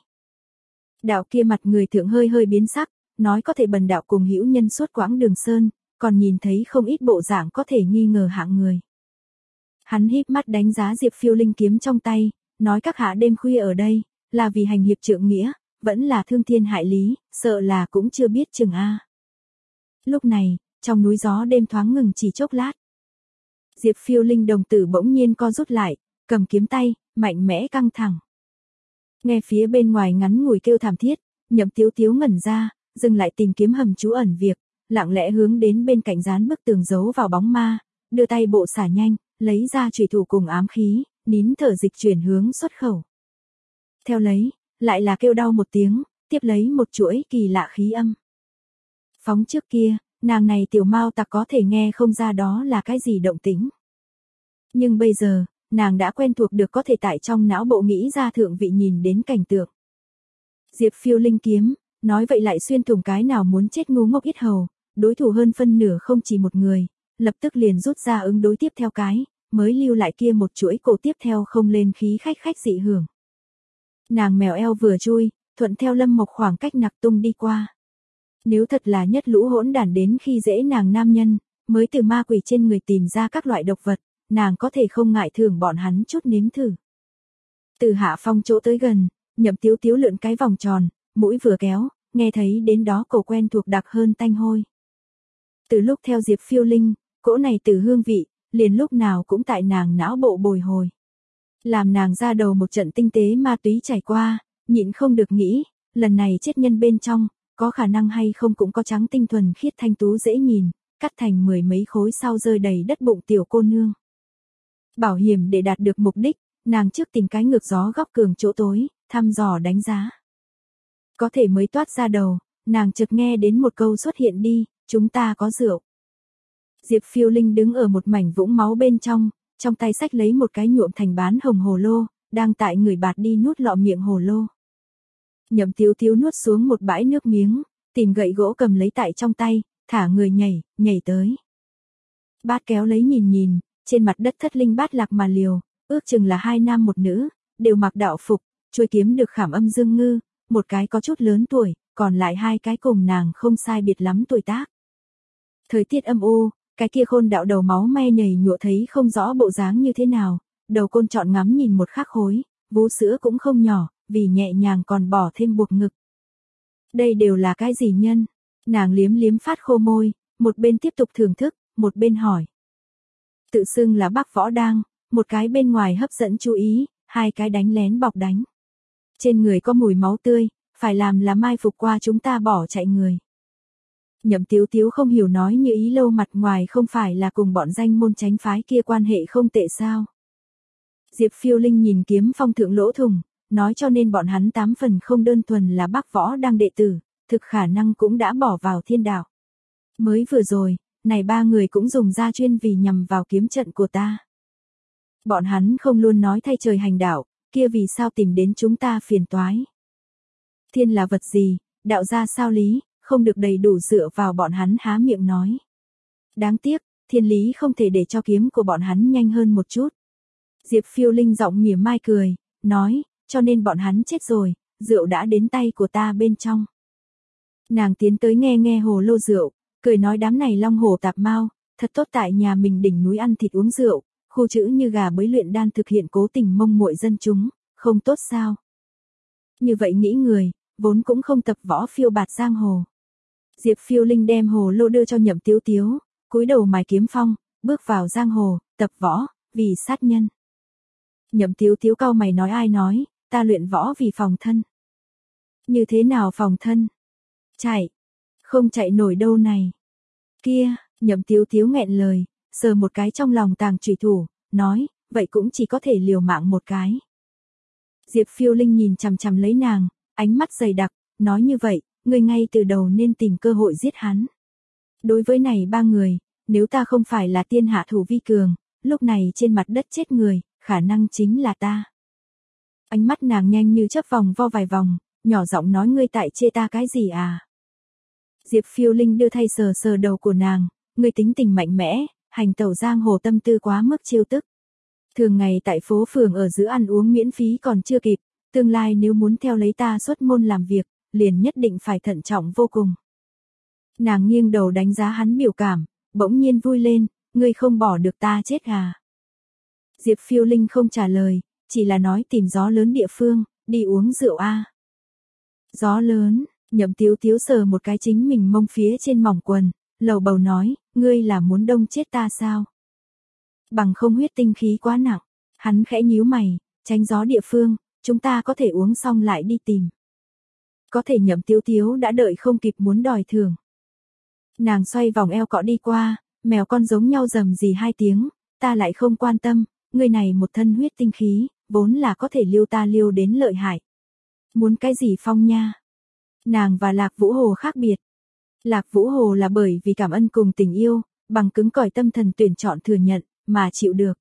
S1: Đạo kia mặt người thượng hơi hơi biến sắc, nói có thể bần đạo cùng hữu nhân suốt quãng đường sơn, còn nhìn thấy không ít bộ dạng có thể nghi ngờ hạng người. Hắn híp mắt đánh giá Diệp Phiêu Linh kiếm trong tay, nói các hạ đêm khuya ở đây, là vì hành hiệp trượng nghĩa, vẫn là thương thiên hại lý, sợ là cũng chưa biết chừng a. Lúc này, trong núi gió đêm thoáng ngừng chỉ chốc lát. Diệp Phiêu Linh đồng tử bỗng nhiên co rút lại, cầm kiếm tay, mạnh mẽ căng thẳng. Nghe phía bên ngoài ngắn ngủi kêu thảm thiết, Nhậm Tiếu Tiếu ngẩn ra, dừng lại tìm kiếm hầm trú ẩn việc, lặng lẽ hướng đến bên cạnh dán bức tường giấu vào bóng ma, đưa tay bộ xả nhanh, lấy ra chủy thủ cùng ám khí, nín thở dịch chuyển hướng xuất khẩu. Theo lấy, lại là kêu đau một tiếng, tiếp lấy một chuỗi kỳ lạ khí âm. Phóng trước kia, nàng này tiểu mao tặc có thể nghe không ra đó là cái gì động tĩnh. Nhưng bây giờ, nàng đã quen thuộc được có thể tại trong não bộ nghĩ ra thượng vị nhìn đến cảnh tượng. Diệp Phiêu Linh kiếm, nói vậy lại xuyên thủng cái nào muốn chết ngu ngốc ít hầu, đối thủ hơn phân nửa không chỉ một người, lập tức liền rút ra ứng đối tiếp theo cái, mới lưu lại kia một chuỗi cổ tiếp theo không lên khí khách khách dị hưởng. Nàng mèo eo vừa chui, thuận theo Lâm Mộc khoảng cách nặc tung đi qua. Nếu thật là nhất lũ hỗn đản đến khi dễ nàng nam nhân, mới từ ma quỷ trên người tìm ra các loại độc vật, nàng có thể không ngại thưởng bọn hắn chút nếm thử. Từ hạ phong chỗ tới gần, Nhậm Tiếu Tiếu lượn cái vòng tròn, mũi vừa kéo, nghe thấy đến đó cổ quen thuộc đặc hơn tanh hôi. Từ lúc theo Diệp Phiêu Linh, cỗ này từ hương vị, liền lúc nào cũng tại nàng não bộ bồi hồi. Làm nàng ra đầu một trận tinh tế ma túy trải qua, nhịn không được nghĩ, lần này chết nhân bên trong, có khả năng hay không cũng có trắng tinh thuần khiết thanh tú dễ nhìn, cắt thành mười mấy khối sau rơi đầy đất bụng tiểu cô nương. Bảo hiểm để đạt được mục đích, nàng trước tìm cái ngược gió góc cường chỗ tối, thăm dò đánh giá. Có thể mới toát ra đầu, nàng chợt nghe đến một câu xuất hiện đi, chúng ta có rượu. Diệp Phiêu Linh đứng ở một mảnh vũng máu bên trong, trong tay xách lấy một cái nhuộm thành bán hồng hồ lô, đang tại người bạt đi nuốt lọ miệng hồ lô. Nhậm Tiếu Tiếu nuốt xuống một bãi nước miếng, tìm gậy gỗ cầm lấy tại trong tay, thả người nhảy, nhảy tới. Bát kéo lấy nhìn nhìn, trên mặt đất thất linh bát lạc mà liều, ước chừng là hai nam một nữ, đều mặc đạo phục, chuôi kiếm được khảm âm dương ngư, một cái có chút lớn tuổi, còn lại hai cái cùng nàng không sai biệt lắm tuổi tác. Thời tiết âm u, cái kia khôn đạo đầu máu me nhầy nhụa thấy không rõ bộ dáng như thế nào, đầu côn chọn ngắm nhìn một khắc khối, vú sữa cũng không nhỏ, vì nhẹ nhàng còn bỏ thêm buộc ngực. Đây đều là cái gì nhân? Nàng liếm liếm phát khô môi, một bên tiếp tục thưởng thức, một bên hỏi. Tự xưng là Bắc Võ Đang, một cái bên ngoài hấp dẫn chú ý, hai cái đánh lén bọc đánh. Trên người có mùi máu tươi, phải làm là mai phục qua chúng ta bỏ chạy người. Nhậm Tiếu Tiếu không hiểu nói như ý lâu mặt ngoài không phải là cùng bọn danh môn tránh phái kia quan hệ không tệ sao. Diệp Phiêu Linh nhìn kiếm phong thượng lỗ thủng, nói cho nên bọn hắn tám phần không đơn thuần là Bắc Võ Đang đệ tử, thực khả năng cũng đã bỏ vào thiên đạo. Mới vừa rồi, này ba người cũng dùng ra chuyên vì nhằm vào kiếm trận của ta. Bọn hắn không luôn nói thay trời hành đạo, kia vì sao tìm đến chúng ta phiền toái. Thiên là vật gì, đạo ra sao lý, không được đầy đủ dựa vào bọn hắn há miệng nói. Đáng tiếc, thiên lý không thể để cho kiếm của bọn hắn nhanh hơn một chút. Diệp Phiêu Linh giọng mỉa mai cười, nói, cho nên bọn hắn chết rồi, rượu đã đến tay của ta bên trong. Nàng tiến tới nghe nghe hồ lô rượu, cười nói đám này long hồ tạp mau, thật tốt tại nhà mình đỉnh núi ăn thịt uống rượu, khu chữ như gà bới luyện đan thực hiện cố tình mông muội dân chúng, không tốt sao. Như vậy nghĩ người, vốn cũng không tập võ phiêu bạt giang hồ. Diệp Phiêu Linh đem hồ lô đưa cho Nhậm Tiếu Tiếu, cúi đầu mài kiếm phong, bước vào giang hồ, tập võ, vì sát nhân. Nhậm Tiếu Tiếu cau mày nói ai nói, ta luyện võ vì phòng thân. Như thế nào phòng thân? Chạy. Không chạy nổi đâu này. Kia, Nhậm Tiếu Tiếu nghẹn lời, sờ một cái trong lòng tàng chủy thủ, nói, vậy cũng chỉ có thể liều mạng một cái. Diệp Phiêu Linh nhìn chằm chằm lấy nàng, ánh mắt dày đặc, nói như vậy, ngươi ngay từ đầu nên tìm cơ hội giết hắn. Đối với này ba người, nếu ta không phải là tiên hạ thủ vi cường, lúc này trên mặt đất chết người, khả năng chính là ta. Ánh mắt nàng nhanh như chớp vòng vo vài vòng, nhỏ giọng nói ngươi tại chê ta cái gì à? Diệp Phiêu Linh đưa thay sờ sờ đầu của nàng, ngươi tính tình mạnh mẽ, hành tẩu giang hồ tâm tư quá mức chiêu tức. Thường ngày tại phố phường ở giữa ăn uống miễn phí còn chưa kịp, tương lai nếu muốn theo lấy ta xuất môn làm việc, liền nhất định phải thận trọng vô cùng. Nàng nghiêng đầu đánh giá hắn biểu cảm, bỗng nhiên vui lên, ngươi không bỏ được ta chết à? Diệp Phiêu Linh không trả lời, chỉ là nói tìm gió lớn địa phương, đi uống rượu a. À. Gió lớn, Nhậm Tiếu Tiếu sờ một cái chính mình mông phía trên mỏng quần, lầu bầu nói, ngươi là muốn đông chết ta sao? Bằng không huyết tinh khí quá nặng, hắn khẽ nhíu mày, tránh gió địa phương, chúng ta có thể uống xong lại đi tìm. Có thể Nhậm Tiếu Tiếu đã đợi không kịp muốn đòi thưởng. Nàng xoay vòng eo cọ đi qua, mèo con giống nhau rầm rì hai tiếng, ta lại không quan tâm, người này một thân huyết tinh khí, vốn là có thể liêu ta liêu đến lợi hại. Muốn cái gì phong nha? Nàng và Lạc Vũ Hồ khác biệt. Lạc Vũ Hồ là bởi vì cảm ơn cùng tình yêu, bằng cứng cỏi tâm thần tuyển chọn thừa nhận, mà chịu được.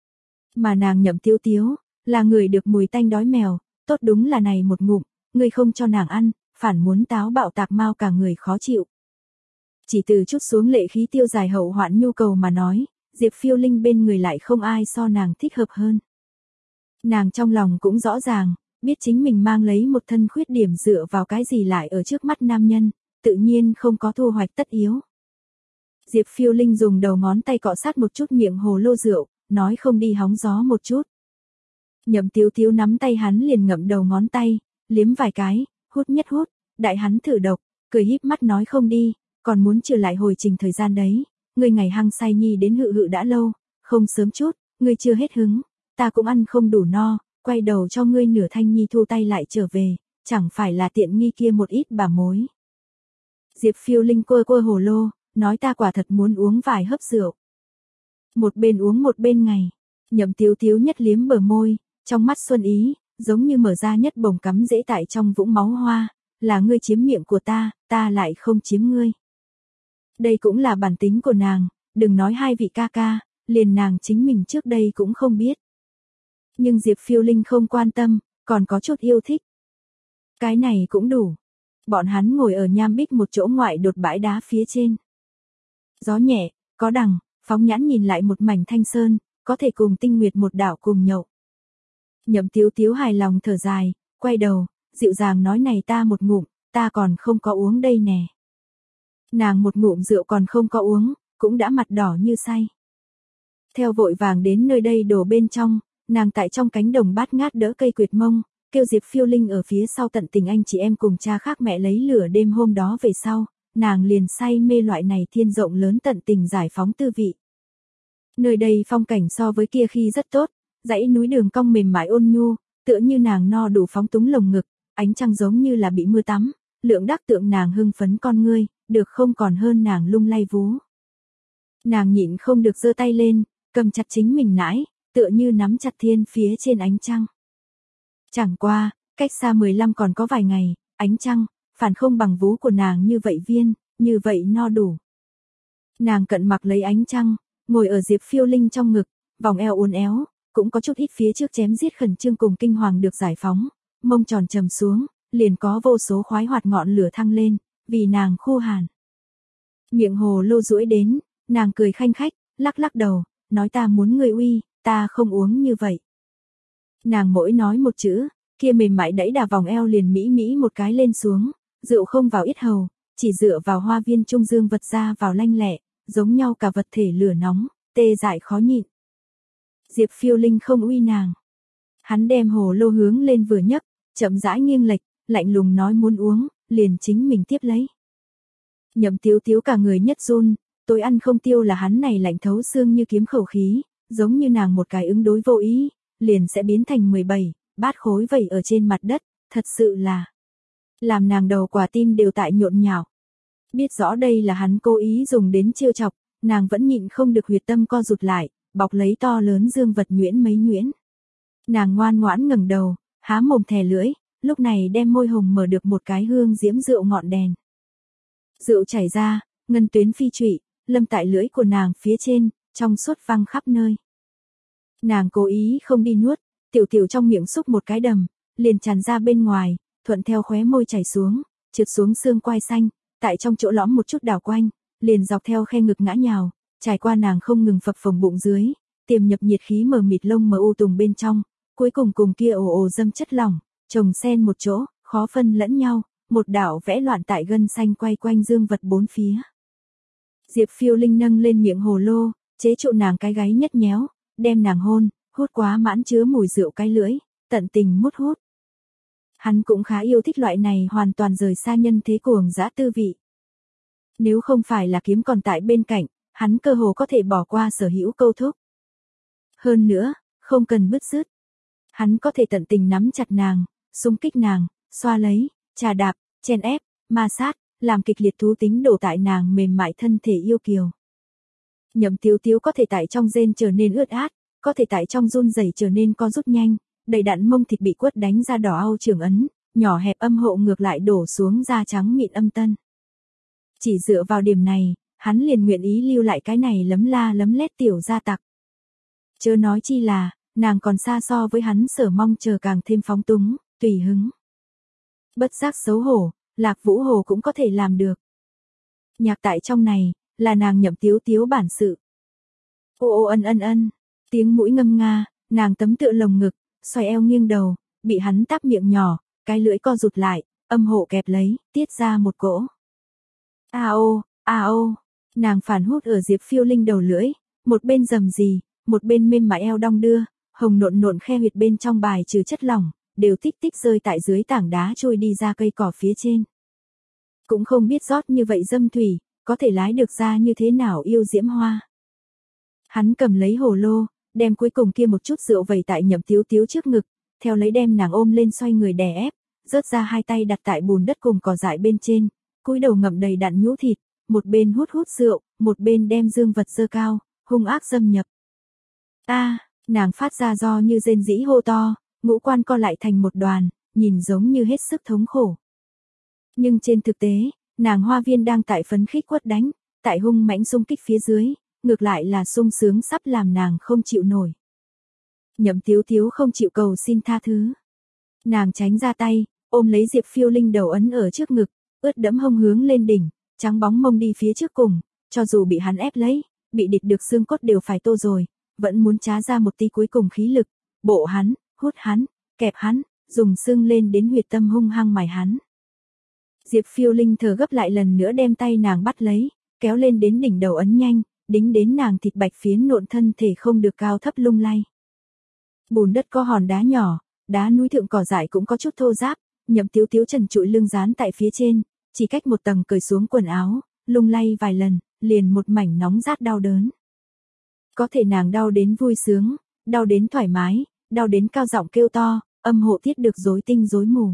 S1: Mà nàng Nhậm Tiếu Tiếu, là người được mùi tanh đói mèo, tốt đúng là này một ngụm, người không cho nàng ăn, phản muốn táo bạo tạc mau cả người khó chịu. Chỉ từ chút xuống lệ khí tiêu dài hậu hoạn nhu cầu mà nói, Diệp Phiêu Linh bên người lại không ai so nàng thích hợp hơn. Nàng trong lòng cũng rõ ràng, biết chính mình mang lấy một thân khuyết điểm dựa vào cái gì lại ở trước mắt nam nhân, tự nhiên không có thu hoạch tất yếu. Diệp Phiêu Linh dùng đầu ngón tay cọ sát một chút miệng hồ lô rượu, nói không đi hóng gió một chút. Nhậm Tiếu Tiếu nắm tay hắn liền ngậm đầu ngón tay, liếm vài cái, hút nhất hút, đại hắn thử độc, cười híp mắt nói không đi, còn muốn trở lại hồi trình thời gian đấy, ngươi ngày hăng say nhi đến hự hự đã lâu, không sớm chút, ngươi chưa hết hứng, ta cũng ăn không đủ no, quay đầu cho ngươi nửa thanh nhi thu tay lại trở về, chẳng phải là tiện nghi kia một ít bà mối. Diệp Phiêu Linh quơ quơ hồ lô, nói ta quả thật muốn uống vài hớp rượu. Một bên uống một bên ngày, Nhậm Tiếu Tiếu nhất liếm bờ môi, trong mắt xuân ý, giống như mở ra nhất bồng cắm rễ tại trong vũng máu hoa, là ngươi chiếm miệng của ta, ta lại không chiếm ngươi. Đây cũng là bản tính của nàng, đừng nói hai vị ca ca, liền nàng chính mình trước đây cũng không biết. Nhưng Diệp Phiêu Linh không quan tâm, còn có chút yêu thích. Cái này cũng đủ. Bọn hắn ngồi ở nham bích một chỗ ngoại đột bãi đá phía trên. Gió nhẹ, có đằng, phóng nhãn nhìn lại một mảnh thanh sơn, có thể cùng tinh nguyệt một đảo cùng nhậu. Nhậm Tiếu Tiếu hài lòng thở dài, quay đầu, dịu dàng nói này ta một ngụm, ta còn không có uống đây nè. Nàng một ngụm rượu còn không có uống, cũng đã mặt đỏ như say. Theo vội vàng đến nơi đây đổ bên trong, nàng tại trong cánh đồng bát ngát đỡ cây quyệt mông, kêu Diệp Phiêu Linh ở phía sau tận tình anh chị em cùng cha khác mẹ lấy lửa đêm hôm đó về sau, nàng liền say mê loại này thiên rộng lớn tận tình giải phóng tư vị. Nơi đây phong cảnh so với kia khi rất tốt, dãy núi đường cong mềm mại ôn nhu, tựa như nàng no đủ phóng túng lồng ngực, ánh trăng giống như là bị mưa tắm, lượng đắc tượng nàng hưng phấn con ngươi, được không còn hơn nàng lung lay vú. Nàng nhịn không được giơ tay lên, cầm chặt chính mình nãi, tựa như nắm chặt thiên phía trên ánh trăng. Chẳng qua, cách xa mười lăm còn có vài ngày, ánh trăng, phản không bằng vú của nàng như vậy viên, như vậy no đủ. Nàng cận mặc lấy ánh trăng, ngồi ở Diệp Phiêu Linh trong ngực, vòng eo uốn éo, cũng có chút ít phía trước chém giết khẩn trương cùng kinh hoàng được giải phóng, mông tròn trầm xuống, liền có vô số khoái hoạt ngọn lửa thăng lên, vì nàng khô hàn. Miệng hồ lô duỗi đến, nàng cười khanh khách, lắc lắc đầu, nói ta muốn người uy, ta không uống như vậy. Nàng mỗi nói một chữ, kia mềm mại đẩy đà vòng eo liền mỹ mỹ một cái lên xuống, rượu không vào yết hầu, chỉ dựa vào hoa viên trung dương vật ra vào lanh lẹ, giống nhau cả vật thể lửa nóng, tê dại khó nhịn. Diệp Phiêu Linh không uy nàng. Hắn đem hồ lô hướng lên vừa nhấc, chậm rãi nghiêng lệch, lạnh lùng nói muốn uống, liền chính mình tiếp lấy. Nhậm Tiếu Tiếu cả người nhất run, tôi ăn không tiêu là hắn này lạnh thấu xương như kiếm khẩu khí, giống như nàng một cái ứng đối vô ý, liền sẽ biến thành mười bảy, bát khối vẩy ở trên mặt đất, thật sự là làm nàng đầu quả tim đều tại nhộn nhạo. Biết rõ đây là hắn cố ý dùng đến trêu chọc, nàng vẫn nhịn không được huyệt tâm co rụt lại, bọc lấy to lớn dương vật nhuyễn mấy nhuyễn. Nàng ngoan ngoãn ngẩng đầu, há mồm thè lưỡi, lúc này đem môi hồng mở được một cái hương diễm rượu ngọn đèn. Rượu chảy ra, ngân tuyến phi trụy, lâm tại lưỡi của nàng phía trên, trong suốt văng khắp nơi. Nàng cố ý không đi nuốt, tiểu tiểu trong miệng xúc một cái đầm, liền tràn ra bên ngoài, thuận theo khóe môi chảy xuống, trượt xuống xương quai xanh, tại trong chỗ lõm một chút đảo quanh, liền dọc theo khe ngực ngã nhào, trải qua nàng không ngừng phập phồng bụng dưới, tiềm nhập nhiệt khí mờ mịt lông mờ u tùng bên trong, cuối cùng cùng kia ồ ồ dâm chất lỏng, chồng xen một chỗ, khó phân lẫn nhau, một đảo vẽ loạn tại gân xanh quay quanh dương vật bốn phía. Diệp Phiêu Linh nâng lên miệng hồ lô, chế trụ nàng cái gáy nhất nhéo, đem nàng hôn, hút quá mãn chứa mùi rượu cái lưỡi, tận tình mút hút. Hắn cũng khá yêu thích loại này hoàn toàn rời xa nhân thế cuồng dã tư vị. Nếu không phải là kiếm còn tại bên cạnh, hắn cơ hồ có thể bỏ qua sở hữu câu thúc. Hơn nữa, không cần bứt rứt. Hắn có thể tận tình nắm chặt nàng, xung kích nàng, xoa lấy, trà đạp, chen ép, ma sát, làm kịch liệt thú tính đổ tại nàng mềm mại thân thể yêu kiều. Nhậm Tiếu Tiếu có thể tại trong rên trở nên ướt át, có thể tại trong run rẩy trở nên co rút nhanh, đầy đặn mông thịt bị quất đánh ra đỏ au trường ấn, nhỏ hẹp âm hộ ngược lại đổ xuống da trắng mịn âm tân. Chỉ dựa vào điểm này, hắn liền nguyện ý lưu lại cái này lấm la lấm lét tiểu gia tặc. Chớ nói chi là, nàng còn xa so với hắn sở mong chờ càng thêm phóng túng, tùy hứng. Bất giác xấu hổ, Lạc Vũ Hồ cũng có thể làm được. Nhạc tại trong này, là nàng Nhậm Tiếu Tiếu bản sự. Ô ô ân ân ân, tiếng mũi ngâm nga, nàng tấm tựa lồng ngực, xoay eo nghiêng đầu, bị hắn táp miệng nhỏ, cái lưỡi co rụt lại, âm hộ kẹp lấy, tiết ra một cỗ. A ô, a ô, nàng phản hút ở Diệp Phiêu Linh đầu lưỡi, một bên rầm rì, một bên mềm mại eo đong đưa, hồng nộn nộn khe huyệt bên trong bài trừ chất lỏng, đều tích tích rơi tại dưới tảng đá trôi đi ra cây cỏ phía trên. Cũng không biết rót như vậy dâm thủy, có thể lái được ra như thế nào yêu diễm hoa. Hắn cầm lấy hồ lô, đem cuối cùng kia một chút rượu vẩy tại Nhậm Tiếu Tiếu trước ngực, theo lấy đem nàng ôm lên xoay người đè ép, rớt ra hai tay đặt tại bùn đất cùng cỏ dại bên trên, cúi đầu ngậm đầy đặn nhũ thịt, một bên hút hút rượu, một bên đem dương vật dơ cao, hung ác xâm nhập. A, à, nàng phát ra do như rên rĩ hô to, ngũ quan co lại thành một đoàn, nhìn giống như hết sức thống khổ. Nhưng trên thực tế, nàng Hoa Viên đang tại phấn khích quất đánh, tại hung mãnh xung kích phía dưới, ngược lại là sung sướng sắp làm nàng không chịu nổi. Nhậm Tiếu Tiếu không chịu cầu xin tha thứ. Nàng tránh ra tay, ôm lấy Diệp Phiêu Linh đầu ấn ở trước ngực, ướt đẫm hông hướng lên đỉnh, trắng bóng mông đi phía trước cùng, cho dù bị hắn ép lấy, bị địch được xương cốt đều phải tô rồi, vẫn muốn trá ra một tí cuối cùng khí lực, bộ hắn, hút hắn, kẹp hắn, dùng xương lên đến huyệt tâm hung hăng mài hắn. Diệp Phiêu Linh thở gấp lại lần nữa đem tay nàng bắt lấy, kéo lên đến đỉnh đầu ấn nhanh, đính đến nàng thịt bạch phiến nộn thân thể không được cao thấp lung lay. Bùn đất có hòn đá nhỏ, đá núi thượng cỏ dại cũng có chút thô ráp, Nhậm Tiếu Tiếu trần trụi lưng dán tại phía trên, chỉ cách một tầng cởi xuống quần áo, lung lay vài lần, liền một mảnh nóng rát đau đớn. Có thể nàng đau đến vui sướng, đau đến thoải mái, đau đến cao giọng kêu to, âm hộ tiết được rối tinh rối mù.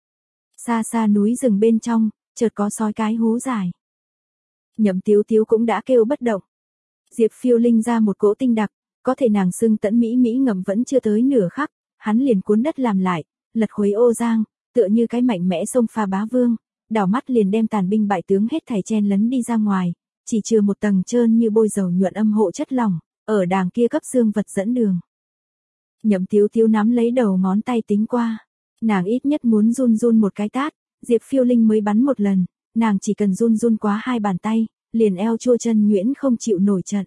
S1: Xa xa núi rừng bên trong, chợt có sói cái hú dài. Nhậm Tiếu Tiếu cũng đã kêu bất động. Diệp Phiêu Linh ra một cỗ tinh đặc, có thể nàng xưng tẫn mỹ mỹ ngầm vẫn chưa tới nửa khắc, hắn liền cuốn đất làm lại, lật khuấy ô giang, tựa như cái mạnh mẽ sông pha bá vương, đảo mắt liền đem tàn binh bại tướng hết thảy chen lấn đi ra ngoài, chỉ trừ một tầng trơn như bôi dầu nhuận âm hộ chất lỏng, ở đàng kia cấp xương vật dẫn đường. Nhậm Tiếu Tiếu nắm lấy đầu ngón tay tính qua, nàng ít nhất muốn run run một cái tát, Diệp Phiêu Linh mới bắn một lần, nàng chỉ cần run run quá hai bàn tay, liền eo chua chân nhuyễn không chịu nổi trận.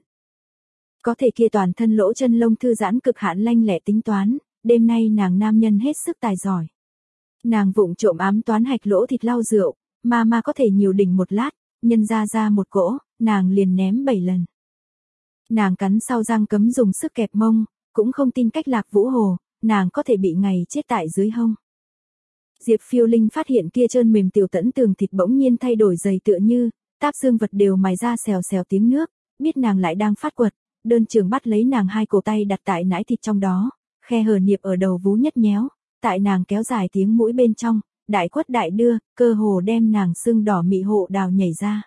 S1: Có thể kia toàn thân lỗ chân lông thư giãn cực hạn lanh lẹ tính toán, đêm nay nàng nam nhân hết sức tài giỏi. Nàng vụng trộm ám toán hạch lỗ thịt lau rượu, mà mà có thể nhiều đỉnh một lát, nhân ra ra một cỗ, nàng liền ném bảy lần. Nàng cắn sau răng cấm dùng sức kẹp mông, cũng không tin cách Lạc Vũ Hồ, nàng có thể bị ngày chết tại dưới hông. Diệp Phiêu Linh phát hiện kia trơn mềm tiểu tẫn tường thịt bỗng nhiên thay đổi dày tựa như, táp xương vật đều mài ra xèo xèo tiếng nước, biết nàng lại đang phát quật, đơn trường bắt lấy nàng hai cổ tay đặt tại nãi thịt trong đó, khe hở niệp ở đầu vú nhất nhéo, tại nàng kéo dài tiếng mũi bên trong, đại quất đại đưa, cơ hồ đem nàng xương đỏ mị hộ đào nhảy ra.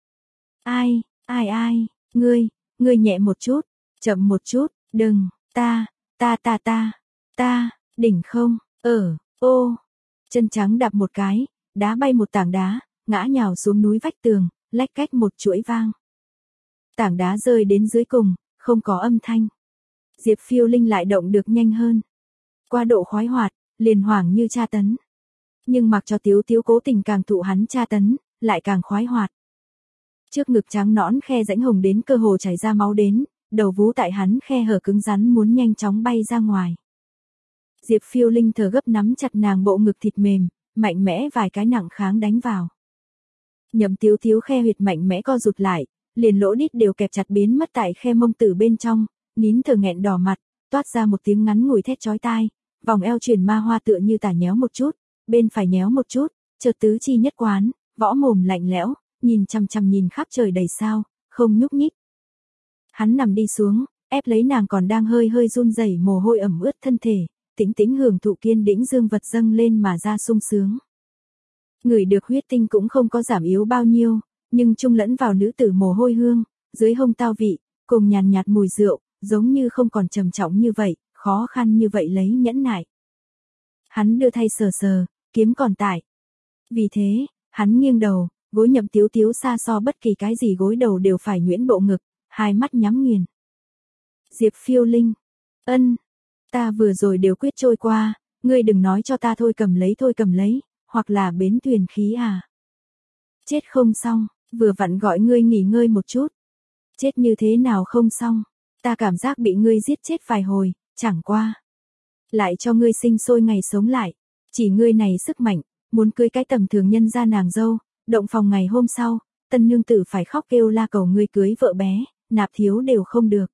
S1: Ai, ai ai, ngươi, ngươi nhẹ một chút, chậm một chút, đừng, ta, ta ta ta, ta, đỉnh không, ở, ô, chân trắng đạp một cái, đá bay một tảng đá, ngã nhào xuống núi vách tường, lách cách một chuỗi vang. Tảng đá rơi đến dưới cùng, không có âm thanh. Diệp Phiêu Linh lại động được nhanh hơn. Qua độ khoái hoạt, liền hoảng như tra tấn. Nhưng mặc cho Tiếu Tiếu cố tình càng thụ hắn tra tấn, lại càng khoái hoạt. Trước ngực trắng nõn khe rãnh hồng đến cơ hồ chảy ra máu đến, đầu vú tại hắn khe hở cứng rắn muốn nhanh chóng bay ra ngoài. Diệp Phiêu Linh thở gấp nắm chặt nàng bộ ngực thịt mềm, mạnh mẽ vài cái nặng kháng đánh vào. Nhậm Tiếu Tiếu khe huyệt mạnh mẽ co rụt lại, liền lỗ đít đều kẹp chặt biến mất tại khe mông tử bên trong, nín thở nghẹn đỏ mặt, toát ra một tiếng ngắn ngủi thét chói tai, vòng eo chuyển ma hoa tựa như tả nhéo một chút, bên phải nhéo một chút, chợt tứ chi nhất quán, võ mồm lạnh lẽo, nhìn chằm chằm nhìn khắp trời đầy sao, không nhúc nhích. Hắn nằm đi xuống, ép lấy nàng còn đang hơi hơi run rẩy mồ hôi ẩm ướt thân thể, tĩnh tĩnh hưởng thụ kiên đĩnh dương vật dâng lên mà ra sung sướng. Người được huyết tinh cũng không có giảm yếu bao nhiêu, nhưng chung lẫn vào nữ tử mồ hôi hương, dưới hông tao vị, cùng nhàn nhạt mùi rượu, giống như không còn trầm trọng như vậy, khó khăn như vậy lấy nhẫn nại. Hắn đưa thay sờ sờ, kiếm còn tại. Vì thế, hắn nghiêng đầu, gối Nhậm Tiếu Tiếu xa so bất kỳ cái gì gối đầu đều phải nhuyễn bộ ngực, hai mắt nhắm nghiền. Diệp Phiêu Linh, ân, ta vừa rồi đều quyết trôi qua, ngươi đừng nói cho ta thôi cầm lấy thôi cầm lấy, hoặc là bến thuyền khí à. Chết không xong, vừa vặn gọi ngươi nghỉ ngơi một chút. Chết như thế nào không xong, ta cảm giác bị ngươi giết chết vài hồi, chẳng qua. Lại cho ngươi sinh sôi ngày sống lại, chỉ ngươi này sức mạnh, muốn cưới cái tầm thường nhân ra nàng dâu, động phòng ngày hôm sau, tân nương tử phải khóc kêu la cầu ngươi cưới vợ bé, nạp thiếu đều không được.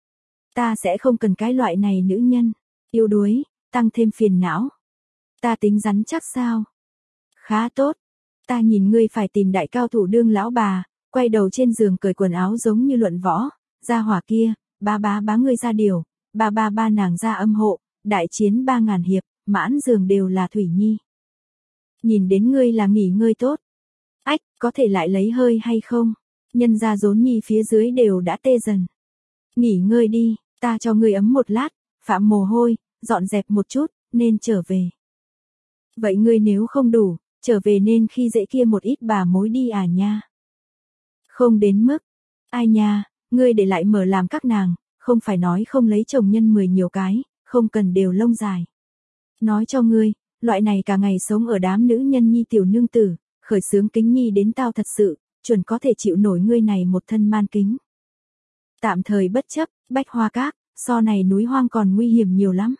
S1: Ta sẽ không cần cái loại này nữ nhân, yếu đuối, tăng thêm phiền não. Ta tính rắn chắc sao? Khá tốt, ta nhìn ngươi phải tìm đại cao thủ đương lão bà, quay đầu trên giường cởi quần áo giống như luận võ, ra hỏa kia, ba bá bá ngươi ra điều, ba ba ba nàng ra âm hộ, đại chiến ba ngàn hiệp, mãn giường đều là thủy nhi. Nhìn đến ngươi là nghỉ ngơi tốt. Ách, có thể lại lấy hơi hay không? Nhân ra rốn nhi phía dưới đều đã tê dần. Nghỉ ngơi đi, ta cho ngươi ấm một lát, phạm mồ hôi, dọn dẹp một chút, nên trở về. Vậy ngươi nếu không đủ, trở về nên khi dễ kia một ít bà mối đi à nha. Không đến mức, ai nha, ngươi để lại mở làm các nàng, không phải nói không lấy chồng nhân mười nhiều cái, không cần đều lông dài. Nói cho ngươi, loại này cả ngày sống ở đám nữ nhân nhi tiểu nương tử, khởi sướng kính nhi đến tao thật sự, chuẩn có thể chịu nổi ngươi này một thân man kính. Tạm thời bất chấp, bách hoa các, so này núi hoang còn nguy hiểm nhiều lắm.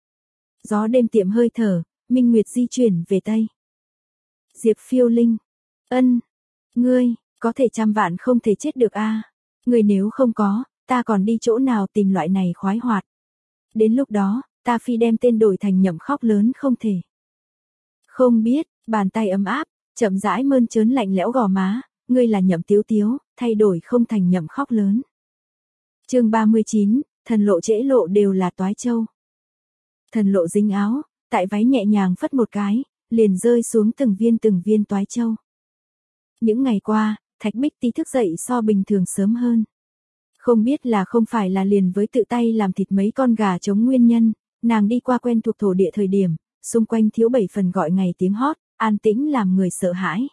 S1: Gió đêm tiệm hơi thở, minh nguyệt di chuyển về Tây. Diệp Phiêu Linh, ân, ngươi, có thể trăm vạn không thể chết được a. Ngươi nếu không có, ta còn đi chỗ nào tìm loại này khoái hoạt. Đến lúc đó, ta phi đem tên đổi thành Nhậm khóc lớn không thể. Không biết, bàn tay ấm áp, chậm rãi mơn trớn lạnh lẽo gò má, ngươi là Nhậm Tiếu Tiếu, thay đổi không thành Nhậm khóc lớn. Chương ba mươi chín, thần lộ trễ lộ đều là toái châu. Thần lộ dính áo, tại váy nhẹ nhàng phất một cái, liền rơi xuống từng viên từng viên toái châu. Những ngày qua, Thạch Bích Ti thức dậy so bình thường sớm hơn. Không biết là không phải là liền với tự tay làm thịt mấy con gà chống nguyên nhân, nàng đi qua quen thuộc thổ địa thời điểm, xung quanh thiếu bảy phần gọi ngày tiếng hót, an tĩnh làm người sợ hãi.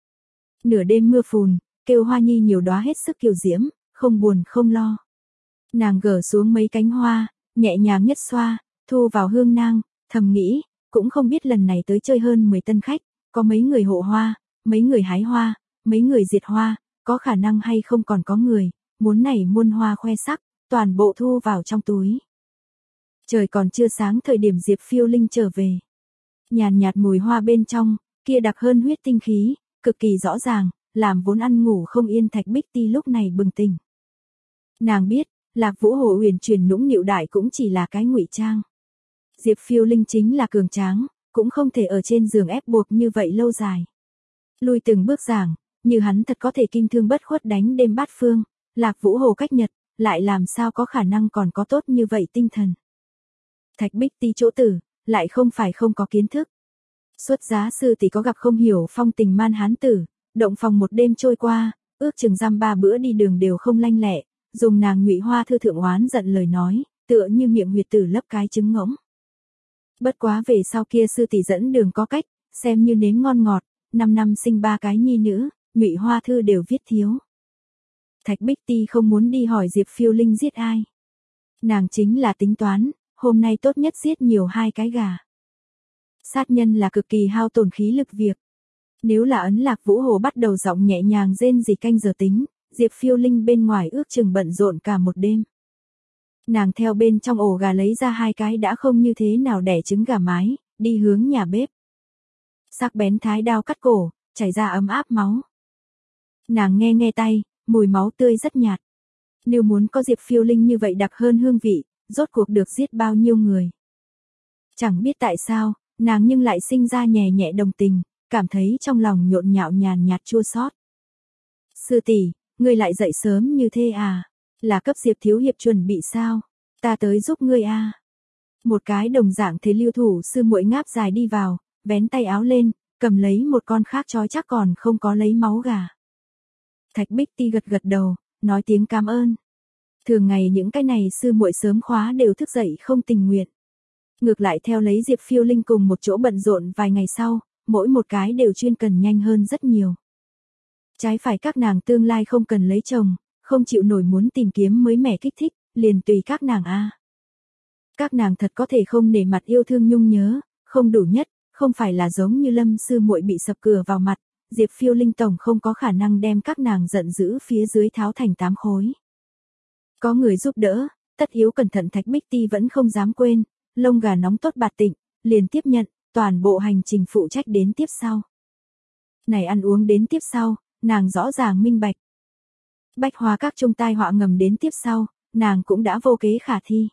S1: Nửa đêm mưa phùn, kêu hoa nhi nhiều đóa hết sức kiều diễm, không buồn không lo. Nàng gỡ xuống mấy cánh hoa, nhẹ nhàng nhất xoa, thu vào hương nang, thầm nghĩ, cũng không biết lần này tới chơi hơn mười tân khách, có mấy người hộ hoa, mấy người hái hoa, mấy người diệt hoa, có khả năng hay không còn có người, muốn nảy muôn hoa khoe sắc, toàn bộ thu vào trong túi. Trời còn chưa sáng thời điểm Diệp Phiêu Linh trở về. Nhàn nhạt mùi hoa bên trong, kia đặc hơn huyết tinh khí, cực kỳ rõ ràng, làm vốn ăn ngủ không yên Thạch Bích Ti lúc này bừng tỉnh. Nàng biết, Lạc Vũ Hồ Uyển chuyển nũng nịu đại cũng chỉ là cái ngụy trang. Diệp Phiêu Linh chính là cường tráng, cũng không thể ở trên giường ép buộc như vậy lâu dài. Lui từng bước giảng, như hắn thật có thể kim thương bất khuất đánh đêm bát phương, Lạc Vũ Hồ cách nhật, lại làm sao có khả năng còn có tốt như vậy tinh thần. Thạch Bích Ti chỗ tử, lại không phải không có kiến thức. Xuất giá sư tỷ có gặp không hiểu phong tình man hán tử, động phòng một đêm trôi qua, ước chừng giam ba bữa đi đường đều không lanh lẹ, dùng nàng Ngụy Hoa thư thượng oán giận lời nói, tựa như miệng huyệt tử lấp cái trứng ngỗng. Bất quá về sau kia sư tỷ dẫn đường có cách, xem như nếm ngon ngọt, năm năm sinh ba cái nhi nữ, Ngụy Hoa thư đều viết thiếu. Thạch Bích Ti không muốn đi hỏi Diệp Phiêu Linh giết ai. Nàng chính là tính toán, hôm nay tốt nhất giết nhiều hai cái gà. Sát nhân là cực kỳ hao tổn khí lực việc. Nếu là Ấn Lạc Vũ Hồ bắt đầu giọng nhẹ nhàng rên rỉ canh giờ tính, Diệp Phiêu Linh bên ngoài ước chừng bận rộn cả một đêm. Nàng theo bên trong ổ gà lấy ra hai cái đã không như thế nào đẻ trứng gà mái, đi hướng nhà bếp. Sắc bén thái đao cắt cổ, chảy ra ấm áp máu. Nàng nghe nghe tay, mùi máu tươi rất nhạt. Nếu muốn có Diệp Phiêu Linh như vậy đặc hơn hương vị, rốt cuộc được giết bao nhiêu người. Chẳng biết tại sao, nàng nhưng lại sinh ra nhẹ nhẹ đồng tình, cảm thấy trong lòng nhộn nhạo nhàn nhạt chua xót. Sư tỷ, ngươi lại dậy sớm như thế à? Là cấp Diệp thiếu hiệp chuẩn bị sao? Ta tới giúp ngươi à? Một cái đồng dạng thế lưu thủ sư muội ngáp dài đi vào, vén tay áo lên, cầm lấy một con khác trói chắc còn không có lấy máu gà. Thạch Bích Ti gật gật đầu, nói tiếng cảm ơn. Thường ngày những cái này sư muội sớm khóa đều thức dậy không tình nguyện. Ngược lại theo lấy Diệp Phiêu Linh cùng một chỗ bận rộn vài ngày sau, mỗi một cái đều chuyên cần nhanh hơn rất nhiều. Trái phải các nàng tương lai không cần lấy chồng, không chịu nổi muốn tìm kiếm mới mẻ kích thích, liền tùy các nàng a. Các nàng thật có thể không nể mặt yêu thương nhung nhớ, không đủ nhất, không phải là giống như Lâm sư muội bị sập cửa vào mặt, Diệp Phiêu Linh tổng không có khả năng đem các nàng giận dữ phía dưới tháo thành tám khối. Có người giúp đỡ, tất yếu cẩn thận Thạch Bích Ti vẫn không dám quên, lông gà nóng tốt bạt tịnh, liền tiếp nhận, toàn bộ hành trình phụ trách đến tiếp sau. Này ăn uống đến tiếp sau, nàng rõ ràng minh bạch. Bách Hoa các chung tai họa ngầm đến tiếp sau, nàng cũng đã vô kế khả thi.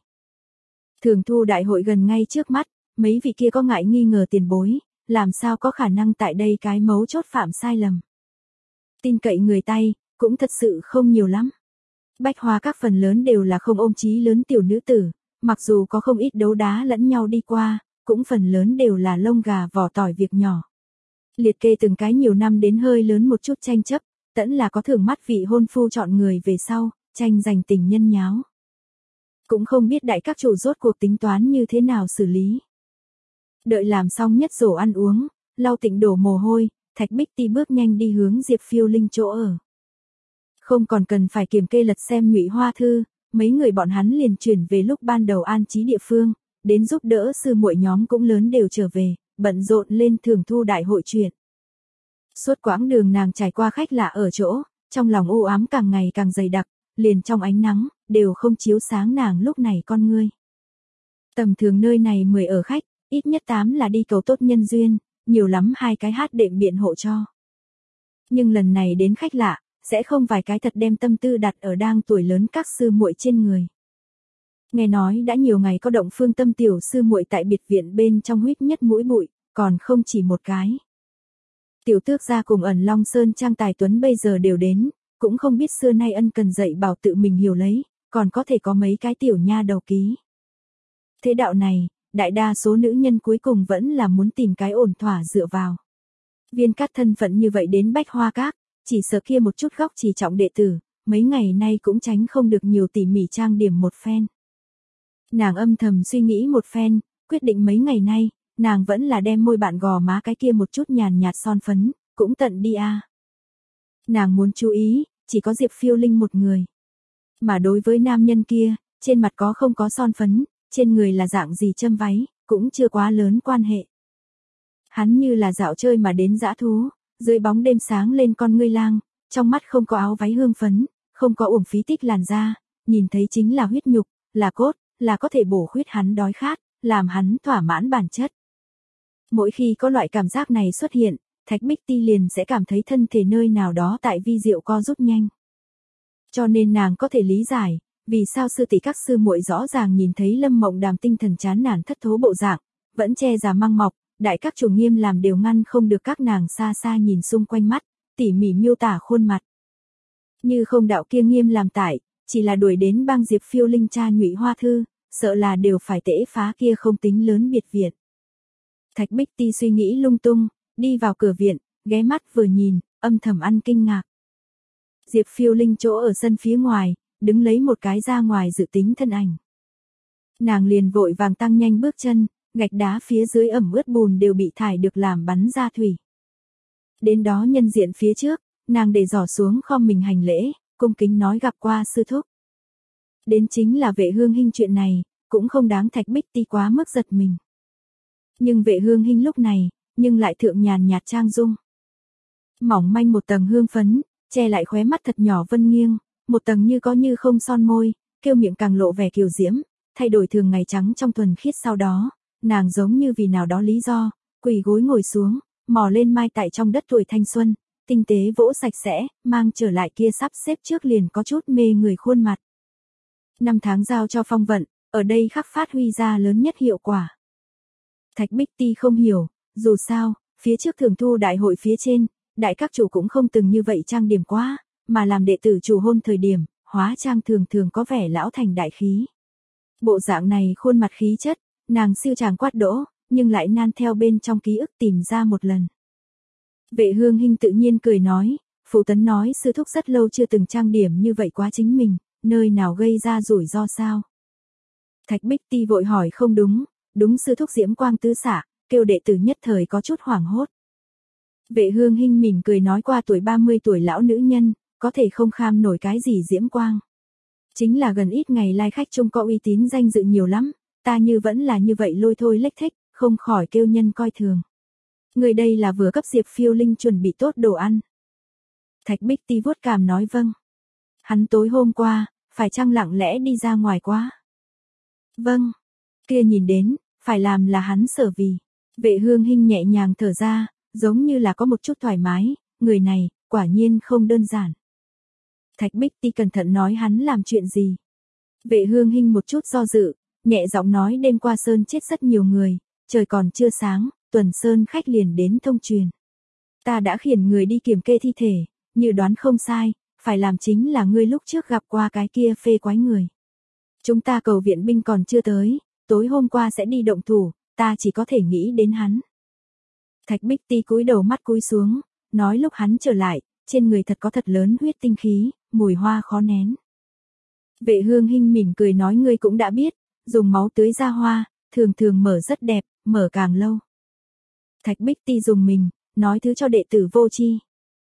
S1: Thường thu đại hội gần ngay trước mắt, mấy vị kia có ngại nghi ngờ tiền bối, làm sao có khả năng tại đây cái mấu chốt phạm sai lầm. Tin cậy người tay, cũng thật sự không nhiều lắm. Bách Hoa các phần lớn đều là không ôm chí lớn tiểu nữ tử, mặc dù có không ít đấu đá lẫn nhau đi qua, cũng phần lớn đều là lông gà vỏ tỏi việc nhỏ. Liệt kê từng cái nhiều năm đến hơi lớn một chút tranh chấp, tẫn là có thưởng mắt vị hôn phu chọn người về sau, tranh giành tình nhân nháo. Cũng không biết đại các chủ rốt cuộc tính toán như thế nào xử lý. Đợi làm xong nhất rổ ăn uống, lau tịnh đổ mồ hôi, Thạch Bích Ti bước nhanh đi hướng Diệp Phiêu Linh chỗ ở. Không còn cần phải kiểm kê lật xem Ngụy Hoa thư, mấy người bọn hắn liền chuyển về lúc ban đầu an trí địa phương, đến giúp đỡ sư muội nhóm cũng lớn đều trở về, bận rộn lên thường thu đại hội chuyện. Suốt quãng đường nàng trải qua khách lạ ở chỗ, trong lòng u ám càng ngày càng dày đặc, liền trong ánh nắng, đều không chiếu sáng nàng lúc này con ngươi. Tầm thường nơi này mười ở khách, ít nhất tám là đi cầu tốt nhân duyên, nhiều lắm hai cái hát đệm biện hộ cho. Nhưng lần này đến khách lạ, sẽ không vài cái thật đem tâm tư đặt ở đang tuổi lớn các sư muội trên người. Nghe nói đã nhiều ngày có động phương tâm tiểu sư muội tại biệt viện bên trong huýt nhất mũi bụi, còn không chỉ một cái. Tiểu tước gia cùng ẩn Long Sơn Trang Tài Tuấn bây giờ đều đến, cũng không biết xưa nay ân cần dạy bảo tự mình hiểu lấy, còn có thể có mấy cái tiểu nha đầu ký. Thế đạo này, đại đa số nữ nhân cuối cùng vẫn là muốn tìm cái ổn thỏa dựa vào. Viên Cát thân phận như vậy đến Bách Hoa Các, chỉ sợ kia một chút góc chỉ trọng đệ tử, mấy ngày nay cũng tránh không được nhiều tỉ mỉ trang điểm một phen. Nàng âm thầm suy nghĩ một phen, quyết định mấy ngày nay, nàng vẫn là đem môi bạn gò má cái kia một chút nhàn nhạt son phấn, cũng tận đi a. Nàng muốn chú ý, chỉ có Diệp Phiêu Linh một người. Mà đối với nam nhân kia, trên mặt có không có son phấn, trên người là dạng gì châm váy, cũng chưa quá lớn quan hệ. Hắn như là dạo chơi mà đến dã thú, dưới bóng đêm sáng lên con ngươi lang, trong mắt không có áo váy hương phấn, không có uổng phí tích làn da, nhìn thấy chính là huyết nhục, là cốt, là có thể bổ khuyết hắn đói khát, làm hắn thỏa mãn bản chất. Mỗi khi có loại cảm giác này xuất hiện, Thạch Bích Ti liền sẽ cảm thấy thân thể nơi nào đó tại vi diệu co rút nhanh. Cho nên nàng có thể lý giải, vì sao sư tỷ các sư muội rõ ràng nhìn thấy Lâm Mộng Đàm tinh thần chán nản thất thố bộ dạng, vẫn che già mang mọc, đại các chủ nghiêm làm đều ngăn không được các nàng xa xa nhìn xung quanh mắt, tỉ mỉ miêu tả khuôn mặt. Như không đạo kia nghiêm làm tại, chỉ là đuổi đến bang Diệp Phiêu Linh cha Ngụy Hoa thư, sợ là đều phải tễ phá kia không tính lớn biệt viện. Thạch Bích Ti suy nghĩ lung tung, đi vào cửa viện, ghé mắt vừa nhìn, âm thầm ăn kinh ngạc. Diệp Phiêu Linh chỗ ở sân phía ngoài, đứng lấy một cái ra ngoài dự tính thân ảnh. Nàng liền vội vàng tăng nhanh bước chân, gạch đá phía dưới ẩm ướt bùn đều bị thải được làm bắn ra thủy. Đến đó nhân diện phía trước, nàng để giỏ xuống khom mình hành lễ, cung kính nói gặp qua sư thúc. đến chính là Vệ Hương Hinh chuyện này, cũng không đáng Thạch Bích Ti quá mức giật mình. Nhưng Vệ Hương Hinh lúc này, nhưng lại thượng nhàn nhạt trang dung. Mỏng manh một tầng hương phấn, che lại khóe mắt thật nhỏ vân nghiêng, một tầng như có như không son môi, kêu miệng càng lộ vẻ kiều diễm, thay đổi thường ngày trắng trong thuần khiết sau đó, nàng giống như vì nào đó lý do, quỳ gối ngồi xuống, mò lên mai tại trong đất tuổi thanh xuân, tinh tế vỗ sạch sẽ, mang trở lại kia sắp xếp trước liền có chút mê người khuôn mặt. Năm tháng giao cho phong vận, ở đây khắc phát huy ra lớn nhất hiệu quả. Thạch Bích Ti không hiểu, dù sao, phía trước thường thu đại hội phía trên, đại các chủ cũng không từng như vậy trang điểm quá, mà làm đệ tử chủ hôn thời điểm, hóa trang thường thường có vẻ lão thành đại khí. Bộ dạng này khuôn mặt khí chất, nàng siêu chàng quát đỗ, nhưng lại nan theo bên trong ký ức tìm ra một lần. Vệ Hương Hinh tự nhiên cười nói, Phụ Tấn nói sư thúc rất lâu chưa từng trang điểm như vậy quá chính mình, nơi nào gây ra rủi ro sao? Thạch Bích Ti vội hỏi không đúng, đúng sư thúc diễm quang tứ xạ, kêu đệ tử nhất thời có chút hoảng hốt. Vệ Hương Hinh mỉm cười nói qua tuổi ba mươi tuổi lão nữ nhân, có thể không kham nổi cái gì diễm quang. Chính là gần ít ngày lai khách chung có uy tín danh dự nhiều lắm, ta như vẫn là như vậy lôi thôi lếch thếch, không khỏi kêu nhân coi thường. Người đây là vừa cấp Diệp Phiêu Linh chuẩn bị tốt đồ ăn. Thạch Bích Ti vuốt cằm nói vâng. Hắn tối hôm qua, phải chăng lặng lẽ đi ra ngoài quá? Vâng. Kia nhìn đến, phải làm là hắn sở vì. Vệ Hương Hinh nhẹ nhàng thở ra, giống như là có một chút thoải mái, người này, quả nhiên không đơn giản. Thạch Bích Ti cẩn thận nói hắn làm chuyện gì. Vệ Hương Hinh một chút do dự, nhẹ giọng nói đêm qua Sơn chết rất nhiều người, trời còn chưa sáng, tuần Sơn khách liền đến thông truyền. Ta đã khiển người đi kiểm kê thi thể, như đoán không sai, phải làm chính là ngươi lúc trước gặp qua cái kia phê quái người. Chúng ta cầu viện binh còn chưa tới, tối hôm qua sẽ đi động thủ, ta chỉ có thể nghĩ đến hắn. Thạch Bích Ti cúi đầu mắt cúi xuống, nói lúc hắn trở lại, trên người thật có thật lớn huyết tinh khí, mùi hoa khó nén. Vệ Hương Hinh mỉm cười nói ngươi cũng đã biết, dùng máu tưới ra hoa, thường thường mở rất đẹp, mở càng lâu. Thạch Bích Ti dùng mình, nói thứ cho đệ tử vô tri.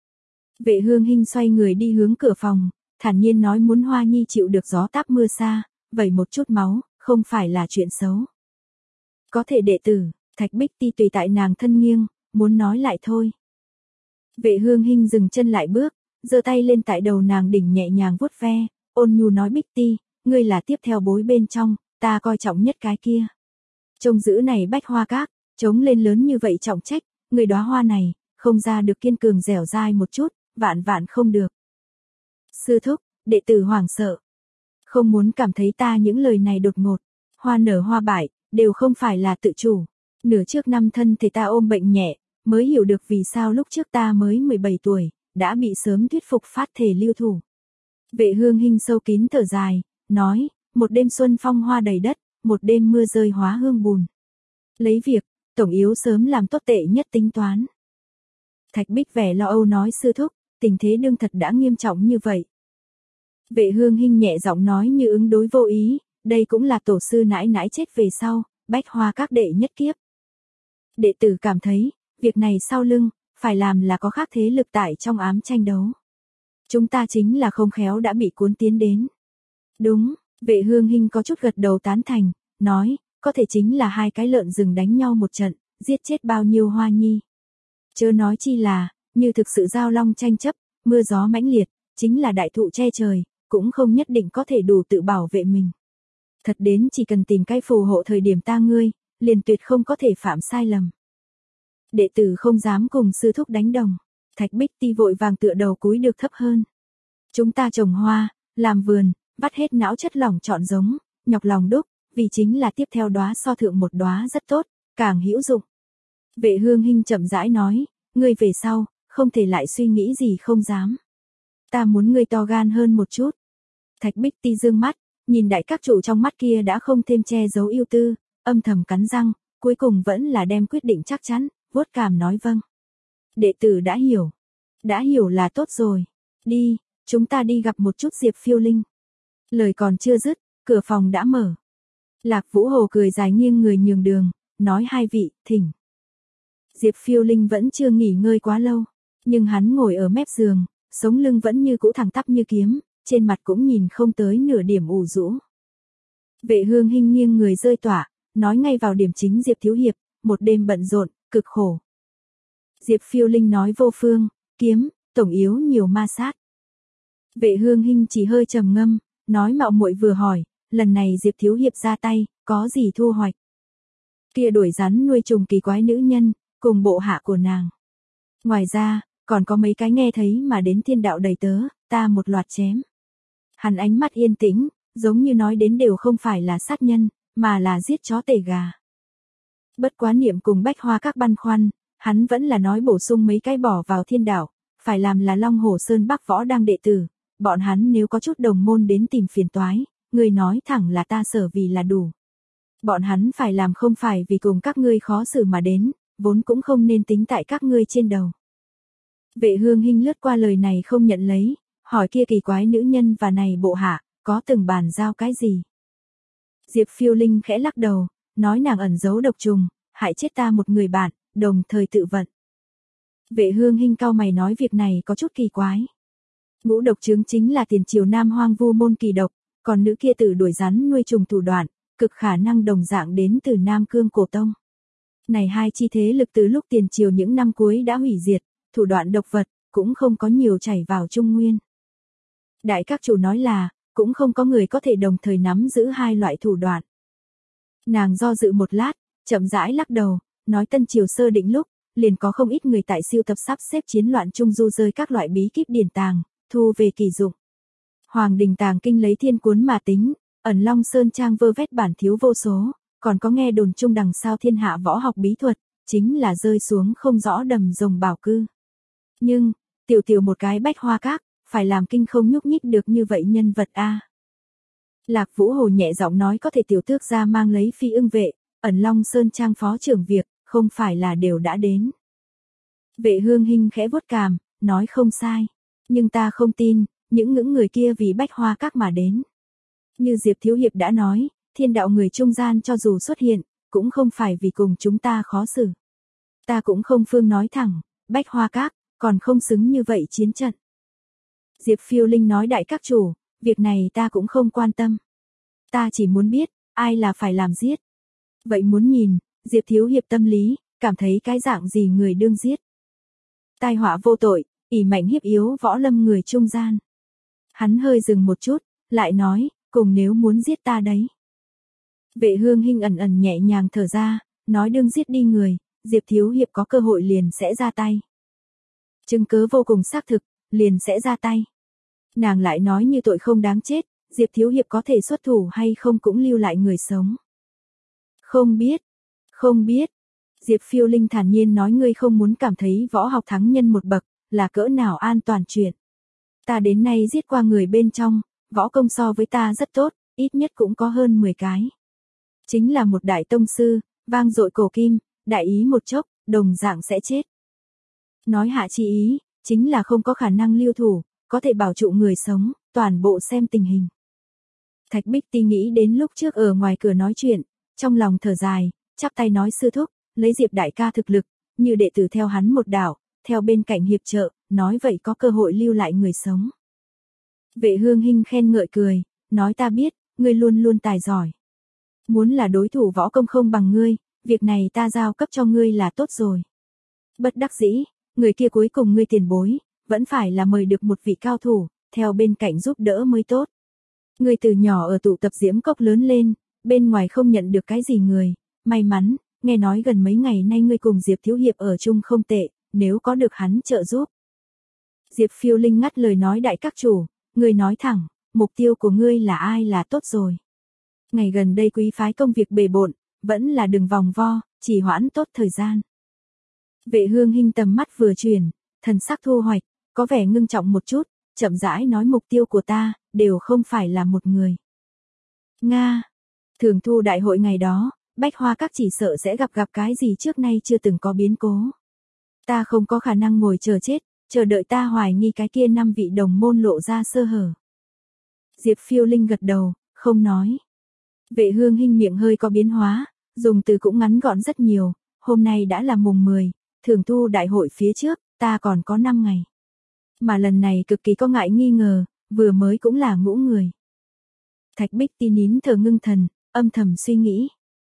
S1: Vệ Hương Hinh xoay người đi hướng cửa phòng, thản nhiên nói muốn Hoa Nhi chịu được gió táp mưa xa, vẩy một chút máu, không phải là chuyện xấu. Có thể đệ tử, Thạch Bích Ti tùy tại nàng thân nghiêng, muốn nói lại thôi. Vệ Hương Hinh dừng chân lại bước, giơ tay lên tại đầu nàng đỉnh nhẹ nhàng vuốt ve, ôn nhu nói Bích Ti, ngươi là tiếp theo bối bên trong, ta coi trọng nhất cái kia. Trông giữ này bách hoa các, chống lên lớn như vậy trọng trách, người đóa hoa này, không ra được kiên cường dẻo dai một chút, vạn vạn không được. Sư thúc, đệ tử hoảng sợ. Không muốn cảm thấy ta những lời này đột ngột, hoa nở hoa bại, đều không phải là tự chủ. Nửa trước năm thân thể ta ôm bệnh nhẹ, mới hiểu được vì sao lúc trước ta mới mười bảy tuổi, đã bị sớm thuyết phục phát thể lưu thủ. Vệ Hương Hinh sâu kín thở dài, nói, một đêm xuân phong hoa đầy đất, một đêm mưa rơi hóa hương bùn. Lấy việc, tổng yếu sớm làm tốt tệ nhất tính toán. Thạch Bích vẻ lo âu nói sư thúc, tình thế đương thật đã nghiêm trọng như vậy. Vệ Hương Hinh nhẹ giọng nói như ứng đối vô ý, đây cũng là tổ sư nãi nãi chết về sau, bách hoa các đệ nhất kiếp. Đệ tử cảm thấy, việc này sau lưng, phải làm là có khác thế lực tại trong ám tranh đấu. Chúng ta chính là không khéo đã bị cuốn tiến đến. Đúng, Vệ Hương Hinh có chút gật đầu tán thành, nói, có thể chính là hai cái lợn rừng đánh nhau một trận, giết chết bao nhiêu Hoa Nhi. Chớ nói chi là, như thực sự giao long tranh chấp, mưa gió mãnh liệt, chính là đại thụ che trời, cũng không nhất định có thể đủ tự bảo vệ mình. Thật đến chỉ cần tìm cái phù hộ thời điểm ta ngươi, liền tuyệt không có thể phạm sai lầm. Đệ tử không dám cùng sư thúc đánh đồng, Thạch Bích Ti vội vàng tựa đầu cúi được thấp hơn. Chúng ta trồng hoa, làm vườn, vắt hết não chất lỏng chọn giống, nhọc lòng đúc, vì chính là tiếp theo đóa so thượng một đóa rất tốt, càng hữu dụng. Vệ Hương Hinh chậm rãi nói, ngươi về sau, không thể lại suy nghĩ gì không dám. Ta muốn ngươi to gan hơn một chút. Thạch Bích Ti dương mắt, nhìn đại các chủ trong mắt kia đã không thêm che giấu yêu tư, âm thầm cắn răng, cuối cùng vẫn là đem quyết định chắc chắn, vuốt cằm nói vâng. Đệ tử đã hiểu. Đã hiểu là tốt rồi. Đi, chúng ta đi gặp một chút Diệp Phiêu Linh. Lời còn chưa dứt, cửa phòng đã mở. Lạc Vũ Hồ cười dài nghiêng người nhường đường, nói hai vị, thỉnh. Diệp Phiêu Linh vẫn chưa nghỉ ngơi quá lâu, nhưng hắn ngồi ở mép giường, sống lưng vẫn như cũ thẳng tắp như kiếm, trên mặt cũng nhìn không tới nửa điểm ủ rũ. Vệ Hương Hinh nghiêng người rơi tỏa, nói ngay vào điểm chính Diệp Thiếu Hiệp, một đêm bận rộn, cực khổ. Diệp Phiêu Linh nói vô phương, kiếm, tổng yếu nhiều ma sát. Vệ Hương Hinh chỉ hơi trầm ngâm, nói mạo muội vừa hỏi, lần này Diệp Thiếu Hiệp ra tay, có gì thu hoạch? Kia đuổi rắn nuôi trùng kỳ quái nữ nhân, cùng bộ hạ của nàng. Ngoài ra, còn có mấy cái nghe thấy mà đến thiên đạo đầy tớ, ta một loạt chém. Hắn ánh mắt yên tĩnh, giống như nói đến đều không phải là sát nhân, mà là giết chó tể gà. Bất quá niệm cùng Bách Hoa các băn khoăn, hắn vẫn là nói bổ sung mấy cái bỏ vào thiên đạo, phải làm là Long Hồ Sơn Bắc Võ đang đệ tử, bọn hắn nếu có chút đồng môn đến tìm phiền toái, người nói thẳng là ta sở vì là đủ. Bọn hắn phải làm không phải vì cùng các ngươi khó xử mà đến, vốn cũng không nên tính tại các ngươi trên đầu. Vệ Hương Hinh lướt qua lời này không nhận lấy, hỏi kia kỳ quái nữ nhân và này bộ hạ, có từng bàn giao cái gì? Diệp Phiêu Linh khẽ lắc đầu, nói nàng ẩn giấu độc trùng, hại chết ta một người bạn, đồng thời tự vận. Vệ Hương Hinh cau mày nói việc này có chút kỳ quái. Ngũ độc chứng chính là tiền triều Nam Hoang Vu môn kỳ độc, còn nữ kia tử đuổi rắn nuôi trùng thủ đoạn, cực khả năng đồng dạng đến từ Nam Cương Cổ Tông. Này hai chi thế lực từ lúc tiền triều những năm cuối đã hủy diệt, thủ đoạn độc vật, cũng không có nhiều chảy vào Trung Nguyên. Đại các chủ nói là, cũng không có người có thể đồng thời nắm giữ hai loại thủ đoạn. Nàng do dự một lát, chậm rãi lắc đầu, nói tân triều sơ định lúc, liền có không ít người tại siêu tập sắp xếp chiến loạn trung du rơi các loại bí kíp điển tàng, thu về kỳ dụng. Hoàng đình tàng kinh lấy thiên cuốn mà tính, ẩn Long Sơn trang vơ vét bản thiếu vô số, còn có nghe đồn chung đằng sau thiên hạ võ học bí thuật, chính là rơi xuống không rõ đầm rồng bảo cư. Nhưng, tiểu tiểu một cái Bách Hoa các, phải làm kinh không nhúc nhích được như vậy nhân vật a. Lạc Vũ Hồ nhẹ giọng nói có thể tiểu tước ra mang lấy phi ưng vệ, ẩn Long Sơn trang phó trưởng việc, không phải là đều đã đến. Vệ Hương Hinh khẽ vuốt cằm, nói không sai, nhưng ta không tin, những ngưỡng người kia vì Bách Hoa các mà đến. Như Diệp Thiếu Hiệp đã nói, thiên đạo người trung gian cho dù xuất hiện, cũng không phải vì cùng chúng ta khó xử. Ta cũng không phương nói thẳng, Bách Hoa các, còn không xứng như vậy chiến trận. Diệp Phiêu Linh nói đại các chủ, việc này ta cũng không quan tâm. Ta chỉ muốn biết, ai là phải làm giết. Vậy muốn nhìn, Diệp Thiếu Hiệp tâm lý, cảm thấy cái dạng gì người đương giết. Tai họa vô tội, ỷ mạnh hiếp yếu võ lâm người trung gian. Hắn hơi dừng một chút, lại nói, cùng nếu muốn giết ta đấy. Vệ Hương Hinh ẩn ẩn nhẹ nhàng thở ra, nói đương giết đi người, Diệp Thiếu Hiệp có cơ hội liền sẽ ra tay. Chứng cớ vô cùng xác thực, liền sẽ ra tay. Nàng lại nói như tội không đáng chết, Diệp Thiếu Hiệp có thể xuất thủ hay không cũng lưu lại người sống. Không biết, không biết. Diệp Phiêu Linh thản nhiên nói ngươi không muốn cảm thấy võ học thắng nhân một bậc, là cỡ nào an toàn chuyện. Ta đến nay giết qua người bên trong, võ công so với ta rất tốt, ít nhất cũng có hơn mười cái. Chính là một đại tông sư, vang dội cổ kim, đại ý một chốc, đồng dạng sẽ chết. Nói hạ chi ý, chính là không có khả năng lưu thủ, có thể bảo trụ người sống, toàn bộ xem tình hình. Thạch Bích Ti nghĩ đến lúc trước ở ngoài cửa nói chuyện, trong lòng thở dài, chắp tay nói sư thúc, lấy Diệp đại ca thực lực, như đệ tử theo hắn một đảo, theo bên cạnh hiệp trợ, nói vậy có cơ hội lưu lại người sống. Vệ Hương Hinh khen ngợi cười, nói ta biết, ngươi luôn luôn tài giỏi. Muốn là đối thủ võ công không bằng ngươi, việc này ta giao cấp cho ngươi là tốt rồi. Bất đắc dĩ, người kia cuối cùng ngươi tiền bối, vẫn phải là mời được một vị cao thủ, theo bên cạnh giúp đỡ mới tốt. Ngươi từ nhỏ ở tụ tập diễm cốc lớn lên, bên ngoài không nhận được cái gì người, may mắn, nghe nói gần mấy ngày nay ngươi cùng Diệp Thiếu Hiệp ở chung không tệ, nếu có được hắn trợ giúp. Diệp Phiêu Linh ngắt lời nói đại các chủ, ngươi nói thẳng, mục tiêu của ngươi là ai là tốt rồi. Ngày gần đây quý phái công việc bề bộn, vẫn là đừng vòng vo, chỉ hoãn tốt thời gian. Vệ Hương Hinh tầm mắt vừa chuyển, thần sắc thu hoạch, có vẻ ngưng trọng một chút, chậm rãi nói mục tiêu của ta, đều không phải là một người. Nga, thường thu đại hội ngày đó, Bách Hoa các chỉ sợ sẽ gặp gặp cái gì trước nay chưa từng có biến cố. Ta không có khả năng ngồi chờ chết, chờ đợi ta hoài nghi cái kia năm vị đồng môn lộ ra sơ hở. Diệp Phiêu Linh gật đầu, không nói. Vệ Hương Hinh miệng hơi có biến hóa, dùng từ cũng ngắn gọn rất nhiều, hôm nay đã là mùng mười, thường thu đại hội phía trước, ta còn có năm ngày. Mà lần này cực kỳ có ngại nghi ngờ, vừa mới cũng là ngũ người. Thạch Bích Ti nín thở ngưng thần, âm thầm suy nghĩ.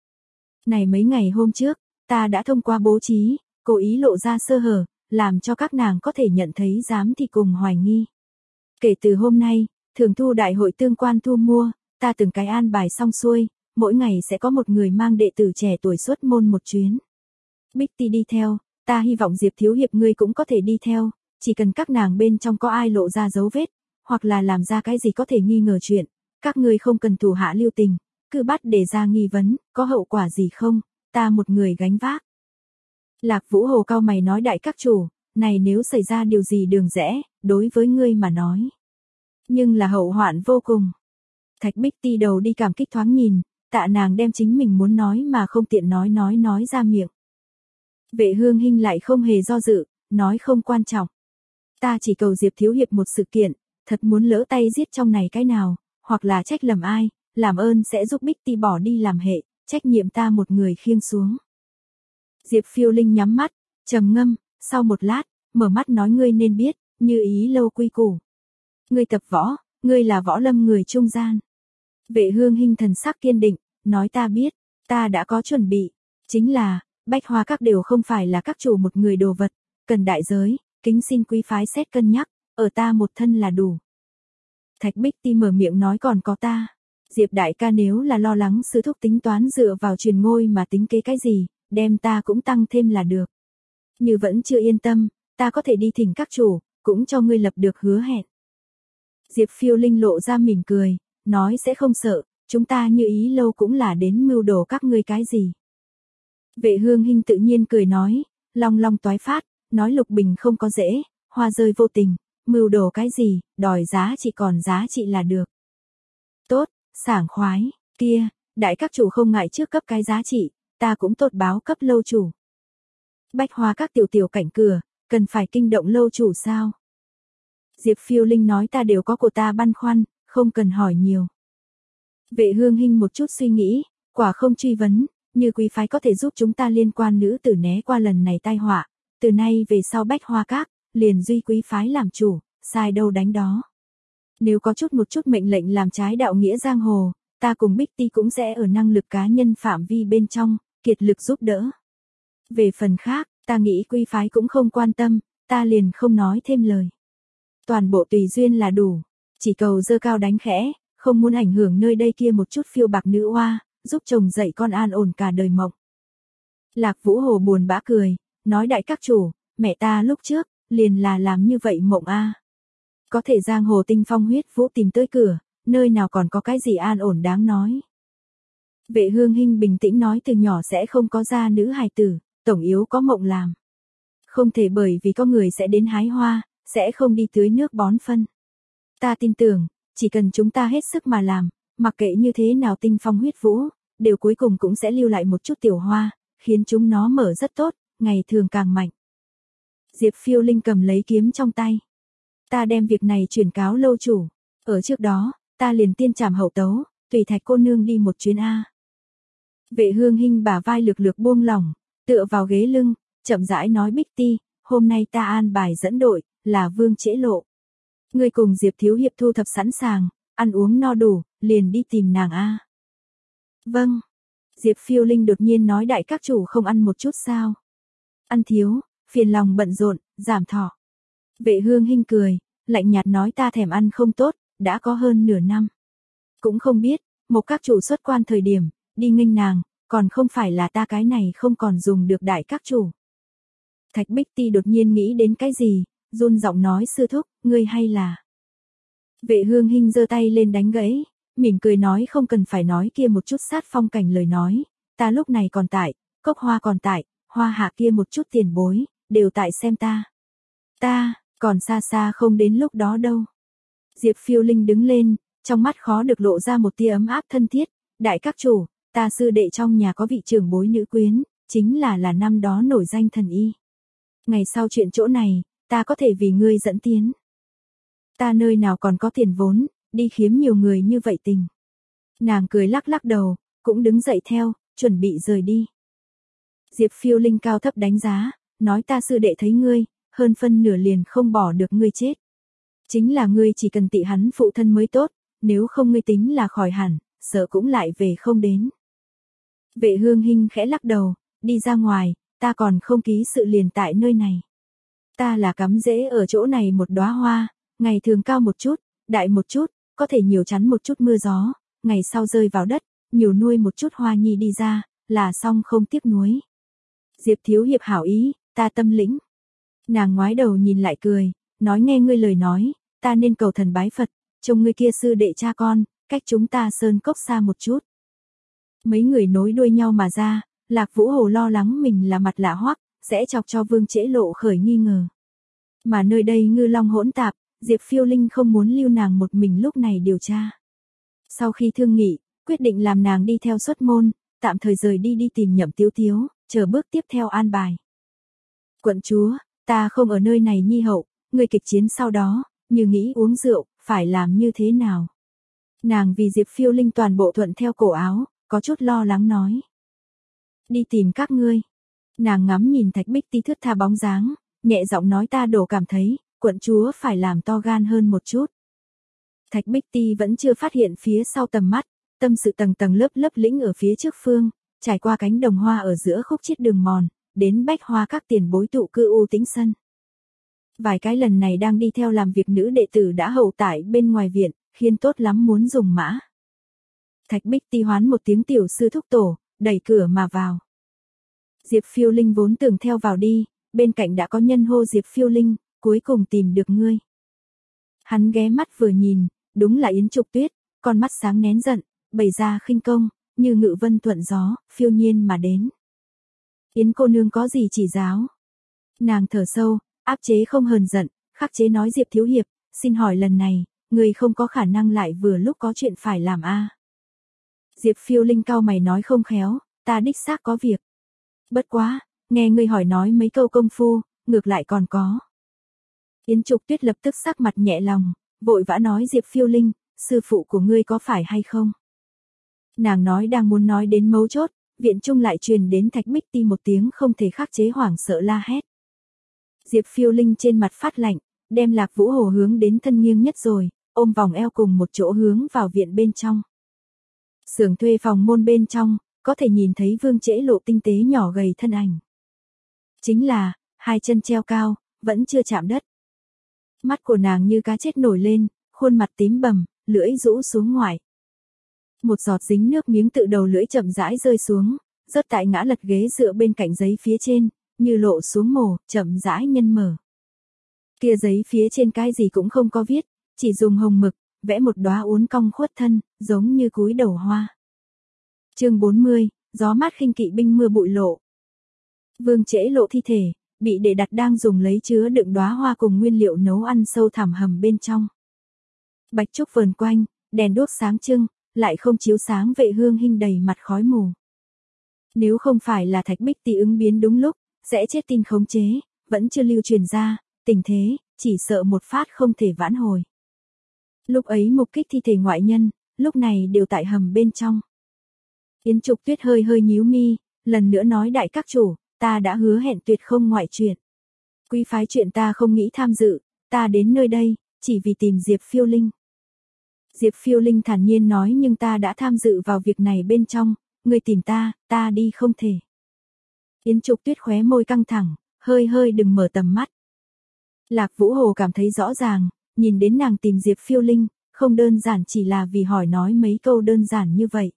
S1: Này mấy ngày hôm trước, ta đã thông qua bố trí, cố ý lộ ra sơ hở, làm cho các nàng có thể nhận thấy giám thị cùng hoài nghi. Kể từ hôm nay, thường thu đại hội tương quan thu mua, ta từng cái an bài xong xuôi, mỗi ngày sẽ có một người mang đệ tử trẻ tuổi xuất môn một chuyến. Bích Ti đi theo, ta hy vọng Diệp thiếu hiệp ngươi cũng có thể đi theo, chỉ cần các nàng bên trong có ai lộ ra dấu vết, hoặc là làm ra cái gì có thể nghi ngờ chuyện, các ngươi không cần thủ hạ lưu tình, cứ bắt để ra nghi vấn, có hậu quả gì không, ta một người gánh vác. Lạc Vũ Hồ cao mày nói đại các chủ, này nếu xảy ra điều gì đường rẽ, đối với ngươi mà nói. Nhưng là hậu hoạn vô cùng. Thạch Bích Ti đầu đi cảm kích thoáng nhìn, tạ nàng đem chính mình muốn nói mà không tiện nói nói nói ra miệng. Vệ Hương Hinh lại không hề do dự, nói không quan trọng. Ta chỉ cầu Diệp thiếu hiệp một sự kiện, thật muốn lỡ tay giết trong này cái nào, hoặc là trách lầm ai, làm ơn sẽ giúp Bích Ti bỏ đi làm hệ, trách nhiệm ta một người khiêng xuống. Diệp Phiêu Linh nhắm mắt, trầm ngâm, sau một lát, mở mắt nói ngươi nên biết, như ý lâu quy củ. Ngươi tập võ, ngươi là võ lâm người trung gian. Vệ Hương Hinh thần sắc kiên định, nói ta biết, ta đã có chuẩn bị, chính là, Bách Hoa Các đều không phải là các chủ một người đồ vật, cần đại giới, kính xin quý phái xét cân nhắc, ở ta một thân là đủ. Thạch Bích Ti mở miệng nói còn có ta. Diệp đại ca nếu là lo lắng sư thúc tính toán dựa vào truyền ngôi mà tính kế cái gì, đem ta cũng tăng thêm là được. Như vẫn chưa yên tâm, ta có thể đi thỉnh các chủ, cũng cho ngươi lập được hứa hẹn. Diệp Phiêu Linh lộ ra mỉm cười, nói sẽ không sợ, chúng ta như ý lâu cũng là đến mưu đồ các ngươi cái gì. Vệ Hương Hinh tự nhiên cười nói, long long toái phát, nói Lục Bình không có dễ, hoa rơi vô tình, mưu đồ cái gì, đòi giá trị còn giá trị là được. Tốt, sảng khoái, kia, đại các chủ không ngại trước cấp cái giá trị, ta cũng tốt báo cấp lâu chủ. Bách Hoa Các tiểu tiểu cảnh cửa, cần phải kinh động lâu chủ sao? Diệp Phiêu Linh nói ta đều có của ta băn khoăn, không cần hỏi nhiều. Vệ Hương Hinh một chút suy nghĩ, quả không truy vấn, như quý phái có thể giúp chúng ta liên quan nữ tử né qua lần này tai họa, từ nay về sau Bách Hoa Các, liền duy quý phái làm chủ, sai đâu đánh đó. Nếu có chút một chút mệnh lệnh làm trái đạo nghĩa giang hồ, ta cùng Bích Ti cũng sẽ ở năng lực cá nhân phạm vi bên trong, kiệt lực giúp đỡ. Về phần khác, ta nghĩ quý phái cũng không quan tâm, ta liền không nói thêm lời. Toàn bộ tùy duyên là đủ, chỉ cầu dơ cao đánh khẽ, không muốn ảnh hưởng nơi đây kia một chút phiêu bạc nữ oa, giúp chồng dạy con an ổn cả đời mộng. Lạc Vũ Hồ buồn bã cười, nói đại các chủ, mẹ ta lúc trước, liền là làm như vậy mộng a. Có thể giang hồ tinh phong huyết vũ tìm tới cửa, nơi nào còn có cái gì an ổn đáng nói. Vệ Hương Hinh bình tĩnh nói từ nhỏ sẽ không có gia nữ hài tử, tổng yếu có mộng làm. Không thể bởi vì có người sẽ đến hái hoa, sẽ không đi tưới nước bón phân. Ta tin tưởng, chỉ cần chúng ta hết sức mà làm, mặc kệ như thế nào tinh phong huyết vũ, đều cuối cùng cũng sẽ lưu lại một chút tiểu hoa, khiến chúng nó mở rất tốt, ngày thường càng mạnh. Diệp Phiêu Linh cầm lấy kiếm trong tay. Ta đem việc này chuyển cáo lâu chủ. Ở trước đó, ta liền tiên trảm hậu tấu, tùy Thạch cô nương đi một chuyến A. Vệ Hương Hinh bả vai lược lược buông lỏng, tựa vào ghế lưng, chậm rãi nói Bích Ti, hôm nay ta an bài dẫn đội, là Vương Trễ Lộ. Ngươi cùng Diệp thiếu hiệp thu thập sẵn sàng, ăn uống no đủ, liền đi tìm nàng A. Vâng. Diệp Phiêu Linh đột nhiên nói đại các chủ không ăn một chút sao. Ăn thiếu, phiền lòng bận rộn, giảm thọ. Vệ Hương Hinh cười, lạnh nhạt nói ta thèm ăn không tốt, đã có hơn nửa năm. Cũng không biết, một các chủ xuất quan thời điểm, đi nghênh nàng, còn không phải là ta cái này không còn dùng được đại các chủ. Thạch Bích Ti đột nhiên nghĩ đến cái gì, run giọng nói sư thúc, ngươi hay là. Vệ Hương Hinh giơ tay lên đánh gãy, mỉm cười nói không cần phải nói kia một chút sát phong cảnh lời nói, ta lúc này còn tại, cốc hoa còn tại, hoa hạ kia một chút tiền bối, đều tại xem ta. Ta, còn xa xa không đến lúc đó đâu. Diệp Phiêu Linh đứng lên, trong mắt khó được lộ ra một tia ấm áp thân thiết, đại các chủ, ta sư đệ trong nhà có vị trưởng bối nữ quyến, chính là là năm đó nổi danh thần y. Ngày sau chuyện chỗ này, ta có thể vì ngươi dẫn tiến. Ta nơi nào còn có tiền vốn, đi khiếm nhiều người như vậy tình. Nàng cười lắc lắc đầu, cũng đứng dậy theo, chuẩn bị rời đi. Diệp Phiêu Linh cao thấp đánh giá, nói ta sư đệ thấy ngươi, hơn phân nửa liền không bỏ được ngươi chết. Chính là ngươi chỉ cần tị hắn phụ thân mới tốt, nếu không ngươi tính là khỏi hẳn, sợ cũng lại về không đến. Vệ Hương Hinh khẽ lắc đầu, đi ra ngoài, ta còn không ký sự liền tại nơi này. Ta là cắm rễ ở chỗ này một đóa hoa, ngày thường cao một chút, đại một chút, có thể nhiều chắn một chút mưa gió, ngày sau rơi vào đất, nhiều nuôi một chút hoa nhi đi ra, là xong không tiếc nuối. Diệp thiếu hiệp hảo ý, ta tâm lĩnh. Nàng ngoái đầu nhìn lại cười, nói nghe ngươi lời nói, ta nên cầu thần bái Phật, trông ngươi kia sư đệ cha con, cách chúng ta sơn cốc xa một chút. Mấy người nối đuôi nhau mà ra, Lạc Vũ Hồ lo lắng mình là mặt lạ hoắc, sẽ chọc cho Vương Trễ Lộ khởi nghi ngờ. Mà nơi đây ngư long hỗn tạp, Diệp Phiêu Linh không muốn lưu nàng một mình lúc này điều tra. Sau khi thương nghị, quyết định làm nàng đi theo xuất môn, tạm thời rời đi đi tìm Nhậm Tiếu Tiếu, chờ bước tiếp theo an bài. Quận chúa, ta không ở nơi này nhi hậu, người kịch chiến sau đó, như nghĩ uống rượu, phải làm như thế nào? Nàng vì Diệp Phiêu Linh toàn bộ thuận theo cổ áo, có chút lo lắng nói. Đi tìm các ngươi. Nàng ngắm nhìn Thạch Bích Ti thướt tha bóng dáng, nhẹ giọng nói ta đổ cảm thấy, quận chúa phải làm to gan hơn một chút. Thạch Bích Ti vẫn chưa phát hiện phía sau tầm mắt, tâm sự tầng tầng lớp lớp lĩnh ở phía trước phương, trải qua cánh đồng hoa ở giữa khúc chiết đường mòn, đến bách hoa các tiền bối tụ cư u tĩnh sân. Vài cái lần này đang đi theo làm việc nữ đệ tử đã hậu tải bên ngoài viện, khiến tốt lắm muốn dùng mã. Thạch Bích Ti hoán một tiếng tiểu sư thúc tổ, đẩy cửa mà vào. Diệp Phiêu Linh vốn tưởng theo vào đi, bên cạnh đã có nhân hô Diệp Phiêu Linh, cuối cùng tìm được ngươi. Hắn ghé mắt vừa nhìn, đúng là Yến Trục Tuyết, con mắt sáng nén giận, bày ra khinh công, như ngự vân thuận gió, phiêu nhiên mà đến. Yến cô nương có gì chỉ giáo? Nàng thở sâu, áp chế không hờn giận, khắc chế nói Diệp thiếu hiệp, xin hỏi lần này, người không có khả năng lại vừa lúc có chuyện phải làm a? À? Diệp Phiêu Linh cau mày nói không khéo, ta đích xác có việc. Bất quá, nghe ngươi hỏi nói mấy câu công phu, ngược lại còn có. Yến Trục Tuyết lập tức sắc mặt nhẹ lòng, vội vã nói Diệp Phiêu Linh, sư phụ của ngươi có phải hay không? Nàng nói đang muốn nói đến mấu chốt, viện trung lại truyền đến Thạch Bích Ti một tiếng không thể khắc chế hoảng sợ la hét. Diệp Phiêu Linh trên mặt phát lạnh, đem Lạc Vũ Hồ hướng đến thân nghiêng nhất rồi, ôm vòng eo cùng một chỗ hướng vào viện bên trong. Xưởng thuê phòng môn bên trong, có thể nhìn thấy Vương Trễ Lộ tinh tế nhỏ gầy thân ảnh. Chính là, hai chân treo cao, vẫn chưa chạm đất. Mắt của nàng như cá chết nổi lên, khuôn mặt tím bầm, lưỡi rũ xuống ngoài. Một giọt dính nước miếng tự đầu lưỡi chậm rãi rơi xuống, rớt tại ngã lật ghế dựa bên cạnh giấy phía trên, như lộ xuống mồ, chậm rãi nhân mở. Kia giấy phía trên cái gì cũng không có viết, chỉ dùng hồng mực, vẽ một đóa uốn cong khuất thân, giống như cúi đầu hoa. Chương bốn mươi, gió mát khinh kỵ binh mưa bụi lộ. Vương Trễ Lộ thi thể, bị để đặt đang dùng lấy chứa đựng đóa hoa cùng nguyên liệu nấu ăn sâu thẳm hầm bên trong. Bạch trúc vờn quanh, đèn đuốc sáng trưng, lại không chiếu sáng Vệ Hương Hinh đầy mặt khói mù. Nếu không phải là Thạch Bích Ti ứng biến đúng lúc, sẽ chết tin khống chế, vẫn chưa lưu truyền ra, tình thế, chỉ sợ một phát không thể vãn hồi. Lúc ấy mục kích thi thể ngoại nhân, lúc này đều tại hầm bên trong. Yến Trục Tuyết hơi hơi nhíu mi, lần nữa nói đại các chủ, ta đã hứa hẹn tuyệt không ngoại chuyện. Quý phái chuyện ta không nghĩ tham dự, ta đến nơi đây, chỉ vì tìm Diệp Phiêu Linh. Diệp Phiêu Linh thản nhiên nói nhưng ta đã tham dự vào việc này bên trong, người tìm ta, ta đi không thể. Yến Trục Tuyết khóe môi căng thẳng, hơi hơi đừng mở tầm mắt. Lạc Vũ Hồ cảm thấy rõ ràng, nhìn đến nàng tìm Diệp Phiêu Linh, không đơn giản chỉ là vì hỏi nói mấy câu đơn giản như vậy.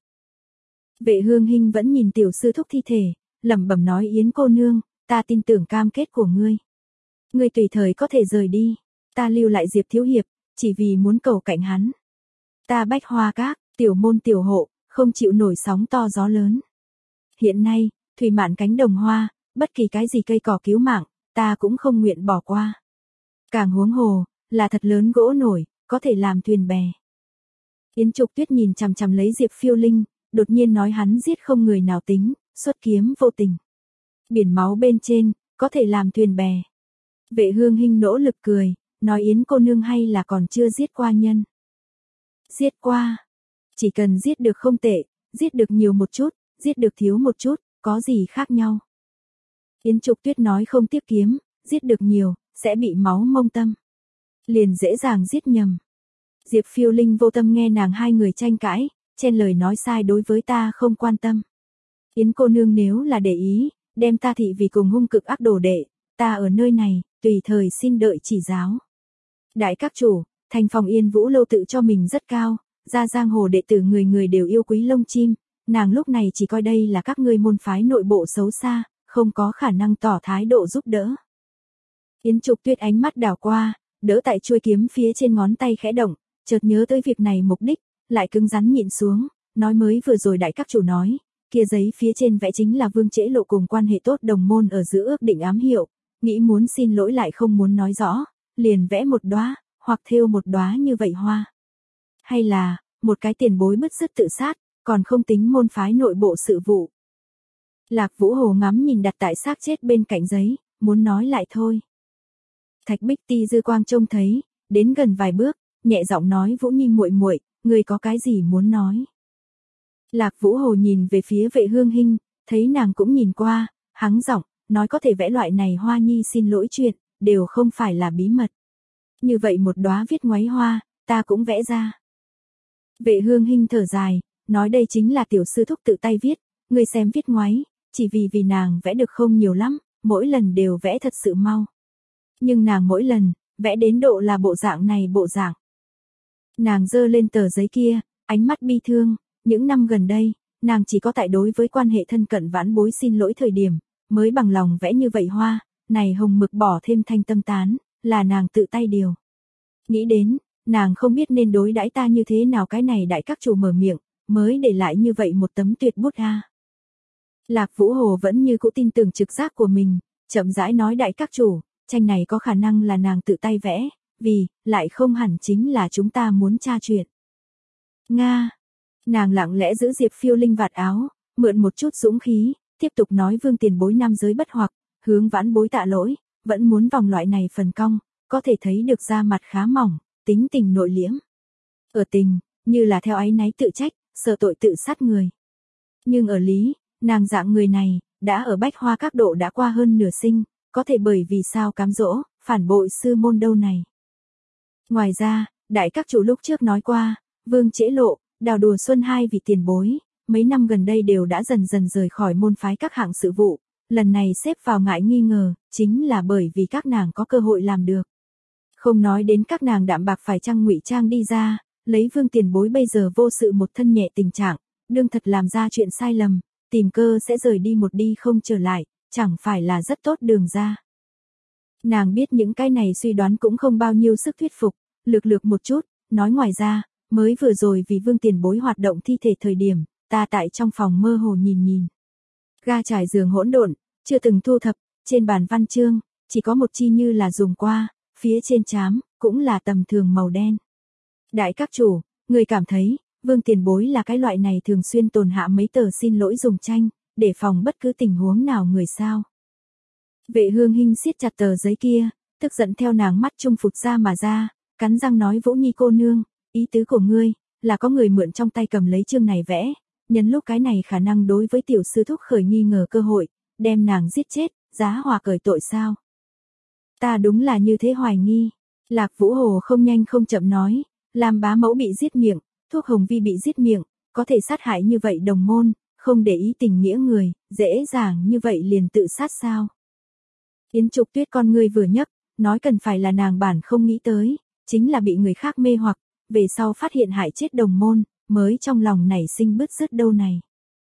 S1: Vệ Hương Hinh vẫn nhìn tiểu sư thúc thi thể, lẩm bẩm nói Yến cô nương, ta tin tưởng cam kết của ngươi. Ngươi tùy thời có thể rời đi, ta lưu lại Diệp thiếu hiệp, chỉ vì muốn cầu cạnh hắn. Ta bách hoa các, tiểu môn tiểu hộ, không chịu nổi sóng to gió lớn. Hiện nay, thủy mạn cánh đồng hoa, bất kỳ cái gì cây cỏ cứu mạng, ta cũng không nguyện bỏ qua. Càng huống hồ, là thật lớn gỗ nổi, có thể làm thuyền bè. Yến Trục Tuyết nhìn chằm chằm lấy Diệp Phiêu Linh, đột nhiên nói hắn giết không người nào tính, xuất kiếm vô tình. Biển máu bên trên, có thể làm thuyền bè. Vệ Hương Hinh nỗ lực cười, nói Yến cô nương hay là còn chưa giết qua nhân. Giết qua. Chỉ cần giết được không tệ, giết được nhiều một chút, giết được thiếu một chút, có gì khác nhau. Yến Trục Tuyết nói không tiếc kiếm, giết được nhiều, sẽ bị máu mông tâm. liền dễ dàng giết nhầm. Diệp Phiêu Linh vô tâm nghe nàng hai người tranh cãi, chen lời nói sai đối với ta không quan tâm. Yến cô nương nếu là để ý, đem ta thị vì cùng hung cực ác đồ đệ, ta ở nơi này, tùy thời xin đợi chỉ giáo. Đại các chủ, thành phòng Yên Vũ Lâu tự cho mình rất cao, ra giang hồ đệ tử người người đều yêu quý lông chim, nàng lúc này chỉ coi đây là các ngươi môn phái nội bộ xấu xa, không có khả năng tỏ thái độ giúp đỡ. Yến Trục Tuyết ánh mắt đảo qua, đỡ tại chuôi kiếm phía trên ngón tay khẽ động, chợt nhớ tới việc này mục đích, lại cứng rắn nhịn xuống, nói mới vừa rồi đại các chủ nói, kia giấy phía trên vẽ chính là Vương Trễ Lộ cùng quan hệ tốt đồng môn ở giữa ước định ám hiệu, nghĩ muốn xin lỗi lại không muốn nói rõ, liền vẽ một đóa, hoặc thêu một đóa như vậy hoa. Hay là, một cái tiền bối bứt rứt tự sát, còn không tính môn phái nội bộ sự vụ. Lạc Vũ Hồ ngắm nhìn đặt tại xác chết bên cạnh giấy, muốn nói lại thôi. Thạch Bích Ti dư quang trông thấy, đến gần vài bước, nhẹ giọng nói Vũ Nhi muội muội, ngươi có cái gì muốn nói? Lạc Vũ Hồ nhìn về phía Vệ Hương Hinh, thấy nàng cũng nhìn qua, hắng giọng, nói có thể vẽ loại này Hoa Nhi xin lỗi chuyện, đều không phải là bí mật. Như vậy một đóa viết ngoáy hoa, ta cũng vẽ ra. Vệ Hương Hinh thở dài, nói đây chính là tiểu sư thúc tự tay viết, ngươi xem viết ngoáy, chỉ vì vì nàng vẽ được không nhiều lắm, mỗi lần đều vẽ thật sự mau. Nhưng nàng mỗi lần, vẽ đến độ là bộ dạng này bộ dạng. Nàng giơ lên tờ giấy kia, ánh mắt bi thương, những năm gần đây, nàng chỉ có tại đối với quan hệ thân cận vãn bối xin lỗi thời điểm, mới bằng lòng vẽ như vậy hoa, này hồng mực bỏ thêm thanh tâm tán, là nàng tự tay điều. Nghĩ đến, nàng không biết nên đối đãi ta như thế nào cái này đại các chủ mở miệng, mới để lại như vậy một tấm tuyệt bút a. Lạc Vũ Hồ vẫn như cũ tin tưởng trực giác của mình, chậm rãi nói đại các chủ, tranh này có khả năng là nàng tự tay vẽ, vì, lại không hẳn chính là chúng ta muốn tra chuyện. Nga. Nàng lặng lẽ giữ Diệp Phiêu Linh vạt áo, mượn một chút dũng khí, tiếp tục nói Vương tiền bối nam giới bất hoặc, hướng vãn bối tạ lỗi, vẫn muốn vòng loại này phần cong, có thể thấy được da mặt khá mỏng, tính tình nội liễm. Ở tình, như là theo áy náy tự trách, sợ tội tự sát người. Nhưng ở lý, nàng dạng người này, đã ở bách hoa các độ đã qua hơn nửa sinh, có thể bởi vì sao cám dỗ, phản bội sư môn đâu này. Ngoài ra, đại các chủ lúc trước nói qua, Vương Trễ Lộ, Đào Đùa Xuân hai vị tiền bối, mấy năm gần đây đều đã dần dần rời khỏi môn phái các hạng sự vụ, lần này xếp vào ngại nghi ngờ, chính là bởi vì các nàng có cơ hội làm được. Không nói đến các nàng đạm bạc phải trang ngụy trang đi ra, lấy Vương tiền bối bây giờ vô sự một thân nhẹ tình trạng, đương thật làm ra chuyện sai lầm, tìm cơ sẽ rời đi một đi không trở lại, chẳng phải là rất tốt đường ra. Nàng biết những cái này suy đoán cũng không bao nhiêu sức thuyết phục, lược lược một chút, nói ngoài ra, mới vừa rồi vì Vương tiền bối hoạt động thi thể thời điểm, ta tại trong phòng mơ hồ nhìn nhìn. Ga trải giường hỗn độn, chưa từng thu thập, trên bàn văn chương, chỉ có một chi như là dùng qua, phía trên trám, cũng là tầm thường màu đen. Đại các chủ, người cảm thấy, Vương tiền bối là cái loại này thường xuyên tồn hạ mấy tờ xin lỗi dùng tranh, để phòng bất cứ tình huống nào người sao. Vệ Hương Hinh siết chặt tờ giấy kia, tức giận theo nàng mắt trung phụt ra mà ra, cắn răng nói Vũ Nhi cô nương, ý tứ của ngươi, là có người mượn trong tay cầm lấy chương này vẽ, nhân lúc cái này khả năng đối với tiểu sư thúc khởi nghi ngờ cơ hội, đem nàng giết chết, giá hòa cởi tội sao. Ta đúng là như thế hoài nghi. Lạc Vũ Hồ không nhanh không chậm nói, làm bá mẫu bị giết miệng, thuốc hồng vi bị giết miệng, có thể sát hại như vậy đồng môn, không để ý tình nghĩa người, dễ dàng như vậy liền tự sát sao. Yến Trục Tuyết con ngươi vừa nhấc, nói cần phải là nàng bản không nghĩ tới, chính là bị người khác mê hoặc, về sau phát hiện hại chết đồng môn, mới trong lòng nảy sinh bứt rứt đâu này.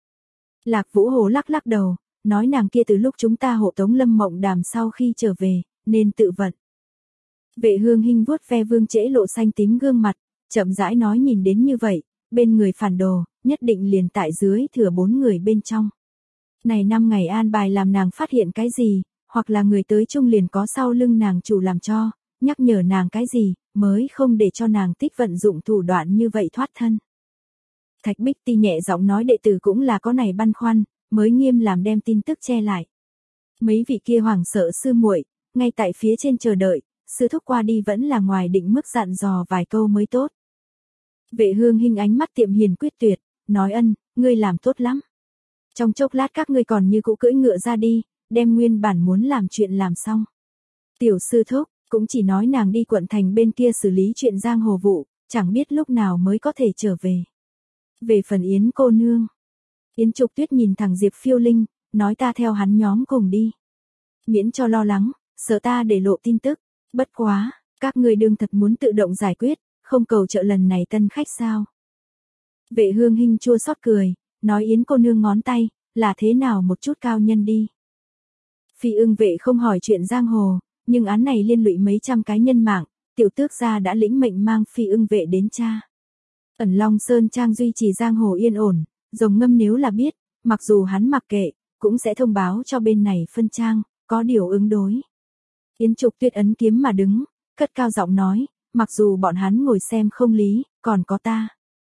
S1: Lạc Vũ Hồ lắc lắc đầu, nói nàng kia từ lúc chúng ta hộ tống Lâm Mộng Đàm sau khi trở về, nên tự vận. Vệ Hương Hinh vuốt ve Vương Trễ Lộ xanh tím gương mặt, chậm rãi nói nhìn đến như vậy, bên người phản đồ, nhất định liền tại dưới thừa bốn người bên trong. Này năm ngày an bài làm nàng phát hiện cái gì, hoặc là người tới chung liền có sau lưng nàng chủ làm cho, nhắc nhở nàng cái gì, mới không để cho nàng tích vận dụng thủ đoạn như vậy thoát thân. Thạch Bích Ti nhẹ giọng nói đệ tử cũng là có này băn khoăn, mới nghiêm làm đem tin tức che lại. Mấy vị kia hoảng sợ sư muội, ngay tại phía trên chờ đợi, sư thúc qua đi vẫn là ngoài định mức dặn dò vài câu mới tốt. Vệ Hương Hinh ánh mắt tiệm hiền quyết tuyệt, nói ân, ngươi làm tốt lắm. Trong chốc lát các ngươi còn như cũ cưỡi ngựa ra đi, đem nguyên bản muốn làm chuyện làm xong. Tiểu sư thúc, Cũng chỉ nói nàng đi quận thành bên kia xử lý chuyện giang hồ vụ, chẳng biết lúc nào mới có thể trở về. Về phần Yến cô nương, Yến Trục Tuyết nhìn thẳng Diệp Phiêu Linh, nói ta theo hắn nhóm cùng đi. Miễn cho lo lắng, sợ ta để lộ tin tức, bất quá, các ngươi đương thật muốn tự động giải quyết, không cầu trợ lần này tân khách sao. Vệ Hương Hinh chua xót cười, nói Yến cô nương ngón tay, là thế nào một chút cao nhân đi. Phi Ưng Vệ không hỏi chuyện giang hồ, nhưng án này liên lụy mấy trăm cái nhân mạng, tiểu tước gia đã lĩnh mệnh mang Phi Ưng Vệ đến tra. Ẩn Long Sơn Trang duy trì giang hồ yên ổn, Rồng Ngâm nếu là biết, mặc dù hắn mặc kệ, cũng sẽ thông báo cho bên này phân trang, có điều ứng đối. Yến Trục Tuyết ấn kiếm mà đứng, cất cao giọng nói, mặc dù bọn hắn ngồi xem không lý, còn có ta.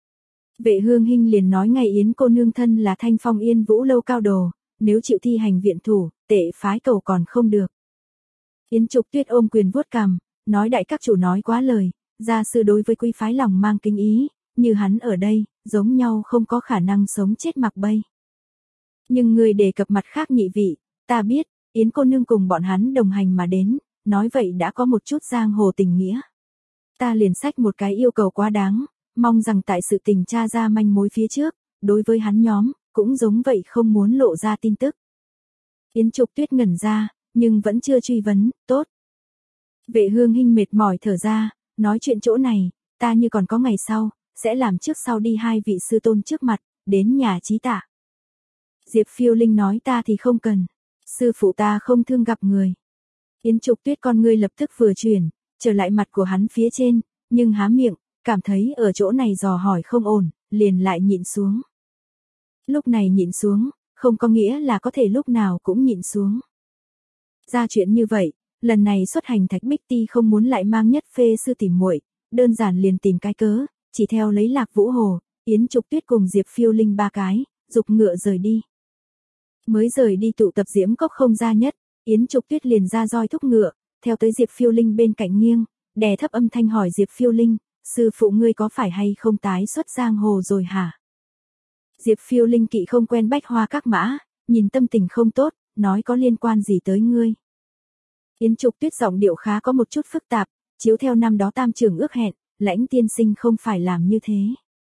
S1: Vệ Hương Hinh liền nói ngay Yến cô nương thân là Thanh Phong Yên Vũ lâu cao đồ, nếu chịu thi hành viện thủ, tệ phái cầu còn không được. Yến Trục Tuyết ôm quyền vuốt cằm, nói đại các chủ nói quá lời, gia sư đối với quý phái lòng mang kính ý, như hắn ở đây, giống nhau không có khả năng sống chết mặc bay. Nhưng người đề cập mặt khác nhị vị, ta biết, Yến cô nương cùng bọn hắn đồng hành mà đến, nói vậy đã có một chút giang hồ tình nghĩa. Ta liền xách một cái yêu cầu quá đáng, mong rằng tại sự tình tra ra manh mối phía trước, đối với hắn nhóm, cũng giống vậy không muốn lộ ra tin tức. Yến Trục Tuyết ngẩn ra, nhưng vẫn chưa truy vấn, tốt. Vệ Hương Hinh mệt mỏi thở ra, nói chuyện chỗ này, ta như còn có ngày sau, sẽ làm trước sau đi hai vị sư tôn trước mặt, đến nhà trí tạ. Diệp Phiêu Linh nói ta thì không cần, sư phụ ta không thương gặp người. Yến Trục Tuyết con ngươi lập tức vừa chuyển, trở lại mặt của hắn phía trên, nhưng há miệng, cảm thấy ở chỗ này dò hỏi không ổn, liền lại nhịn xuống. Lúc này nhịn xuống, không có nghĩa là có thể lúc nào cũng nhịn xuống. Ra chuyện như vậy, lần này xuất hành Thạch Bích Ti không muốn lại mang Nhất Phê sư tìm muội, đơn giản liền tìm cái cớ, chỉ theo lấy Lạc Vũ Hồ, Yến Trục Tuyết cùng Diệp Phiêu Linh ba cái, dục ngựa rời đi. Mới rời đi tụ tập Diễm Cốc không ra nhất, Yến Trục Tuyết liền ra roi thúc ngựa, theo tới Diệp Phiêu Linh bên cạnh nghiêng, đè thấp âm thanh hỏi Diệp Phiêu Linh, sư phụ ngươi có phải hay không tái xuất giang hồ rồi hả? Diệp Phiêu Linh kỵ không quen bách hoa các mã, nhìn tâm tình không tốt, nói có liên quan gì tới ngươi. Yến Trục Tuyết giọng điệu khá có một chút phức tạp, chiếu theo năm đó tam trưởng ước hẹn, Lãnh tiên sinh không phải làm như thế.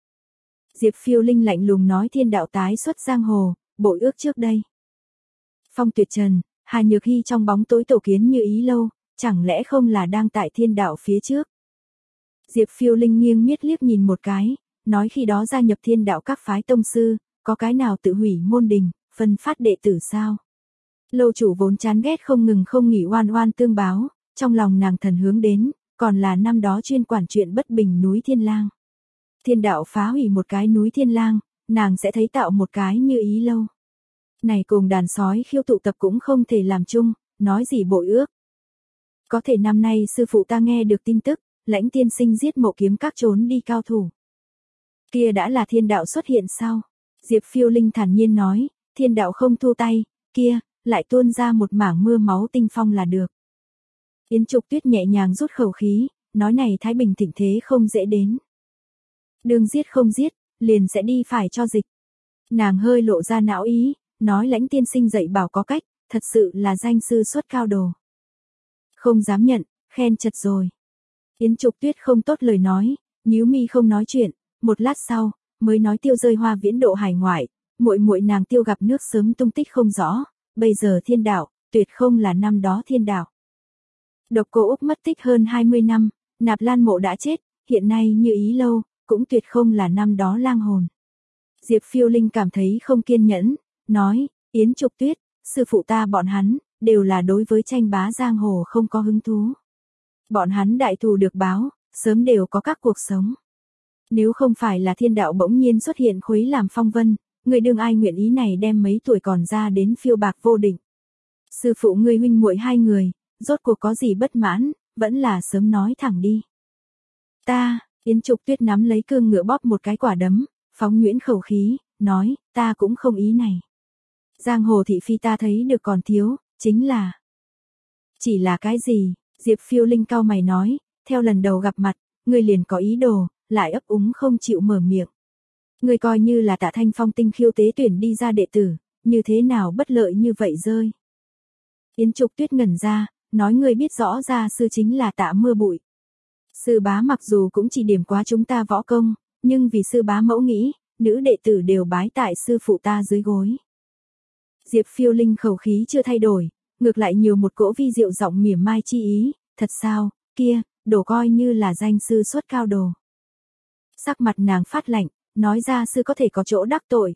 S1: Diệp Phiêu Linh lạnh lùng nói thiên đạo tái xuất giang hồ, bội ước trước đây. Phong Tuyệt Trần, Hà Nhược Hy trong bóng tối tổ kiến như ý lâu, chẳng lẽ không là đang tại thiên đạo phía trước. Diệp Phiêu Linh nghiêng miết liếc nhìn một cái, nói khi đó gia nhập thiên đạo các phái tông sư, có cái nào tự hủy môn đình, phân phát đệ tử sao? Lâu chủ vốn chán ghét không ngừng không nghỉ oan oan tương báo, trong lòng nàng thần hướng đến, còn là năm đó chuyên quản chuyện bất bình núi Thiên Lang. Thiên đạo phá hủy một cái núi Thiên Lang, nàng sẽ thấy tạo một cái như ý lâu. Này cùng đàn sói khiêu tụ tập cũng không thể làm chung, nói gì bội ước. Có thể năm nay sư phụ ta nghe được tin tức, Lãnh tiên sinh giết Mộ Kiếm các trốn đi cao thủ. Kia đã là thiên đạo xuất hiện sao? Diệp Phiêu Linh thản nhiên nói, thiên đạo không thu tay, kia, lại tuôn ra một mảng mưa máu tinh phong là được. Yến Trục Tuyết nhẹ nhàng rút khẩu khí, nói này Thái Bình thịnh thế không dễ đến. Đường giết không giết, liền sẽ đi phải cho dịch. Nàng hơi lộ ra não ý, nói Lãnh tiên sinh dạy bảo có cách, thật sự là danh sư xuất cao đồ. Không dám nhận, khen chật rồi. Yến Trục Tuyết không tốt lời nói, nhíu mi không nói chuyện, một lát sau, mới nói Tiêu rơi hoa viễn độ hải ngoại, muội muội nàng Tiêu gặp nước sớm tung tích không rõ, bây giờ thiên đạo, tuyệt không là năm đó thiên đạo. Độc Cô Úc mất tích hơn hai mươi năm, Nạp Lan Mộ đã chết, hiện nay như ý lâu, cũng tuyệt không là năm đó lang hồn. Diệp Phiêu Linh cảm thấy không kiên nhẫn, nói, Yến Trục Tuyết, sư phụ ta bọn hắn, đều là đối với tranh bá giang hồ không có hứng thú. Bọn hắn đại thù được báo, sớm đều có các cuộc sống. Nếu không phải là thiên đạo bỗng nhiên xuất hiện khuấy làm phong vân, người đương ai nguyện ý này đem mấy tuổi còn ra đến phiêu bạc vô định. Sư phụ ngươi huynh muội hai người, rốt cuộc có gì bất mãn, vẫn là sớm nói thẳng đi. Ta, Yến Trục Tuyết nắm lấy cương ngựa bóp một cái quả đấm, phóng nhuyễn khẩu khí, nói, ta cũng không ý này. Giang hồ thị phi ta thấy được còn thiếu, chính là... Chỉ là cái gì? Diệp Phiêu Linh cau mày nói, theo lần đầu gặp mặt, ngươi liền có ý đồ, lại ấp úng không chịu mở miệng. Ngươi coi như là Tạ Thanh Phong tinh khiêu tế tuyển đi ra đệ tử, như thế nào bất lợi như vậy rơi. Yến Trục Tuyết ngẩn ra, nói ngươi biết rõ gia sư chính là Tạ Mưa Bụi. Sư bá mặc dù cũng chỉ điểm quá chúng ta võ công, nhưng vì sư bá mẫu nghĩ, nữ đệ tử đều bái tại sư phụ ta dưới gối. Diệp Phiêu Linh khẩu khí chưa thay đổi, ngược lại nhiều một cỗ vi diệu giọng mỉa mai chi ý, thật sao, kia, đổ coi như là danh sư xuất cao đồ. Sắc mặt nàng phát lạnh, nói ra sư có thể có chỗ đắc tội.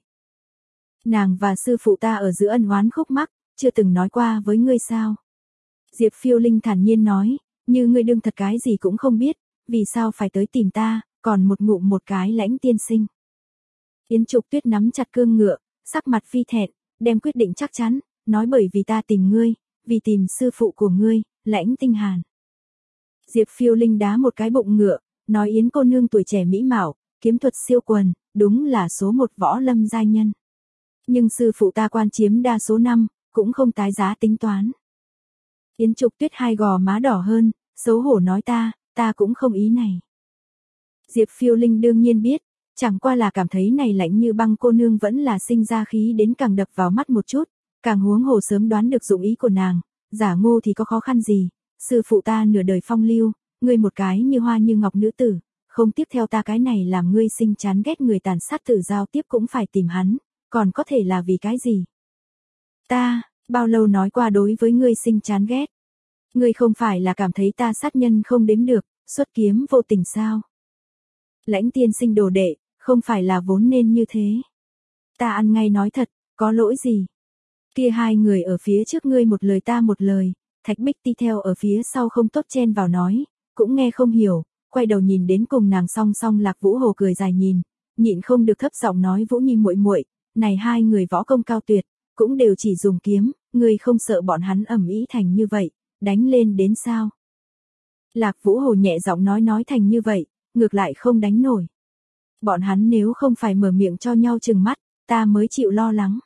S1: Nàng và sư phụ ta ở giữa ân oán khúc mắc, chưa từng nói qua với ngươi sao. Diệp Phiêu Linh thản nhiên nói, như ngươi đương thật cái gì cũng không biết, vì sao phải tới tìm ta, còn một ngụm một cái Lãnh tiên sinh. Yến Trục Tuyết nắm chặt cương ngựa, sắc mặt phi thẹn, đem quyết định chắc chắn, nói bởi vì ta tìm ngươi, vì tìm sư phụ của ngươi, Lãnh Tinh Hàn. Diệp Phiêu Linh đá một cái bụng ngựa, nói Yến cô nương tuổi trẻ mỹ mạo, kiếm thuật siêu quần, đúng là số một võ lâm giai nhân. Nhưng sư phụ ta quan chiếm đa số năm, cũng không tái giá tính toán. Yến Trục Tuyết hai gò má đỏ hơn, xấu hổ nói ta, ta cũng không ý này. Diệp Phiêu Linh đương nhiên biết, chẳng qua là cảm thấy này lạnh như băng cô nương vẫn là sinh ra khí đến càng đập vào mắt một chút, càng huống hồ sớm đoán được dụng ý của nàng, giả ngu thì có khó khăn gì, sư phụ ta nửa đời phong lưu, ngươi một cái như hoa như ngọc nữ tử, không tiếp theo ta cái này làm ngươi sinh chán ghét người tàn sát tử giao tiếp cũng phải tìm hắn, còn có thể là vì cái gì? Ta, bao lâu nói qua đối với ngươi sinh chán ghét? Ngươi không phải là cảm thấy ta sát nhân không đếm được, xuất kiếm vô tình sao? Lãnh tiên sinh đồ đệ, không phải là vốn nên như thế. Ta ăn ngay nói thật, có lỗi gì? Kia hai người ở phía trước ngươi một lời ta một lời, Thạch Bích Ti theo ở phía sau không tốt chen vào nói, cũng nghe không hiểu, quay đầu nhìn đến cùng nàng song song Lạc Vũ Hồ cười dài nhìn, nhịn không được thấp giọng nói Vũ Nhi muội muội, này hai người võ công cao tuyệt, cũng đều chỉ dùng kiếm, ngươi không sợ bọn hắn ầm ĩ thành như vậy, đánh lên đến sao? Lạc Vũ Hồ nhẹ giọng nói nói thành như vậy, ngược lại không đánh nổi. Bọn hắn nếu không phải mở miệng cho nhau trừng mắt, ta mới chịu lo lắng.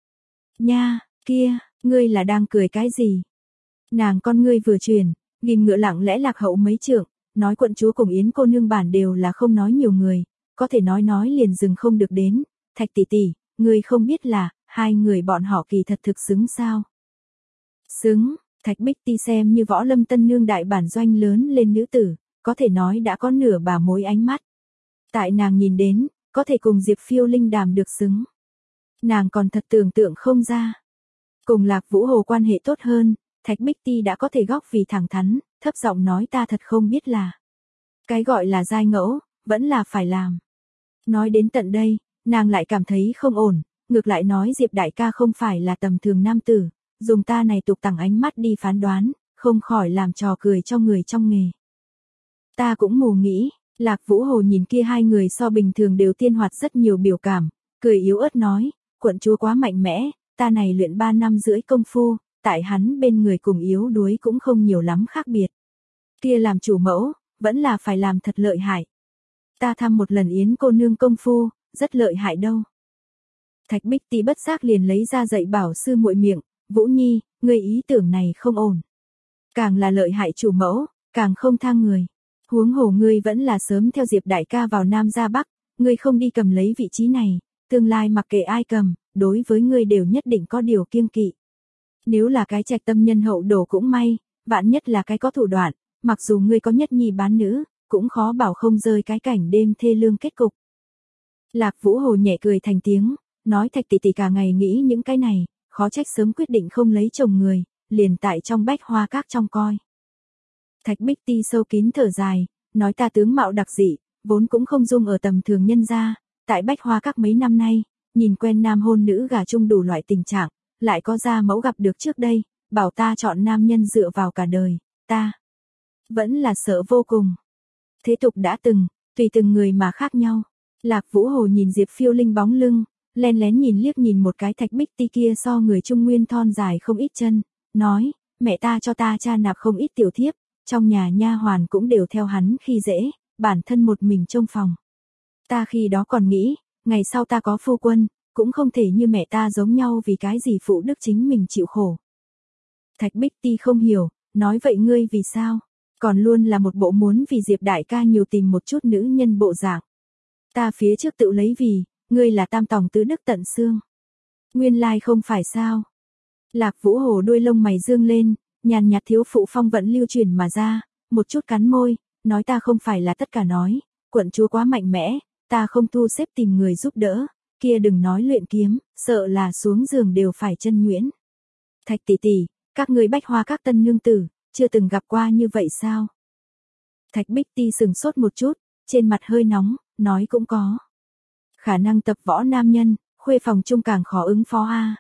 S1: Nha, kia, ngươi là đang cười cái gì? Nàng con ngươi vừa chuyển, ghim ngựa lặng lẽ lạc hậu mấy trượng, nói quận chúa cùng Yến cô nương bản đều là không nói nhiều người, có thể nói nói liền dừng không được đến, Thạch tỷ tỷ, ngươi không biết là, hai người bọn họ kỳ thật thực xứng sao? Xứng, Thạch Bích Ti xem như võ lâm tân nương đại bản doanh lớn lên nữ tử, có thể nói đã có nửa bà mối ánh mắt. Tại nàng nhìn đến, có thể cùng Diệp Phiêu Linh đàm được xứng. Nàng còn thật tưởng tượng không ra. Cùng Lạc Vũ Hồ quan hệ tốt hơn, Thạch Bích Ti đã có thể góc vì thẳng thắn, thấp giọng nói ta thật không biết là. Cái gọi là giai ngẫu, vẫn là phải làm. Nói đến tận đây, nàng lại cảm thấy không ổn, ngược lại nói Diệp đại ca không phải là tầm thường nam tử, dùng ta này tục tằng ánh mắt đi phán đoán, không khỏi làm trò cười cho người trong nghề. Ta cũng mù nghĩ, Lạc Vũ Hồ nhìn kia hai người so bình thường đều tiên hoạt rất nhiều biểu cảm, cười yếu ớt nói, quận chúa quá mạnh mẽ, ta này luyện ba năm rưỡi công phu, tại hắn bên người cùng yếu đuối cũng không nhiều lắm khác biệt. Kia làm chủ mẫu, vẫn là phải làm thật lợi hại. Ta thăm một lần Yến cô nương công phu, rất lợi hại đâu. Thạch Bích Ti bất giác liền lấy ra dạy bảo sư muội miệng, Vũ Nhi, ngươi ý tưởng này không ổn. Càng là lợi hại chủ mẫu, càng không tha người. Huống hồ ngươi vẫn là sớm theo Diệp đại ca vào Nam ra Bắc, ngươi không đi cầm lấy vị trí này, tương lai mặc kệ ai cầm, đối với ngươi đều nhất định có điều kiêng kỵ. Nếu là cái trạch tâm nhân hậu đồ cũng may, vạn nhất là cái có thủ đoạn, mặc dù ngươi có nhất nhi bán nữ, cũng khó bảo không rơi cái cảnh đêm thê lương kết cục. Lạc Vũ Hồ nhẹ cười thành tiếng, nói Thạch tỷ tỷ cả ngày nghĩ những cái này, khó trách sớm quyết định không lấy chồng người, liền tại trong Bách Hoa Các trong coi. Thạch Bích Ti sâu kín thở dài, nói ta tướng mạo đặc dị, vốn cũng không dung ở tầm thường nhân gia, tại Bách Hoa Các mấy năm nay, nhìn quen nam hôn nữ gả chung đủ loại tình trạng, lại có gia mẫu gặp được trước đây, bảo ta chọn nam nhân dựa vào cả đời, ta vẫn là sợ vô cùng. Thế tục đã từng, tùy từng người mà khác nhau. Lạc Vũ Hồ nhìn Diệp Phiêu Linh bóng lưng, len lén nhìn liếc nhìn một cái Thạch Bích Ti kia so người Trung Nguyên thon dài không ít chân, nói, mẹ ta cho ta cha nạp không ít tiểu thiếp, trong nhà nha hoàn cũng đều theo hắn khi dễ, bản thân một mình trông phòng. Ta khi đó còn nghĩ, ngày sau ta có phu quân, cũng không thể như mẹ ta giống nhau vì cái gì phụ đức chính mình chịu khổ. Thạch Bích Ti không hiểu, nói vậy ngươi vì sao, còn luôn là một bộ muốn vì Diệp đại ca nhiều tìm một chút nữ nhân bộ dạng. Ta phía trước tự lấy vì, ngươi là tam tòng tứ đức tận xương. Nguyên lai không phải sao. Lạc Vũ Hồ đuôi lông mày dương lên, Nhàn nhạt thiếu phụ phong vẫn lưu truyền mà ra, một chút cắn môi, nói ta không phải là tất cả nói, quận chúa quá mạnh mẽ, ta không thu xếp tìm người giúp đỡ, kia đừng nói luyện kiếm, sợ là xuống giường đều phải chân nhuyễn. Thạch tỷ tỷ, các ngươi Bách Hoa các tân nương tử, chưa từng gặp qua như vậy sao? Thạch Bích Ti sừng sốt một chút, trên mặt hơi nóng, nói cũng có. Khả năng tập võ nam nhân, khuê phòng chung càng khó ứng phó a.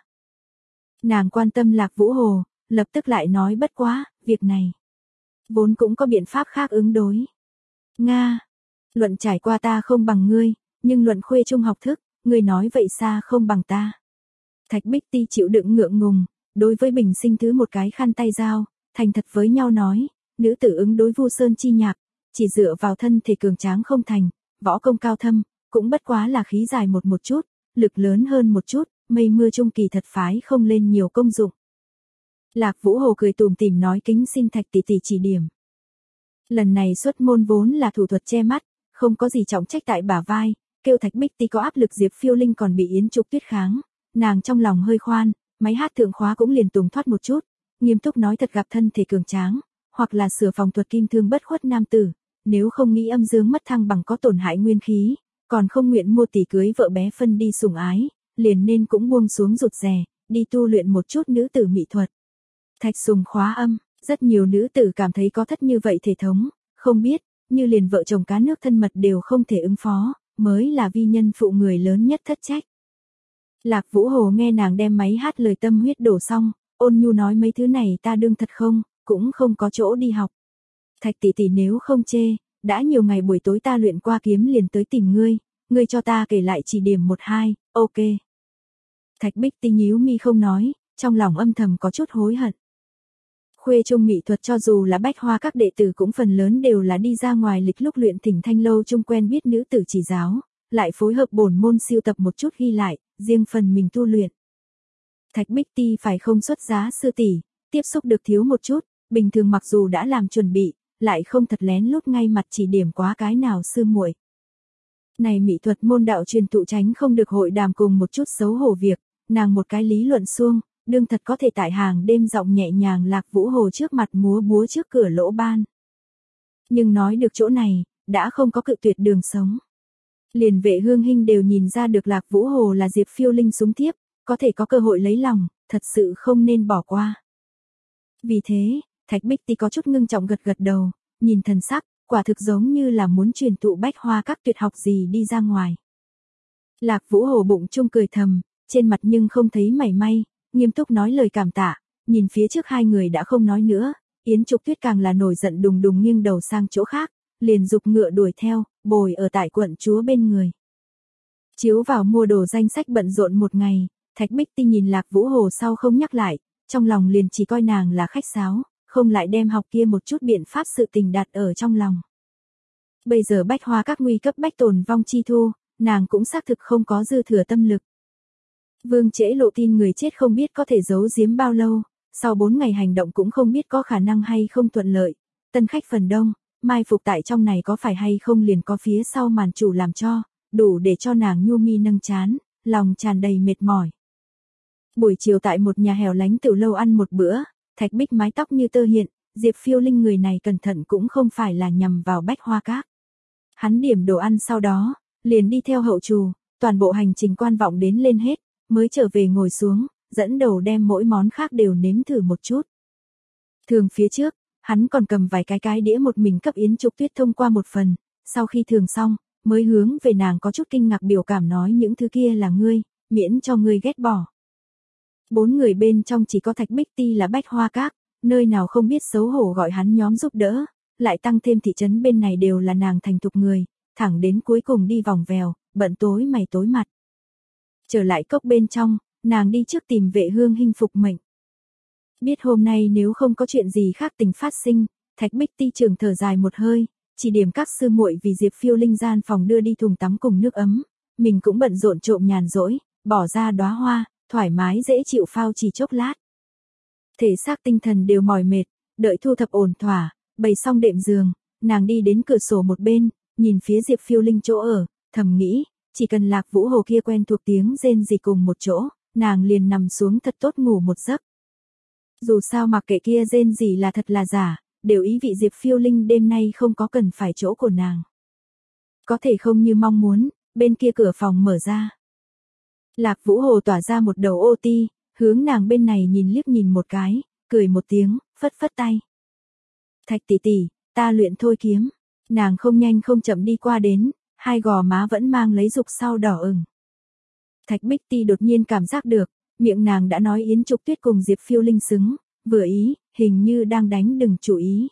S1: Nàng quan tâm Lạc Vũ Hồ, lập tức lại nói bất quá, việc này vốn cũng có biện pháp khác ứng đối. Nga, luận trải qua ta không bằng ngươi, nhưng luận khuê trung học thức, ngươi nói vậy xa không bằng ta. Thạch Bích Ti chịu đựng ngượng ngùng, đối với bình sinh thứ một cái khăn tay dao, thành thật với nhau nói, nữ tử ứng đối Vu Sơn chi nhạc, chỉ dựa vào thân thể cường tráng không thành, võ công cao thâm, cũng bất quá là khí dài một một chút, lực lớn hơn một chút, mây mưa trung kỳ thật phái không lên nhiều công dụng. Lạc Vũ Hồ cười tủm tỉm nói kính xin Thạch tỷ tỷ chỉ điểm. Lần này xuất môn vốn là thủ thuật che mắt, không có gì trọng trách tại bả vai, kêu Thạch Bích Ti có áp lực Diệp Phiêu Linh còn bị Yến Trục Tuyết kháng, nàng trong lòng hơi khoan, máy hát thượng khóa cũng liền tùng thoát một chút, nghiêm túc nói thật gặp thân thể cường tráng, hoặc là sửa phòng thuật kim thương bất khuất nam tử, nếu không nghĩ âm dương mất thăng bằng có tổn hại nguyên khí, còn không nguyện mua tỷ cưới vợ bé phân đi sủng ái, liền nên cũng buông xuống rụt rè, đi tu luyện một chút nữ tử mỹ thuật. Thạch Sùng khóa âm, rất nhiều nữ tử cảm thấy có thất như vậy thể thống, không biết, như liền vợ chồng cá nước thân mật đều không thể ứng phó, mới là vi nhân phụ người lớn nhất thất trách. Lạc Vũ Hồ nghe nàng đem máy hát lời tâm huyết đổ xong, ôn nhu nói mấy thứ này ta đương thật không, cũng không có chỗ đi học. Thạch tỷ tỷ nếu không chê, đã nhiều ngày buổi tối ta luyện qua kiếm liền tới tìm ngươi, ngươi cho ta kể lại chỉ điểm một hai, ok. Thạch Bích Ti nhíu mi không nói, trong lòng âm thầm có chút hối hận. Khuê trung mỹ thuật cho dù là Bách Hoa các đệ tử cũng phần lớn đều là đi ra ngoài lịch lúc luyện thỉnh thanh lâu chung quen biết nữ tử chỉ giáo, lại phối hợp bổn môn siêu tập một chút ghi lại, riêng phần mình tu luyện. Thạch Bích Ti phải không xuất giá sư tỷ, tiếp xúc được thiếu một chút, bình thường mặc dù đã làm chuẩn bị, lại không thật lén lút ngay mặt chỉ điểm quá cái nào sư muội. Này mỹ thuật môn đạo truyền thụ tránh không được hội đàm cùng một chút xấu hổ việc, nàng một cái lý luận xuông, đương thật có thể tại hàng đêm giọng nhẹ nhàng Lạc Vũ Hồ trước mặt múa búa trước cửa lỗ ban. Nhưng nói được chỗ này, đã không có cự tuyệt đường sống. Liền Vệ Hương Hinh đều nhìn ra được Lạc Vũ Hồ là Diệp Phiêu Linh súng tiếp, có thể có cơ hội lấy lòng, thật sự không nên bỏ qua. Vì thế, Thạch Bích Ti có chút ngưng trọng gật gật đầu, nhìn thần sắc, quả thực giống như là muốn truyền thụ Bách Hoa các tuyệt học gì đi ra ngoài. Lạc Vũ Hồ bụng chung cười thầm, trên mặt nhưng không thấy mảy may, nghiêm túc nói lời cảm tạ, nhìn phía trước hai người đã không nói nữa, Yến Trục Tuyết càng là nổi giận đùng đùng nghiêng đầu sang chỗ khác, liền dục ngựa đuổi theo, bồi ở tại quận chúa bên người. Chiếu vào mua đồ danh sách bận rộn một ngày, Thạch Bích Ti nhìn Lạc Vũ Hồ sau không nhắc lại, trong lòng liền chỉ coi nàng là khách sáo, không lại đem học kia một chút biện pháp sự tình đặt ở trong lòng. Bây giờ Bách Hoa các nguy cấp bách tồn vong chi thu, nàng cũng xác thực không có dư thừa tâm lực. Vương Trễ lộ tin người chết không biết có thể giấu giếm bao lâu, sau bốn ngày hành động cũng không biết có khả năng hay không thuận lợi. Tân khách phần đông, mai phục tại trong này có phải hay không liền có phía sau màn chủ làm cho, đủ để cho nàng nhu mi nâng chán, lòng tràn đầy mệt mỏi. Buổi chiều tại một nhà hẻo lánh tiểu lâu ăn một bữa, Thạch Bích mái tóc như tơ hiện, Diệp Phiêu Linh người này cẩn thận cũng không phải là nhằm vào Bách Hoa các. Hắn điểm đồ ăn sau đó, liền đi theo hậu trù, toàn bộ hành trình quan vọng đến lên hết, mới trở về ngồi xuống, dẫn đầu đem mỗi món khác đều nếm thử một chút. Thường phía trước, hắn còn cầm vài cái cái đĩa một mình cấp Yến Trục Tuyết thông qua một phần, sau khi thường xong, mới hướng về nàng có chút kinh ngạc biểu cảm nói những thứ kia là ngươi, miễn cho ngươi ghét bỏ. Bốn người bên trong chỉ có Thạch Bích Ti là Bách Hoa các, nơi nào không biết xấu hổ gọi hắn nhóm giúp đỡ, lại tăng thêm thị trấn bên này đều là nàng thành thục người, thẳng đến cuối cùng đi vòng vèo, bận tối mày tối mặt. Trở lại cốc bên trong, nàng đi trước tìm Vệ Hương Hinh phục mệnh. Biết hôm nay nếu không có chuyện gì khác tình phát sinh, Thạch Bích Ti trường thở dài một hơi, chỉ điểm các sư muội vì Diệp Phiêu Linh gian phòng đưa đi thùng tắm cùng nước ấm, mình cũng bận rộn trộm nhàn rỗi, bỏ ra đóa hoa, thoải mái dễ chịu phao chỉ chốc lát. Thể xác tinh thần đều mỏi mệt, đợi thu thập ổn thỏa, bày xong đệm giường, nàng đi đến cửa sổ một bên, nhìn phía Diệp Phiêu Linh chỗ ở, thầm nghĩ, chỉ cần Lạc Vũ Hồ kia quen thuộc tiếng rên rỉ cùng một chỗ, nàng liền nằm xuống thật tốt ngủ một giấc. Dù sao mặc kệ kia rên gì là thật là giả, đều ý vị Diệp Phiêu Linh đêm nay không có cần phải chỗ của nàng. Có thể không như mong muốn, bên kia cửa phòng mở ra. Lạc Vũ Hồ tỏa ra một đầu ô ti, hướng nàng bên này nhìn liếc nhìn một cái, cười một tiếng, phất phất tay. Thạch tỷ tỷ, ta luyện thôi kiếm. Nàng không nhanh không chậm đi qua đến, hai gò má vẫn mang lấy dục sau đỏ ửng. Thạch Bích Ti đột nhiên cảm giác được, miệng nàng đã nói Yến Trục Tuyết cùng Diệp Phiêu Linh xứng, vừa ý, hình như đang đánh đừng chủ ý.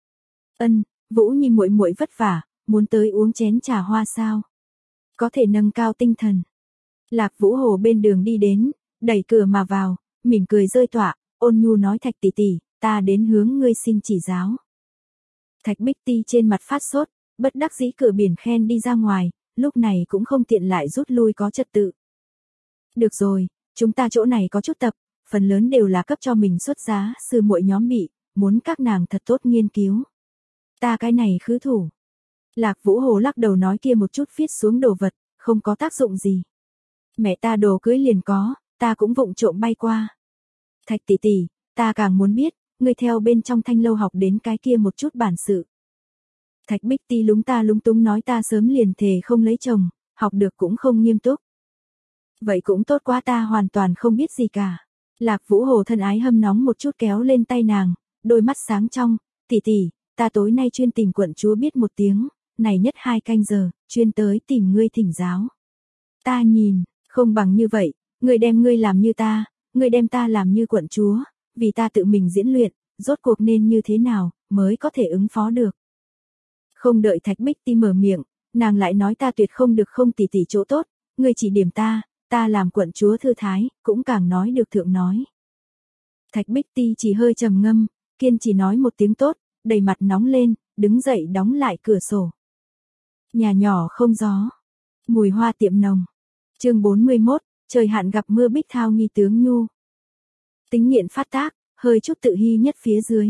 S1: Ân, Vũ Nhi muội muội vất vả, muốn tới uống chén trà hoa sao? Có thể nâng cao tinh thần. Lạc Vũ Hồ bên đường đi đến, đẩy cửa mà vào, mỉm cười rơi tọa, ôn nhu nói Thạch tỷ tỷ, ta đến hướng ngươi xin chỉ giáo. Thạch Bích Ti trên mặt phát sốt, bất đắc dĩ cửa biển khen đi ra ngoài, lúc này cũng không tiện lại rút lui có trật tự. Được rồi, chúng ta chỗ này có chút tập, phần lớn đều là cấp cho mình xuất giá, sư muội nhóm bị, muốn các nàng thật tốt nghiên cứu. Ta cái này khứ thủ. Lạc Vũ Hồ lắc đầu nói kia một chút viết xuống đồ vật, không có tác dụng gì. Mẹ ta đồ cưới liền có, ta cũng vụng trộm bay qua. Thạch tỷ tỷ, ta càng muốn biết, ngươi theo bên trong Thanh lâu học đến cái kia một chút bản sự. Thạch Bích Ti lúng ta lúng túng nói ta sớm liền thề không lấy chồng, học được cũng không nghiêm túc. Vậy cũng tốt quá, ta hoàn toàn không biết gì cả. Lạc Vũ Hồ thân ái hâm nóng một chút kéo lên tay nàng, đôi mắt sáng trong, tỷ tỷ, ta tối nay chuyên tìm quận chúa biết một tiếng, này nhất hai canh giờ, chuyên tới tìm ngươi thỉnh giáo. Ta nhìn, không bằng như vậy, ngươi đem ngươi làm như ta, ngươi đem ta làm như quận chúa, vì ta tự mình diễn luyện, rốt cuộc nên như thế nào, mới có thể ứng phó được. Không đợi Thạch Bích Ti mở miệng, nàng lại nói ta tuyệt không được không tỷ tỷ chỗ tốt, ngươi chỉ điểm ta, ta làm quận chúa thư thái, cũng càng nói được thượng nói. Thạch Bích Ti chỉ hơi trầm ngâm, kiên chỉ nói một tiếng tốt, đầy mặt nóng lên, đứng dậy đóng lại cửa sổ. Nhà nhỏ không gió, mùi hoa tiệm nồng. Chương bốn mươi mốt, trời hạn gặp mưa Bích Thao nghi tướng nhu. Tính nghiện phát tác, hơi chút tự hi nhất phía dưới.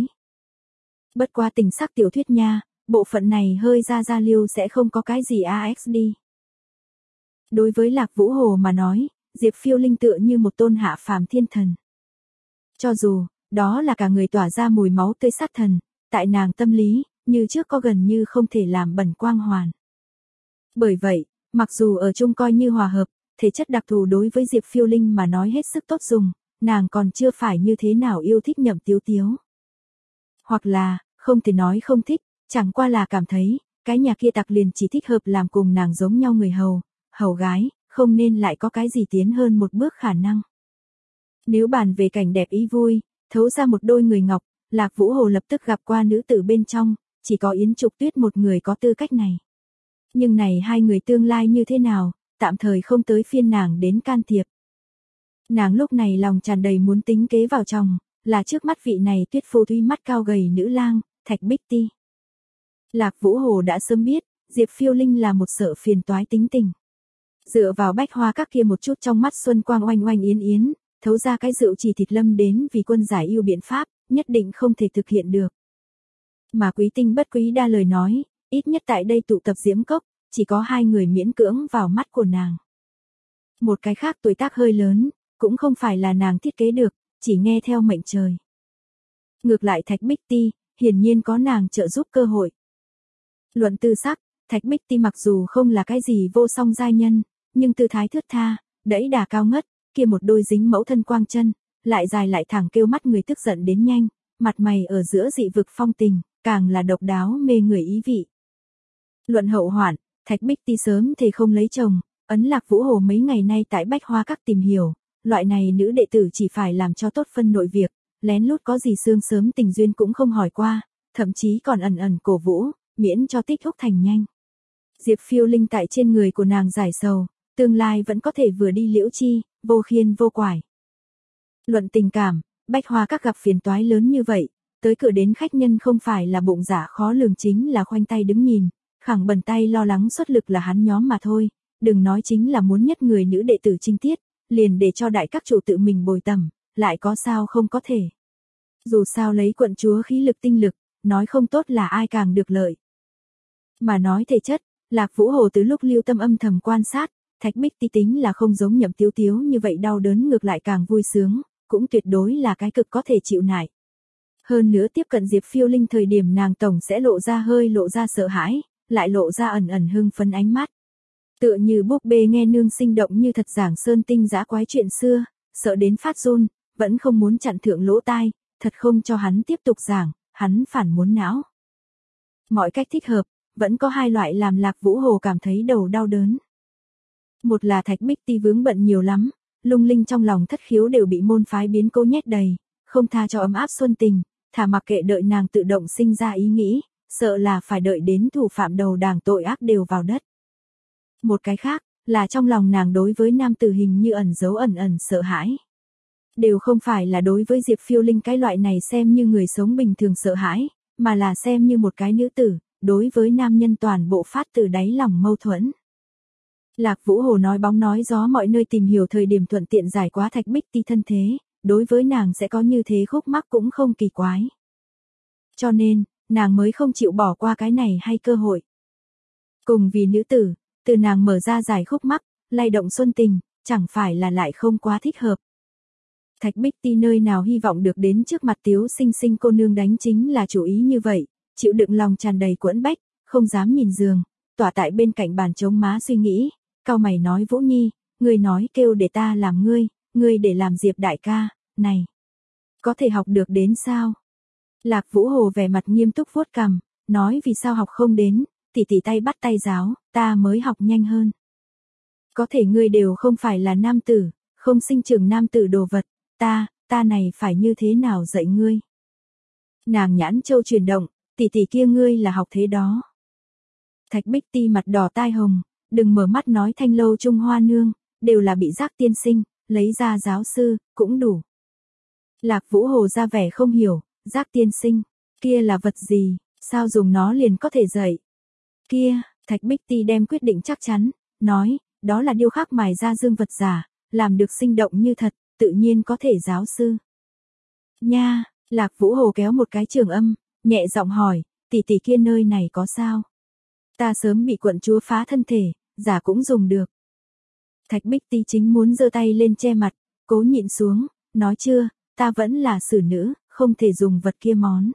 S1: Bất quá tình sắc tiểu thuyết nha, bộ phận này hơi ra ra liêu sẽ không có cái gì a ích đi. Đối với Lạc Vũ Hồ mà nói, Diệp Phiêu Linh tựa như một tôn hạ phàm thiên thần. Cho dù, đó là cả người tỏa ra mùi máu tươi sát thần, tại nàng tâm lý, như trước có gần như không thể làm bẩn quang hoàn. Bởi vậy, mặc dù ở chung coi như hòa hợp, thể chất đặc thù đối với Diệp Phiêu Linh mà nói hết sức tốt dùng, nàng còn chưa phải như thế nào yêu thích Nhậm Tiếu Tiếu. Hoặc là, không thể nói không thích, chẳng qua là cảm thấy, cái nhà kia tặc liền chỉ thích hợp làm cùng nàng giống nhau người hầu, hầu gái, không nên lại có cái gì tiến hơn một bước khả năng. Nếu bàn về cảnh đẹp ý vui, thấu ra một đôi người ngọc, Lạc Vũ Hồ lập tức gặp qua nữ tử bên trong, chỉ có Yến Trục Tuyết một người có tư cách này. Nhưng này hai người tương lai như thế nào, tạm thời không tới phiên nàng đến can thiệp. Nàng lúc này lòng tràn đầy muốn tính kế vào chồng, là trước mắt vị này tuyết phô thúy mắt cao gầy nữ lang, Thạch Bích Ti. Lạc Vũ Hồ đã sớm biết, Diệp Phiêu Linh là một sợ phiền toái tính tình. Dựa vào bách hoa các kia một chút trong mắt xuân quang oanh oanh yến yến, thấu ra cái rượu chỉ thịt lâm đến vì quân giải yêu biện pháp, nhất định không thể thực hiện được. Mà quý tinh bất quý đa lời nói, ít nhất tại đây tụ tập diễm cốc, chỉ có hai người miễn cưỡng vào mắt của nàng. Một cái khác tuổi tác hơi lớn, cũng không phải là nàng thiết kế được, chỉ nghe theo mệnh trời. Ngược lại Thạch Bích Ti, hiển nhiên có nàng trợ giúp cơ hội. Luận tư sắc, Thạch Bích Ti mặc dù không là cái gì vô song giai nhân, nhưng tư thái thướt tha, đẫy đà cao ngất, kia một đôi dính mẫu thân quang chân, lại dài lại thẳng kêu mắt người tức giận đến nhanh, mặt mày ở giữa dị vực phong tình, càng là độc đáo mê người ý vị. Luận hậu hoạn, Thạch Bích Ti sớm thì không lấy chồng, ấn Lạc Vũ Hồ mấy ngày nay tại Bách Hoa Các tìm hiểu, loại này nữ đệ tử chỉ phải làm cho tốt phân nội việc, lén lút có gì xương sớm tình duyên cũng không hỏi qua, thậm chí còn ẩn ẩn cổ vũ, miễn cho tích húc thành nhanh. Diệp Phiêu Linh tại trên người của nàng giải sầu, tương lai vẫn có thể vừa đi liễu chi, vô khiên vô quải. Luận tình cảm, Bách Hoa Các gặp phiền toái lớn như vậy, tới cửa đến khách nhân không phải là bụng dạ khó lường chính là khoanh tay đứng nhìn, khẳng bần tay lo lắng xuất lực là hắn nhóm mà thôi, đừng nói chính là muốn nhất người nữ đệ tử trinh tiết, liền để cho đại các chủ tự mình bồi tầm, lại có sao không có thể. Dù sao lấy quận chúa khí lực tinh lực, nói không tốt là ai càng được lợi. Mà nói thể chất, Lạc Vũ Hồ từ lúc lưu tâm âm thầm quan sát, Thạch Bích Ti tính là không giống Nhậm Tiếu Tiếu như vậy đau đớn ngược lại càng vui sướng, cũng tuyệt đối là cái cực có thể chịu nại. Hơn nữa tiếp cận Diệp Phiêu Linh thời điểm nàng tổng sẽ lộ ra hơi lộ ra sợ hãi, lại lộ ra ẩn ẩn hưng phấn ánh mắt. Tựa như búp bê nghe nương sinh động như thật giảng sơn tinh dã quái chuyện xưa, sợ đến phát run, vẫn không muốn chặn thượng lỗ tai, thật không cho hắn tiếp tục giảng, hắn phản muốn não. Mọi cách thích hợp, vẫn có hai loại làm Lạc Vũ Hồ cảm thấy đầu đau đớn. Một là Thạch Bích Ti vướng bận nhiều lắm, lung linh trong lòng thất khiếu đều bị môn phái biến cố nhét đầy, không tha cho ấm áp xuân tình, thả mặc kệ đợi nàng tự động sinh ra ý nghĩ, sợ là phải đợi đến thủ phạm đầu đảng tội ác đều vào đất. Một cái khác, là trong lòng nàng đối với nam tử hình như ẩn giấu ẩn ẩn sợ hãi. Đều không phải là đối với Diệp Phiêu Linh cái loại này xem như người sống bình thường sợ hãi, mà là xem như một cái nữ tử, đối với nam nhân toàn bộ phát từ đáy lòng mâu thuẫn. Lạc Vũ Hồ nói bóng nói gió mọi nơi tìm hiểu thời điểm thuận tiện giải quá Thạch Bích Ti thân thế, đối với nàng sẽ có như thế khúc mắc cũng không kỳ quái. Cho nên, nàng mới không chịu bỏ qua cái này hay cơ hội. Cùng vì nữ tử, từ nàng mở ra giải khúc mắc, lay động xuân tình, chẳng phải là lại không quá thích hợp. Thạch Bích Ti nơi nào hy vọng được đến trước mặt Tiếu Sinh Sinh cô nương đánh chính là chủ ý như vậy, chịu đựng lòng tràn đầy quẫn bách, không dám nhìn giường, tỏa tại bên cạnh bàn chống má suy nghĩ, cau mày nói Vũ Nhi, ngươi nói kêu để ta làm ngươi, ngươi để làm Diệp đại ca, này, có thể học được đến sao? Lạc Vũ Hồ vẻ mặt nghiêm túc vuốt cằm, nói vì sao học không đến, tỷ tỷ tay bắt tay giáo, ta mới học nhanh hơn. Có thể ngươi đều không phải là nam tử, không sinh trưởng nam tử đồ vật, ta, ta này phải như thế nào dạy ngươi? Nàng nhãn châu chuyển động, tỷ tỷ kia ngươi là học thế đó. Thạch Bích Ti mặt đỏ tai hồng, đừng mở mắt nói Thanh Lâu Trung Hoa nương, đều là bị Giác tiên sinh, lấy ra giáo sư, cũng đủ. Lạc Vũ Hồ ra vẻ không hiểu, Giác tiên sinh, kia là vật gì, sao dùng nó liền có thể dạy? Kia, Thạch Bích Ti đem quyết định chắc chắn, nói, đó là điêu khắc mài ra dương vật giả, làm được sinh động như thật, tự nhiên có thể giáo sư. Nha, Lạc Vũ Hồ kéo một cái trường âm, nhẹ giọng hỏi, tỷ tỷ kia nơi này có sao? Ta sớm bị quận chúa phá thân thể, giả cũng dùng được. Thạch Bích Ti chính muốn giơ tay lên che mặt, cố nhịn xuống, nói chưa, ta vẫn là xử nữ, không thể dùng vật kia món.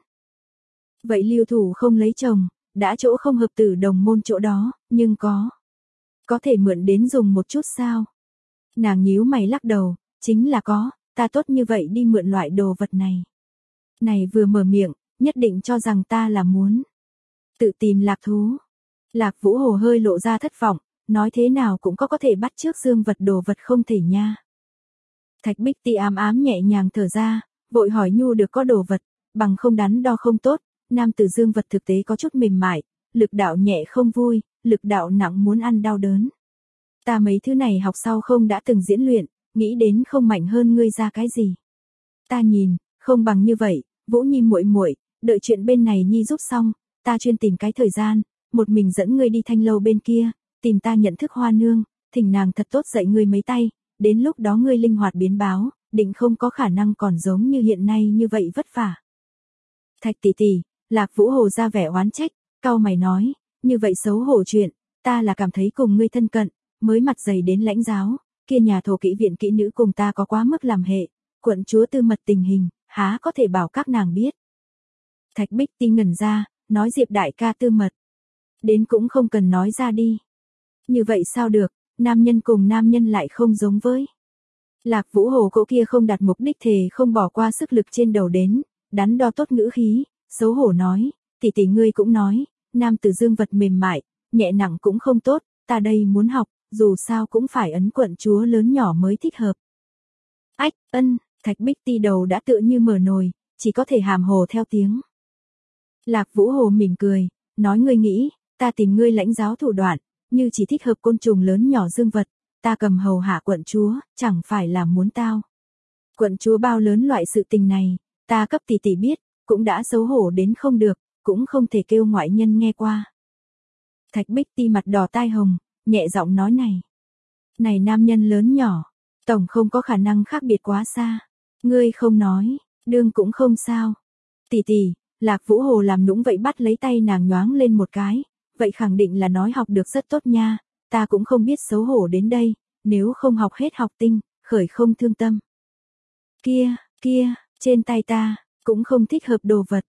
S1: Vậy lưu thủ không lấy chồng, đã chỗ không hợp tử đồng môn chỗ đó, nhưng có. Có thể mượn đến dùng một chút sao? Nàng nhíu mày lắc đầu, chính là có, ta tốt như vậy đi mượn loại đồ vật này. Này vừa mở miệng, nhất định cho rằng ta là muốn tự tìm lạc thú. Lạc Vũ Hồ hơi lộ ra thất vọng, nói thế nào cũng có có thể bắt trước dương vật đồ vật không thể nha. Thạch Bích Ti ám ám nhẹ nhàng thở ra, vội hỏi nhu được có đồ vật, bằng không đắn đo không tốt, nam tử dương vật thực tế có chút mềm mại, lực đạo nhẹ không vui, lực đạo nặng muốn ăn đau đớn. Ta mấy thứ này học sau không đã từng diễn luyện, nghĩ đến không mạnh hơn ngươi ra cái gì. Ta nhìn, không bằng như vậy, Vũ Nhi muội muội, đợi chuyện bên này Nhi giúp xong, ta chuyên tìm cái thời gian, một mình dẫn ngươi đi Thanh Lâu bên kia, tìm ta nhận thức Hoa nương, thỉnh nàng thật tốt dạy ngươi mấy tay, đến lúc đó ngươi linh hoạt biến báo, định không có khả năng còn giống như hiện nay như vậy vất vả. Thạch tỷ tỷ, Lạc Vũ Hồ ra vẻ oán trách, cau mày nói, như vậy xấu hổ chuyện, ta là cảm thấy cùng ngươi thân cận, mới mặt dày đến lãnh giáo, kia nhà thổ kỹ viện kỹ nữ cùng ta có quá mức làm hệ, quận chúa tư mật tình hình, há có thể bảo các nàng biết. Thạch Bích Ti ngẩn ra, nói Diệp đại ca tư mật. Đến cũng không cần nói ra đi. Như vậy sao được, nam nhân cùng nam nhân lại không giống với. Lạc Vũ Hồ cỗ kia không đặt mục đích thề không bỏ qua sức lực trên đầu đến, đắn đo tốt ngữ khí, xấu hổ nói, tỷ tỷ ngươi cũng nói, nam tử dương vật mềm mại, nhẹ nặng cũng không tốt, ta đây muốn học, dù sao cũng phải ấn quận chúa lớn nhỏ mới thích hợp. Ách, ân, Thạch Bích Ti đầu đã tựa như mở nồi, chỉ có thể hàm hồ theo tiếng. Lạc Vũ Hồ mỉm cười, nói ngươi nghĩ, ta tìm ngươi lãnh giáo thủ đoạn, như chỉ thích hợp côn trùng lớn nhỏ dương vật, ta cầm hầu hạ quận chúa, chẳng phải là muốn tao. Quận chúa bao lớn loại sự tình này, ta cấp tỷ tỷ biết, cũng đã xấu hổ đến không được, cũng không thể kêu ngoại nhân nghe qua. Thạch Bích Ti mặt đỏ tai hồng, nhẹ giọng nói này. Này nam nhân lớn nhỏ, tổng không có khả năng khác biệt quá xa. Ngươi không nói, đương cũng không sao. Tỷ tỷ, Lạc Vũ Hồ làm nũng vậy bắt lấy tay nàng nhoáng lên một cái, vậy khẳng định là nói học được rất tốt nha, ta cũng không biết xấu hổ đến đây, nếu không học hết học tinh, khởi không thương tâm. Kia, kia, trên tay ta, cũng không thích hợp đồ vật.